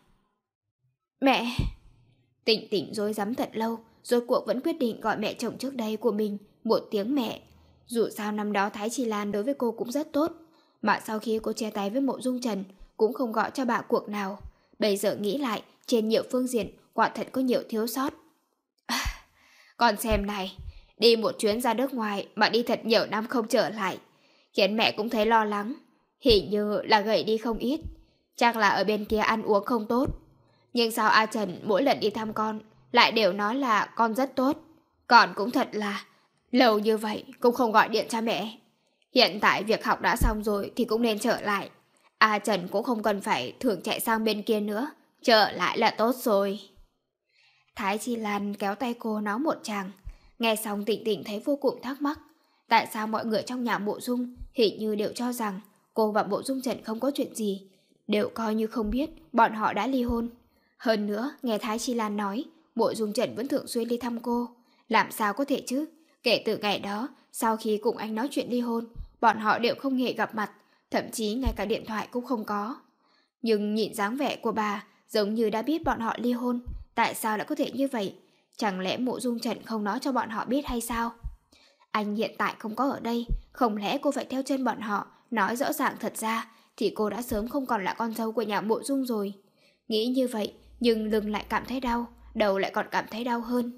Mẹ. Tỉnh tỉnh rối rắm thật lâu, rốt cuộc vẫn quyết định gọi mẹ chồng trước đây của mình một tiếng mẹ. Dù sao năm đó Thái Chi Lan đối với cô cũng rất tốt, mà sau khi cô chia tay với Mộ Dung Trần cũng không gọi cho bà cuộc nào. Bây giờ nghĩ lại, trên nhiều phương diện quả thật có nhiều thiếu sót. À, con xem này, đi một chuyến ra nước ngoài mà đi thật nhiều năm không trở lại, khiến mẹ cũng thấy lo lắng. Hình như là gầy đi không ít, chắc là ở bên kia ăn uống không tốt. Nhưng sao A Trần mỗi lần đi thăm con lại đều nói là con rất tốt. Còn cũng thật là lâu như vậy cũng không gọi điện cho mẹ. Hiện tại việc học đã xong rồi thì cũng nên trở lại. A Trần cũng không cần phải thường chạy sang bên kia nữa, trở lại là tốt rồi. Thái Chi Lan kéo tay cô nói một tràng. Nghe xong Tịnh Tịnh thấy vô cùng thắc mắc. Tại sao mọi người trong nhà Mộ Dung hình như đều cho rằng cô và Mộ Dung Trần không có chuyện gì, đều coi như không biết bọn họ đã ly hôn. Hơn nữa, nghe Thái Chi Lan nói, Mộ Dung Trần vẫn thường xuyên đi thăm cô. Làm sao có thể chứ? Kể từ ngày đó, sau khi cùng anh nói chuyện ly hôn, bọn họ đều không hề gặp mặt, thậm chí ngay cả điện thoại cũng không có. Nhưng nhìn dáng vẻ của bà, giống như đã biết bọn họ ly hôn. Tại sao lại có thể như vậy? Chẳng lẽ Mộ Dung Trần không nói cho bọn họ biết hay sao? Anh hiện tại không có ở đây, không lẽ cô phải theo chân bọn họ, nói rõ ràng thật ra, thì cô đã sớm không còn là con dâu của nhà Mộ Dung rồi. Nghĩ như vậy, nhưng lưng lại cảm thấy đau, đầu lại còn cảm thấy đau hơn.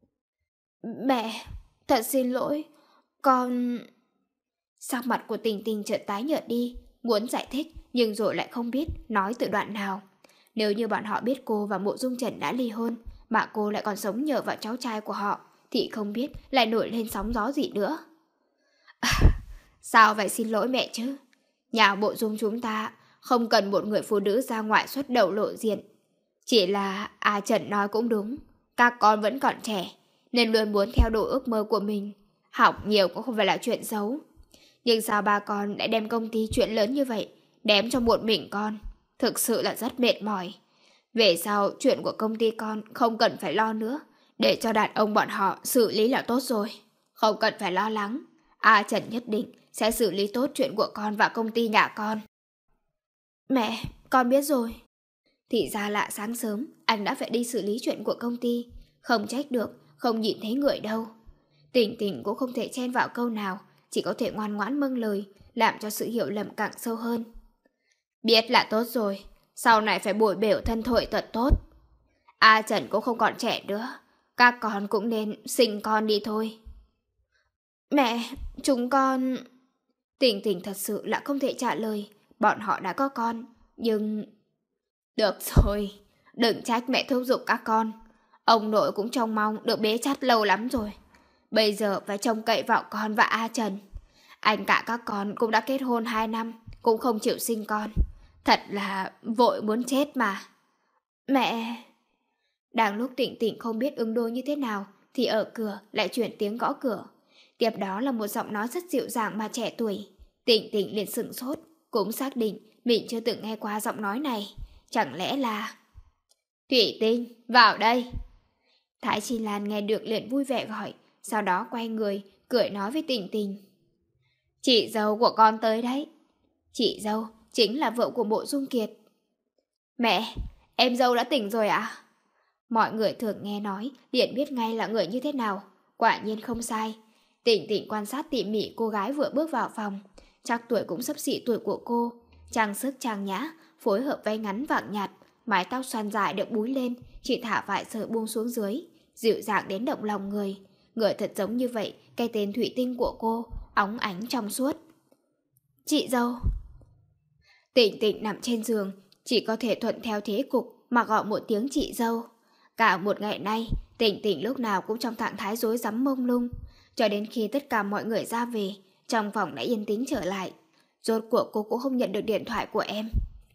Mẹ, thật xin lỗi, con... Sắc mặt của Tình Tình chợt tái nhợt đi, muốn giải thích nhưng rồi lại không biết nói từ đoạn nào. Nếu như bọn họ biết cô và Mộ Dung Trần đã ly hôn, mà cô lại còn sống nhờ vào cháu trai của họ, thì không biết lại nổi lên sóng gió gì nữa. À, sao vậy xin lỗi mẹ chứ? Nhà Mộ Dung chúng ta không cần một người phụ nữ ra ngoại xuất đầu lộ diện. Chỉ là A Trần nói cũng đúng, các con vẫn còn trẻ, nên luôn muốn theo đuổi ước mơ của mình. Học nhiều cũng không phải là chuyện xấu. Nhưng sao ba con lại đem công ty chuyện lớn như vậy đếm cho một mình con? Thực sự là rất mệt mỏi. Về sau chuyện của công ty con không cần phải lo nữa, Để cho đàn ông bọn họ xử lý là tốt rồi. Không cần phải lo lắng. A Trần nhất định sẽ xử lý tốt chuyện của con và công ty nhà con. Mẹ, con biết rồi. Thì ra là sáng sớm anh đã phải đi xử lý chuyện của công ty. Không trách được, không nhìn thấy người đâu. Tỉnh Tỉnh cũng không thể chen vào câu nào, chỉ có thể ngoan ngoãn mâng lời, làm cho sự hiểu lầm càng sâu hơn. Biết là tốt rồi, sau này phải bồi bổ thân thổi thật tốt. A Trần cũng không còn trẻ nữa, các con cũng nên sinh con đi thôi. Mẹ, chúng con... Tỉnh Tỉnh thật sự là không thể trả lời, bọn họ đã có con, nhưng... Được rồi, đừng trách mẹ thúc giục các con. Ông nội cũng trông mong được bế chắt lâu lắm rồi. Bây giờ phải trông cậy vào con và A Trần. Anh cả các con cũng đã kết hôn hai năm, cũng không chịu sinh con. Thật là vội muốn chết mà. Mẹ... Đang lúc Tịnh Tịnh không biết ứng đối như thế nào, thì ở cửa lại chuyển tiếng gõ cửa. Tiếp đó là một giọng nói rất dịu dàng mà trẻ tuổi. Tịnh Tịnh liền sửng sốt, cũng xác định mình chưa từng nghe qua giọng nói này. Chẳng lẽ là... Thủy Tinh, vào đây. Thái Chi Lan nghe được liền vui vẻ gọi, sau đó quay người, cười nói với Tịnh Tịnh. Chị dâu của con tới đấy. Chị dâu chính là vợ của Mộ Dung Kiệt. Mẹ, em dâu đã tỉnh rồi ạ? À? Mọi người thường nghe nói, liền biết ngay là người như thế nào. Quả nhiên không sai. Tịnh Tịnh quan sát tỉ mỉ cô gái vừa bước vào phòng. Chắc tuổi cũng xấp xỉ tuổi của cô. Trang sức trang nhã, phối hợp váy ngắn vàng nhạt, mái tóc xoăn dài được búi lên, chỉ thả vài sợi buông xuống dưới, dịu dàng đến động lòng người. Người thật giống như vậy, cái tên Thủy Tinh của cô, óng ánh trong suốt. Chị dâu. Tịnh Tịnh nằm trên giường, chỉ có thể thuận theo thế cục mà gọi một tiếng chị dâu. Cả một ngày nay, Tịnh Tịnh lúc nào cũng trong trạng thái rối rắm mông lung, cho đến khi tất cả mọi người ra về, trong phòng đã yên tĩnh trở lại. Rốt cuộc cô cũng không nhận được điện thoại của em.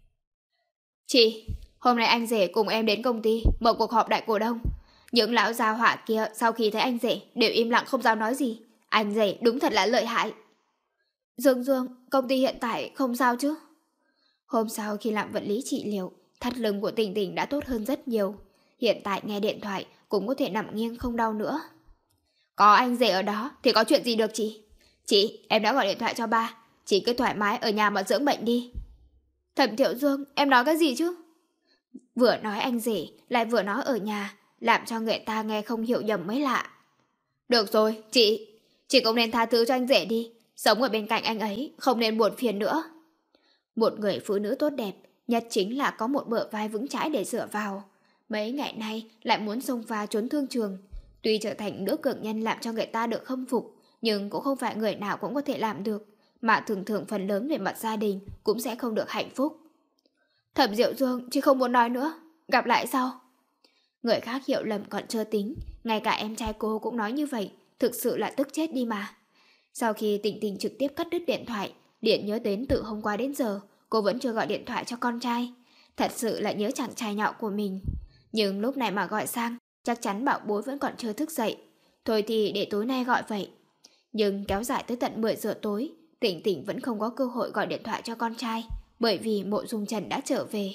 Chị, hôm nay anh rể cùng em đến công ty mở cuộc họp đại cổ đông. Những lão gia hỏa kia sau khi thấy anh rể đều im lặng không dám nói gì. Anh rể đúng thật là lợi hại. Dương Dương, công ty hiện tại không sao chứ? Hôm sau khi làm vật lý trị liệu, thắt lưng của Tình Tình đã tốt hơn rất nhiều. Hiện tại nghe điện thoại cũng có thể nằm nghiêng không đau nữa. Có anh rể ở đó thì có chuyện gì được chị? Chị, em đã gọi điện thoại cho ba. Chị cứ thoải mái ở nhà mà dưỡng bệnh đi. Thẩm Thiệu Dương, em nói cái gì chứ? Vừa nói anh rể, lại vừa nói ở nhà, làm cho người ta nghe không hiểu nhầm mới lạ. Được rồi, chị. Chị cũng nên tha thứ cho anh rể đi. Sống ở bên cạnh anh ấy, không nên buồn phiền nữa. Một người phụ nữ tốt đẹp, nhất chính là có một bờ vai vững chãi để dựa vào. Mấy ngày nay lại muốn xông pha trốn thương trường. Tuy trở thành nữ cường nhân làm cho người ta được khâm phục, nhưng cũng không phải người nào cũng có thể làm được. Mà thường thường phần lớn về mặt gia đình cũng sẽ không được hạnh phúc. Thẩm Diệu Dương, chị không muốn nói nữa. Gặp lại sau. Người khác hiểu lầm còn chưa tính, ngay cả em trai cô cũng nói như vậy, thực sự là tức chết đi mà. Sau khi Tình Tình trực tiếp cắt đứt điện thoại, Điện nhớ đến từ hôm qua đến giờ cô vẫn chưa gọi điện thoại cho con trai. Thật sự là nhớ chàng trai nhỏ của mình. Nhưng lúc này mà gọi sang, chắc chắn bảo bối vẫn còn chưa thức dậy. Thôi thì để tối nay gọi vậy. Nhưng kéo dài tới tận mười giờ tối, Tỉnh Tỉnh vẫn không có cơ hội gọi điện thoại cho con trai, bởi vì Mộ Dung Trần đã trở về.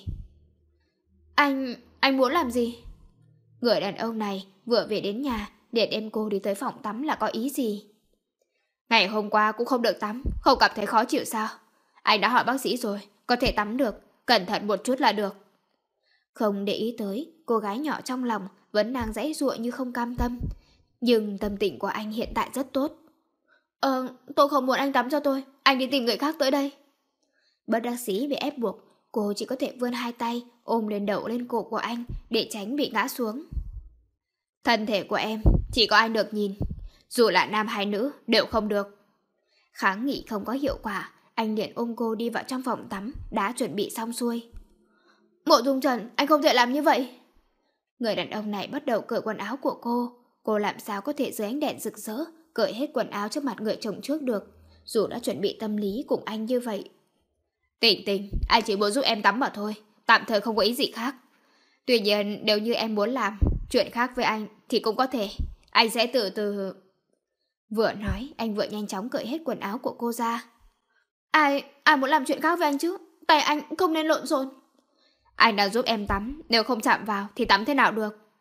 Anh... anh muốn làm gì? Người đàn ông này vừa về đến nhà, liền đem cô đi tới phòng tắm là có ý gì? Ngày hôm qua cũng không được tắm, không cảm thấy khó chịu sao? Anh đã hỏi bác sĩ rồi, có thể tắm được, cẩn thận một chút là được. Không để ý tới, cô gái nhỏ trong lòng vẫn đang giãy giụa như không cam tâm. Nhưng tâm tình của anh hiện tại rất tốt. Ờ, tôi không muốn anh tắm cho tôi, anh đi tìm người khác tới đây. Bất đắc dĩ bị ép buộc, cô chỉ có thể vươn hai tay ôm lên đầu lên cổ của anh để tránh bị ngã xuống. Thân thể của em chỉ có anh được nhìn, dù là nam hay nữ đều không được. Kháng nghị không có hiệu quả, anh liền ôm cô đi vào trong phòng tắm đã chuẩn bị xong xuôi. Mộ Dung Trần, anh không thể làm như vậy. Người đàn ông này bắt đầu cởi quần áo của cô. Cô làm sao có thể dưới ánh đèn rực rỡ cởi hết quần áo trước mặt người chồng trước được, dù đã chuẩn bị tâm lý cùng anh như vậy. Tỉnh Tỉnh, anh chỉ muốn giúp em tắm mà thôi, tạm thời không có ý gì khác. Tuy nhiên nếu như em muốn làm chuyện khác với anh thì cũng có thể, anh sẽ từ từ... Vừa nói, anh vừa nhanh chóng cởi hết quần áo của cô ra. Ai, ai muốn làm chuyện khác với anh chứ? Tay anh không nên lộn xộn. Anh đang giúp em tắm, nếu không chạm vào thì tắm thế nào được?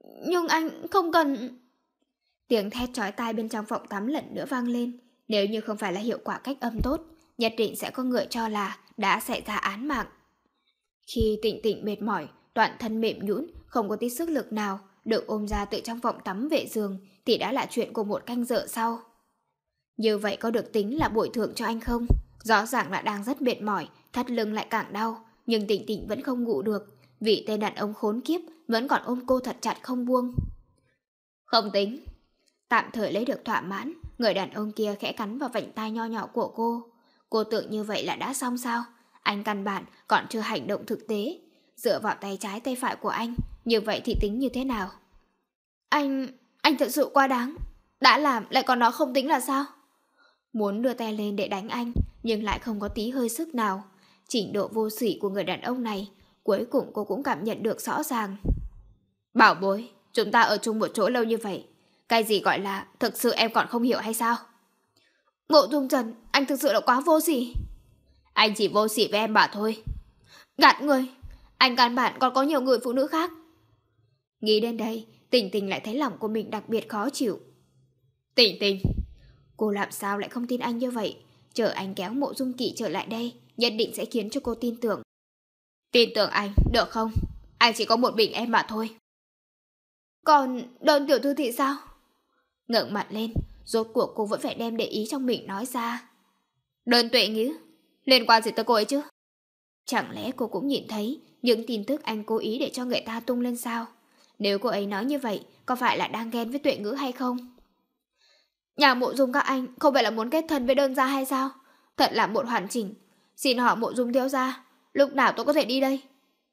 Nhưng anh không cần... Tiếng thét chói tai bên trong phòng tắm lần nữa vang lên. Nếu như không phải là hiệu quả cách âm tốt, nhất định sẽ có người cho là đã xảy ra án mạng. Khi Tịnh Tịnh mệt mỏi, toàn thân mềm nhũn, không có tí sức lực nào, được ôm ra từ trong phòng tắm về giường thì đã là chuyện của một canh giờ sau. Như vậy có được tính là bồi thường cho anh không? Rõ ràng là đang rất mệt mỏi, thắt lưng lại càng đau, nhưng Tịnh Tịnh vẫn không ngủ được, vì tên đàn ông khốn kiếp vẫn còn ôm cô thật chặt không buông. Không tính. Tạm thời lấy được thỏa mãn, người đàn ông kia khẽ cắn vào vành tai nho nhỏ của cô. Cô tưởng như vậy là đã xong sao? Anh căn bản còn chưa hành động thực tế. Dựa vào tay trái tay phải của anh, như vậy thì tính như thế nào? Anh... anh thật sự quá đáng. Đã làm lại còn nói không tính là sao? Muốn đưa tay lên để đánh anh, nhưng lại không có tí hơi sức nào. Trình độ vô sỉ của người đàn ông này, cuối cùng cô cũng cảm nhận được rõ ràng. Bảo bối, chúng ta ở chung một chỗ lâu như vậy, cái gì gọi là thực sự em còn không hiểu hay sao? Ngộ Dung Trần, anh thực sự là quá vô sỉ. Anh chỉ vô sỉ với em mà thôi. Gạt người, anh căn bản còn có nhiều người phụ nữ khác. Nghĩ đến đây, Tình Tình lại thấy lòng của mình đặc biệt khó chịu. Tình Tình, cô làm sao lại không tin anh như vậy? Chờ anh kéo Mộ Dung Kỵ trở lại đây, nhất định sẽ khiến cho cô tin tưởng. Tin tưởng anh, được không? Anh chỉ có một mình em mà thôi. Còn đơn tiểu thư thì sao? Ngẩng mặt lên, rốt cuộc cô vẫn phải đem để ý trong mình nói ra. Đơn Tuệ Ngữ, liên quan gì tới cô ấy chứ? Chẳng lẽ cô cũng nhìn thấy những tin tức anh cố ý để cho người ta tung lên sao? Nếu cô ấy nói như vậy, có phải là đang ghen với Tuệ Ngữ hay không? Nhà Mộ Dung các anh không phải là muốn kết thân với Đơn gia hay sao? Thật là một hoàn chỉnh. Xin hỏi Mộ Dung thiếu gia, lúc nào tôi có thể đi đây?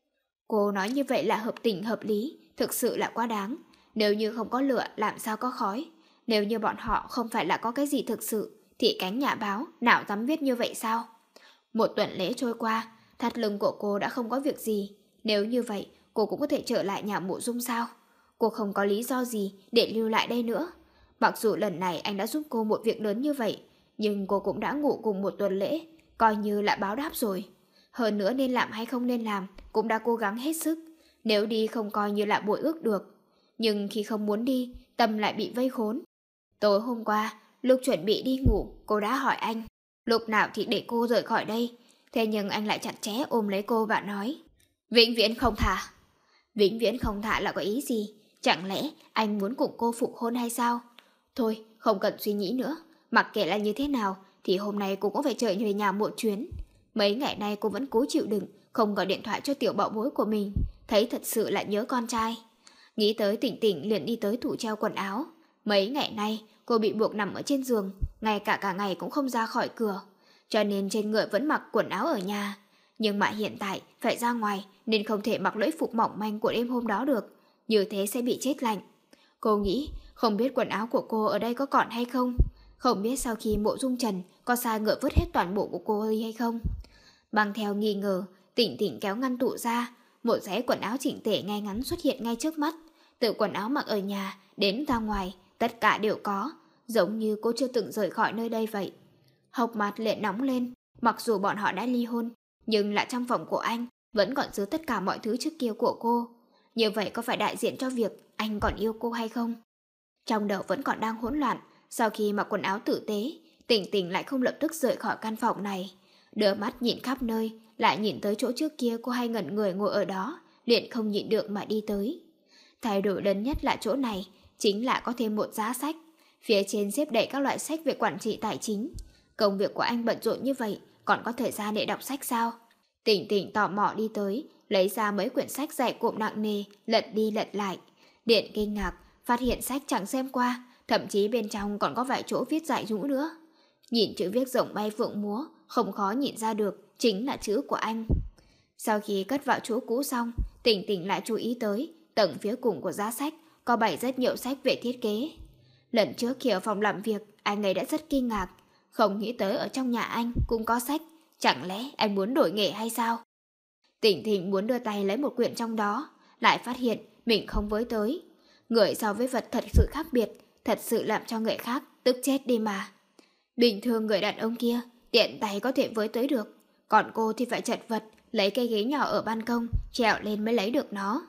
Cô nói như vậy là hợp tình hợp lý, thực sự là quá đáng. Nếu như không có lửa làm sao có khói? Nếu như bọn họ không phải là có cái gì thực sự, thì cánh nhà báo nào dám viết như vậy sao? Một tuần lễ trôi qua, thắt lưng của cô đã không có việc gì. Nếu như vậy, cô cũng có thể trở lại nhà Mộ Dung sao? Cô không có lý do gì để lưu lại đây nữa. Mặc dù lần này anh đã giúp cô một việc lớn như vậy, nhưng cô cũng đã ngủ cùng một tuần lễ, coi như là báo đáp rồi. Hơn nữa nên làm hay không nên làm, cũng đã cố gắng hết sức. Nếu đi không coi như là bội ước được. Nhưng khi không muốn đi, tâm lại bị vây khốn. Tối hôm qua, lúc chuẩn bị đi ngủ, cô đã hỏi anh, lúc nào thì để cô rời khỏi đây. Thế nhưng anh lại chặt chẽ ôm lấy cô và nói, vĩnh viễn không thả. Vĩnh viễn không thả là có ý gì? Chẳng lẽ anh muốn cùng cô phục hôn hay sao? Thôi, không cần suy nghĩ nữa. Mặc kệ là như thế nào, thì hôm nay cô cũng phải trở về nhà một chuyến. Mấy ngày nay cô vẫn cố chịu đựng, không gọi điện thoại cho tiểu bảo bối của mình. Thấy thật sự là nhớ con trai. Nghĩ tới Tỉnh Tỉnh liền đi tới tủ treo quần áo. Mấy ngày nay cô bị buộc nằm ở trên giường, ngay cả cả ngày cũng không ra khỏi cửa, cho nên trên người vẫn mặc quần áo ở nhà. Nhưng mà hiện tại phải ra ngoài nên không thể mặc lễ phục mỏng manh của đêm hôm đó được, như thế sẽ bị chết lạnh. Cô nghĩ không biết quần áo của cô ở đây có còn hay không, không biết sau khi Mộ Dung Trần có sai ngựa vứt hết toàn bộ của cô ấy hay không. Bằng theo nghi ngờ, Tỉnh Tỉnh kéo ngăn tủ ra, một dãy quần áo chỉnh tề ngay ngắn xuất hiện ngay trước mắt. Từ quần áo mặc ở nhà đến ra ngoài, tất cả đều có, giống như cô chưa từng rời khỏi nơi đây vậy. Hộc mặt lệ nóng lên, mặc dù bọn họ đã ly hôn, nhưng là trong phòng của anh vẫn còn giữ tất cả mọi thứ trước kia của cô. Như vậy có phải đại diện cho việc anh còn yêu cô hay không? Trong đầu vẫn còn đang hỗn loạn, sau khi mặc quần áo tử tế, Tỉnh Tỉnh lại không lập tức rời khỏi căn phòng này. Đưa mắt nhìn khắp nơi, lại nhìn tới chỗ trước kia cô hay ngẩn người ngồi ở đó, liền không nhịn được mà đi tới. Thay đổi lớn nhất là chỗ này, chính là có thêm một giá sách. Phía trên xếp đầy các loại sách về quản trị tài chính. Công việc của anh bận rộn như vậy, còn có thời gian để đọc sách sao? Tỉnh Tỉnh tò mò đi tới, lấy ra mấy quyển sách dày cộm nặng nề, lật đi lật lại. Điện kinh ngạc, phát hiện sách chẳng xem qua, thậm chí bên trong còn có vài chỗ viết dạy dũ nữa. Nhìn chữ viết rồng bay phượng múa, không khó nhìn ra được chính là chữ của anh. Sau khi cất vào chỗ cũ xong, Tỉnh Tỉnh lại chú ý tới tầng phía cùng của giá sách có bày rất nhiều sách về thiết kế. Lần trước khi ở phòng làm việc, anh ấy đã rất kinh ngạc, không nghĩ tới ở trong nhà anh cũng có sách. Chẳng lẽ anh muốn đổi nghề hay sao? Tỉnh Tỉnh muốn đưa tay lấy một quyển trong đó, lại phát hiện mình không với tới. Người so với vật thật sự khác biệt, thật sự làm cho người khác tức chết đi mà. Bình thường người đàn ông kia tiện tay có thể với tới được, còn cô thì phải chật vật lấy cây ghế nhỏ ở ban công trèo lên mới lấy được nó.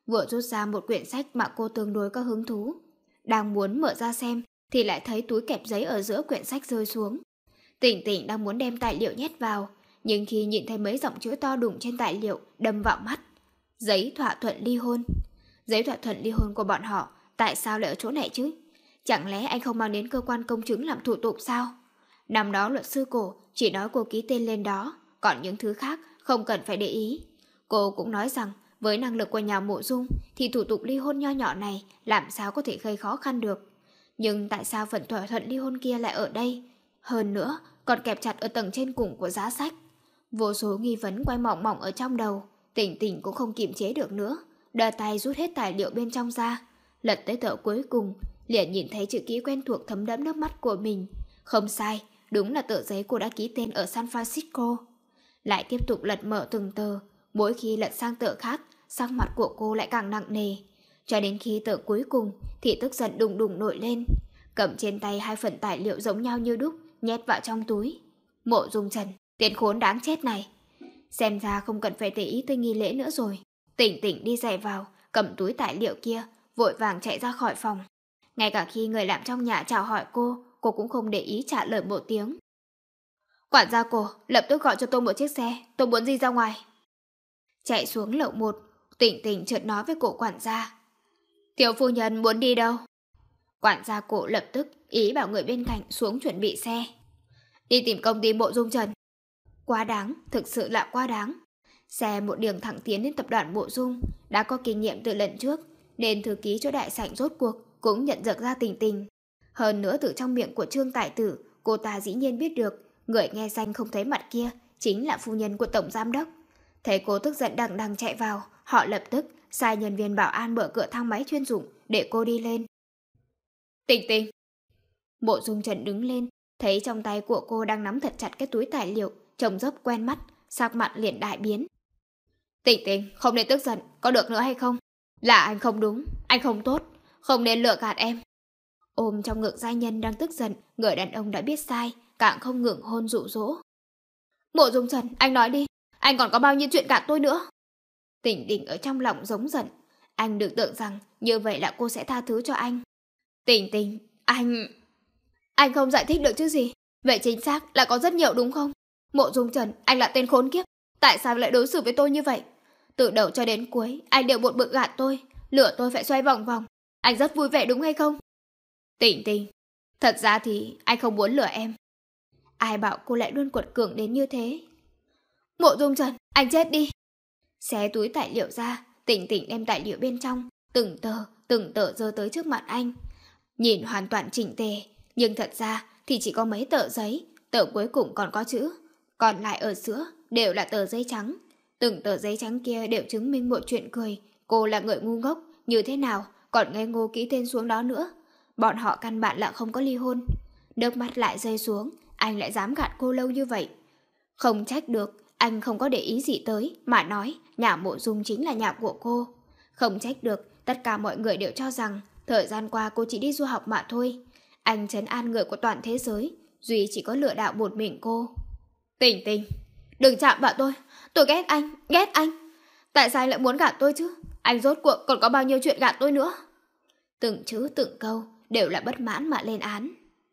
vừa rút ra một quyển sách mà cô tương đối có hứng thú. Đang muốn mở ra xem thì lại thấy túi kẹp giấy ở giữa quyển sách rơi xuống. Tỉnh Tỉnh đang muốn đem tài liệu nhét vào, nhưng khi nhìn thấy mấy dòng chữ to đùng trên tài liệu đâm vào mắt. Giấy thỏa thuận ly hôn. Giấy thỏa thuận ly hôn của bọn họ tại sao lại ở chỗ này chứ? Chẳng lẽ anh không mang đến cơ quan công chứng làm thủ tục sao? Năm đó luật sư Cổ chỉ nói cô ký tên lên đó, còn những thứ khác không cần phải để ý. Cô cũng nói rằng với năng lực của nhà Mộ Dung thì thủ tục ly hôn nho nhỏ này làm sao có thể gây khó khăn được. Nhưng tại sao phần thỏa thuận ly hôn kia lại ở đây? Hơn nữa còn kẹp chặt ở tầng trên cùng của giá sách. Vô số nghi vấn quay mỏng mỏng ở trong đầu. Tỉnh Tỉnh cũng không kiềm chế được nữa, đưa tay rút hết tài liệu bên trong ra, lật tới tờ cuối cùng, liền nhìn thấy chữ ký quen thuộc thấm đẫm nước mắt của mình. Không sai, đúng là tờ giấy cô đã ký tên ở San Francisco. Lại tiếp tục lật mở từng tờ, mỗi khi lật sang tờ khác, sắc mặt của cô lại càng nặng nề. Cho đến khi tờ cuối cùng thì tức giận đùng đùng nổi lên, cầm trên tay hai phần tài liệu giống nhau như đúc, nhét vào trong túi. Mộ Dung Trần, tên khốn đáng chết này. Xem ra không cần phải để ý tới nghi lễ nữa rồi. Tỉnh Tỉnh đi giày vào, cầm túi tài liệu kia, vội vàng chạy ra khỏi phòng. Ngay cả khi người làm trong nhà chào hỏi cô, cô cũng không để ý trả lời một tiếng. Quản gia Cổ, lập tức gọi cho tôi một chiếc xe, tôi muốn đi ra ngoài. Chạy xuống lầu một, Tỉnh Tỉnh chợt nói với Cổ quản gia. Tiểu phu nhân muốn đi đâu? Quản gia Cổ lập tức ý bảo người bên cạnh xuống chuẩn bị xe. Đi tìm công ty Mộ Dung Trần. Quá đáng, thực sự là quá đáng. Xe một đường thẳng tiến đến tập đoàn Mộ Dung, đã có kinh nghiệm từ lần trước, nên thư ký cho đại sảnh rốt cuộc cũng nhận được ra tình tình. Hơn nữa từ trong miệng của Trương Tài Tử, cô ta dĩ nhiên biết được người nghe danh không thấy mặt kia chính là phu nhân của tổng giám đốc. Thấy cô tức giận đằng đằng chạy vào, họ lập tức sai nhân viên bảo an mở cửa thang máy chuyên dụng để cô đi lên. Tình Tình. Mộ Dung Trần đứng lên, thấy trong tay của cô đang nắm thật chặt cái túi tài liệu, trông dốc quen mắt, sắc mặt liền đại biến. Tình Tình, không nên tức giận, có được nữa hay không? Là anh không đúng, anh không tốt, không nên lừa gạt em. Ôm trong ngực giai nhân đang tức giận, người đàn ông đã biết sai, càng không ngừng hôn dụ dỗ. Mộ Dung Trần, anh nói đi, anh còn có bao nhiêu chuyện gạt tôi nữa? Tỉnh Tỉnh ở trong lòng giống giận, anh đừng tưởng rằng như vậy là cô sẽ tha thứ cho anh. Tỉnh Tỉnh, anh... Anh không giải thích được chứ gì? Vậy chính xác là có rất nhiều đúng không? Mộ Dung Trần, anh là tên khốn kiếp, tại sao lại đối xử với tôi như vậy? Từ đầu cho đến cuối, anh đều một bực gạt tôi, lửa tôi phải xoay vòng vòng. Anh rất vui vẻ đúng hay không? Tỉnh Tỉnh, thật ra thì anh không muốn lừa em. Ai bảo cô lại luôn quật cường đến như thế? Mộ Dung Trần, anh chết đi. Xé túi tài liệu ra, Tỉnh Tỉnh đem tài liệu bên trong, từng tờ, từng tờ giơ tới trước mặt anh. Nhìn hoàn toàn chỉnh tề, nhưng thật ra thì chỉ có mấy tờ giấy, tờ cuối cùng còn có chữ, còn lại ở giữa đều là tờ giấy trắng. Từng tờ giấy trắng kia đều chứng minh một chuyện cười, cô là người ngu ngốc, như thế nào còn ngây ngô ký tên xuống đó nữa. Bọn họ căn bản là không có ly hôn. Nước mắt lại rơi xuống, anh lại dám gạt cô lâu như vậy. Không trách được, anh không có để ý gì tới, mà nói nhà Mộ Dung chính là nhà của cô. Không trách được, tất cả mọi người đều cho rằng thời gian qua cô chỉ đi du học mà thôi. Anh trấn an người của toàn thế giới, duy chỉ có lừa đảo một mình cô. Tỉnh Tỉnh, đừng chạm vào tôi, tôi ghét anh, ghét anh. Tại sao anh lại muốn gạt tôi chứ? Anh rốt cuộc còn có bao nhiêu chuyện gạt tôi nữa? Từng chữ từng câu đều là bất mãn mà lên án.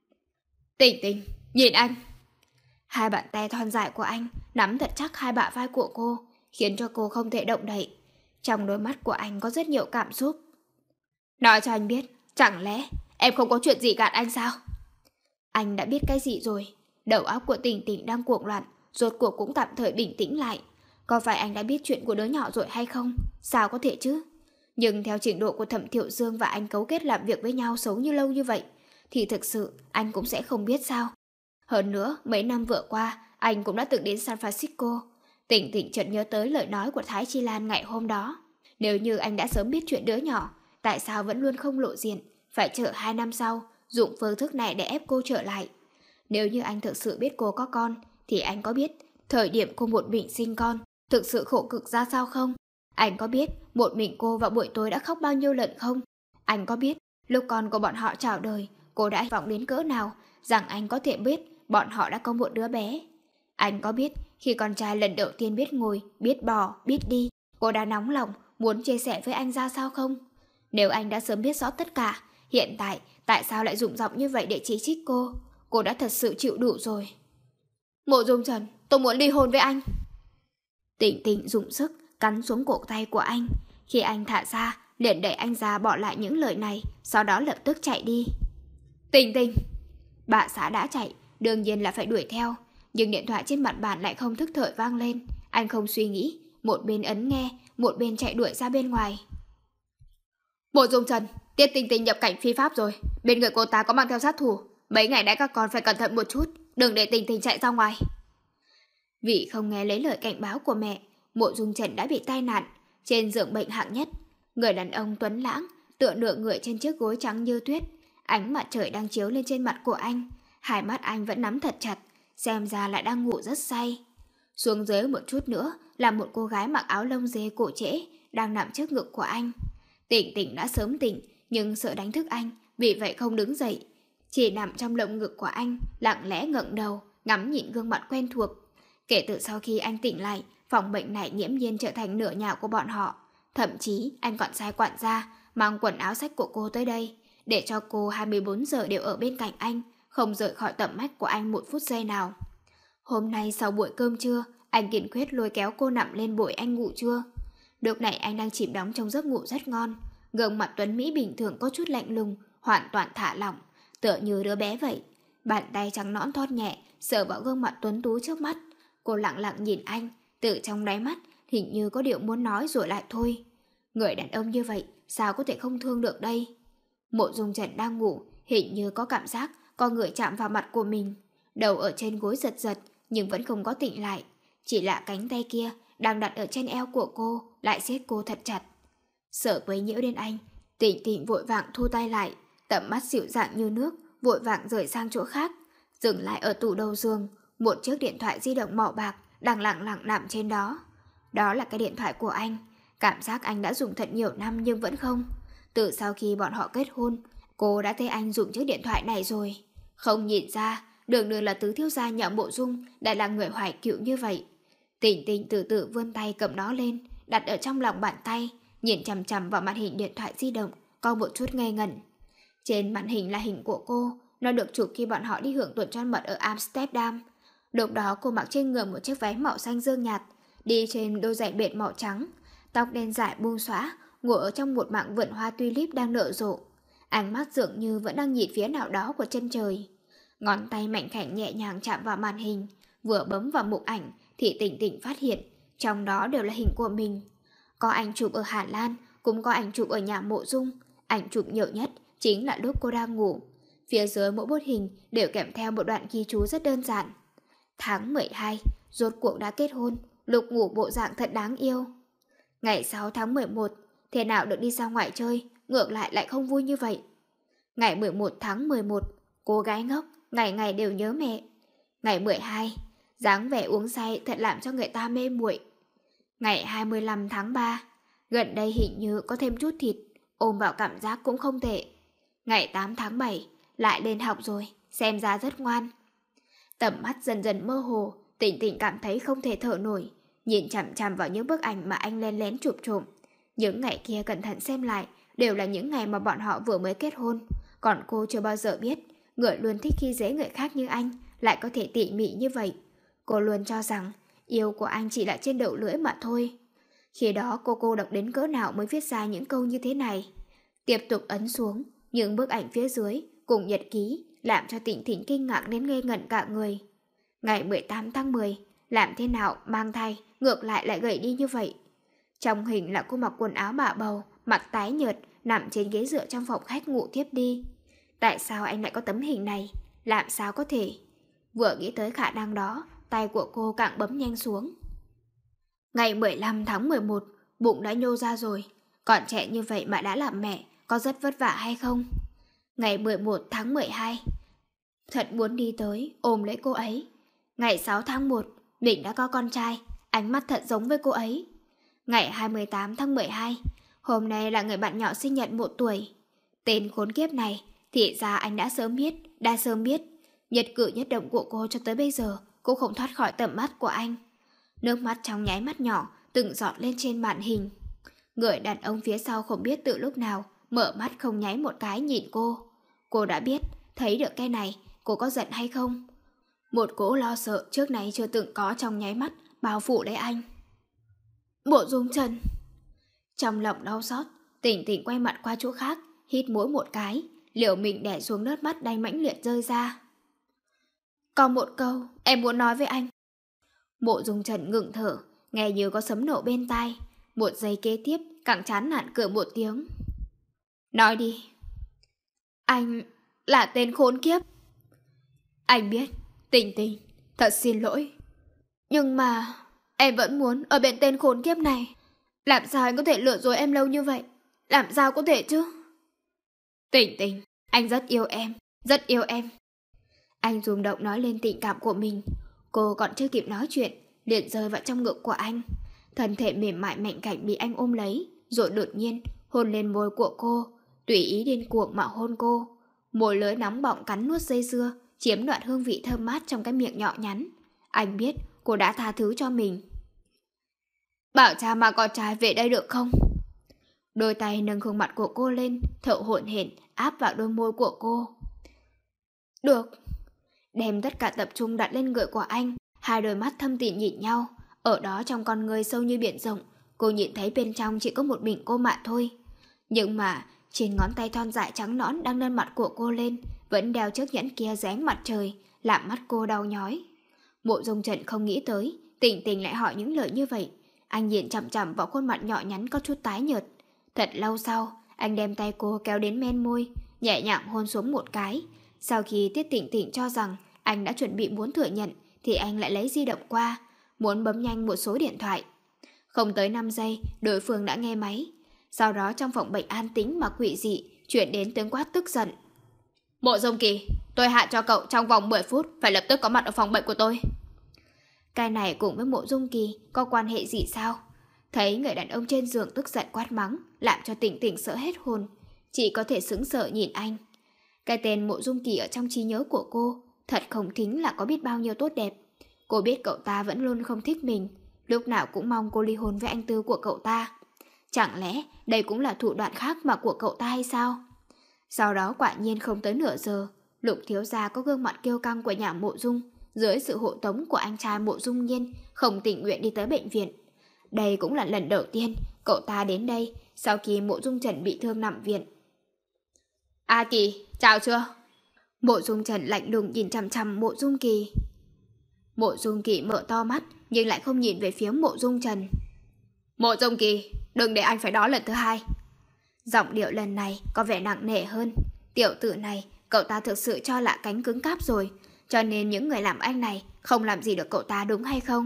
Tỉnh Tỉnh, nhìn anh. Hai bàn tay thon dài của anh nắm thật chắc hai bả vai của cô, khiến cho cô không thể động đậy. Trong đôi mắt của anh có rất nhiều cảm xúc. Nói cho anh biết, chẳng lẽ em không có chuyện gì gạt anh sao? Anh đã biết cái gì rồi? Đầu óc của Tỉnh Tỉnh đang cuồng loạn, rốt cuộc cũng tạm thời bình tĩnh lại. Có phải anh đã biết chuyện của đứa nhỏ rồi hay không? Sao có thể chứ? Nhưng theo trình độ của Thẩm Thiệu Dương và anh cấu kết làm việc với nhau xấu như lâu như vậy, thì thực sự anh cũng sẽ không biết sao. Hơn nữa, mấy năm vừa qua, anh cũng đã từng đến San Francisco. Tỉnh Tỉnh chợt nhớ tới lời nói của Thái Chi Lan ngày hôm đó. Nếu như anh đã sớm biết chuyện đứa nhỏ, tại sao vẫn luôn không lộ diện, phải chờ hai năm sau, dùng phương thức này để ép cô trở lại. Nếu như anh thực sự biết cô có con, thì anh có biết thời điểm cô một mình sinh con thực sự khổ cực ra sao không? Anh có biết một mình cô vào buổi tối đã khóc bao nhiêu lần không? Anh có biết lúc con của bọn họ chào đời, cô đã hy vọng đến cỡ nào rằng anh có thể biết bọn họ đã có một đứa bé? Anh có biết khi con trai lần đầu tiên biết ngồi, biết bò, biết đi, cô đã nóng lòng muốn chia sẻ với anh ra sao không? Nếu anh đã sớm biết rõ tất cả, hiện tại tại sao lại dùng giọng như vậy để chỉ trích cô? Cô đã thật sự chịu đủ rồi. Mộ Dung Trần, tôi muốn ly hôn với anh. Tịnh Tịnh dùng sức cắn xuống cổ tay của anh. Khi anh thả ra, liền đẩy anh ra bỏ lại những lời này, sau đó lập tức chạy đi. Tịnh Tịnh! Bà xã đã chạy, đương nhiên là phải đuổi theo. Nhưng điện thoại trên mặt bàn lại không thức thời vang lên. Anh không suy nghĩ, một bên ấn nghe, một bên chạy đuổi ra bên ngoài. Mộ Dung Trần, Tiết Tịnh Tịnh nhập cảnh phi pháp rồi. Bên người cô ta có mang theo sát thủ. Mấy ngày nay các con phải cẩn thận một chút, đừng để Tịnh Tịnh chạy ra ngoài. Vì không nghe lấy lời cảnh báo của mẹ, Mộ Dung Trần đã bị tai nạn trên giường bệnh hạng nhất. Người đàn ông tuấn lãng tựa nửa người trên chiếc gối trắng như tuyết. Ánh mặt trời đang chiếu lên trên mặt của anh. Hai mắt anh vẫn nắm thật chặt, xem ra lại đang ngủ rất say. Xuống dưới một chút nữa là một cô gái mặc áo lông dê cổ trễ đang nằm trước ngực của anh. Tịnh Tịnh đã sớm tỉnh, nhưng sợ đánh thức anh, vì vậy không đứng dậy, chỉ nằm trong lồng ngực của anh, lặng lẽ ngẩng đầu, ngắm nhìn gương mặt quen thuộc. Kể từ sau khi anh tỉnh lại, phòng bệnh này nghiễm nhiên trở thành nửa nhà của bọn họ. Thậm chí anh còn sai quản gia mang quần áo sách của cô tới đây, để cho cô hai mươi bốn giờ đều ở bên cạnh anh, không rời khỏi tầm mắt của anh một phút giây nào. Hôm nay sau buổi cơm trưa, anh kiên quyết lôi kéo cô nằm lên bổi anh ngủ trưa. Lúc này anh đang chìm đắm trong giấc ngủ rất ngon. Gương mặt tuấn Mỹ bình thường có chút lạnh lùng, hoàn toàn thả lỏng, tựa như đứa bé vậy. Bàn tay trắng nõn thon nhẹ sờ vào gương mặt tuấn tú trước mắt. Cô lặng lặng nhìn anh, từ trong đáy mắt hình như có điều muốn nói rồi lại thôi. Người đàn ông như vậy sao có thể không thương được đây? Mộ Dung Trần đang ngủ, hình như có cảm giác có người chạm vào mặt của mình. Đầu ở trên gối giật giật, nhưng vẫn không có tỉnh lại. Chỉ là cánh tay kia đang đặt ở trên eo của cô lại siết cô thật chặt. Sợ quấy nhiễu đến anh, Tịnh Tịnh vội vàng thu tay lại, tầm mắt dịu dàng như nước, vội vàng rời sang chỗ khác, dừng lại ở tủ đầu giường. Một chiếc điện thoại di động màu bạc đang lặng lặng nằm trên đó. Đó là cái điện thoại của anh. Cảm giác anh đã dùng thật nhiều năm nhưng vẫn không. Từ sau khi bọn họ kết hôn, cô đã thấy anh dùng chiếc điện thoại này rồi. Không nhìn ra, đường đường là tứ thiếu gia nhà Mộ Dung lại là người hoài cựu như vậy. Tịnh Tịnh từ từ vươn tay cầm nó lên, đặt ở trong lòng bàn tay, nhìn chằm chằm vào màn hình điện thoại di động, có một chút ngây ngẩn. Trên màn hình là hình của cô, nó được chụp khi bọn họ đi hưởng tuần trăng mật ở Amsterdam. Lúc đó cô mặc trên người một chiếc váy màu xanh dương nhạt, đi trên đôi giày bệt màu trắng, tóc đen dài buông xõa, ngồi ở trong một mảng vườn hoa tulip đang nở rộ. Ánh mắt dường như vẫn đang nhìn phía nào đó của chân trời. Ngón tay mạnh khảnh nhẹ nhàng chạm vào màn hình, vừa bấm vào mục ảnh thì Tịnh Tịnh phát hiện trong đó đều là hình của mình. Có ảnh chụp ở Hà Lan, cũng có ảnh chụp ở nhà Mộ Dung. Ảnh chụp nhiều nhất chính là lúc cô đang ngủ. Phía dưới mỗi bức hình đều kèm theo một đoạn ghi chú rất đơn giản. Tháng mười hai, rốt cuộc đã kết hôn, lúc ngủ bộ dạng thật đáng yêu. Ngày sáu tháng mười một, thế nào được đi ra ngoài chơi, ngược lại lại không vui như vậy. Ngày mười một tháng mười một, cô gái ngốc, ngày ngày đều nhớ mẹ. Ngày mười hai, dáng vẻ uống say thật làm cho người ta mê muội. Ngày hai mươi lăm tháng ba, gần đây hình như có thêm chút thịt, ôm vào cảm giác cũng không tệ. Ngày tám tháng bảy, lại lên học rồi, xem ra rất ngoan. Tầm mắt dần dần mơ hồ, Tịnh Tịnh cảm thấy không thể thở nổi, nhìn chằm chằm vào những bức ảnh mà anh lén lén chụp trộm. Những ngày kia cẩn thận xem lại, đều là những ngày mà bọn họ vừa mới kết hôn. Còn cô chưa bao giờ biết, người luôn thích khi dễ người khác như anh lại có thể tỉ mỉ như vậy. Cô luôn cho rằng yêu của anh chỉ là trên đầu lưỡi mà thôi. Khi đó cô cô độc đến cỡ nào mới viết ra những câu như thế này. Tiếp tục ấn xuống những bức ảnh phía dưới cùng nhật ký, làm cho Tịnh Tịnh kinh ngạc đến ngây ngẩn cả người. Ngày mười tám tháng mười, làm thế nào mang thai ngược lại lại gầy đi như vậy. Trong hình là cô mặc quần áo bà bầu, mặt tái nhợt, nằm trên ghế dựa trong phòng khách ngủ tiếp đi. Tại sao anh lại có tấm hình này? Làm sao có thể? Vừa nghĩ tới khả năng đó, tay của cô càng bấm nhanh xuống. Ngày mười lăm tháng mười một, bụng đã nhô ra rồi. Còn trẻ như vậy mà đã làm mẹ, có rất vất vả hay không? Ngày mười một tháng mười hai, thật muốn đi tới ôm lấy cô ấy. Ngày sáu tháng một, mình đã có con trai, ánh mắt thật giống với cô ấy. Ngày hai mươi tám tháng mười hai, hôm nay là người bạn nhỏ sinh nhật một tuổi. Tên khốn kiếp này, thì ra anh đã sớm biết, đã sớm biết. Nhật cử nhất động của cô cho tới bây giờ cũng không thoát khỏi tầm mắt của anh. Nước mắt trong nháy mắt nhỏ từng giọt lên trên màn hình. Người đàn ông phía sau không biết từ lúc nào mở mắt không nháy một cái nhìn cô. Cô đã biết, thấy được cái này, cô có giận hay không? Một cỗ lo sợ trước này chưa từng có trong nháy mắt bao phủ lấy anh. Mộ Dung Trần. Trong lòng đau xót, Tỉnh Tỉnh quay mặt qua chỗ khác, hít mũi một cái, liều mình đè xuống nước mắt đanh mãnh liệt rơi ra. Còn một câu, em muốn nói với anh. Mộ Dung Trần ngừng thở, nghe như có sấm nổ bên tai. Một giây kế tiếp, càng chán nản cười một tiếng. Nói đi. Anh là tên khốn kiếp. Anh biết, Tình Tình, thật xin lỗi. Nhưng mà em vẫn muốn ở bên tên khốn kiếp này. Làm sao anh có thể lừa dối em lâu như vậy? Làm sao có thể chứ? Tình Tình, anh rất yêu em, rất yêu em. Anh rung động nói lên tình cảm của mình. Cô còn chưa kịp nói chuyện, liền rơi vào trong ngực của anh. Thân thể mềm mại mạnh cảnh bị anh ôm lấy, rồi đột nhiên hôn lên môi của cô, tùy ý điên cuồng mà hôn cô. Môi lưỡi nóng bỏng cắn nuốt dây dưa, chiếm đoạt hương vị thơm mát trong cái miệng nhỏ nhắn. Anh biết cô đã tha thứ cho mình. Bảo cha mà con trai về đây được không? Đôi tay nâng khuôn mặt của cô lên, thở hổn hển áp vào đôi môi của cô. Được. Đem tất cả tập trung đặt lên người của anh. Hai đôi mắt thâm tịnh nhìn nhau. Ở đó trong con người sâu như biển rộng, cô nhìn thấy bên trong chỉ có một mình cô mà thôi. Nhưng mà trên ngón tay thon dài trắng nõn đang nâng mặt của cô lên vẫn đeo chiếc nhẫn kia dưới ánh mặt trời, làm mắt cô đau nhói. Mộ Dung Trần không nghĩ tới Tình Tình lại hỏi những lời như vậy. Anh nhìn chằm chằm vào khuôn mặt nhỏ nhắn có chút tái nhợt. Thật lâu sau, anh đem tay cô kéo đến men môi, nhẹ nhàng hôn xuống một cái. Sau khi Tiết Tịnh Tịnh cho rằng anh đã chuẩn bị muốn thừa nhận, thì anh lại lấy di động qua, muốn bấm nhanh một số điện thoại. Không tới năm giây, đối phương đã nghe máy. Sau đó trong phòng bệnh an tĩnh mà quỷ dị chuyển đến tiếng quát tức giận. Mộ Dung Kỳ, tôi hạ cho cậu trong vòng mười phút phải lập tức có mặt ở phòng bệnh của tôi. Cái này cùng với Mộ Dung Kỳ có quan hệ gì sao? Thấy người đàn ông trên giường tức giận quát mắng, làm cho Tỉnh Tỉnh sợ hết hồn, chỉ có thể sững sờ nhìn anh. Cái tên Mộ Dung Kỳ ở trong trí nhớ của cô thật không thính là có biết bao nhiêu tốt đẹp. Cô biết cậu ta vẫn luôn không thích mình, lúc nào cũng mong cô ly hôn với anh Tư của cậu ta. Chẳng lẽ đây cũng là thủ đoạn khác mà của cậu ta hay sao? Sau đó quả nhiên không tới nửa giờ, Lục thiếu gia có gương mặt kiêu căng của nhà Mộ Dung, dưới sự hộ tống của anh trai Mộ Dung Nhiên, không tình nguyện đi tới bệnh viện. Đây cũng là lần đầu tiên cậu ta đến đây sau khi Mộ Dung Trần bị thương nằm viện. A Kỳ, chào chưa? Mộ Dung Trần lạnh lùng nhìn chằm chằm Mộ Dung Kỳ. Mộ Dung Kỳ mở to mắt nhưng lại không nhìn về phía Mộ Dung Trần. Mộ Dung Kỳ, đừng để anh phải đó lần thứ hai. Giọng điệu lần này có vẻ nặng nề hơn. Tiểu tử này, cậu ta thực sự cho là cánh cứng cáp rồi, cho nên những người làm anh này không làm gì được cậu ta, đúng hay không?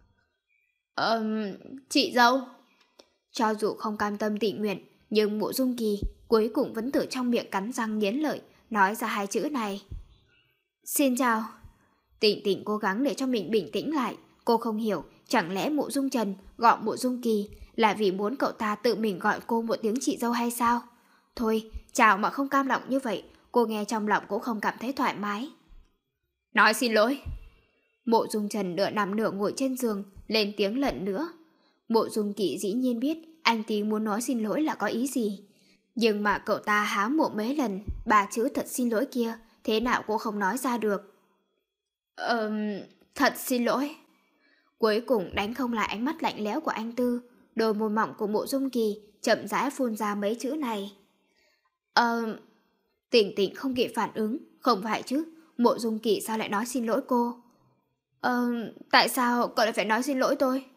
Ờm, chị dâu. Cho dù không cam tâm tình nguyện, nhưng Mộ Dung Kỳ cuối cùng vẫn từ trong miệng cắn răng nghiến lợi nói ra hai chữ này. Xin chào. Tịnh Tịnh cố gắng để cho mình bình tĩnh lại. Cô không hiểu, chẳng lẽ Mộ Dung Trần gọi Mộ Dung Kỳ là vì muốn cậu ta tự mình gọi cô một tiếng chị dâu hay sao? Thôi, chào mà không cam lòng như vậy, cô nghe trong lòng cũng không cảm thấy thoải mái. Nói xin lỗi. Mộ Dung Trần nửa nằm nửa ngồi trên giường, lên tiếng lần nữa. Mộ Dung Kỳ dĩ nhiên biết anh tí muốn nói xin lỗi là có ý gì. Nhưng mà cậu ta há mồm mấy lần, ba chữ thật xin lỗi kia, thế nào cô không nói ra được. Ờm, thật xin lỗi. Cuối cùng đánh không lại ánh mắt lạnh lẽo của anh Tư, đôi môi mỏng của Mộ Dung Kỳ chậm rãi phun ra mấy chữ này. Ờm, Tỉnh Tỉnh không kịp phản ứng, không phải chứ, Mộ Dung Kỳ sao lại nói xin lỗi cô? Ờm, tại sao cậu lại phải nói xin lỗi tôi?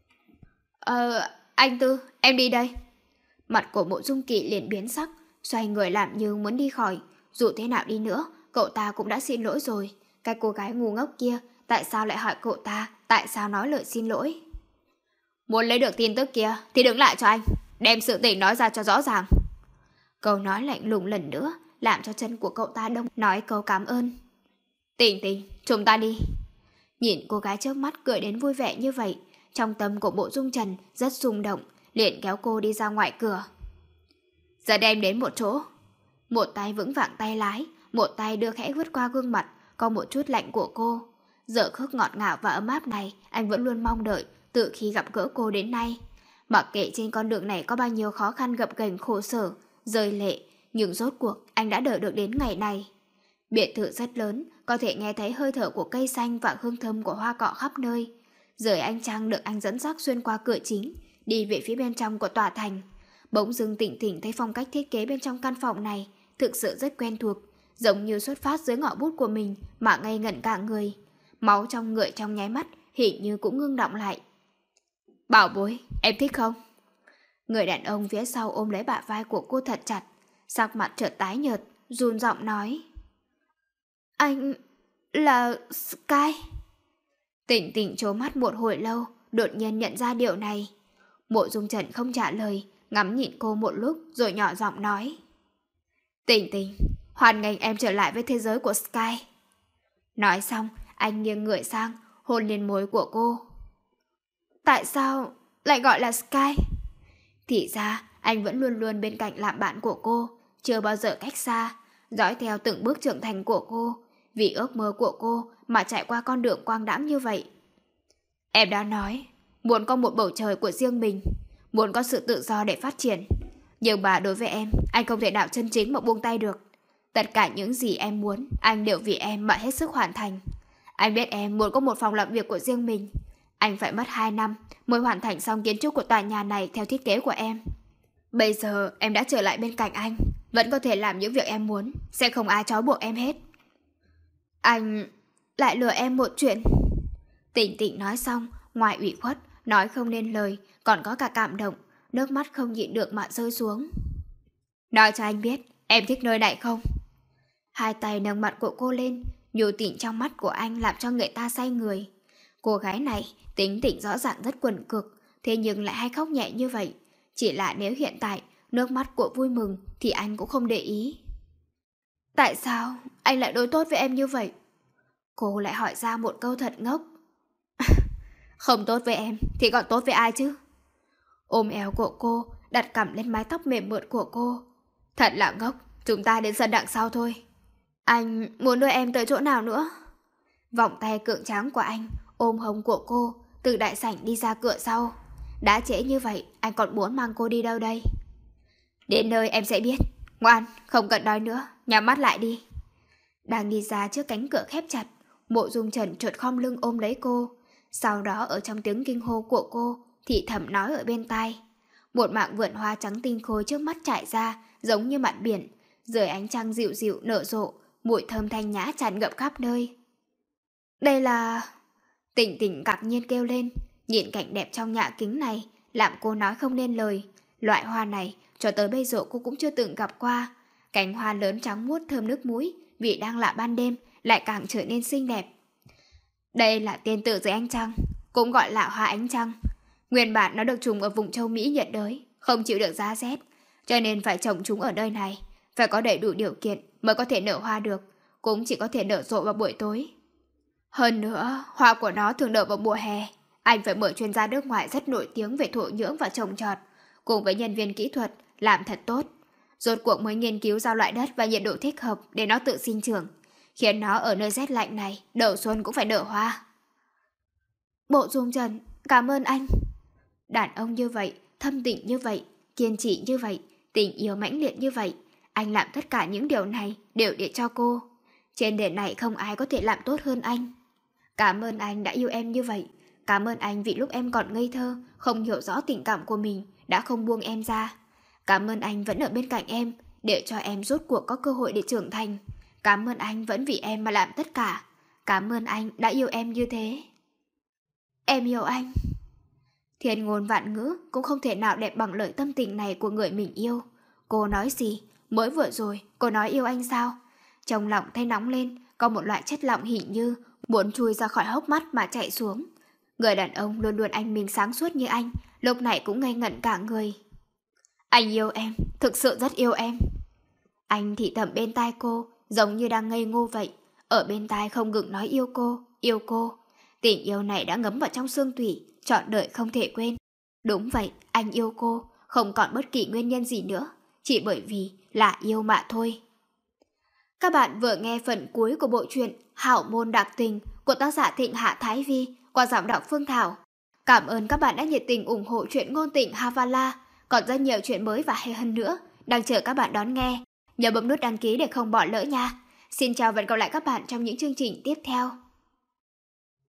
Ờ, anh Tư, em đi đây. Mặt của Mộ Dung Kỳ liền biến sắc, xoay người làm như muốn đi khỏi. Dù thế nào đi nữa, cậu ta cũng đã xin lỗi rồi. Cái cô gái ngu ngốc kia, tại sao lại hỏi cậu ta, tại sao nói lời xin lỗi? Muốn lấy được tin tức kia thì đứng lại cho anh, đem sự tình nói ra cho rõ ràng. Câu nói lạnh lùng lần nữa làm cho chân của cậu ta đông, nói câu cảm ơn. Tỉnh Tỉnh, chúng ta đi. Nhìn cô gái trước mắt cười đến vui vẻ như vậy, trong tâm của Mộ Dung Trần rất rung động, liền kéo cô đi ra ngoài cửa. Giờ đem đến một chỗ. Một tay vững vàng tay lái, một tay đưa khẽ vứt qua gương mặt có một chút lạnh của cô. Giờ khắc ngọt ngào và ấm áp này anh vẫn luôn mong đợi từ khi gặp gỡ cô đến nay. Mặc kệ trên con đường này có bao nhiêu khó khăn gập ghềnh khổ sở, rơi lệ, nhưng rốt cuộc anh đã đợi được đến ngày này. Biệt thự rất lớn, có thể nghe thấy hơi thở của cây xanh và hương thơm của hoa cỏ khắp nơi. Dưới ánh trăng được anh dẫn dắt xuyên qua cửa chính, đi về phía bên trong của tòa thành. Bỗng dưng Tịnh Tịnh thấy phong cách thiết kế bên trong căn phòng này thực sự rất quen thuộc, giống như xuất phát dưới ngọn bút của mình mà ngây ngẩn cả người. Máu trong người trong nháy mắt hình như cũng ngưng động lại. Bảo bối, em thích không? Người đàn ông phía sau ôm lấy bả vai của cô thật chặt, sắc mặt chợt tái nhợt, run giọng nói. Anh là Sky. Tịnh Tịnh trố mắt một hồi lâu, đột nhiên nhận ra điều này. Mộ Dung Trần không trả lời, ngắm nhìn cô một lúc rồi nhỏ giọng nói. Tịnh Tịnh, hoan nghênh em trở lại với thế giới của Sky. Nói xong, anh nghiêng người sang, hôn lên môi của cô. Tại sao lại gọi là Sky? Thì ra, anh vẫn luôn luôn bên cạnh làm bạn của cô, chưa bao giờ cách xa, dõi theo từng bước trưởng thành của cô, vì ước mơ của cô mà chạy qua con đường quang đãng như vậy. Em đã nói, muốn có một bầu trời của riêng mình, muốn có sự tự do để phát triển. Nhưng mà đối với em, anh không thể nào chân chính mà buông tay được. Tất cả những gì em muốn, anh đều vì em mà hết sức hoàn thành. Anh biết em muốn có một phòng làm việc của riêng mình. Anh phải mất hai năm mới hoàn thành xong kiến trúc của tòa nhà này theo thiết kế của em. Bây giờ em đã trở lại bên cạnh anh, vẫn có thể làm những việc em muốn, sẽ không ai trói buộc em hết. Anh lại lừa em một chuyện. Tịnh Tịnh nói xong, ngoài ủy khuất, nói không nên lời, còn có cả cảm động, nước mắt không nhịn được mà rơi xuống. Nói cho anh biết, em thích nơi này không? Hai tay nâng mặt của cô lên, nhu tình trong mắt của anh làm cho người ta say người. Cô gái này tính tình rõ ràng rất quần cực, thế nhưng lại hay khóc nhẹ như vậy. Chỉ là nếu hiện tại nước mắt của vui mừng thì anh cũng không để ý. Tại sao anh lại đối tốt với em như vậy? Cô lại hỏi ra một câu thật ngốc. Không tốt với em thì còn tốt với ai chứ? Ôm eo của cô, đặt cằm lên mái tóc mềm mượt của cô. Thật là ngốc, chúng ta đến sân đằng sau thôi. Anh muốn đưa em tới chỗ nào nữa? Vòng tay cường tráng của anh ôm hông của cô, từ đại sảnh đi ra cửa sau. Đã trễ như vậy, anh còn muốn mang cô đi đâu đây? Đến nơi em sẽ biết. Ngoan, không cần nói nữa, nhắm mắt lại đi. Đang đi ra trước cánh cửa khép chặt, Mộ Dung Trần chợt khom lưng ôm lấy cô. Sau đó ở trong tiếng kinh hô của cô thì thầm nói ở bên tai. Một mảng vườn hoa trắng tinh khôi trước mắt trải ra, giống như mặt biển, dưới ánh trăng dịu dịu nở rộ, mùi thơm thanh nhã tràn ngập khắp nơi. Đây là... Tịnh Tịnh ngạc nhiên kêu lên, nhìn cảnh đẹp trong nhã kính này làm cô nói không nên lời. Loại hoa này cho tới bây giờ cô cũng chưa từng gặp qua. Cánh hoa lớn trắng muốt thơm nước mũi, vì đang là ban đêm lại càng trở nên xinh đẹp. Đây là tên tự dưới ánh trăng, cũng gọi là hoa ánh trăng. Nguyên bản nó được trồng ở vùng châu Mỹ nhiệt đới, không chịu được giá rét, cho nên phải trồng chúng ở nơi này. Phải có đầy đủ điều kiện mới có thể nở hoa được, cũng chỉ có thể nở rộ vào buổi tối. Hơn nữa, hoa của nó thường nở vào mùa hè. Anh phải mời chuyên gia nước ngoài rất nổi tiếng về thổ nhưỡng và trồng trọt, cùng với nhân viên kỹ thuật làm thật tốt. Rốt cuộc mới nghiên cứu ra loại đất và nhiệt độ thích hợp để nó tự sinh trưởng, khiến nó ở nơi rét lạnh này đầu xuân cũng phải nở hoa. Mộ Dung Trần, cảm ơn anh. Đàn ông như vậy, thâm tình như vậy, kiên trì như vậy, tình yêu mãnh liệt như vậy, anh làm tất cả những điều này đều để cho cô. Trên đời này không ai có thể làm tốt hơn anh. Cảm ơn anh đã yêu em như vậy. Cảm ơn anh vì lúc em còn ngây thơ, không hiểu rõ tình cảm của mình, đã không buông em ra. Cảm ơn anh vẫn ở bên cạnh em, để cho em rốt cuộc có cơ hội để trưởng thành. Cảm ơn anh vẫn vì em mà làm tất cả. Cảm ơn anh đã yêu em như thế. Em yêu anh. Thiên ngôn vạn ngữ cũng không thể nào đẹp bằng lời tâm tình này của người mình yêu. Cô nói gì? Mới vừa rồi cô nói yêu anh sao? Trong lòng thấy nóng lên, có một loại chất lỏng hình như muốn chui ra khỏi hốc mắt mà chạy xuống. Người đàn ông luôn luôn anh minh sáng suốt như anh, lúc này cũng ngây ngẩn cả người. Anh yêu em, thực sự rất yêu em. Anh thì thầm bên tai cô, giống như đang ngây ngô vậy. Ở bên tai không ngừng nói yêu cô, yêu cô. Tình yêu này đã ngấm vào trong xương tủy, trọn đời không thể quên. Đúng vậy, anh yêu cô, không còn bất kỳ nguyên nhân gì nữa, chỉ bởi vì là yêu mà thôi. Các bạn vừa nghe phần cuối của bộ truyện Hảo Môn Đặc Tình của tác giả Thịnh Hạ Thái Vi qua giọng đọc Phương Thảo. Cảm ơn các bạn đã nhiệt tình ủng hộ truyện ngôn tình Havala. Còn rất nhiều chuyện mới và hay hơn nữa đang chờ các bạn đón nghe. Nhớ bấm nút đăng ký để không bỏ lỡ nha. Xin chào và hẹn gặp lại các bạn trong những chương trình tiếp theo.